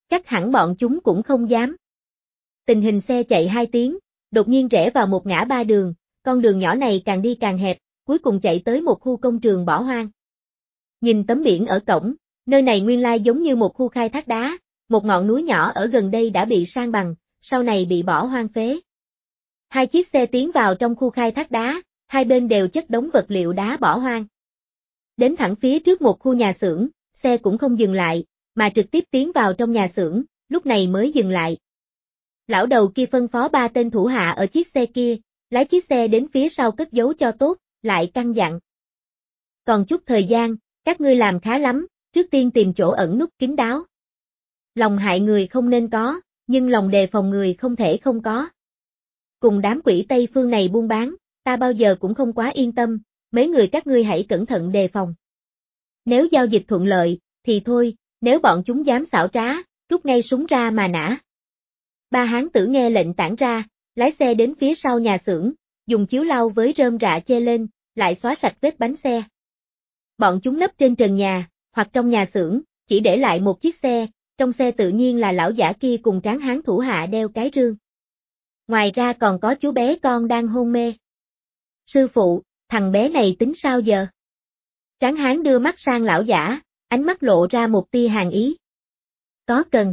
Chắc hẳn bọn chúng cũng không dám. Tình hình xe chạy hai tiếng, đột nhiên rẽ vào một ngã ba đường, con đường nhỏ này càng đi càng hẹp, cuối cùng chạy tới một khu công trường bỏ hoang. Nhìn tấm biển ở cổng, nơi này nguyên lai giống như một khu khai thác đá, một ngọn núi nhỏ ở gần đây đã bị san bằng, sau này bị bỏ hoang phế. Hai chiếc xe tiến vào trong khu khai thác đá, hai bên đều chất đống vật liệu đá bỏ hoang. Đến thẳng phía trước một khu nhà xưởng, xe cũng không dừng lại, mà trực tiếp tiến vào trong nhà xưởng, lúc này mới dừng lại. Lão đầu kia phân phó ba tên thủ hạ ở chiếc xe kia, lái chiếc xe đến phía sau cất giấu cho tốt, lại căn dặn. Còn chút thời gian, các ngươi làm khá lắm, trước tiên tìm chỗ ẩn núp kín đáo. Lòng hại người không nên có, nhưng lòng đề phòng người không thể không có. Cùng đám quỷ Tây phương này buôn bán, ta bao giờ cũng không quá yên tâm, mấy người các ngươi hãy cẩn thận đề phòng. Nếu giao dịch thuận lợi, thì thôi, nếu bọn chúng dám xảo trá, rút ngay súng ra mà nã. Ba hán tử nghe lệnh tản ra, lái xe đến phía sau nhà xưởng, dùng chiếu lau với rơm rạ che lên, lại xóa sạch vết bánh xe. Bọn chúng nấp trên trần nhà, hoặc trong nhà xưởng, chỉ để lại một chiếc xe, trong xe tự nhiên là lão giả kia cùng tráng hán thủ hạ đeo cái rương. Ngoài ra còn có chú bé con đang hôn mê. Sư phụ, thằng bé này tính sao giờ? Tráng hán đưa mắt sang lão giả, ánh mắt lộ ra một tia hàn ý. Có cần.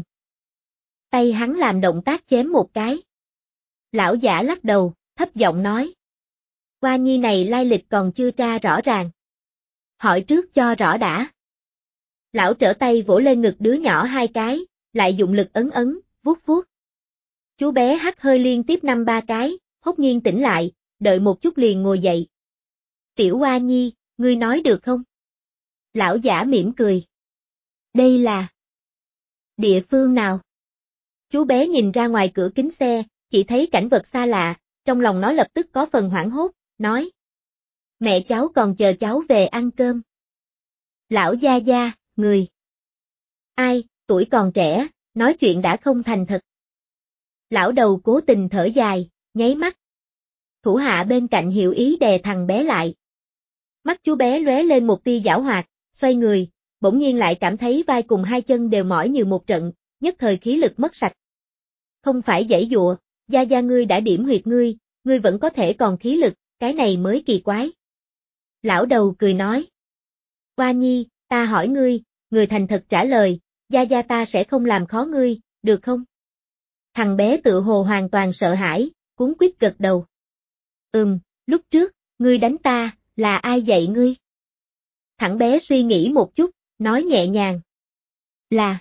Tay hắn làm động tác chém một cái. Lão giả lắc đầu, thấp giọng nói. Hoa nhi này lai lịch còn chưa tra rõ ràng. Hỏi trước cho rõ đã. Lão trở tay vỗ lên ngực đứa nhỏ hai cái, lại dụng lực ấn ấn, vuốt vuốt. Chú bé hắt hơi liên tiếp năm ba cái, hốt nhiên tỉnh lại, đợi một chút liền ngồi dậy. Tiểu Hoa nhi, ngươi nói được không? Lão giả mỉm cười. Đây là địa phương nào? Chú bé nhìn ra ngoài cửa kính xe, chỉ thấy cảnh vật xa lạ, trong lòng nó lập tức có phần hoảng hốt, nói. Mẹ cháu còn chờ cháu về ăn cơm. Lão gia gia, người. Ai, tuổi còn trẻ, nói chuyện đã không thành thật. Lão đầu cố tình thở dài, nháy mắt. Thủ hạ bên cạnh hiểu ý đè thằng bé lại. Mắt chú bé lóe lên một tia giảo hoạt, xoay người, bỗng nhiên lại cảm thấy vai cùng hai chân đều mỏi như một trận, nhất thời khí lực mất sạch. Không phải giãy giụa, gia gia ngươi đã điểm huyệt ngươi, ngươi vẫn có thể còn khí lực, cái này mới kỳ quái. Lão đầu cười nói. Hoa nhi, ta hỏi ngươi, người thành thật trả lời, gia gia ta sẽ không làm khó ngươi, được không? Thằng bé tự hồ hoàn toàn sợ hãi, cuống quýt gật đầu. Ừm, lúc trước, ngươi đánh ta, là ai dạy ngươi? Thằng bé suy nghĩ một chút, nói nhẹ nhàng. Là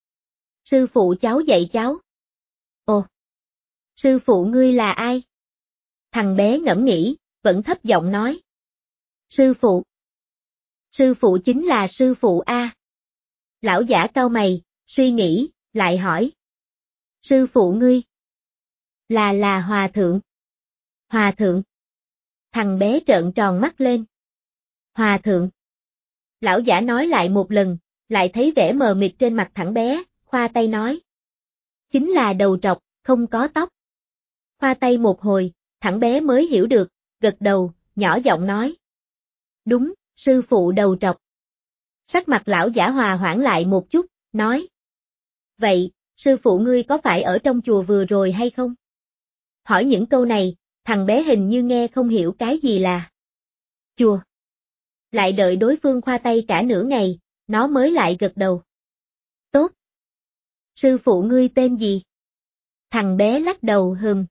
sư phụ cháu dạy cháu. Ồ, sư phụ ngươi là ai? Thằng bé ngẫm nghĩ, vẫn thấp giọng nói. Sư phụ. Sư phụ chính là sư phụ A. Lão giả cau mày, suy nghĩ, lại hỏi. Sư phụ ngươi. Là là hòa thượng. Hòa thượng. Thằng bé trợn tròn mắt lên. Hòa thượng. Lão giả nói lại một lần, lại thấy vẻ mờ mịt trên mặt thằng bé, khoa tay nói. Chính là đầu trọc, không có tóc. Khoa tay một hồi, thằng bé mới hiểu được, gật đầu, nhỏ giọng nói. Đúng, sư phụ đầu trọc. Sắc mặt lão giả hòa hoãn lại một chút, nói. Vậy, sư phụ ngươi có phải ở trong chùa vừa rồi hay không? Hỏi những câu này, thằng bé hình như nghe không hiểu cái gì là chùa. Lại đợi đối phương khoa tay cả nửa ngày, nó mới lại gật đầu. Tốt. Sư phụ ngươi tên gì? Thằng bé lắc đầu hừm.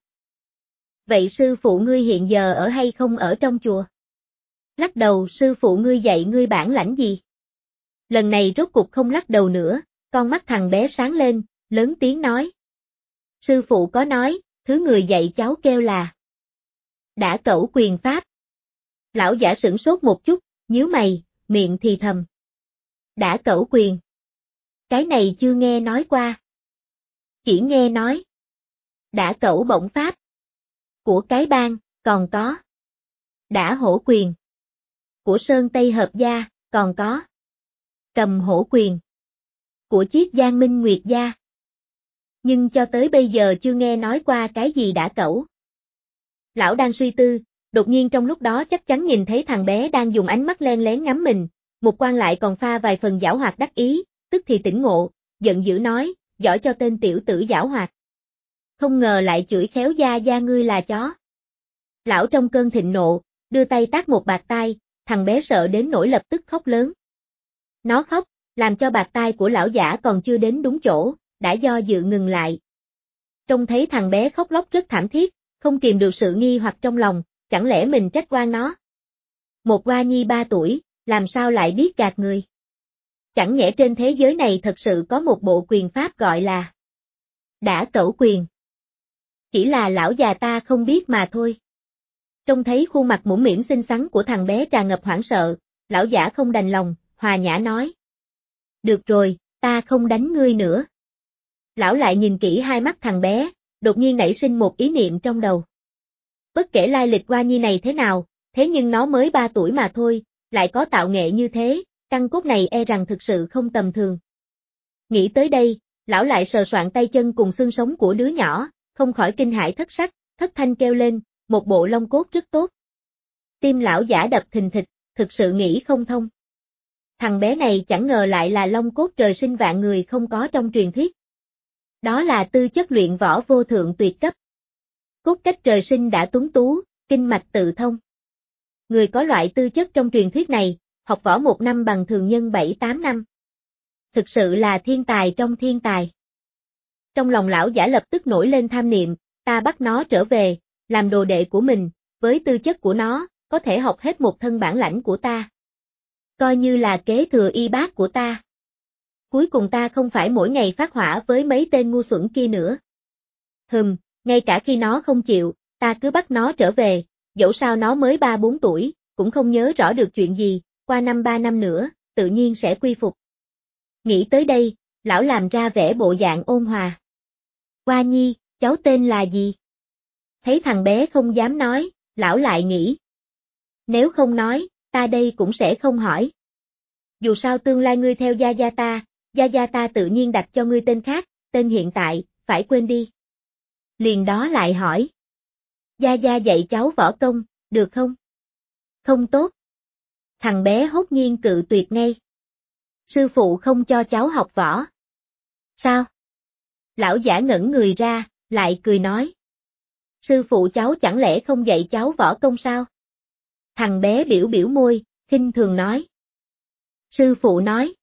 Vậy sư phụ ngươi hiện giờ ở hay không ở trong chùa? Lắc đầu, sư phụ ngươi dạy ngươi bản lãnh gì? Lần này rốt cục không lắc đầu nữa, con mắt thằng bé sáng lên, lớn tiếng nói. Sư phụ có nói, thứ người dạy cháu kêu là Đả Cẩu Quyền Pháp. Lão giả sửng sốt một chút, nhíu mày, miệng thì thầm. Đả Cẩu Quyền. Cái này chưa nghe nói qua. Chỉ nghe nói. Đả Cẩu Bổng Pháp. Của cái bang, còn có. Đả Hổ Quyền. Của Sơn Tây Hợp Gia, còn có. Cầm Hổ Quyền. Của Chiết Giang Minh Nguyệt Gia. Nhưng cho tới bây giờ chưa nghe nói qua cái gì đả cẩu. Lão đang suy tư, đột nhiên trong lúc đó chắc chắn nhìn thấy thằng bé đang dùng ánh mắt len lén ngắm mình, một quan lại còn pha vài phần giảo hoạt đắc ý, tức thì tỉnh ngộ, giận dữ nói, giỏi cho tên tiểu tử giảo hoạt. Không ngờ lại chửi khéo gia gia ngươi là chó. Lão trong cơn thịnh nộ, đưa tay tát một bạt tai, thằng bé sợ đến nỗi lập tức khóc lớn. Nó khóc, làm cho bạt tai của lão giả còn chưa đến đúng chỗ, đã do dự ngừng lại. Trông thấy thằng bé khóc lóc rất thảm thiết, không kìm được sự nghi hoặc trong lòng, chẳng lẽ mình trách oan nó. Một oa nhi ba tuổi, làm sao lại biết gạt người? Chẳng nhẽ trên thế giới này thật sự có một bộ quyền pháp gọi là Đả Cẩu Quyền. Chỉ là lão già ta không biết mà thôi. Trông thấy khuôn mặt mũm mĩm xinh xắn của thằng bé tràn ngập hoảng sợ, lão giả không đành lòng, hòa nhã nói. Được rồi, ta không đánh ngươi nữa. Lão lại nhìn kỹ hai mắt thằng bé, đột nhiên nảy sinh một ý niệm trong đầu. Bất kể lai lịch oa nhi này thế nào, thế nhưng nó mới ba tuổi mà thôi, lại có tạo nghệ như thế, căn cốt này e rằng thực sự không tầm thường. Nghĩ tới đây, lão lại sờ soạng tay chân cùng xương sống của đứa nhỏ, không khỏi kinh hãi thất sắc, thất thanh kêu lên, một bộ lông cốt rất tốt. Tim lão giả đập thình thịch, thực sự nghĩ không thông. Thằng bé này chẳng ngờ lại là lông cốt trời sinh vạn người không có trong truyền thuyết. Đó là tư chất luyện võ vô thượng tuyệt cấp. Cốt cách trời sinh đã tuấn tú, kinh mạch tự thông. Người có loại tư chất trong truyền thuyết này, học võ một năm bằng thường nhân bảy tám năm. Thực sự là thiên tài trong thiên tài. Trong lòng lão giả lập tức nổi lên tham niệm, ta bắt nó trở về, làm đồ đệ của mình, với tư chất của nó, có thể học hết một thân bản lãnh của ta. Coi như là kế thừa y bác của ta. Cuối cùng ta không phải mỗi ngày phát hỏa với mấy tên ngu xuẩn kia nữa. Hừm, ngay cả khi nó không chịu, ta cứ bắt nó trở về, dẫu sao nó mới ba bốn tuổi, cũng không nhớ rõ được chuyện gì, qua năm ba năm nữa, tự nhiên sẽ quy phục. Nghĩ tới đây, lão làm ra vẻ bộ dạng ôn hòa. Oa nhi, cháu tên là gì? Thấy thằng bé không dám nói, lão lại nghĩ. Nếu không nói, ta đây cũng sẽ không hỏi. Dù sao tương lai ngươi theo gia gia ta, gia gia ta tự nhiên đặt cho ngươi tên khác, tên hiện tại, phải quên đi. Liền đó lại hỏi. Gia gia dạy cháu võ công, được không? Không tốt. Thằng bé hốt nhiên cự tuyệt ngay. Sư phụ không cho cháu học võ. Sao? Lão giả ngẩn người ra, lại cười nói. Sư phụ cháu chẳng lẽ không dạy cháu võ công sao? Thằng bé biểu biểu môi, khinh thường nói. Sư phụ nói.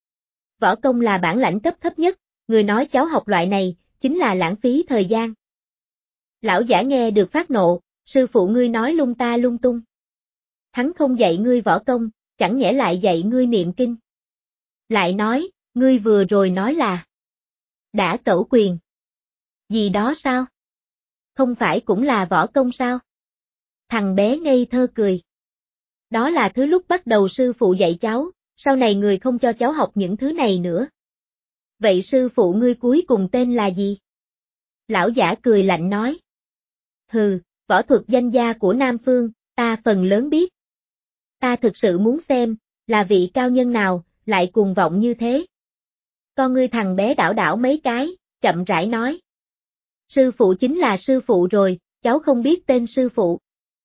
Võ công là bản lãnh cấp thấp nhất, người nói cháu học loại này, chính là lãng phí thời gian. Lão giả nghe được phát nộ, sư phụ ngươi nói lung ta lung tung. Hắn không dạy ngươi võ công, chẳng nhẽ lại dạy ngươi niệm kinh. Lại nói, ngươi vừa rồi nói là Đả Cẩu Quyền. Gì đó sao? Không phải cũng là võ công sao? Thằng bé ngây thơ cười. Đó là thứ lúc bắt đầu sư phụ dạy cháu, sau này người không cho cháu học những thứ này nữa. Vậy sư phụ ngươi cuối cùng tên là gì? Lão giả cười lạnh nói. Hừ, võ thuật danh gia của Nam Phương, ta phần lớn biết. Ta thực sự muốn xem, là vị cao nhân nào, lại cuồng vọng như thế. Con ngươi thằng bé đảo đảo mấy cái, chậm rãi nói. Sư phụ chính là sư phụ rồi, cháu không biết tên sư phụ.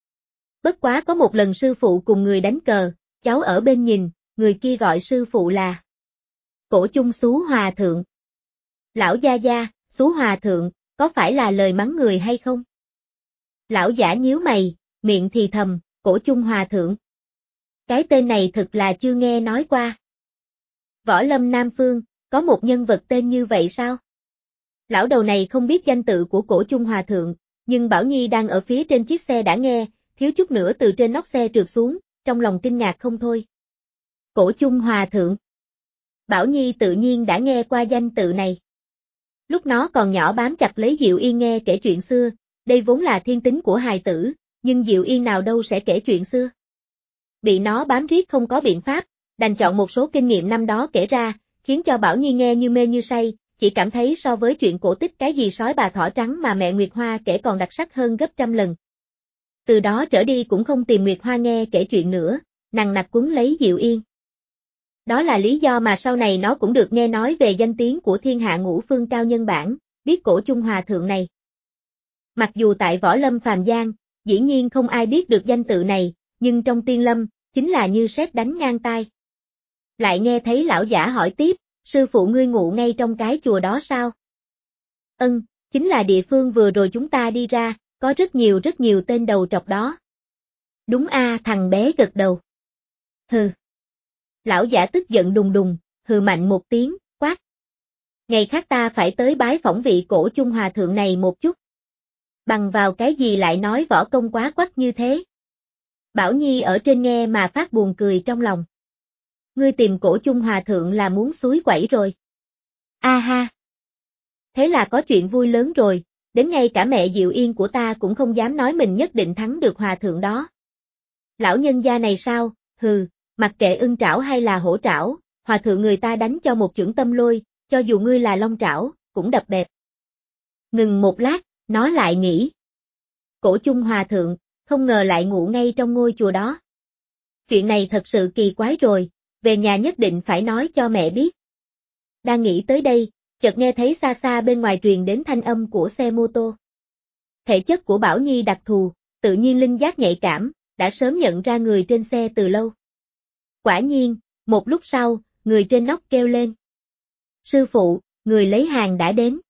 Bất quá có một lần sư phụ cùng người đánh cờ, cháu ở bên nhìn, người kia gọi sư phụ là Cổ Chung Xú Hòa Thượng. Lão gia gia, Xú Hòa Thượng, có phải là lời mắng người hay không? Lão giả nhíu mày, miệng thì thầm, Cổ Chung Hòa Thượng. Cái tên này thực là chưa nghe nói qua. Võ lâm Nam Phương, có một nhân vật tên như vậy sao? Lão đầu này không biết danh tự của Cổ Chung Hòa Thượng, nhưng Bảo Nhi đang ở phía trên chiếc xe đã nghe, thiếu chút nữa từ trên nóc xe trượt xuống, trong lòng kinh ngạc không thôi. Cổ Chung Hòa Thượng. Bảo Nhi tự nhiên đã nghe qua danh tự này. Lúc nó còn nhỏ bám chặt lấy Diệu Yên nghe kể chuyện xưa, đây vốn là thiên tính của hài tử, nhưng Diệu Yên nào đâu sẽ kể chuyện xưa. Bị nó bám riết không có biện pháp, đành chọn một số kinh nghiệm năm đó kể ra, khiến cho Bảo Nhi nghe như mê như say, chỉ cảm thấy so với chuyện cổ tích cái gì sói bà thỏ trắng mà mẹ Nguyệt Hoa kể còn đặc sắc hơn gấp trăm lần. Từ đó trở đi cũng không tìm Nguyệt Hoa nghe kể chuyện nữa, nằng nặc quấn lấy Diệu Yên. Đó là lý do mà sau này nó cũng được nghe nói về danh tiếng của thiên hạ ngũ phương cao nhân bản, biết Cổ Chung Hòa Thượng này. Mặc dù tại võ lâm phàm gian, dĩ nhiên không ai biết được danh tự này, nhưng trong tiên lâm, chính là như sét đánh ngang tai. Lại nghe thấy lão giả hỏi tiếp, Sư phụ ngươi ngụ ngay trong cái chùa đó sao? Ân, chính là địa phương vừa rồi chúng ta đi ra, có rất nhiều rất nhiều tên đầu trọc đó. Đúng a, thằng bé gật đầu. Hừ. Lão giả tức giận đùng đùng, hừ mạnh một tiếng, quát. Ngày khác ta phải tới bái phỏng vị cổ chung hòa thượng này một chút. Bằng vào cái gì lại nói võ công quá quắc như thế? Bảo Nhi ở trên nghe mà phát buồn cười trong lòng. Ngươi tìm cổ chung hòa thượng là muốn xúi quẩy rồi. A ha. Thế là có chuyện vui lớn rồi, đến ngay cả mẹ Diệu Yên của ta cũng không dám nói mình nhất định thắng được hòa thượng đó. Lão nhân gia này sao, hừ, mặc kệ ưng trảo hay là hổ trảo, hòa thượng người ta đánh cho một chưởng tâm lôi, cho dù ngươi là long trảo, cũng đập bẹp. Ngừng một lát, nó lại nghĩ. Cổ chung hòa thượng, không ngờ lại ngủ ngay trong ngôi chùa đó. Chuyện này thật sự kỳ quái rồi, về nhà nhất định phải nói cho mẹ biết. Đang nghĩ tới đây, chợt nghe thấy xa xa bên ngoài truyền đến thanh âm của xe mô tô. Thể chất của Bảo Nhi đặc thù, tự nhiên linh giác nhạy cảm, đã sớm nhận ra người trên xe từ lâu. Quả nhiên, một lúc sau, người trên nóc kêu lên. Sư phụ, người lấy hàng đã đến.